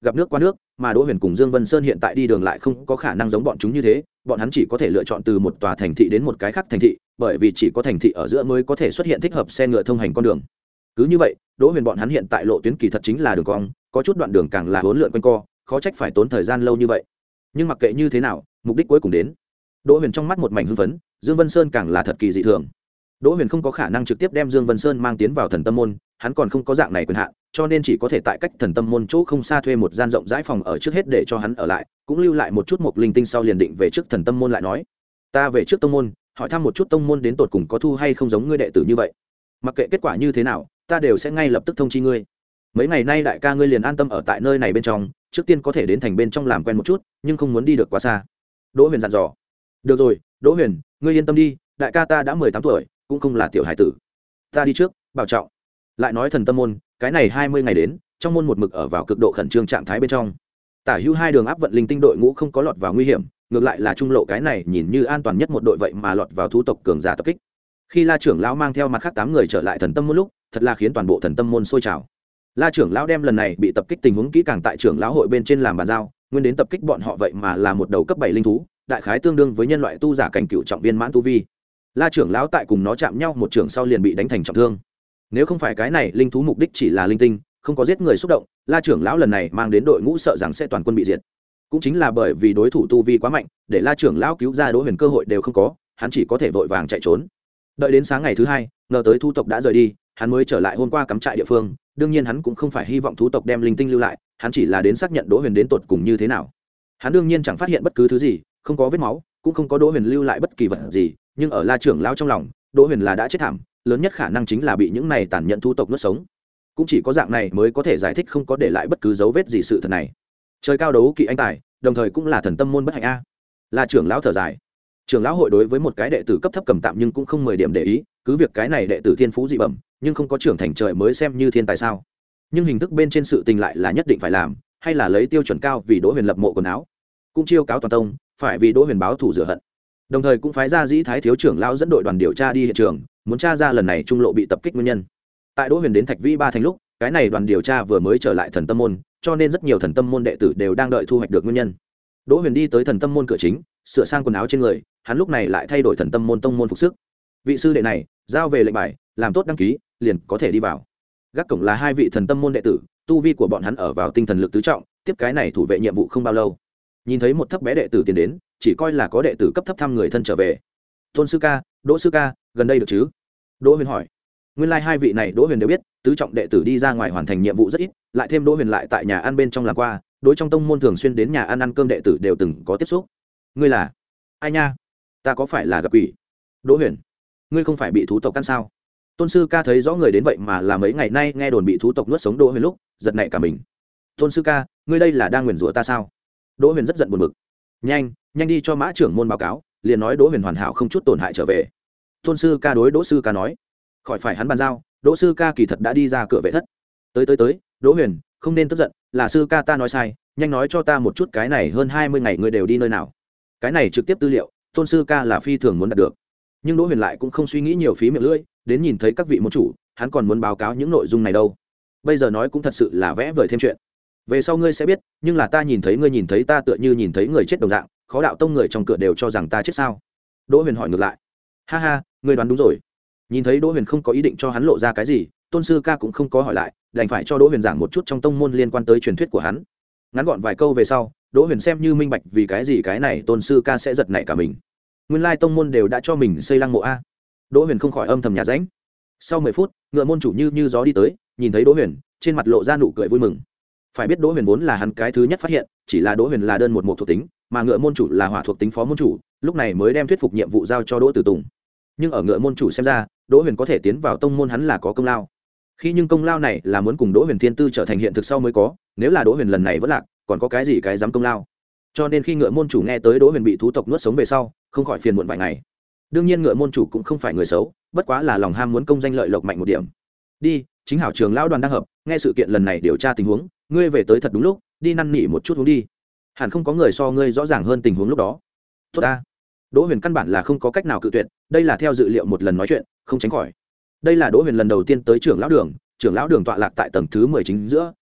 gặp nước qua nước, mà Đỗ Huyền cùng Dương Vân Sơn hiện tại đi đường lại không có khả năng giống bọn chúng như thế, bọn hắn chỉ có thể lựa chọn từ một tòa thành thị đến một cái khác thành thị, bởi vì chỉ có thành thị ở giữa mới có thể xuất hiện thích hợp xe ngựa thông hành con đường. Cứ như vậy, Đỗ Huyền bọn hắn hiện tại lộ tuyến kỳ thật chính là đường cong, có chút đoạn đường càng là hỗn lượn quanh co, khó trách phải tốn thời gian lâu như vậy. Nhưng mặc kệ như thế nào, mục đích cuối cùng đến. Đỗ Huyền trong mắt một mảnh hưng phấn, Dương Vân Sơn càng là thật kỳ dị thường. Đỗ Huyền không có khả năng trực tiếp đem Dương Vân Sơn mang tiến vào Thần Tâm môn, hắn còn không có dạng này quyền hạn, cho nên chỉ có thể tại cách Thần Tâm môn chỗ không xa thuê một gian rộng rãi phòng ở trước hết để cho hắn ở lại, cũng lưu lại một chút mộc linh tinh sau liền định về trước Thần Tâm môn lại nói. Ta về trước tông môn, hỏi thăm một chút tông môn đến tột cùng có thu hay không giống ngươi đệ tử như vậy. Mặc kệ kết quả như thế nào, ta đều sẽ ngay lập tức thông chi ngươi. Mấy ngày nay đại ca ngươi liền an tâm ở tại nơi này bên trong, trước tiên có thể đến thành bên trong làm quen một chút, nhưng không muốn đi được quá xa. Đỗ Huyền dặn dò. Được rồi, Đỗ Huyền, ngươi yên tâm đi, đại ca ta đã mười tám tuổi, cũng không là tiểu hải tử. Ta đi trước, bảo trọng. Lại nói Thần Tâm môn, cái này hai mươi ngày đến, trong môn một mực ở vào cực độ khẩn trương trạng thái bên trong. Tả hữu hai đường áp vận linh tinh đội ngũ không có lọt vào nguy hiểm, ngược lại là trung lộ cái này nhìn như an toàn nhất một đội vậy mà lọt vào thú tộc cường giả tập kích. Khi La trưởng lão mang theo mặt khác tám người trở lại Thần Tâm môn lúc, thật là khiến toàn bộ Thần Tâm môn sôi trào. La trưởng lão đem lần này bị tập kích tình huống kỹ càng tại trưởng lão hội bên trên làm bàn giao, nguyên đến tập kích bọn họ vậy mà là một đầu cấp bảy linh thú, đại khái tương đương với nhân loại tu giả cảnh cựu trọng viên mãn tu vi. La trưởng lão tại cùng nó chạm nhau một trưởng sau liền bị đánh thành trọng thương. Nếu không phải cái này linh thú mục đích chỉ là linh tinh, không có giết người xúc động, La trưởng lão lần này mang đến đội ngũ sợ rằng sẽ toàn quân bị diệt. Cũng chính là bởi vì đối thủ tu vi quá mạnh, để La trưởng lão cứu ra Đỗ Huyền cơ hội đều không có, hắn chỉ có thể vội vàng chạy trốn. Đợi đến sáng ngày thứ hai, ngờ tới thu tộc đã rời đi, hắn mới trở lại hôm qua cắm trại địa phương. Đương nhiên hắn cũng không phải hy vọng thú tộc đem linh tinh lưu lại, hắn chỉ là đến xác nhận Đỗ Huyền đến tột cùng như thế nào. Hắn đương nhiên chẳng phát hiện bất cứ thứ gì, không có vết máu, cũng không có Đỗ Huyền lưu lại bất kỳ vật gì, nhưng ở La trưởng lão trong lòng, Đỗ Huyền là đã chết thảm, lớn nhất khả năng chính là bị những này tàn nhẫn thú tộc nuốt sống. Cũng chỉ có dạng này mới có thể giải thích không có để lại bất cứ dấu vết gì sự thật này. Trời cao đấu kỵ anh tài, đồng thời cũng là thần tâm môn bất hạnh a. La trưởng lão thở dài. Trưởng lão hội đối với một cái đệ tử cấp thấp cầm tạm nhưng cũng không mười điểm để ý, cứ việc cái này đệ tử thiên phú dị bẩm, nhưng không có trưởng thành trời mới xem như thiên tài sao. Nhưng hình thức bên trên sự tình lại là nhất định phải làm, hay là lấy tiêu chuẩn cao vì Đỗ Huyền lập mộ quần áo, cũng chiêu cáo toàn tông, phải vì Đỗ Huyền báo thù rửa hận. Đồng thời cũng phái ra Dĩ Thái thiếu trưởng lão dẫn đội đoàn điều tra đi hiện trường, muốn tra ra lần này trung lộ bị tập kích nguyên nhân. Tại Đỗ Huyền đến Thạch Vĩ Ba thành lúc, cái này đoàn điều tra vừa mới trở lại Thần Tâm môn, cho nên rất nhiều Thần Tâm môn đệ tử đều đang đợi thu hoạch được nguyên nhân. Đỗ Huyền đi tới Thần Tâm môn cửa chính, sửa sang quần áo trên người, hắn lúc này lại thay đổi Thần Tâm môn tông môn phục sức. Vị sư đệ này, giao về lệnh bài, làm tốt đăng ký, liền có thể đi vào. Gác cổng là hai vị Thần Tâm môn đệ tử, tu vi của bọn hắn ở vào tinh thần lực tứ trọng, tiếp cái này thủ vệ nhiệm vụ không bao lâu. Nhìn thấy một thấp bé đệ tử tiến đến, chỉ coi là có đệ tử cấp thấp thăm người thân trở về. Tôn sư ca, Đỗ sư ca, gần đây được chứ? Đỗ Huyền hỏi. Nguyên lai like hai vị này Đỗ Huyền đều biết, tứ trọng đệ tử đi ra ngoài hoàn thành nhiệm vụ rất ít, lại thêm Đỗ Huyền lại tại nhà ăn bên trong làm qua, đối trong tông môn thường xuyên đến nhà ăn ăn cơm đệ tử đều từng có tiếp xúc. Ngươi là ai nha? Ta có phải là gặp quỷ? Đỗ Huyền, ngươi không phải bị thú tộc ăn sao? Tôn sư ca thấy rõ người đến vậy mà là mấy ngày nay nghe đồn bị thú tộc nuốt sống Đỗ Huyền lúc, giật nảy cả mình. Tôn sư ca, ngươi đây là đang nguyền rủa ta sao? Đỗ Huyền rất giận buồn bực. Nhanh, nhanh đi cho mã trưởng môn báo cáo, liền nói Đỗ Huyền hoàn hảo không chút tổn hại trở về. Tôn sư ca đối Đỗ sư ca nói. Khỏi phải hắn bàn giao, Đỗ sư ca kỳ thật đã đi ra cửa vệ thất. Tới tới tới, Đỗ Huyền, không nên tức giận, là sư ca ta nói sai, nhanh nói cho ta một chút cái này hơn hai mươi ngày ngươi đều đi nơi nào. Cái này trực tiếp tư liệu, Tôn sư ca là phi thường muốn đạt được. Nhưng Đỗ Huyền lại cũng không suy nghĩ nhiều phí miệng lưỡi, đến nhìn thấy các vị môn chủ, hắn còn muốn báo cáo những nội dung này đâu. Bây giờ nói cũng thật sự là vẽ vời thêm chuyện. Về sau ngươi sẽ biết, nhưng là ta nhìn thấy ngươi nhìn thấy ta tựa như nhìn thấy người chết đồng dạng, khó đạo tông người trong cửa đều cho rằng ta chết sao? Đỗ Huyền hỏi ngược lại. Ha ha, ngươi đoán đúng rồi. Nhìn thấy Đỗ Huyền không có ý định cho hắn lộ ra cái gì, Tôn sư ca cũng không có hỏi lại, đành phải cho Đỗ Huyền giảng một chút trong tông môn liên quan tới truyền thuyết của hắn. Ngắn gọn vài câu về sau, Đỗ Huyền xem như minh bạch vì cái gì cái này Tôn sư ca sẽ giật nảy cả mình. Nguyên lai tông môn đều đã cho mình xây lăng mộ a. Đỗ Huyền không khỏi âm thầm nhà ránh. Sau mười phút, ngựa môn chủ như như gió đi tới, nhìn thấy Đỗ Huyền, trên mặt lộ ra nụ cười vui mừng. Phải biết Đỗ Huyền vốn là hắn cái thứ nhất phát hiện, chỉ là Đỗ Huyền là đơn một một thuộc tính, mà ngựa môn chủ là hỏa thuộc tính phó môn chủ, lúc này mới đem thuyết phục nhiệm vụ giao cho Đỗ Tử Tùng. Nhưng ở ngựa môn chủ xem ra, Đỗ Huyền có thể tiến vào tông môn hắn là có công lao. Khi nhưng công lao này là muốn cùng Đỗ Huyền thiên tư trở thành hiện thực sau mới có, nếu là Đỗ Huyền lần này vẫn lạc, còn có cái gì cái dám công lao. Cho nên khi ngựa môn chủ nghe tới Đỗ Huyền bị thú tộc nuốt sống về sau, không khỏi phiền muộn vài ngày. Đương nhiên ngựa môn chủ cũng không phải người xấu, bất quá là lòng ham muốn công danh lợi lộc mạnh một điểm. Đi, chính hảo trường lão đoàn đang hợp, nghe sự kiện lần này điều tra tình huống, ngươi về tới thật đúng lúc, đi năn nỉ một chút hướng đi. Hẳn không có người so ngươi rõ ràng hơn tình huống lúc đó. Tốt ta. Đỗ Huyền căn bản là không có cách nào cự tuyệt, đây là theo dự liệu một lần nói chuyện, không tránh khỏi. Đây là Đỗ Huyền lần đầu tiên tới trưởng lão đường, trưởng lão đường tọa lạc tại tầng thứ mười chính giữa,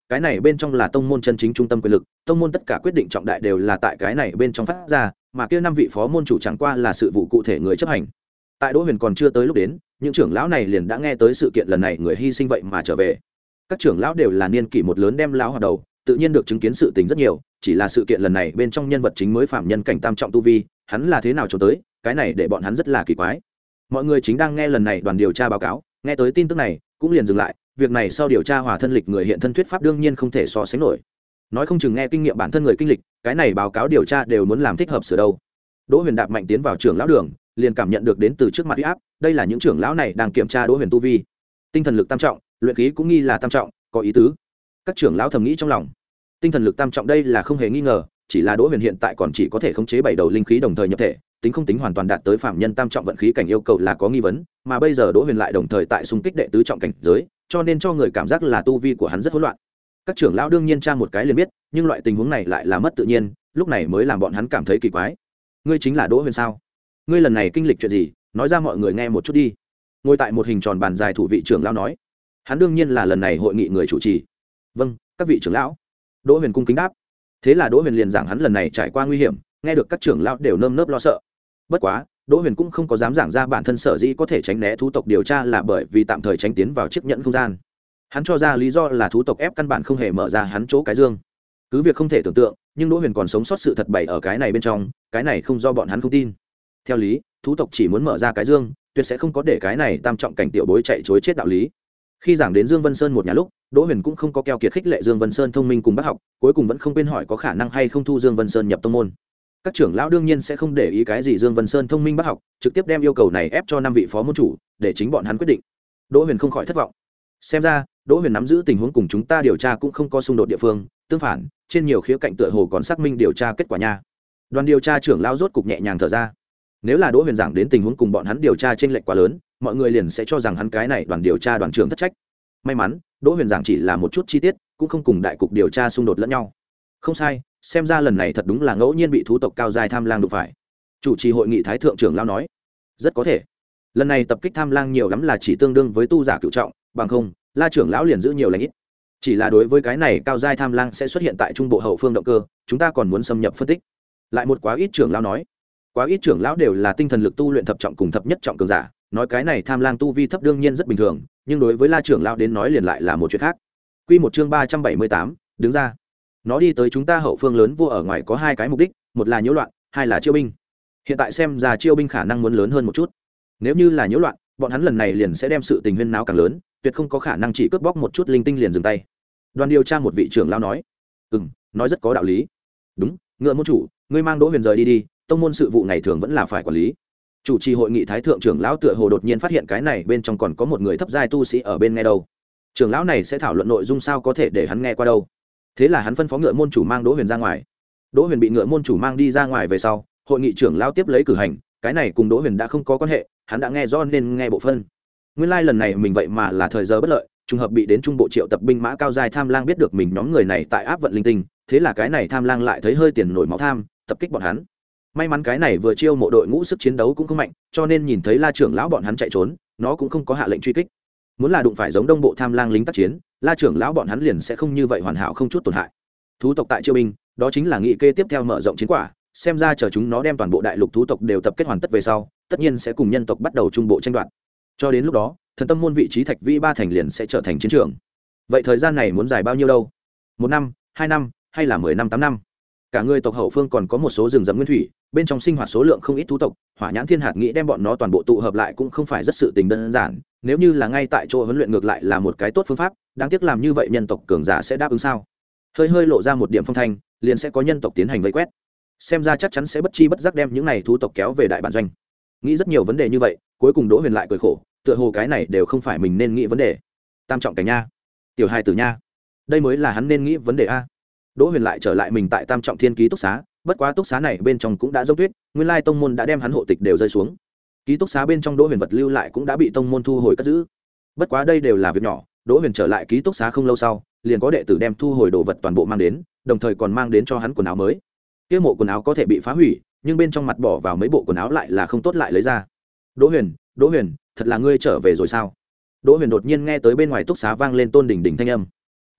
cái này bên trong là tông môn chân chính trung tâm quyền lực, tông môn tất cả quyết định trọng đại đều là tại cái này bên trong phát ra, mà kia năm vị phó môn chủ chẳng qua là sự vụ cụ thể người chấp hành. Tại Đỗ Huyền còn chưa tới lúc đến, những trưởng lão này liền đã nghe tới sự kiện lần này người hy sinh vậy mà trở về. Các trưởng lão đều là niên kỷ một lớn đem lão hoạt đầu, tự nhiên được chứng kiến sự tình rất nhiều, chỉ là sự kiện lần này bên trong nhân vật chính mới phạm nhân cảnh tam trọng tu vi, hắn là thế nào cho tới, cái này để bọn hắn rất là kỳ quái. Mọi người chính đang nghe lần này đoàn điều tra báo cáo, nghe tới tin tức này cũng liền dừng lại, việc này sau điều tra hòa thân lịch người hiện thân thuyết pháp đương nhiên không thể so sánh nổi. Nói không chừng nghe kinh nghiệm bản thân người kinh lịch, cái này báo cáo điều tra đều muốn làm thích hợp sửa đâu. Đỗ Huyền đạp mạnh tiến vào trưởng lão đường, liền cảm nhận được đến từ trước mặt uy áp, đây là những trưởng lão này đang kiểm tra Đỗ Huyền tu vi. Tinh thần lực tam trọng, luyện khí cũng nghi là tam trọng, có ý tứ. Các trưởng lão thầm nghĩ trong lòng. Tinh thần lực tam trọng đây là không hề nghi ngờ, chỉ là Đỗ Huyền hiện tại còn chỉ có thể khống chế bảy đầu linh khí đồng thời nhập thể, tính không tính hoàn toàn đạt tới phạm nhân tam trọng vận khí cảnh yêu cầu là có nghi vấn, mà bây giờ Đỗ Huyền lại đồng thời tại xung kích đệ tứ trọng cảnh giới, cho nên cho người cảm giác là tu vi của hắn rất hỗn loạn. Các trưởng lão đương nhiên tra một cái liền biết, nhưng loại tình huống này lại là mất tự nhiên, lúc này mới làm bọn hắn cảm thấy kỳ quái. Ngươi chính là Đỗ Huyền sao? Ngươi lần này kinh lịch chuyện gì, nói ra mọi người nghe một chút đi. Ngồi tại một hình tròn bàn dài thủ vị trưởng lão nói, hắn đương nhiên là lần này hội nghị người chủ trì. Vâng, các vị trưởng lão. Đỗ Huyền cung kính đáp. Thế là Đỗ Huyền liền giảng hắn lần này trải qua nguy hiểm, nghe được các trưởng lão đều nơm nớp lo sợ. Bất quá, Đỗ Huyền cũng không có dám giảng ra bản thân sở dĩ có thể tránh né thú tộc điều tra là bởi vì tạm thời tránh tiến vào chiếc nhẫn không gian. Hắn cho ra lý do là thú tộc ép căn bản không hề mở ra hắn chỗ cái dương. Cứ việc không thể tưởng tượng, nhưng Đỗ Huyền còn sống sót sự thật bày ở cái này bên trong, cái này không do bọn hắn không tin. Theo lý, thú tộc chỉ muốn mở ra cái dương, tuyệt sẽ không có để cái này tam trọng cảnh tiểu bối chạy chối chết đạo lý. Khi giảng đến Dương Vân Sơn một nhà lúc, Đỗ Huyền cũng không có keo kiệt khích lệ Dương Vân Sơn thông minh cùng bác học, cuối cùng vẫn không quên hỏi có khả năng hay không thu Dương Vân Sơn nhập tông môn. Các trưởng lão đương nhiên sẽ không để ý cái gì Dương Vân Sơn thông minh bác học, trực tiếp đem yêu cầu này ép cho năm vị phó môn chủ, để chính bọn hắn quyết định. Đỗ Huyền không khỏi thất vọng. Xem ra, Đỗ Huyền nắm giữ tình huống cùng chúng ta điều tra cũng không có xung đột địa phương, tương phản, trên nhiều khía cạnh tựa hồ còn xác minh điều tra kết quả nha. Đoàn điều tra trưởng lão rốt cục nhẹ nhàng thở ra. Nếu là Đỗ Huyền giảng đến tình huống cùng bọn hắn điều tra chênh lệch quá lớn, mọi người liền sẽ cho rằng hắn cái này đoàn điều tra đoàn trưởng thất trách. May mắn, Đỗ Huyền giảng chỉ là một chút chi tiết, cũng không cùng đại cục điều tra xung đột lẫn nhau. Không sai, xem ra lần này thật đúng là ngẫu nhiên bị thú tộc cao dài tham lang đụng phải. Chủ trì hội nghị thái thượng trưởng lão nói, rất có thể. Lần này tập kích tham lang nhiều lắm là chỉ tương đương với tu giả cựu trọng, bằng không, La trưởng lão liền giữ nhiều lãnh ít. Chỉ là đối với cái này cao giai tham lang sẽ xuất hiện tại trung bộ hậu phương động cơ, chúng ta còn muốn xâm nhập phân tích. Lại một quá ít trưởng lão nói, quá ít trưởng lão đều là tinh thần lực tu luyện thập trọng cùng thập nhất trọng cường giả, nói cái này tham lang tu vi thấp đương nhiên rất bình thường, nhưng đối với La trưởng lão đến nói liền lại là một chuyện khác. Quy một chương ba trăm bảy mươi tám, đứng ra. Nó đi tới chúng ta hậu phương lớn vô ở ngoài có hai cái mục đích, một là nhiễu loạn, hai là chiêu binh. Hiện tại xem ra chiêu binh khả năng muốn lớn hơn một chút. Nếu như là nhiễu loạn, bọn hắn lần này liền sẽ đem sự tình huyên náo càng lớn, tuyệt không có khả năng chỉ cướp bóc một chút linh tinh liền dừng tay. Đoàn điều tra một vị trưởng lão nói, ừm, nói rất có đạo lý. Đúng, ngựa môn chủ, ngươi mang Đỗ Huyền rời đi đi, tông môn sự vụ ngày thường vẫn là phải quản lý. Chủ trì hội nghị thái thượng trưởng lão tựa hồ đột nhiên phát hiện cái này bên trong còn có một người thấp giai tu sĩ ở bên nghe đâu. Trưởng lão này sẽ thảo luận nội dung sao có thể để hắn nghe qua đâu. Thế là hắn phân phó ngựa môn chủ mang Đỗ Huyền ra ngoài. Đỗ Huyền bị ngựa môn chủ mang đi ra ngoài về sau, hội nghị trưởng lão tiếp lấy cử hành, cái này cùng Đỗ Huyền đã không có quan hệ, hắn đã nghe rõ nên nghe bộ phân. Nguyên lai like lần này mình vậy mà là thời giờ bất lợi, trùng hợp bị đến trung bộ triệu tập binh mã cao giai tham lang biết được mình nhóm người này tại áp vận linh tinh, thế là cái này tham lang lại thấy hơi tiền nổi máu tham, tập kích bọn hắn. May mắn cái này vừa chiêu mộ đội ngũ sức chiến đấu cũng không mạnh, cho nên nhìn thấy La trưởng lão bọn hắn chạy trốn, nó cũng không có hạ lệnh truy kích. Muốn là đụng phải giống đông bộ tham lang lính tác chiến, La trưởng lão bọn hắn liền sẽ không như vậy hoàn hảo không chút tổn hại. Thú tộc tại chiêu binh, đó chính là nghị kê tiếp theo mở rộng chiến quả, xem ra chờ chúng nó đem toàn bộ đại lục thú tộc đều tập kết hoàn tất về sau, tất nhiên sẽ cùng nhân tộc bắt đầu trung bộ tranh đoạt. Cho đến lúc đó, thần tâm môn vị trí thạch vĩ ba thành liền sẽ trở thành chiến trường. Vậy thời gian này muốn dài bao nhiêu đâu? Một năm, hai năm, hay là mười năm, tám năm? Cả người tộc hậu phương còn có một số rừng rậm nguyên thủy, bên trong sinh hoạt số lượng không ít thú tộc, Hỏa Nhãn Thiên Hạt nghĩ đem bọn nó toàn bộ tụ hợp lại cũng không phải rất sự tình đơn giản, nếu như là ngay tại chỗ huấn luyện ngược lại là một cái tốt phương pháp, đáng tiếc làm như vậy nhân tộc cường giả sẽ đáp ứng sao? Hơi hơi lộ ra một điểm phong thanh, liền sẽ có nhân tộc tiến hành vây quét. Xem ra chắc chắn sẽ bất chi bất giác đem những này thú tộc kéo về đại bản doanh. Nghĩ rất nhiều vấn đề như vậy, cuối cùng Đỗ Huyền lại cười khổ, tựa hồ cái này đều không phải mình nên nghĩ vấn đề. Tam trọng cảnh nha, tiểu hài tử nha, đây mới là hắn nên nghĩ vấn đề a. Đỗ Huyền lại trở lại mình tại Tam trọng thiên ký túc xá, bất quá túc xá này bên trong cũng đã dốc tuyết, nguyên lai tông môn đã đem hắn hộ tịch đều rơi xuống. Ký túc xá bên trong Đỗ Huyền vật lưu lại cũng đã bị tông môn thu hồi cất giữ. Bất quá đây đều là việc nhỏ, Đỗ Huyền trở lại ký túc xá không lâu sau, liền có đệ tử đem thu hồi đồ vật toàn bộ mang đến, đồng thời còn mang đến cho hắn quần áo mới. Kia mộ quần áo có thể bị phá hủy, nhưng bên trong mặt bỏ vào mấy bộ quần áo lại là không tốt lại lấy ra. Đỗ Huyền, Đỗ Huyền, thật là ngươi trở về rồi sao? Đỗ Huyền đột nhiên nghe tới bên ngoài túc xá vang lên Tôn Đình Đình thanh âm.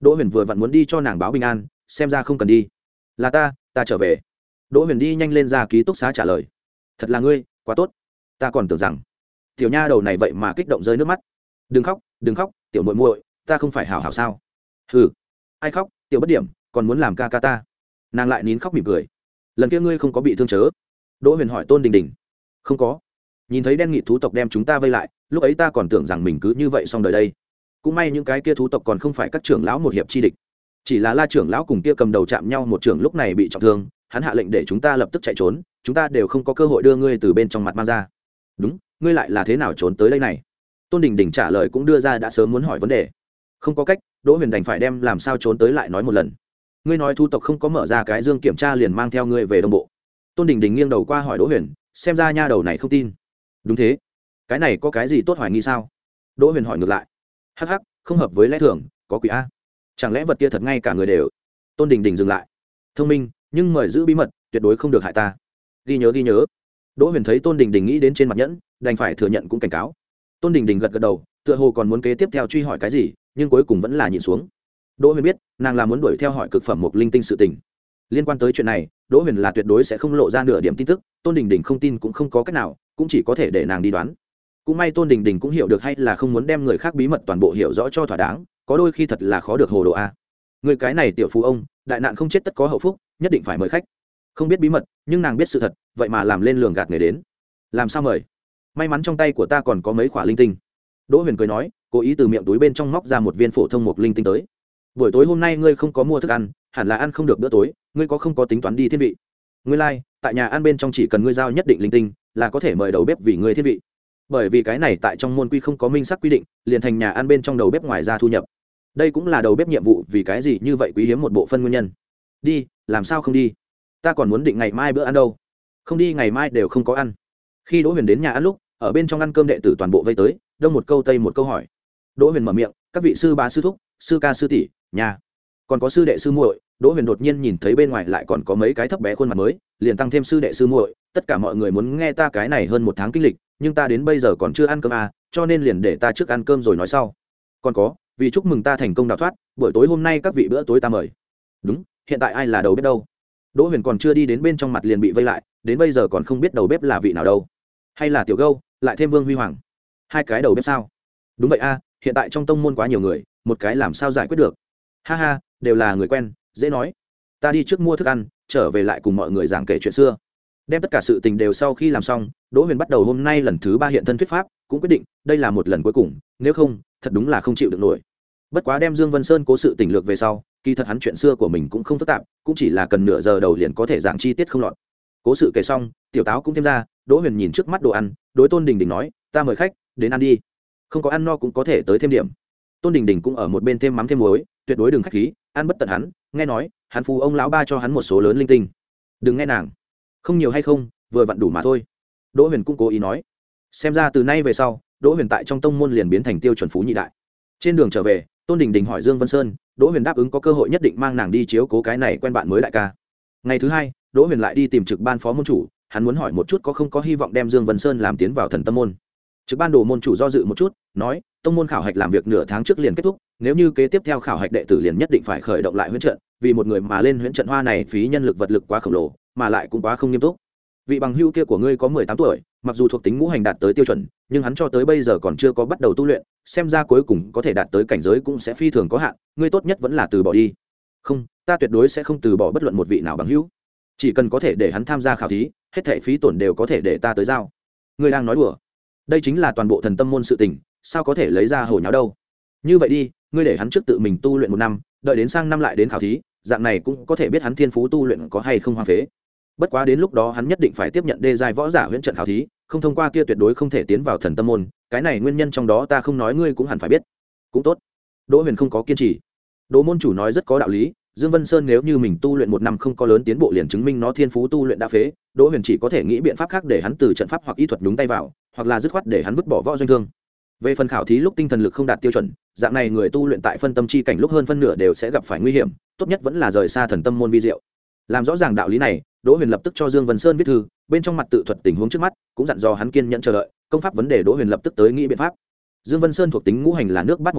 Đỗ Huyền vừa vặn muốn đi cho nàng báo bình an, xem ra không cần đi. Là ta, ta trở về. Đỗ Huyền đi nhanh lên ra ký túc xá trả lời. Thật là ngươi, quá tốt. Ta còn tưởng rằng tiểu nha đầu này vậy mà kích động rơi nước mắt. Đừng khóc, đừng khóc, tiểu muội muội, ta không phải hảo hảo sao? Hừ, ai khóc, tiểu bất điểm, còn muốn làm ca ca ta. Nàng lại nín khóc mỉm cười. Lần kia ngươi không có bị thương chớ? Đỗ Huyền hỏi Tôn Đình Đình. Không có. Nhìn thấy đen nghị thú tộc đem chúng ta vây lại, lúc ấy ta còn tưởng rằng mình cứ như vậy xong đời đây. Cũng may những cái kia thú tộc còn không phải các trưởng lão một hiệp chi địch, chỉ là La trưởng lão cùng kia cầm đầu chạm nhau một trưởng lúc này bị trọng thương, hắn hạ lệnh để chúng ta lập tức chạy trốn, chúng ta đều không có cơ hội đưa ngươi từ bên trong mặt mang ra. Đúng, ngươi lại là thế nào trốn tới đây này? Tôn Đình Đình trả lời cũng đưa ra đã sớm muốn hỏi vấn đề. Không có cách, Đỗ Huyền đành phải đem làm sao trốn tới lại nói một lần. Ngươi nói thu tộc không có mở ra cái dương kiểm tra liền mang theo ngươi về đông bộ. Tôn Đình Đình nghiêng đầu qua hỏi Đỗ Huyền, xem ra nha đầu này không tin. Đúng thế, cái này có cái gì tốt hoài nghi sao? Đỗ Huyền hỏi ngược lại. Hắc hắc, không hợp với lẽ thường, có quỷ a. Chẳng lẽ vật kia thật ngay cả người đều? Tôn Đình Đình dừng lại. Thông minh, nhưng mời giữ bí mật, tuyệt đối không được hại ta. Ghi nhớ ghi nhớ. Đỗ Huyền thấy Tôn Đình Đình nghĩ đến trên mặt nhẫn, đành phải thừa nhận cũng cảnh cáo. Tôn Đình Đình gật gật đầu, tựa hồ còn muốn kế tiếp theo truy hỏi cái gì, nhưng cuối cùng vẫn là nhịn xuống. Đỗ Huyền biết, nàng là muốn đuổi theo hỏi cực phẩm một linh tinh sự tình. Liên quan tới chuyện này, Đỗ Huyền là tuyệt đối sẽ không lộ ra nửa điểm tin tức, Tôn Đình Đình không tin cũng không có cách nào, cũng chỉ có thể để nàng đi đoán. Cũng may Tôn Đình Đình cũng hiểu được hay là không muốn đem người khác bí mật toàn bộ hiểu rõ cho thỏa đáng, có đôi khi thật là khó được hồ đồ a. Người cái này tiểu phú ông, đại nạn không chết tất có hậu phúc, nhất định phải mời khách. Không biết bí mật, nhưng nàng biết sự thật, vậy mà làm lên lường gạt người đến. Làm sao mời? May mắn trong tay của ta còn có mấy quả linh tinh. Đỗ Huyền cười nói, cố ý từ miệng túi bên trong móc ra một viên phổ thông một linh tinh tới. Buổi tối hôm nay ngươi không có mua thức ăn, hẳn là ăn không được bữa tối, ngươi có không có tính toán đi thiên vị? Ngươi lai, tại nhà ăn bên trong chỉ cần ngươi giao nhất định linh tinh, là có thể mời đầu bếp vì ngươi thiên vị. Bởi vì cái này tại trong môn quy không có minh xác quy định, liền thành nhà ăn bên trong đầu bếp ngoài ra thu nhập. Đây cũng là đầu bếp nhiệm vụ, vì cái gì như vậy quý hiếm một bộ phân nguyên nhân. Đi, làm sao không đi? Ta còn muốn định ngày mai bữa ăn đâu. Không đi ngày mai đều không có ăn. Khi Đỗ Huyền đến nhà ăn lúc, ở bên trong ăn cơm đệ tử toàn bộ vây tới, đông một câu tây một câu hỏi. Đỗ Huyền mở miệng, các vị sư bá sư thúc, sư ca sư tỷ, nhà còn có sư đệ sư muội. Đỗ Huyền đột nhiên nhìn thấy bên ngoài lại còn có mấy cái thấp bé khuôn mặt mới, liền tăng thêm sư đệ sư muội, tất cả mọi người muốn nghe ta cái này hơn một tháng kinh lịch, nhưng ta đến bây giờ còn chưa ăn cơm à, cho nên liền để ta trước ăn cơm rồi nói sau. Còn có, vì chúc mừng ta thành công đào thoát, buổi tối hôm nay các vị bữa tối ta mời. Đúng, hiện tại ai là đầu bếp đâu? Đỗ Huyền còn chưa đi đến bên trong mặt liền bị vây lại, đến bây giờ còn không biết đầu bếp là vị nào đâu. Hay là Tiểu Gâu, lại thêm Vương Huy Hoàng, hai cái đầu bếp sao? Đúng vậy a, à, hiện tại trong tông môn quá nhiều người, một cái làm sao giải quyết được? Ha ha, đều là người quen, dễ nói. Ta đi trước mua thức ăn, trở về lại cùng mọi người giảng kể chuyện xưa. Đem tất cả sự tình đều sau khi làm xong, Đỗ Huyền bắt đầu hôm nay lần thứ ba hiện thân thuyết pháp, cũng quyết định đây là một lần cuối cùng, nếu không thật đúng là không chịu được nổi. Bất quá đem Dương Vân Sơn cố sự tỉnh lược về sau, kỳ thật hắn chuyện xưa của mình cũng không phức tạp, cũng chỉ là cần nửa giờ đầu liền có thể giảng chi tiết không lọt. Cố sự kể xong, tiểu táo cũng thêm ra. Đỗ Huyền nhìn trước mắt đồ ăn, đối Tôn Đình Đình nói, ta mời khách đến ăn đi, không có ăn no cũng có thể tới thêm điểm. Tôn Đình Đình cũng ở một bên thêm mắm thêm muối, tuyệt đối đừng khách khí, ăn bất tận hắn. Nghe nói hắn phù ông lão ba cho hắn một số lớn linh tinh, đừng nghe nàng, không nhiều hay không, vừa vặn đủ mà thôi. Đỗ Huyền cũng cố ý nói. Xem ra từ nay về sau, Đỗ Huyền tại trong tông môn liền biến thành tiêu chuẩn phú nhị đại. Trên đường trở về, Tôn Đình Đình hỏi Dương Vân Sơn, Đỗ Huyền đáp ứng có cơ hội nhất định mang nàng đi chiếu cố cái này quen bạn mới đại ca. Ngày thứ hai, Đỗ Huyền lại đi tìm trực ban phó môn chủ, hắn muốn hỏi một chút có không có hy vọng đem Dương Vân Sơn làm tiến vào thần tâm môn. Trực ban đồ môn chủ do dự một chút, nói, tông môn khảo hạch làm việc nửa tháng trước liền kết thúc, nếu như kế tiếp theo khảo hạch đệ tử liền nhất định phải khởi động lại huyễn trận, vì một người mà lên huyễn trận hoa này phí nhân lực vật lực quá khổng lồ, mà lại cũng quá không nghiêm túc. Vị bằng hữu kia của ngươi có mười tám tuổi, mặc dù thuộc tính ngũ hành đạt tới tiêu chuẩn, nhưng hắn cho tới bây giờ còn chưa có bắt đầu tu luyện, xem ra cuối cùng có thể đạt tới cảnh giới cũng sẽ phi thường có hạn, ngươi tốt nhất vẫn là từ bỏ đi. Không, ta tuyệt đối sẽ không từ bỏ bất luận một vị nào bằng hữu, chỉ cần có thể để hắn tham gia khảo thí, hết thảy phí tổn đều có thể để ta tới giao. Ngươi đang nói đùa? Đây chính là toàn bộ thần tâm môn sự tình, sao có thể lấy ra hồ nháo đâu? Như vậy đi, ngươi để hắn trước tự mình tu luyện một năm, đợi đến sang năm lại đến khảo thí, dạng này cũng có thể biết hắn thiên phú tu luyện có hay không hoang phế. Bất quá đến lúc đó hắn nhất định phải tiếp nhận đê giai võ giả huyễn trận khảo thí, không thông qua kia tuyệt đối không thể tiến vào thần tâm môn, cái này nguyên nhân trong đó ta không nói ngươi cũng hẳn phải biết. Cũng tốt. Đỗ Huyền không có kiên trì. Đỗ môn chủ nói rất có đạo lý, Dương Vân Sơn nếu như mình tu luyện một năm không có lớn tiến bộ liền chứng minh nó thiên phú tu luyện đã phế, Đỗ Huyền chỉ có thể nghĩ biện pháp khác để hắn từ trận pháp hoặc y thuật đúng tay vào, hoặc là dứt khoát để hắn vứt bỏ võ doanh thương. Về phần khảo thí lúc tinh thần lực không đạt tiêu chuẩn, dạng này người tu luyện tại phân tâm chi cảnh lúc hơn phân nửa đều sẽ gặp phải nguy hiểm, tốt nhất vẫn là rời xa thần tâm môn vi diệu. Làm rõ ràng đạo lý này, Đỗ Huyền lập tức cho Dương Vân Sơn viết thư, bên trong mặt tự thuật tình huống trước mắt, cũng dặn dò hắn kiên nhẫn chờ đợi, công pháp vấn đề Đỗ Huyền lập tức tới nghĩ biện pháp. Dương Vân Sơn thuộc tính ngũ hành là nước bát mộc hai,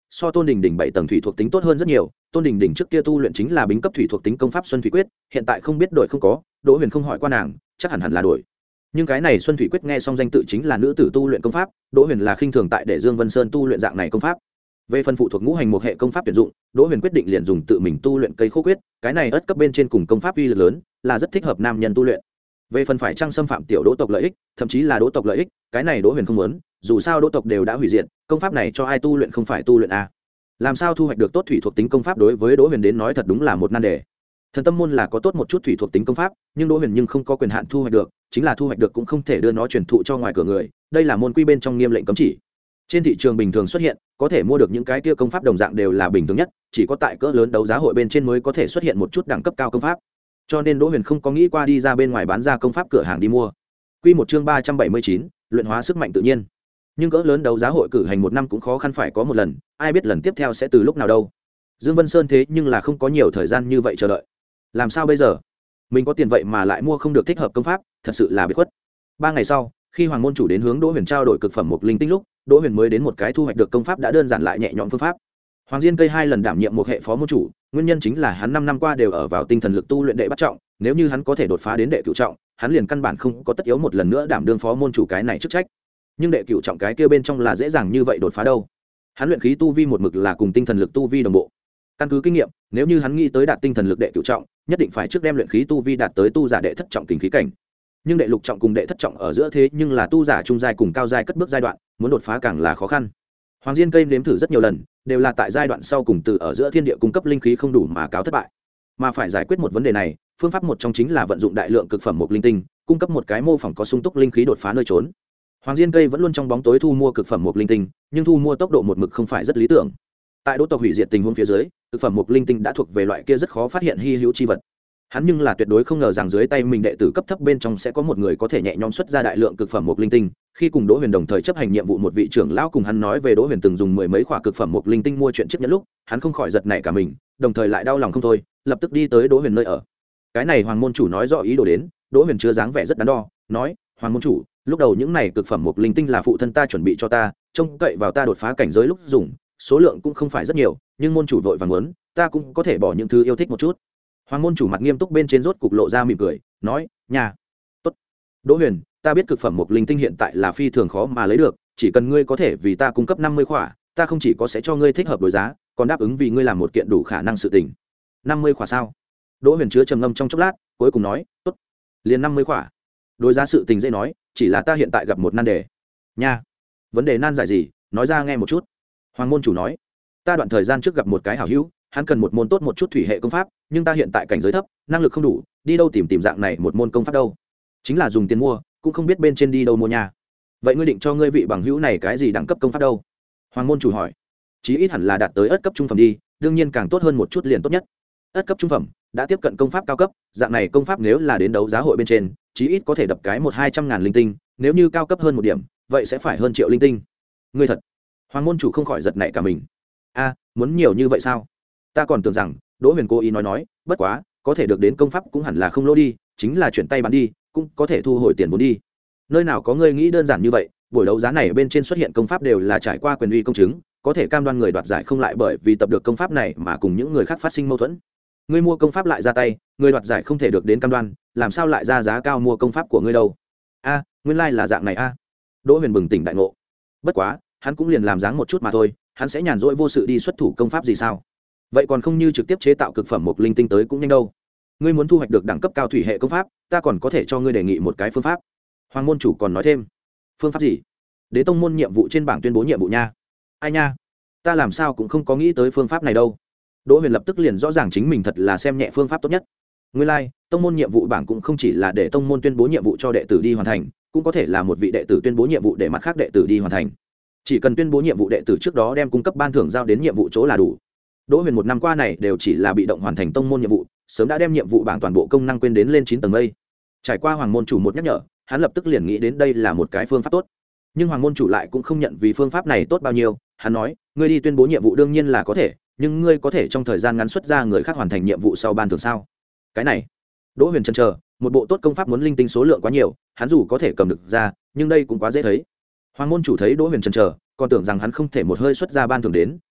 so tôn đình đình bảy tầng thủy thuộc tính tốt hơn rất nhiều. Tôn đình đình trước kia tu luyện chính là bính cấp thủy thuộc tính công pháp xuân thủy quyết, hiện tại không biết đổi không có, Đỗ Huyền không hỏi qua nàng, chắc hẳn hẳn là đổi. Nhưng cái này xuân thủy quyết nghe xong danh tự chính là nữ tử tu luyện công pháp, Đỗ Huyền là khinh thường tại để Dương Vân Sơn tu luyện dạng này công pháp. Về phần phụ thuộc ngũ hành một hệ công pháp tuyển dụng, Đỗ Huyền quyết định liền dùng tự mình tu luyện cây khô quyết, cái này ất cấp bên trên cùng công pháp uy lực lớn, là rất thích hợp nam nhân tu luyện. Về phần phải trang xâm phạm tiểu Đỗ tộc lợi ích, thậm chí là Đỗ tộc lợi ích, cái này Đỗ Huyền không muốn, dù sao Đỗ tộc đều đã hủy diệt, công pháp này cho ai tu luyện không phải tu luyện a. Làm sao thu hoạch được tốt thủy thuộc tính công pháp đối với Đỗ Huyền đến nói thật đúng là một nan đề. Thần tâm môn là có tốt một chút thủy thuộc tính công pháp, nhưng Đỗ Huyền nhưng không có quyền hạn thu hoạch được, chính là thu hoạch được cũng không thể đưa nó truyền thụ cho ngoài cửa người, đây là môn quy bên trong nghiêm lệnh cấm chỉ. Trên thị trường bình thường xuất hiện, có thể mua được những cái kia công pháp đồng dạng đều là bình thường nhất, chỉ có tại cỡ lớn đấu giá hội bên trên mới có thể xuất hiện một chút đẳng cấp cao công pháp. Cho nên Đỗ Huyền không có nghĩ qua đi ra bên ngoài bán ra công pháp cửa hàng đi mua. Quy một chương ba trăm bảy mươi chín, luyện hóa sức mạnh tự nhiên. Nhưng cỡ lớn đấu giá hội cử hành một năm cũng khó khăn phải có một lần, ai biết lần tiếp theo sẽ từ lúc nào đâu. Dương Vân Sơn thế nhưng là không có nhiều thời gian như vậy chờ đợi. Làm sao bây giờ? Mình có tiền vậy mà lại mua không được thích hợp công pháp, thật sự là biệt khuất. Ba ngày sau, khi hoàng môn chủ đến hướng Đỗ Huyền trao đổi cực phẩm một linh tinh lúc, Đỗ Huyền mới đến một cái thu hoạch được công pháp đã đơn giản lại nhẹ nhõm phương pháp. Hoàng Diên Cây hai lần đảm nhiệm một hệ phó môn chủ, nguyên nhân chính là hắn năm năm qua đều ở vào tinh thần lực tu luyện đệ bắt trọng, nếu như hắn có thể đột phá đến đệ cửu trọng, hắn liền căn bản không có tất yếu một lần nữa đảm đương phó môn chủ cái này chức trách. Nhưng đệ cửu trọng cái kia bên trong là dễ dàng như vậy đột phá đâu? Hắn luyện khí tu vi một mực là cùng tinh thần lực tu vi đồng bộ. Căn cứ kinh nghiệm, nếu như hắn nghĩ tới đạt tinh thần lực đệ cửu trọng, nhất định phải trước đem luyện khí tu vi đạt tới tu giả đệ thất trọng kình khí cảnh. Nhưng đệ lục trọng cùng đệ thất trọng ở giữa thế nhưng là tu giả trung giai cùng cao giai cất bước giai đoạn, muốn đột phá càng là khó khăn. Hoàng Diên Cây nếm thử rất nhiều lần, đều là tại giai đoạn sau cùng từ ở giữa thiên địa cung cấp linh khí không đủ mà cáo thất bại. Mà phải giải quyết một vấn đề này, phương pháp một trong chính là vận dụng đại lượng cực phẩm một linh tinh, cung cấp một cái mô phỏng có sung túc linh khí đột phá nơi trốn. Hoàng Diên Cây vẫn luôn trong bóng tối thu mua cực phẩm một linh tinh, nhưng thu mua tốc độ một mực không phải rất lý tưởng. Tại Đỗ tộc hủy diệt tình huống phía dưới, cực phẩm một linh tinh đã thuộc về loại kia rất khó phát hiện hy hữu chi vật. Hắn nhưng là tuyệt đối không ngờ rằng dưới tay mình đệ tử cấp thấp bên trong sẽ có một người có thể nhẹ nhõm xuất ra đại lượng cực phẩm một linh tinh. Khi cùng Đỗ Huyền đồng thời chấp hành nhiệm vụ, một vị trưởng lão cùng hắn nói về Đỗ Huyền từng dùng mười mấy khỏa cực phẩm một linh tinh mua chuyện chiếc nhẫn lúc, hắn không khỏi giật nảy cả mình, đồng thời lại đau lòng không thôi, lập tức đi tới Đỗ Huyền nơi ở. Cái này Hoàng môn chủ nói rõ ý đồ đến, Đỗ Huyền chưa dáng vẻ rất đắn đo, nói: "Hoàng môn chủ, lúc đầu những này cực phẩm một linh tinh là phụ thân ta chuẩn bị cho ta, trông cậy vào ta đột phá cảnh giới lúc dùng, số lượng cũng không phải rất nhiều, nhưng môn chủ vội vàng muốn, ta cũng có thể bỏ những thứ yêu thích một chút." Hoàng môn chủ mặt nghiêm túc bên trên rốt cục lộ ra mỉm cười, nói: "Nhà, tốt. Đỗ Huyền, ta biết cực phẩm một linh tinh hiện tại là phi thường khó mà lấy được, chỉ cần ngươi có thể vì ta cung cấp năm mươi khỏa, ta không chỉ có sẽ cho ngươi thích hợp đối giá, còn đáp ứng vì ngươi làm một kiện đủ khả năng sự tình." năm mươi khỏa sao? Đỗ Huyền chứa trầm ngâm trong chốc lát, cuối cùng nói: "Tốt. Liền năm mươi khỏa." Đối giá sự tình dễ nói, chỉ là ta hiện tại gặp một nan đề. Nha. Vấn đề nan giải gì, nói ra nghe một chút. Hoàng môn chủ nói: "Ta đoạn thời gian trước gặp một cái hảo hữu, hắn cần một môn tốt một chút thủy hệ công pháp, nhưng ta hiện tại cảnh giới thấp, năng lực không đủ, đi đâu tìm tìm dạng này một môn công pháp đâu? Chính là dùng tiền mua, cũng không biết bên trên đi đâu mua nha. Vậy ngươi định cho ngươi vị bằng hữu này cái gì đẳng cấp công pháp đâu?" Hoàng môn chủ hỏi. Chí ít hẳn là đạt tới ất cấp trung phẩm đi, đương nhiên càng tốt hơn một chút liền tốt nhất. Ất cấp trung phẩm đã tiếp cận công pháp cao cấp, dạng này công pháp nếu là đến đấu giá hội bên trên, chí ít có thể đập cái một hai trăm ngàn linh tinh, nếu như cao cấp hơn một điểm, vậy sẽ phải hơn triệu linh tinh. Ngươi thật? Hoàng môn chủ không khỏi giật nảy cả mình. A, muốn nhiều như vậy sao? Ta còn tưởng rằng Đỗ Huyền cố ý nói nói, bất quá có thể được đến công pháp cũng hẳn là không lỗ đi, chính là chuyển tay bán đi cũng có thể thu hồi tiền vốn đi. Nơi nào có ngươi nghĩ đơn giản như vậy, buổi đấu giá này bên trên xuất hiện công pháp đều là trải qua quyền uy công chứng, có thể cam đoan người đoạt giải không lại bởi vì tập được công pháp này mà cùng những người khác phát sinh mâu thuẫn. Ngươi mua công pháp lại ra tay, người đoạt giải không thể được đến cam đoan, làm sao lại ra giá cao mua công pháp của ngươi đâu? A, nguyên lai là dạng này a. Đỗ Huyền bừng tỉnh đại ngộ. Bất quá hắn cũng liền làm dáng một chút mà thôi, hắn sẽ nhàn rỗi vô sự đi xuất thủ công pháp gì sao? Vậy còn không như trực tiếp chế tạo cực phẩm một linh tinh tới cũng nhanh đâu. Ngươi muốn thu hoạch được đẳng cấp cao thủy hệ công pháp, ta còn có thể cho ngươi đề nghị một cái phương pháp. Hoàng môn chủ còn nói thêm. Phương pháp gì? Đế tông môn nhiệm vụ trên bảng tuyên bố nhiệm vụ nha. Ai nha, ta làm sao cũng không có nghĩ tới phương pháp này đâu. Đỗ Huyền lập tức liền rõ ràng chính mình thật là xem nhẹ phương pháp tốt nhất. Nguyên lai, like, tông môn nhiệm vụ bảng cũng không chỉ là để tông môn tuyên bố nhiệm vụ cho đệ tử đi hoàn thành, cũng có thể là một vị đệ tử tuyên bố nhiệm vụ để mặt khác đệ tử đi hoàn thành. Chỉ cần tuyên bố nhiệm vụ đệ tử trước đó đem cung cấp ban thưởng giao đến nhiệm vụ chỗ là đủ. Đỗ Huyền một năm qua này đều chỉ là bị động hoàn thành tông môn nhiệm vụ, sớm đã đem nhiệm vụ bảng toàn bộ công năng quên đến lên chín tầng mây. Trải qua hoàng môn chủ một nhắc nhở, hắn lập tức liền nghĩ đến đây là một cái phương pháp tốt. Nhưng hoàng môn chủ lại cũng không nhận vì phương pháp này tốt bao nhiêu, hắn nói: "Ngươi đi tuyên bố nhiệm vụ đương nhiên là có thể, nhưng ngươi có thể trong thời gian ngắn xuất ra người khác hoàn thành nhiệm vụ sau ban thưởng sao?" Cái này, Đỗ Huyền chần chờ, một bộ tốt công pháp muốn linh tinh số lượng quá nhiều, hắn dù có thể cầm được ra, nhưng đây cũng quá dễ thấy. Hoàng môn chủ thấy Đỗ Huyền chần chờ, còn tưởng rằng hắn không thể một hơi xuất ra ban thưởng đến,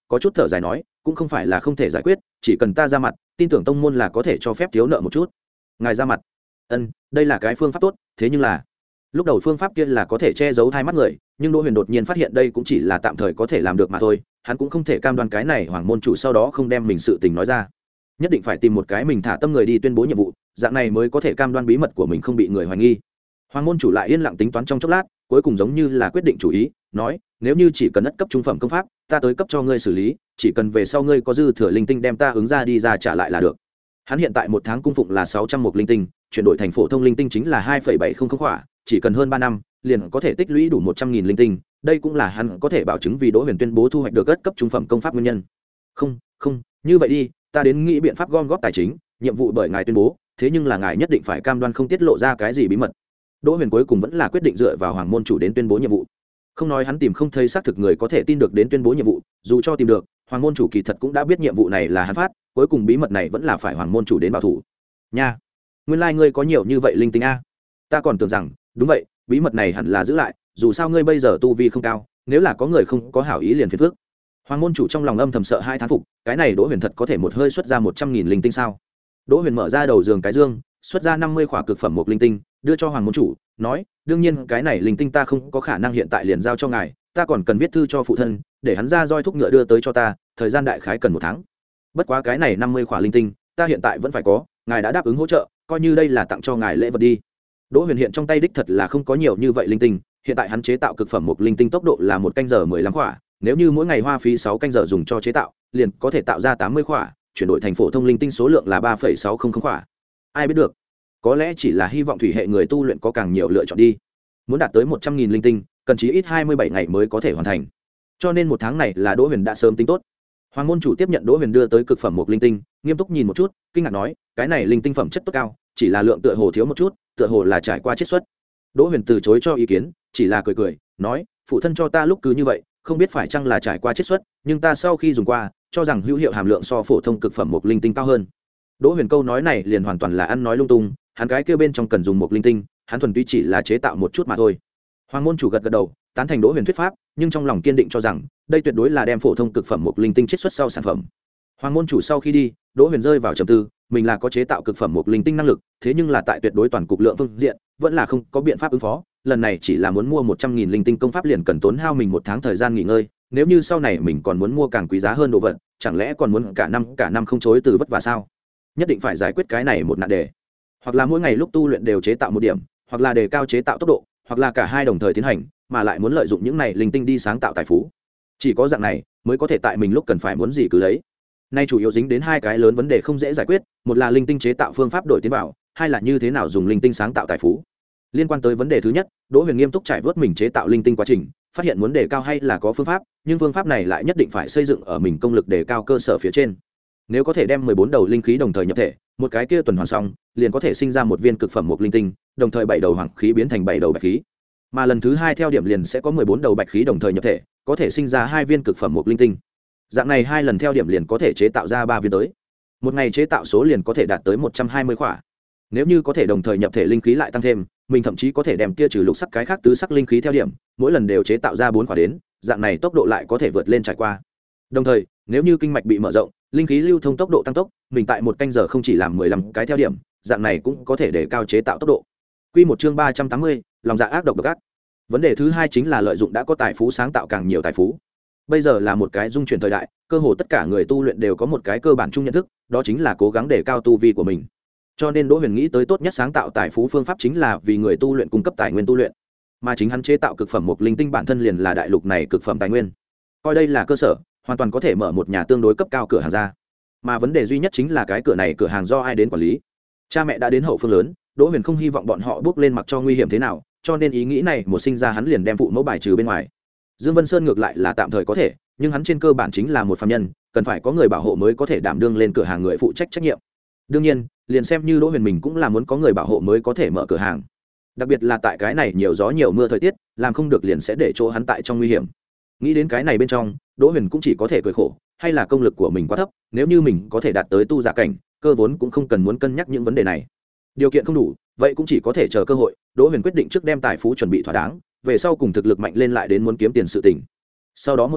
có chút thở dài nói, cũng không phải là không thể giải quyết, chỉ cần ta ra mặt, tin tưởng tông môn là có thể cho phép thiếu nợ một chút. Ngài ra mặt? Ân, đây là cái phương pháp tốt, thế nhưng là lúc đầu phương pháp kia là có thể che giấu hai mắt người, nhưng Đỗ Huyền đột nhiên phát hiện đây cũng chỉ là tạm thời có thể làm được mà thôi, hắn cũng không thể cam đoan cái này hoàng môn chủ sau đó không đem mình sự tình nói ra, nhất định phải tìm một cái mình thả tâm người đi tuyên bố nhiệm vụ, dạng này mới có thể cam đoan bí mật của mình không bị người hoài nghi. Hoàng môn chủ lại yên lặng tính toán trong chốc lát, cuối cùng giống như là quyết định chủ ý, nói, nếu như chỉ cần ất cấp trung phẩm công pháp, ta tới cấp cho ngươi xử lý, chỉ cần về sau ngươi có dư thừa linh tinh đem ta ứng ra đi ra trả lại là được. Hắn hiện tại một tháng cung phụng là sáu trăm một linh tinh, chuyển đổi thành phổ thông linh tinh chính là hai phẩy bảy không không khỏa, chỉ cần hơn ba năm, liền có thể tích lũy đủ một trăm nghìn linh tinh, đây cũng là hắn có thể bảo chứng vì Đỗ Huyền tuyên bố thu hoạch được ất cấp trung phẩm công pháp nguyên nhân. Không, không, như vậy đi, ta đến nghĩ biện pháp gom góp tài chính, nhiệm vụ bởi ngài tuyên bố, thế nhưng là ngài nhất định phải cam đoan không tiết lộ ra cái gì bí mật. Đỗ Huyền cuối cùng vẫn là quyết định dựa vào hoàng môn chủ đến tuyên bố nhiệm vụ. Không nói hắn tìm không thấy xác thực người có thể tin được đến tuyên bố nhiệm vụ, dù cho tìm được, hoàng môn chủ kỳ thật cũng đã biết nhiệm vụ này là hắn phát, cuối cùng bí mật này vẫn là phải hoàng môn chủ đến bảo thủ. Nha, nguyên lai like ngươi có nhiều như vậy linh tinh a. Ta còn tưởng rằng, đúng vậy, bí mật này hẳn là giữ lại, dù sao ngươi bây giờ tu vi không cao, nếu là có người không có hảo ý liền phiền phức. Hoàng môn chủ trong lòng âm thầm sợ hai thán phục, cái này Đỗ Huyền thật có thể một hơi xuất ra một trăm nghìn linh tinh sao? Đỗ Huyền mở ra đầu giường cái dương, xuất ra năm mươi khỏa cực phẩm một linh tinh, đưa cho hoàng môn chủ, nói, đương nhiên cái này linh tinh ta không có khả năng hiện tại liền giao cho ngài, ta còn cần viết thư cho phụ thân, để hắn ra roi thúc ngựa đưa tới cho ta, thời gian đại khái cần một tháng. Bất quá cái này năm mươi khỏa linh tinh, ta hiện tại vẫn phải có, ngài đã đáp ứng hỗ trợ, coi như đây là tặng cho ngài lễ vật đi. Đỗ Huyền hiện trong tay đích thật là không có nhiều như vậy linh tinh, hiện tại hắn chế tạo cực phẩm một linh tinh tốc độ là một canh giờ mười lăm khỏa, nếu như mỗi ngày hoa phí sáu canh giờ dùng cho chế tạo, liền có thể tạo ra tám mươi khỏa, chuyển đổi thành phổ thông linh tinh số lượng là ba phẩy sáu không không khỏa. Ai biết được, có lẽ chỉ là hy vọng thủy hệ người tu luyện có càng nhiều lựa chọn đi. Muốn đạt tới một trăm nghìn linh tinh, cần chí ít hai mươi bảy ngày mới có thể hoàn thành. Cho nên một tháng này là Đỗ Huyền đã sớm tính tốt. Hoàng môn chủ tiếp nhận Đỗ Huyền đưa tới cực phẩm một linh tinh, nghiêm túc nhìn một chút, kinh ngạc nói, cái này linh tinh phẩm chất tốt cao, chỉ là lượng tựa hồ thiếu một chút, tựa hồ là trải qua chiết xuất. Đỗ Huyền từ chối cho ý kiến, chỉ là cười cười, nói, phụ thân cho ta lúc cứ như vậy, không biết phải chăng là trải qua chiết xuất, nhưng ta sau khi dùng qua, cho rằng hữu hiệu hàm lượng so phổ thông cực phẩm một linh tinh cao hơn. Đỗ Huyền câu nói này liền hoàn toàn là ăn nói lung tung, hắn cái kia bên trong cần dùng một linh tinh, hắn thuần túy chỉ là chế tạo một chút mà thôi. Hoàng môn chủ gật gật đầu, tán thành Đỗ Huyền thuyết pháp, nhưng trong lòng kiên định cho rằng, đây tuyệt đối là đem phổ thông cực phẩm một linh tinh chiết xuất sau sản phẩm. Hoàng môn chủ sau khi đi, Đỗ Huyền rơi vào trầm tư, mình là có chế tạo cực phẩm một linh tinh năng lực, thế nhưng là tại tuyệt đối toàn cục lượng phương diện, vẫn là không có biện pháp ứng phó, lần này chỉ là muốn mua một trăm nghìn linh tinh công pháp liền cần tốn hao mình một tháng thời gian nghỉ ngơi, nếu như sau này mình còn muốn mua càng quý giá hơn đồ vật, chẳng lẽ còn muốn cả năm cả năm không chối từ vất vả sao? Nhất định phải giải quyết cái này một nạn đề. Hoặc là mỗi ngày lúc tu luyện đều chế tạo một điểm, hoặc là đề cao chế tạo tốc độ, hoặc là cả hai đồng thời tiến hành, mà lại muốn lợi dụng những này linh tinh đi sáng tạo tài phú. Chỉ có dạng này mới có thể tại mình lúc cần phải muốn gì cứ lấy. Nay chủ yếu dính đến hai cái lớn vấn đề không dễ giải quyết, một là linh tinh chế tạo phương pháp đổi tiến vào, hai là như thế nào dùng linh tinh sáng tạo tài phú. Liên quan tới vấn đề thứ nhất, Đỗ Huyền nghiêm túc trải vớt mình chế tạo linh tinh quá trình, phát hiện muốn đề cao hay là có phương pháp, nhưng phương pháp này lại nhất định phải xây dựng ở mình công lực đề cao cơ sở phía trên. Nếu có thể đem mười bốn đầu linh khí đồng thời nhập thể, một cái kia tuần hoàn xong, liền có thể sinh ra một viên cực phẩm một linh tinh, đồng thời bảy đầu hoàng khí biến thành bảy đầu bạch khí. Mà lần thứ hai theo điểm liền sẽ có mười bốn đầu bạch khí đồng thời nhập thể, có thể sinh ra hai viên cực phẩm một linh tinh. Dạng này hai lần theo điểm liền có thể chế tạo ra ba viên tới. Một ngày chế tạo số liền có thể đạt tới một trăm hai mươi khỏa. Nếu như có thể đồng thời nhập thể linh khí lại tăng thêm, mình thậm chí có thể đem kia trừ lục sắc cái khác tứ sắc linh khí theo điểm, mỗi lần đều chế tạo ra bốn khỏa đến, dạng này tốc độ lại có thể vượt lên trải qua. Đồng thời, nếu như kinh mạch bị mở rộng, linh khí lưu thông tốc độ tăng tốc, mình tại một canh giờ không chỉ làm mười lăm cái theo điểm, dạng này cũng có thể để cao chế tạo tốc độ. Quy một chương ba trăm tám mươi, lòng dạ ác độc độc ác. Vấn đề thứ hai chính là lợi dụng đã có tài phú sáng tạo càng nhiều tài phú. Bây giờ là một cái dung chuyển thời đại, cơ hồ tất cả người tu luyện đều có một cái cơ bản chung nhận thức, đó chính là cố gắng đề cao tu vi của mình. Cho nên Đỗ Huyền nghĩ tới tốt nhất sáng tạo tài phú phương pháp chính là vì người tu luyện cung cấp tài nguyên tu luyện, mà chính hắn chế tạo cực phẩm một linh tinh bản thân liền là đại lục này cực phẩm tài nguyên. Coi đây là cơ sở, hoàn toàn có thể mở một nhà tương đối cấp cao cửa hàng ra. Mà vấn đề duy nhất chính là cái cửa này cửa hàng do ai đến quản lý. Cha mẹ đã đến hậu phương lớn, Đỗ Huyền không hy vọng bọn họ bước lên mặc cho nguy hiểm thế nào, cho nên ý nghĩ này một sinh ra hắn liền đem phụ mẫu bài trừ bên ngoài. Dương Vân Sơn ngược lại là tạm thời có thể, nhưng hắn trên cơ bản chính là một phàm nhân, cần phải có người bảo hộ mới có thể đảm đương lên cửa hàng người phụ trách trách nhiệm. Đương nhiên, liền xem như Đỗ Huyền mình cũng là muốn có người bảo hộ mới có thể mở cửa hàng. Đặc biệt là tại cái này nhiều gió nhiều mưa thời tiết, làm không được liền sẽ để chỗ hắn tại trong nguy hiểm. Nghĩ đến cái này bên trong, Đỗ Huyền cũng chỉ có thể cười khổ, hay là công lực của mình quá thấp, nếu như mình có thể đạt tới tu giả cảnh, cơ vốn cũng không cần muốn cân nhắc những vấn đề này. Điều kiện không đủ, vậy cũng chỉ có thể chờ cơ hội. Đỗ Huyền quyết định trước đem tài phú chuẩn bị thỏa đáng, về sau cùng thực lực mạnh lên lại đến muốn kiếm tiền sự tình. Sau đó một tháng,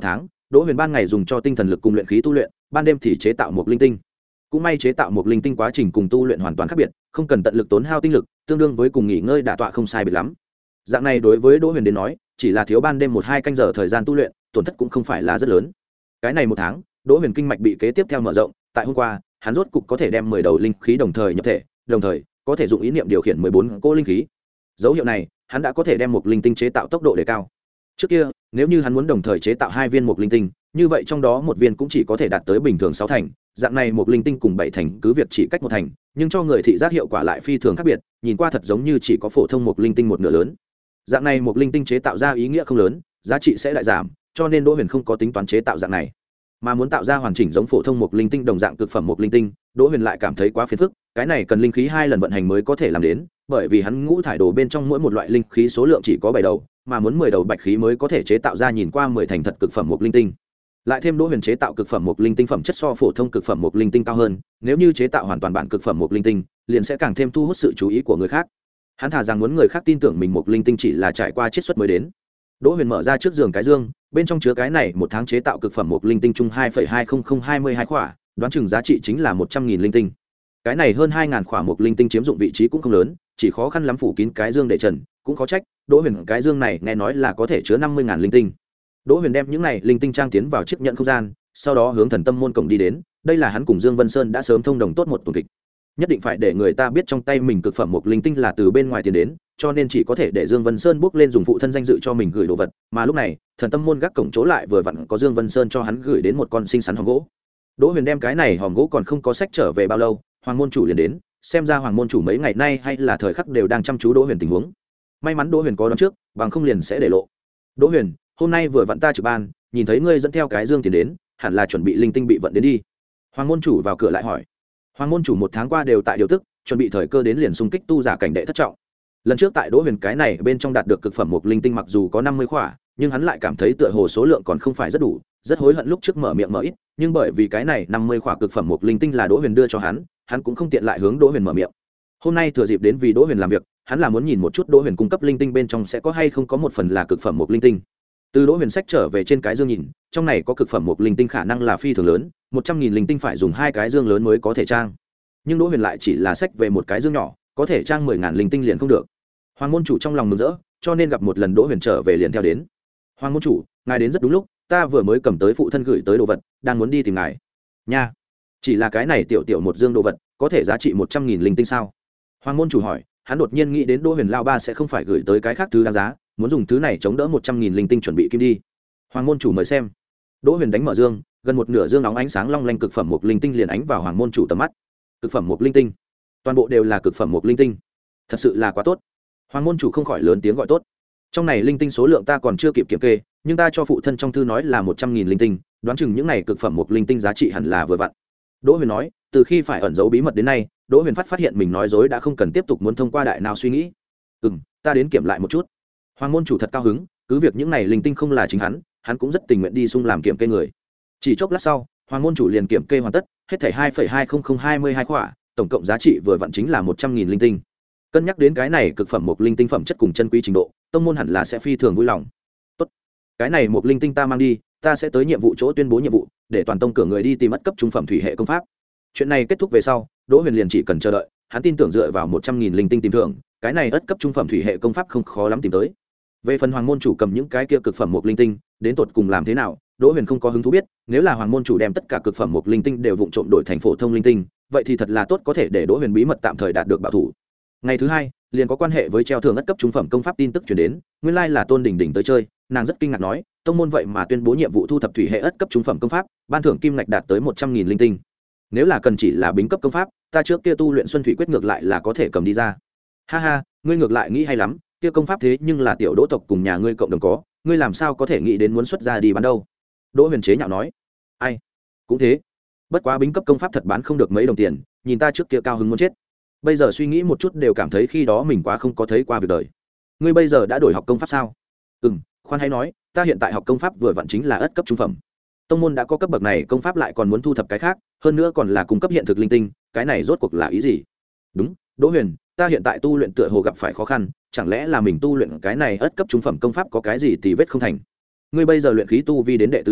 Đỗ Huyền ban ngày dùng cho tinh thần lực cùng luyện khí tu luyện, ban đêm thì chế tạo một linh tinh. Cũng may chế tạo một linh tinh quá trình cùng tu luyện hoàn toàn khác biệt, không cần tận lực tốn hao tinh lực, tương đương với cùng nghỉ ngơi đả tọa không sai biệt lắm. Dạng này đối với Đỗ Huyền đến nói, chỉ là thiếu ban đêm một hai canh giờ thời gian tu luyện, tổn thất cũng không phải là rất lớn. Cái này một tháng, Đỗ Huyền kinh mạch bị kế tiếp theo mở rộng, tại hôm qua, hắn rốt cục có thể đem mười đầu linh khí đồng thời nhập thể, đồng thời có thể dụng ý niệm điều khiển mười bốn cỗ linh khí. Dấu hiệu này, hắn đã có thể đem một linh tinh chế tạo tốc độ đề cao. Trước kia, nếu như hắn muốn đồng thời chế tạo hai viên một linh tinh, như vậy trong đó một viên cũng chỉ có thể đạt tới bình thường sáu thành, dạng này một linh tinh cùng bảy thành cứ việc chỉ cách một thành, nhưng cho người thị giác hiệu quả lại phi thường khác biệt, nhìn qua thật giống như chỉ có phổ thông một linh tinh một nửa lớn. Dạng này một linh tinh chế tạo ra ý nghĩa không lớn, giá trị sẽ lại giảm, cho nên Đỗ Huyền không có tính toán chế tạo dạng này, mà muốn tạo ra hoàn chỉnh giống phổ thông một linh tinh đồng dạng cực phẩm một linh tinh, Đỗ Huyền lại cảm thấy quá phiền phức, cái này cần linh khí hai lần vận hành mới có thể làm đến, bởi vì hắn ngũ thải đồ bên trong mỗi một loại linh khí số lượng chỉ có bảy đầu, mà muốn mười đầu bạch khí mới có thể chế tạo ra nhìn qua mười thành thật cực phẩm một linh tinh. Lại thêm Đỗ Huyền chế tạo cực phẩm một linh tinh phẩm chất so phổ thông cực phẩm một linh tinh cao hơn, nếu như chế tạo hoàn toàn bản cực phẩm một linh tinh, liền sẽ càng thêm thu hút sự chú ý của người khác. Hắn thà rằng muốn người khác tin tưởng mình một linh tinh chỉ là trải qua chiết xuất mới đến. Đỗ Huyền mở ra trước giường cái dương, bên trong chứa cái này một tháng chế tạo cực phẩm một linh tinh chung hai phẩy hai không không hai mươi hai khỏa, đoán chừng giá trị chính là một trăm nghìn linh tinh. Cái này hơn hai ngàn khỏa một linh tinh chiếm dụng vị trí cũng không lớn, chỉ khó khăn lắm phủ kín cái dương để trần, cũng khó trách, Đỗ Huyền cái dương này nghe nói là có thể chứa năm mươi ngàn linh tinh. Đỗ Huyền đem những này linh tinh trang tiến vào chiếc nhận không gian, sau đó hướng Thần Tâm môn cổng đi đến, đây là hắn cùng Dương Vân Sơn đã sớm thông đồng tốt một tuần kịch. Nhất định phải để người ta biết trong tay mình cực phẩm một linh tinh là từ bên ngoài tiền đến, cho nên chỉ có thể để Dương Vân Sơn bước lên dùng phụ thân danh dự cho mình gửi đồ vật, mà lúc này, Thần Tâm môn gác cổng chỗ lại vừa vặn có Dương Vân Sơn cho hắn gửi đến một con xinh xắn hòm gỗ. Đỗ Huyền đem cái này hòm gỗ còn không có sách trở về bao lâu, Hoàng môn chủ liền đến, xem ra Hoàng môn chủ mấy ngày nay hay là thời khắc đều đang chăm chú Đỗ Huyền tình huống. May mắn Đỗ Huyền có đoán trước, bằng không liền sẽ để lộ. Đỗ Huyền, hôm nay vừa vặn ta trực ban, nhìn thấy ngươi dẫn theo cái dương tiền đến, hẳn là chuẩn bị linh tinh bị vận đến đi. Hoàng môn chủ vào cửa lại hỏi. Hoàng môn chủ một tháng qua đều tại điều tức, chuẩn bị thời cơ đến liền xung kích tu giả cảnh đệ thất trọng. Lần trước tại Đỗ Huyền cái này bên trong đạt được cực phẩm một linh tinh mặc dù có năm mươi khỏa, nhưng hắn lại cảm thấy tựa hồ số lượng còn không phải rất đủ, rất hối hận lúc trước mở miệng mở ít, nhưng bởi vì cái này năm mươi khỏa cực phẩm một linh tinh là Đỗ Huyền đưa cho hắn, hắn cũng không tiện lại hướng Đỗ Huyền mở miệng. Hôm nay thừa dịp đến vì Đỗ Huyền làm việc, hắn là muốn nhìn một chút Đỗ Huyền cung cấp linh tinh bên trong sẽ có hay không có một phần là cực phẩm một linh tinh. Từ Đỗ Huyền sách trở về trên cái dương nhìn, trong này có cực phẩm một linh tinh khả năng là phi thường lớn, một trăm nghìn linh tinh phải dùng hai cái dương lớn mới có thể trang. Nhưng Đỗ Huyền lại chỉ là sách về một cái dương nhỏ, có thể trang mười ngàn linh tinh liền không được. Hoàng môn chủ trong lòng mừng rỡ, cho nên gặp một lần Đỗ Huyền trở về liền theo đến. Hoàng môn chủ, ngài đến rất đúng lúc, ta vừa mới cầm tới phụ thân gửi tới đồ vật, đang muốn đi tìm ngài. Nha, chỉ là cái này tiểu tiểu một dương đồ vật, có thể giá trị một trăm nghìn linh tinh sao? Hoàng môn chủ hỏi, hắn đột nhiên nghĩ đến Đỗ Huyền lao ba sẽ không phải gửi tới cái khác thứ đáng giá, muốn dùng thứ này chống đỡ một trăm nghìn linh tinh chuẩn bị kim đi. Hoàng môn chủ mời xem. Đỗ Huyền đánh mở dương, gần một nửa dương nóng ánh sáng long lanh cực phẩm một linh tinh liền ánh vào Hoàng môn chủ tầm mắt. Cực phẩm một linh tinh, toàn bộ đều là cực phẩm một linh tinh, thật sự là quá tốt. Hoàng môn chủ không khỏi lớn tiếng gọi tốt. Trong này linh tinh số lượng ta còn chưa kịp kiểm kê, nhưng ta cho phụ thân trong thư nói là một trăm nghìn linh tinh, đoán chừng những này cực phẩm một linh tinh giá trị hẳn là vừa vặn. Đỗ Huyền nói, từ khi phải ẩn giấu bí mật đến nay, Đỗ Huyền phát phát hiện mình nói dối đã không cần tiếp tục muốn thông qua đại nào suy nghĩ. Ừm, ta đến kiểm lại một chút. Hoàng môn chủ thật cao hứng, cứ việc những này linh tinh không là chính hắn, hắn cũng rất tình nguyện đi xung làm kiểm kê người. Chỉ chốc lát sau, Hoàng môn chủ liền kiểm kê hoàn tất, hết thảy hai phẩy hai không không hai mươi hai khỏa, tổng cộng giá trị vừa vặn chính là một trăm nghìn linh tinh. Cân nhắc đến cái này cực phẩm một linh tinh phẩm chất cùng chân quý trình độ, tông môn hẳn là sẽ phi thường vui lòng. Tốt, cái này một linh tinh ta mang đi, ta sẽ tới nhiệm vụ chỗ tuyên bố nhiệm vụ, để toàn tông cửa người đi tìm ất cấp trung phẩm thủy hệ công pháp. Chuyện này kết thúc về sau, Đỗ Huyền liền chỉ cần chờ đợi, hắn tin tưởng dựa vào một trăm nghìn linh tinh tìm thưởng, cái này ất cấp trung phẩm thủy hệ công pháp không khó lắm tìm tới. Về phần Hoàng môn chủ cầm những cái kia cực phẩm một linh tinh, đến tột cùng làm thế nào, Đỗ Huyền không có hứng thú biết, nếu là Hoàng môn chủ đem tất cả cực phẩm một linh tinh đều vụng trộm đổi thành phổ thông linh tinh, vậy thì thật là tốt, có thể để Đỗ Huyền bí mật tạm thời đạt được bảo thủ. Ngày thứ hai, liền có quan hệ với treo thưởng ất cấp trung phẩm công pháp tin tức truyền đến, nguyên lai là Tôn Đình Đình tới chơi, nàng rất kinh ngạc nói, tông môn vậy mà tuyên bố nhiệm vụ thu thập thủy hệ ất cấp trung phẩm công pháp, ban thưởng kim ngạch đạt tới một trăm nghìn linh tinh. Nếu là cần chỉ là bính cấp công pháp, ta trước kia tu luyện Xuân Thủy Quyết ngược lại là có thể cầm đi ra. Ha ha, ngươi ngược lại nghĩ hay lắm, kia công pháp thế nhưng là tiểu Đỗ tộc cùng nhà ngươi cộng đồng có, ngươi làm sao có thể nghĩ đến muốn xuất ra đi bán đâu? Đỗ Huyền chế nhạo nói. Ai? Cũng thế. Bất quá bính cấp công pháp thật bán không được mấy đồng tiền, nhìn ta trước kia cao hứng muốn chết. Bây giờ suy nghĩ một chút đều cảm thấy khi đó mình quá không có thấy qua việc đời. Ngươi bây giờ đã đổi học công pháp sao? Ừm, khoan hãy nói, ta hiện tại học công pháp vừa vặn chính là ất cấp trung phẩm. Tông môn đã có cấp bậc này công pháp lại còn muốn thu thập cái khác, hơn nữa còn là cung cấp hiện thực linh tinh, cái này rốt cuộc là ý gì? Đúng, Đỗ Huyền, ta hiện tại tu luyện tựa hồ gặp phải khó khăn, chẳng lẽ là mình tu luyện cái này ất cấp trung phẩm công pháp có cái gì tì vết không thành? Ngươi bây giờ luyện khí tu vi đến đệ tứ trọng,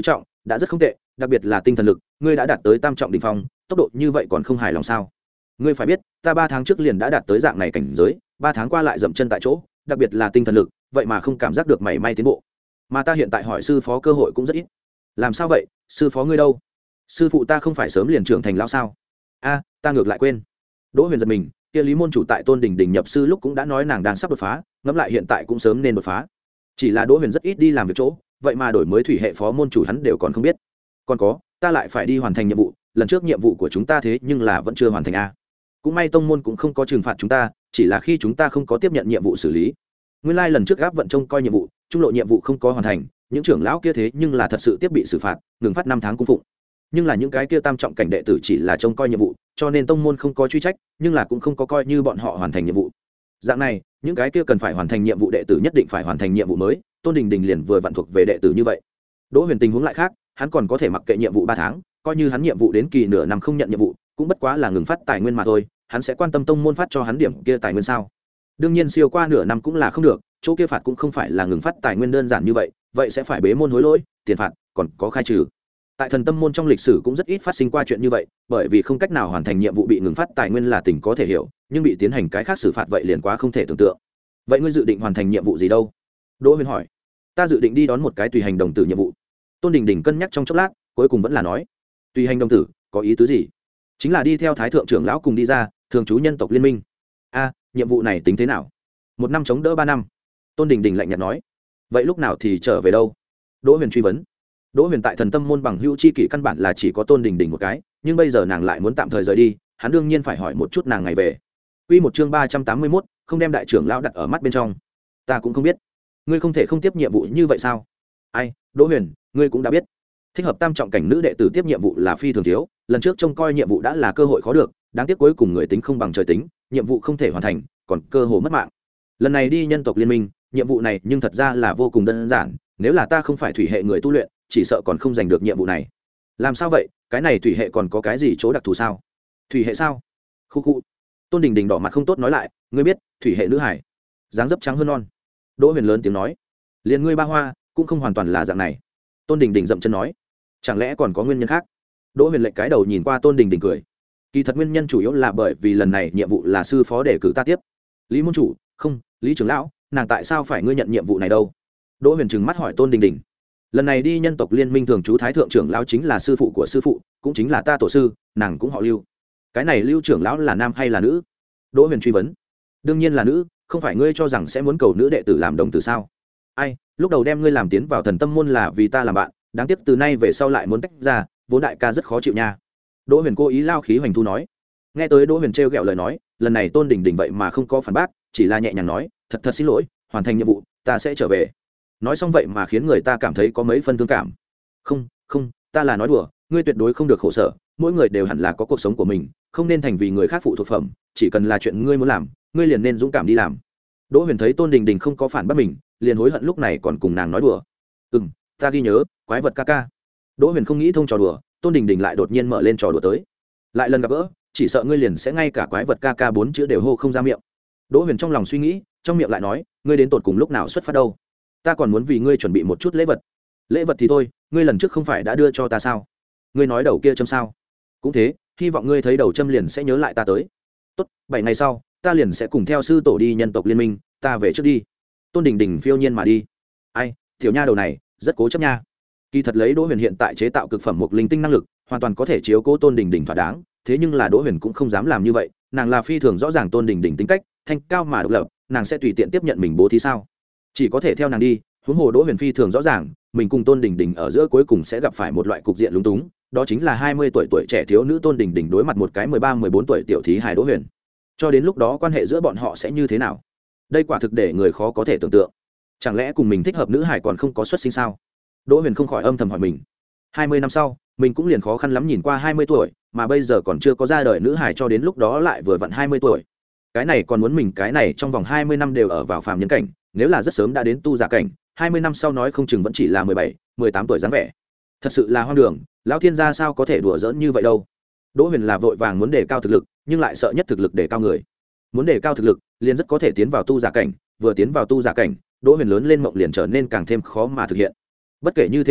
đã rất không tệ, đặc biệt là tinh thần lực, ngươi đã đạt tới tam trọng đỉnh phong, tốc độ như vậy còn không hài lòng sao? Ngươi phải biết, ta ba tháng trước liền đã đạt tới dạng này cảnh giới, ba tháng qua lại dậm chân tại chỗ, đặc biệt là tinh thần lực, vậy mà không cảm giác được mảy may tiến bộ. Mà ta hiện tại hỏi sư phó cơ hội cũng rất ít. Làm sao vậy, sư phó ngươi đâu? Sư phụ ta không phải sớm liền trưởng thành lão sao? A, ta ngược lại quên. Đỗ Huyền giật mình, kia Lý môn chủ tại Tôn Đình Đình nhập sư lúc cũng đã nói nàng đang sắp đột phá, ngẫm lại hiện tại cũng sớm nên đột phá. Chỉ là Đỗ Huyền rất ít đi làm việc chỗ, vậy mà đổi mới thủy hệ phó môn chủ hắn đều còn không biết. Còn có, ta lại phải đi hoàn thành nhiệm vụ, lần trước nhiệm vụ của chúng ta thế nhưng là vẫn chưa hoàn thành a. Cũng may tông môn cũng không có trừng phạt chúng ta, chỉ là khi chúng ta không có tiếp nhận nhiệm vụ xử lý. Nguyên lai lần trước gáp vận trông coi nhiệm vụ, trung lộ nhiệm vụ không có hoàn thành, những trưởng lão kia thế nhưng là thật sự tiếp bị xử phạt, ngừng phát năm tháng cung phụng. Nhưng là những cái kia tam trọng cảnh đệ tử chỉ là trông coi nhiệm vụ, cho nên tông môn không có truy trách, nhưng là cũng không có coi như bọn họ hoàn thành nhiệm vụ. Dạng này, những cái kia cần phải hoàn thành nhiệm vụ đệ tử nhất định phải hoàn thành nhiệm vụ mới, Tôn Đình Đình liền vừa vặn thuộc về đệ tử như vậy. Đỗ Huyền tình huống lại khác, hắn còn có thể mặc kệ nhiệm vụ ba tháng, coi như hắn nhiệm vụ đến kỳ nửa năm không nhận nhiệm vụ, cũng bất quá là ngừng phát tài nguyên mà thôi, hắn sẽ quan tâm tông môn phát cho hắn điểm kia tài nguyên sao? Đương nhiên siêu qua nửa năm cũng là không được, chỗ kia phạt cũng không phải là ngừng phát tài nguyên đơn giản như vậy, vậy sẽ phải bế môn hối lỗi, tiền phạt, còn có khai trừ. Tại thần tâm môn trong lịch sử cũng rất ít phát sinh qua chuyện như vậy, bởi vì không cách nào hoàn thành nhiệm vụ bị ngừng phát tài nguyên là tình có thể hiểu, nhưng bị tiến hành cái khác xử phạt vậy liền quá không thể tưởng tượng. Vậy ngươi dự định hoàn thành nhiệm vụ gì đâu? Đỗ Huyền hỏi. Ta dự định đi đón một cái tùy hành đồng tử nhiệm vụ. Tôn Đình Đình cân nhắc trong chốc lát, cuối cùng vẫn là nói, tùy hành đồng tử, có ý tứ gì? Chính là đi theo thái thượng trưởng lão cùng đi ra, thường trú nhân tộc liên minh. A, nhiệm vụ này tính thế nào? Một năm chống đỡ ba năm. Tôn Đình Đình lạnh nhạt nói. Vậy lúc nào thì trở về đâu? Đỗ Huyền truy vấn. Đỗ Huyền tại thần tâm môn bằng hữu chi kỷ căn bản là chỉ có Tôn Đình Đình một cái, nhưng bây giờ nàng lại muốn tạm thời rời đi, hắn đương nhiên phải hỏi một chút nàng ngày về. Quy một chương ba trăm tám mươi mốt, không đem đại trưởng lão đặt ở mắt bên trong. Ta cũng không biết. Ngươi không thể không tiếp nhiệm vụ như vậy sao? Ai, Đỗ Huyền, ngươi cũng đã biết. Thích hợp tam trọng cảnh nữ đệ tử tiếp nhiệm vụ là phi thường thiếu, lần trước trông coi nhiệm vụ đã là cơ hội khó được, đáng tiếc cuối cùng người tính không bằng trời tính, nhiệm vụ không thể hoàn thành, còn cơ hội mất mạng. Lần này đi nhân tộc liên minh, nhiệm vụ này nhưng thật ra là vô cùng đơn giản, nếu là ta không phải thủy hệ người tu luyện, chỉ sợ còn không giành được nhiệm vụ này. Làm sao vậy, cái này thủy hệ còn có cái gì chỗ đặc thù sao? Thủy hệ sao? Khu khu. Tôn Đình Đình đỏ mặt không tốt nói lại, ngươi biết, thủy hệ nữ hải, dáng dấp trắng hơn non. Đỗ Huyền lớn tiếng nói, liền ngươi ba hoa cũng không hoàn toàn là dạng này. Tôn Đình Đình dậm chân nói, chẳng lẽ còn có nguyên nhân khác? Đỗ Huyền lệch cái đầu nhìn qua Tôn Đình Đình cười, kỳ thật nguyên nhân chủ yếu là bởi vì lần này nhiệm vụ là sư phó để cử ta tiếp. Lý môn chủ, không, Lý trưởng lão, nàng tại sao phải ngươi nhận nhiệm vụ này đâu? Đỗ Huyền trừng mắt hỏi Tôn Đình Đình. Lần này đi nhân tộc liên minh thường trú thái thượng trưởng lão chính là sư phụ của sư phụ, cũng chính là ta tổ sư, nàng cũng họ Lưu. Cái này Lưu trưởng lão là nam hay là nữ? Đỗ Huyền truy vấn. Đương nhiên là nữ, không phải ngươi cho rằng sẽ muốn cầu nữ đệ tử làm đồng tử sao? Ai, lúc đầu đem ngươi làm tiến vào thần tâm môn là vì ta làm bạn, đáng tiếc từ nay về sau lại muốn tách ra, vốn đại ca rất khó chịu nha. Đỗ Huyền cố ý lao khí hoành thu nói. Nghe tới Đỗ Huyền trêu ghẹo lời nói, lần này Tôn Đình Đình vậy mà không có phản bác, chỉ là nhẹ nhàng nói, thật thật xin lỗi, hoàn thành nhiệm vụ, ta sẽ trở về. Nói xong vậy mà khiến người ta cảm thấy có mấy phân thương cảm. Không, không, ta là nói đùa, ngươi tuyệt đối không được khổ sở, mỗi người đều hẳn là có cuộc sống của mình, không nên thành vì người khác phụ thuộc phẩm, chỉ cần là chuyện ngươi muốn làm, ngươi liền nên dũng cảm đi làm. Đỗ Huyền thấy Tôn Đình Đình không có phản bác mình, liền hối hận lúc này còn cùng nàng nói đùa. Ừm, ta ghi nhớ, quái vật ca ca. Đỗ Huyền không nghĩ thông trò đùa, Tôn Đình Đình lại đột nhiên mở lên trò đùa tới. Lại lần gặp gỡ, chỉ sợ ngươi liền sẽ ngay cả quái vật ca ca bốn chữ đều hô không ra miệng. Đỗ Huyền trong lòng suy nghĩ, trong miệng lại nói, ngươi đến tột cùng lúc nào xuất phát đâu? Ta còn muốn vì ngươi chuẩn bị một chút lễ vật. Lễ vật thì thôi, ngươi lần trước không phải đã đưa cho ta sao? Ngươi nói đầu kia châm sao? Cũng thế, hy vọng ngươi thấy đầu châm liền sẽ nhớ lại ta tới. Tốt, bảy ngày sau, ta liền sẽ cùng theo sư tổ đi nhân tộc liên minh, ta về trước đi. Tôn Đình Đình phiêu nhiên mà đi. Ai, tiểu nha đầu này, rất cố chấp nha. Kỳ thật lấy Đỗ Huyền hiện tại chế tạo cực phẩm một linh tinh năng lực, hoàn toàn có thể chiếu cố Tôn Đình Đình thỏa đáng, thế nhưng là Đỗ Huyền cũng không dám làm như vậy, nàng là phi thường rõ ràng Tôn Đình Đình tính cách, thanh cao mà độc lập, nàng sẽ tùy tiện tiếp nhận mình bố thí sao? Chỉ có thể theo nàng đi, huống hồ Đỗ Huyền phi thường rõ ràng, mình cùng Tôn Đình Đình ở giữa cuối cùng sẽ gặp phải một loại cục diện lúng túng, đó chính là hai mươi tuổi tuổi trẻ thiếu nữ Tôn Đình Đình đối mặt một cái mười ba mười bốn tuổi tiểu thí hài Đỗ Huyền. Cho đến lúc đó quan hệ giữa bọn họ sẽ như thế nào? Đây quả thực để người khó có thể tưởng tượng. Chẳng lẽ cùng mình thích hợp nữ hài còn không có xuất sinh sao? Đỗ Huyền không khỏi âm thầm hỏi mình. hai mươi năm sau, mình cũng liền khó khăn lắm nhìn qua hai mươi tuổi, mà bây giờ còn chưa có ra đời nữ hài cho đến lúc đó lại vừa vặn hai mươi tuổi. Cái này còn muốn mình cái này trong vòng hai mươi năm đều ở vào phàm nhân cảnh, nếu là rất sớm đã đến tu giả cảnh, hai mươi năm sau nói không chừng vẫn chỉ là mười bảy, mười tám tuổi dáng vẻ. Thật sự là hoang đường, lão thiên gia sao có thể đùa giỡn như vậy đâu. Đỗ Huyền là vội vàng muốn đề cao thực lực, nhưng lại sợ nhất thực lực đề cao người. Muốn đề cao thực lực, liền rất có thể tiến vào tu giả cảnh, vừa tiến vào tu giả cảnh, Đỗ Huyền lớn lên mộng liền trở nên càng thêm khó mà thực hiện. Bất kể như thế nào,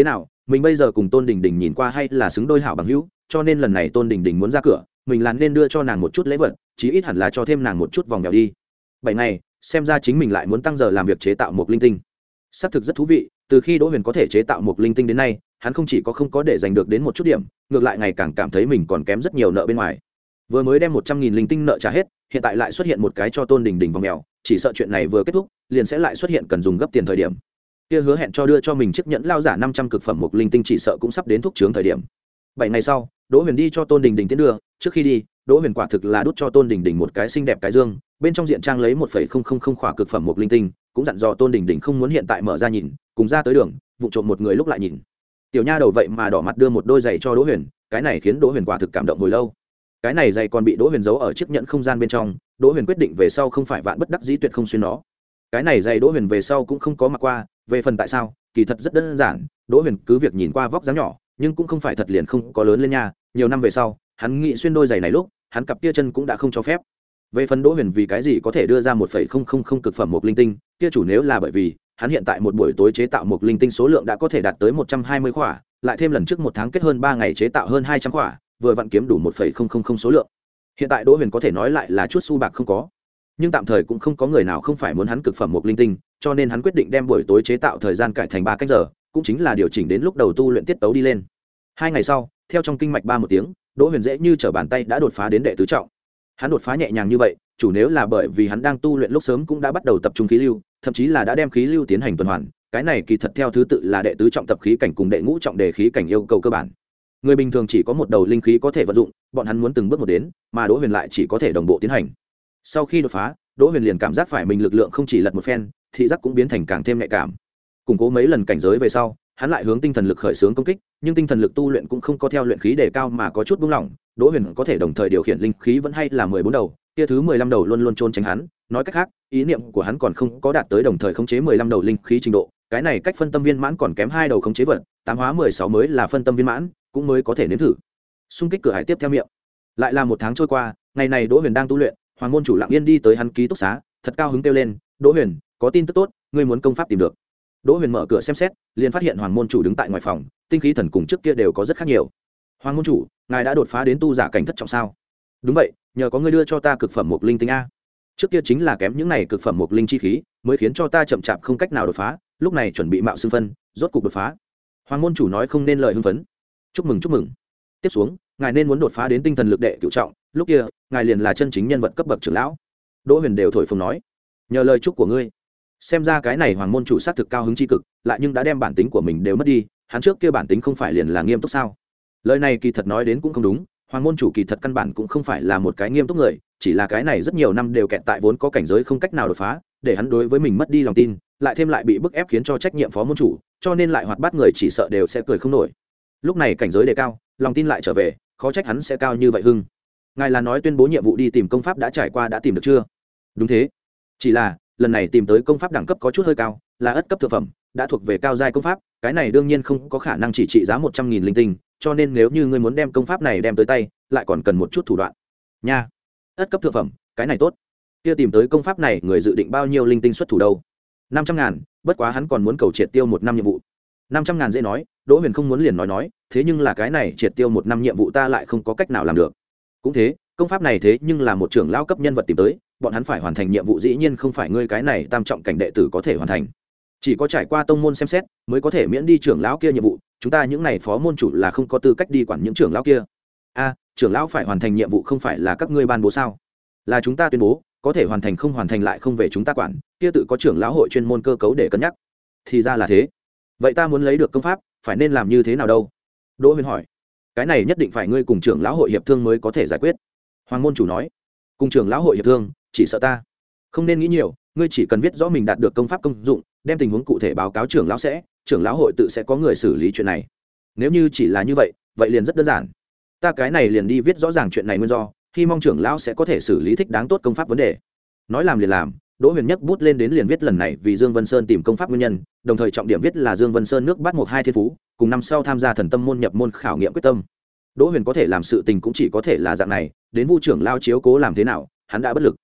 mình bây giờ cùng tôn đình đình nhìn qua hay là xứng đôi hảo bằng hữu, cho nên lần này tôn đình đình muốn ra cửa, mình là nên đưa cho nàng một chút lễ vật, chí ít hẳn là cho thêm nàng một chút vòng vèo đi. Bảy ngày, xem ra chính mình lại muốn tăng giờ làm việc chế tạo một linh tinh. Xác thực rất thú vị, từ khi Đỗ Huyền có thể chế tạo một linh tinh đến nay, hắn không chỉ có không có để giành được đến một chút điểm, ngược lại ngày càng cảm thấy mình còn kém rất nhiều nợ bên ngoài. Vừa mới đem một trăm nghìn linh tinh nợ trả hết, hiện tại lại xuất hiện một cái cho tôn đình đình vòng mèo, chỉ sợ chuyện này vừa kết thúc liền sẽ lại xuất hiện cần dùng gấp tiền thời điểm. Kia hứa hẹn cho đưa cho mình chiếc nhẫn lao giả năm trăm cực phẩm một linh tinh chỉ sợ cũng sắp đến thúc trướng thời điểm. Bảy ngày sau, Đỗ Huyền đi cho tôn đình đình tiến đưa, trước khi đi, Đỗ Huyền quả thực là đút cho tôn đình đình một cái xinh đẹp cái dương, bên trong diện trang lấy một phẩy không không không khỏa cực phẩm một linh tinh, cũng dặn dò tôn đình đình không muốn hiện tại mở ra nhìn, cùng ra tới đường vụ trộm một người lúc lại nhìn. Tiểu nha đầu vậy mà đỏ mặt đưa một đôi giày cho Đỗ Huyền, cái này khiến Đỗ Huyền quả thực cảm động hồi lâu. Cái này giày còn bị Đỗ Huyền giấu ở chiếc nhẫn không gian bên trong, Đỗ Huyền quyết định về sau không phải vạn bất đắc dĩ tuyệt không xuyên nó. Cái này giày Đỗ Huyền về sau cũng không có mặc qua, về phần tại sao, kỳ thật rất đơn giản, Đỗ Huyền cứ việc nhìn qua vóc dáng nhỏ, nhưng cũng không phải thật liền không có lớn lên nha, nhiều năm về sau, hắn nghĩ xuyên đôi giày này lúc, hắn cặp kia chân cũng đã không cho phép. Về phần Đỗ Huyền vì cái gì có thể đưa ra một phẩy không không không cực phẩm một linh tinh, kia chủ nếu là bởi vì hắn hiện tại một buổi tối chế tạo một linh tinh số lượng đã có thể đạt tới một trăm hai mươi khỏa, lại thêm lần trước một tháng kết hơn ba ngày chế tạo hơn hai trăm khỏa, vừa vặn kiếm đủ một phẩy không không không số lượng. Hiện tại Đỗ Huyền có thể nói lại là chút xu bạc không có, nhưng tạm thời cũng không có người nào không phải muốn hắn cực phẩm một linh tinh, cho nên hắn quyết định đem buổi tối chế tạo thời gian cải thành ba cách giờ, cũng chính là điều chỉnh đến lúc đầu tu luyện tiết tấu đi lên. Hai ngày sau, theo trong kinh mạch ba một tiếng, Đỗ Huyền dễ như trở bàn tay đã đột phá đến đệ tứ trọng. Hắn đột phá nhẹ nhàng như vậy, chủ nếu là bởi vì hắn đang tu luyện lúc sớm cũng đã bắt đầu tập trung khí lưu, thậm chí là đã đem khí lưu tiến hành tuần hoàn, cái này kỳ thật theo thứ tự là đệ tứ trọng tập khí cảnh cùng đệ ngũ trọng đề khí cảnh yêu cầu cơ bản. Người bình thường chỉ có một đầu linh khí có thể vận dụng, bọn hắn muốn từng bước một đến, mà Đỗ Huyền lại chỉ có thể đồng bộ tiến hành. Sau khi đột phá, Đỗ Huyền liền cảm giác phải mình lực lượng không chỉ lật một phen, thị giác cũng biến thành càng thêm nhạy cảm. Củng cố mấy lần cảnh giới về sau, hắn lại hướng tinh thần lực khởi xướng công kích, nhưng tinh thần lực tu luyện cũng không có theo luyện khí đề cao mà có chút buông lỏng, Đỗ Huyền có thể đồng thời điều khiển linh khí vẫn hay là mười bốn đầu, kia thứ mười lăm đầu luôn luôn trốn tránh hắn, nói cách khác, ý niệm của hắn còn không có đạt tới đồng thời khống chế mười lăm đầu linh khí trình độ, cái này cách phân tâm viên mãn còn kém hai đầu khống chế vật, tám hóa mười sáu mới là phân tâm viên mãn, cũng mới có thể nếm thử. Xung kích cửa hải tiếp theo miệng. Lại là một tháng trôi qua, ngày này Đỗ Huyền đang tu luyện, Hoàng môn chủ lặng yên đi tới hắn ký túc xá, thật cao hứng kêu lên, "Đỗ Huyền, có tin tức tốt, ngươi muốn công pháp tìm được." Đỗ Huyền mở cửa xem xét, liền phát hiện Hoàng môn chủ đứng tại ngoài phòng, tinh khí thần cùng trước kia đều có rất khác nhiều. "Hoàng môn chủ, ngài đã đột phá đến tu giả cảnh thất trọng sao?" "Đúng vậy, nhờ có ngươi đưa cho ta cực phẩm một linh tinh a. Trước kia chính là kém những này cực phẩm một linh chi khí, mới khiến cho ta chậm chạp không cách nào đột phá, lúc này chuẩn bị mạo xưng phân, rốt cục đột phá." Hoàng môn chủ nói không nên lời hưng phấn. "Chúc mừng chúc mừng. Tiếp xuống, ngài nên muốn đột phá đến tinh thần lực đệ cửu trọng, lúc kia, ngài liền là chân chính nhân vật cấp bậc trưởng lão." Đỗ Huyền đều thổi phồng nói, "Nhờ lời chúc của ngươi." Xem ra cái này Hoàng môn chủ sát thực cao hứng chi cực, lại nhưng đã đem bản tính của mình đều mất đi, hắn trước kia bản tính không phải liền là nghiêm túc sao? Lời này kỳ thật nói đến cũng không đúng, Hoàng môn chủ kỳ thật căn bản cũng không phải là một cái nghiêm túc người, chỉ là cái này rất nhiều năm đều kẹt tại vốn có cảnh giới không cách nào đột phá, để hắn đối với mình mất đi lòng tin, lại thêm lại bị bức ép khiến cho trách nhiệm phó môn chủ, cho nên lại hoạt bát người chỉ sợ đều sẽ cười không nổi. Lúc này cảnh giới đề cao, lòng tin lại trở về, khó trách hắn sẽ cao như vậy hưng. Ngài là nói tuyên bố nhiệm vụ đi tìm công pháp đã trải qua đã tìm được chưa? Đúng thế. Chỉ là, lần này tìm tới công pháp đẳng cấp có chút hơi cao, là ất cấp thượng phẩm, đã thuộc về cao giai công pháp, cái này đương nhiên không có khả năng chỉ trị giá một trăm nghìn linh tinh, cho nên nếu như ngươi muốn đem công pháp này đem tới tay, lại còn cần một chút thủ đoạn. Nha. Ất cấp thượng phẩm, cái này tốt. Kia tìm tới công pháp này, người dự định bao nhiêu linh tinh xuất thủ đâu? năm trăm ngàn, bất quá hắn còn muốn cầu triệt tiêu một năm nhiệm vụ. năm trăm ngàn dễ nói, Đỗ Huyền không muốn liền nói nói, thế nhưng là cái này triệt tiêu một năm nhiệm vụ ta lại không có cách nào làm được. Cũng thế, công pháp này thế nhưng là một trưởng lão cấp nhân vật tìm tới, bọn hắn phải hoàn thành nhiệm vụ dĩ nhiên không phải ngươi cái này tam trọng cảnh đệ tử có thể hoàn thành, chỉ có trải qua tông môn xem xét mới có thể miễn đi trưởng lão kia nhiệm vụ, chúng ta những này phó môn chủ là không có tư cách đi quản những trưởng lão kia. A, trưởng lão phải hoàn thành nhiệm vụ không phải là các ngươi ban bố sao? Là chúng ta tuyên bố, có thể hoàn thành không hoàn thành lại không về chúng ta quản, kia tự có trưởng lão hội chuyên môn cơ cấu để cân nhắc. Thì ra là thế. Vậy ta muốn lấy được công pháp, phải nên làm như thế nào đâu? Đỗ Huyền hỏi. Cái này nhất định phải ngươi cùng trưởng lão hội hiệp thương mới có thể giải quyết. Hoàng môn chủ nói. Cùng trưởng lão hội hiệp thương, chỉ sợ ta không nên nghĩ nhiều, ngươi chỉ cần viết rõ mình đạt được công pháp công dụng, đem tình huống cụ thể báo cáo trưởng lão sẽ, trưởng lão hội tự sẽ có người xử lý chuyện này. Nếu như chỉ là như vậy, vậy liền rất đơn giản. Ta cái này liền đi viết rõ ràng chuyện này nguyên do, hy mong trưởng lão sẽ có thể xử lý thích đáng tốt công pháp vấn đề. Nói làm liền làm, Đỗ Huyền nhấc bút lên đến liền viết lần này vì Dương Vân Sơn tìm công pháp nguyên nhân, đồng thời trọng điểm viết là Dương Vân Sơn nước bắt một hai thiên phú, cùng năm sau tham gia thần tâm môn nhập môn khảo nghiệm quyết tâm. Đỗ Huyền có thể làm sự tình cũng chỉ có thể là dạng này, đến Vu trưởng lao chiếu cố làm thế nào, hắn đã bất lực.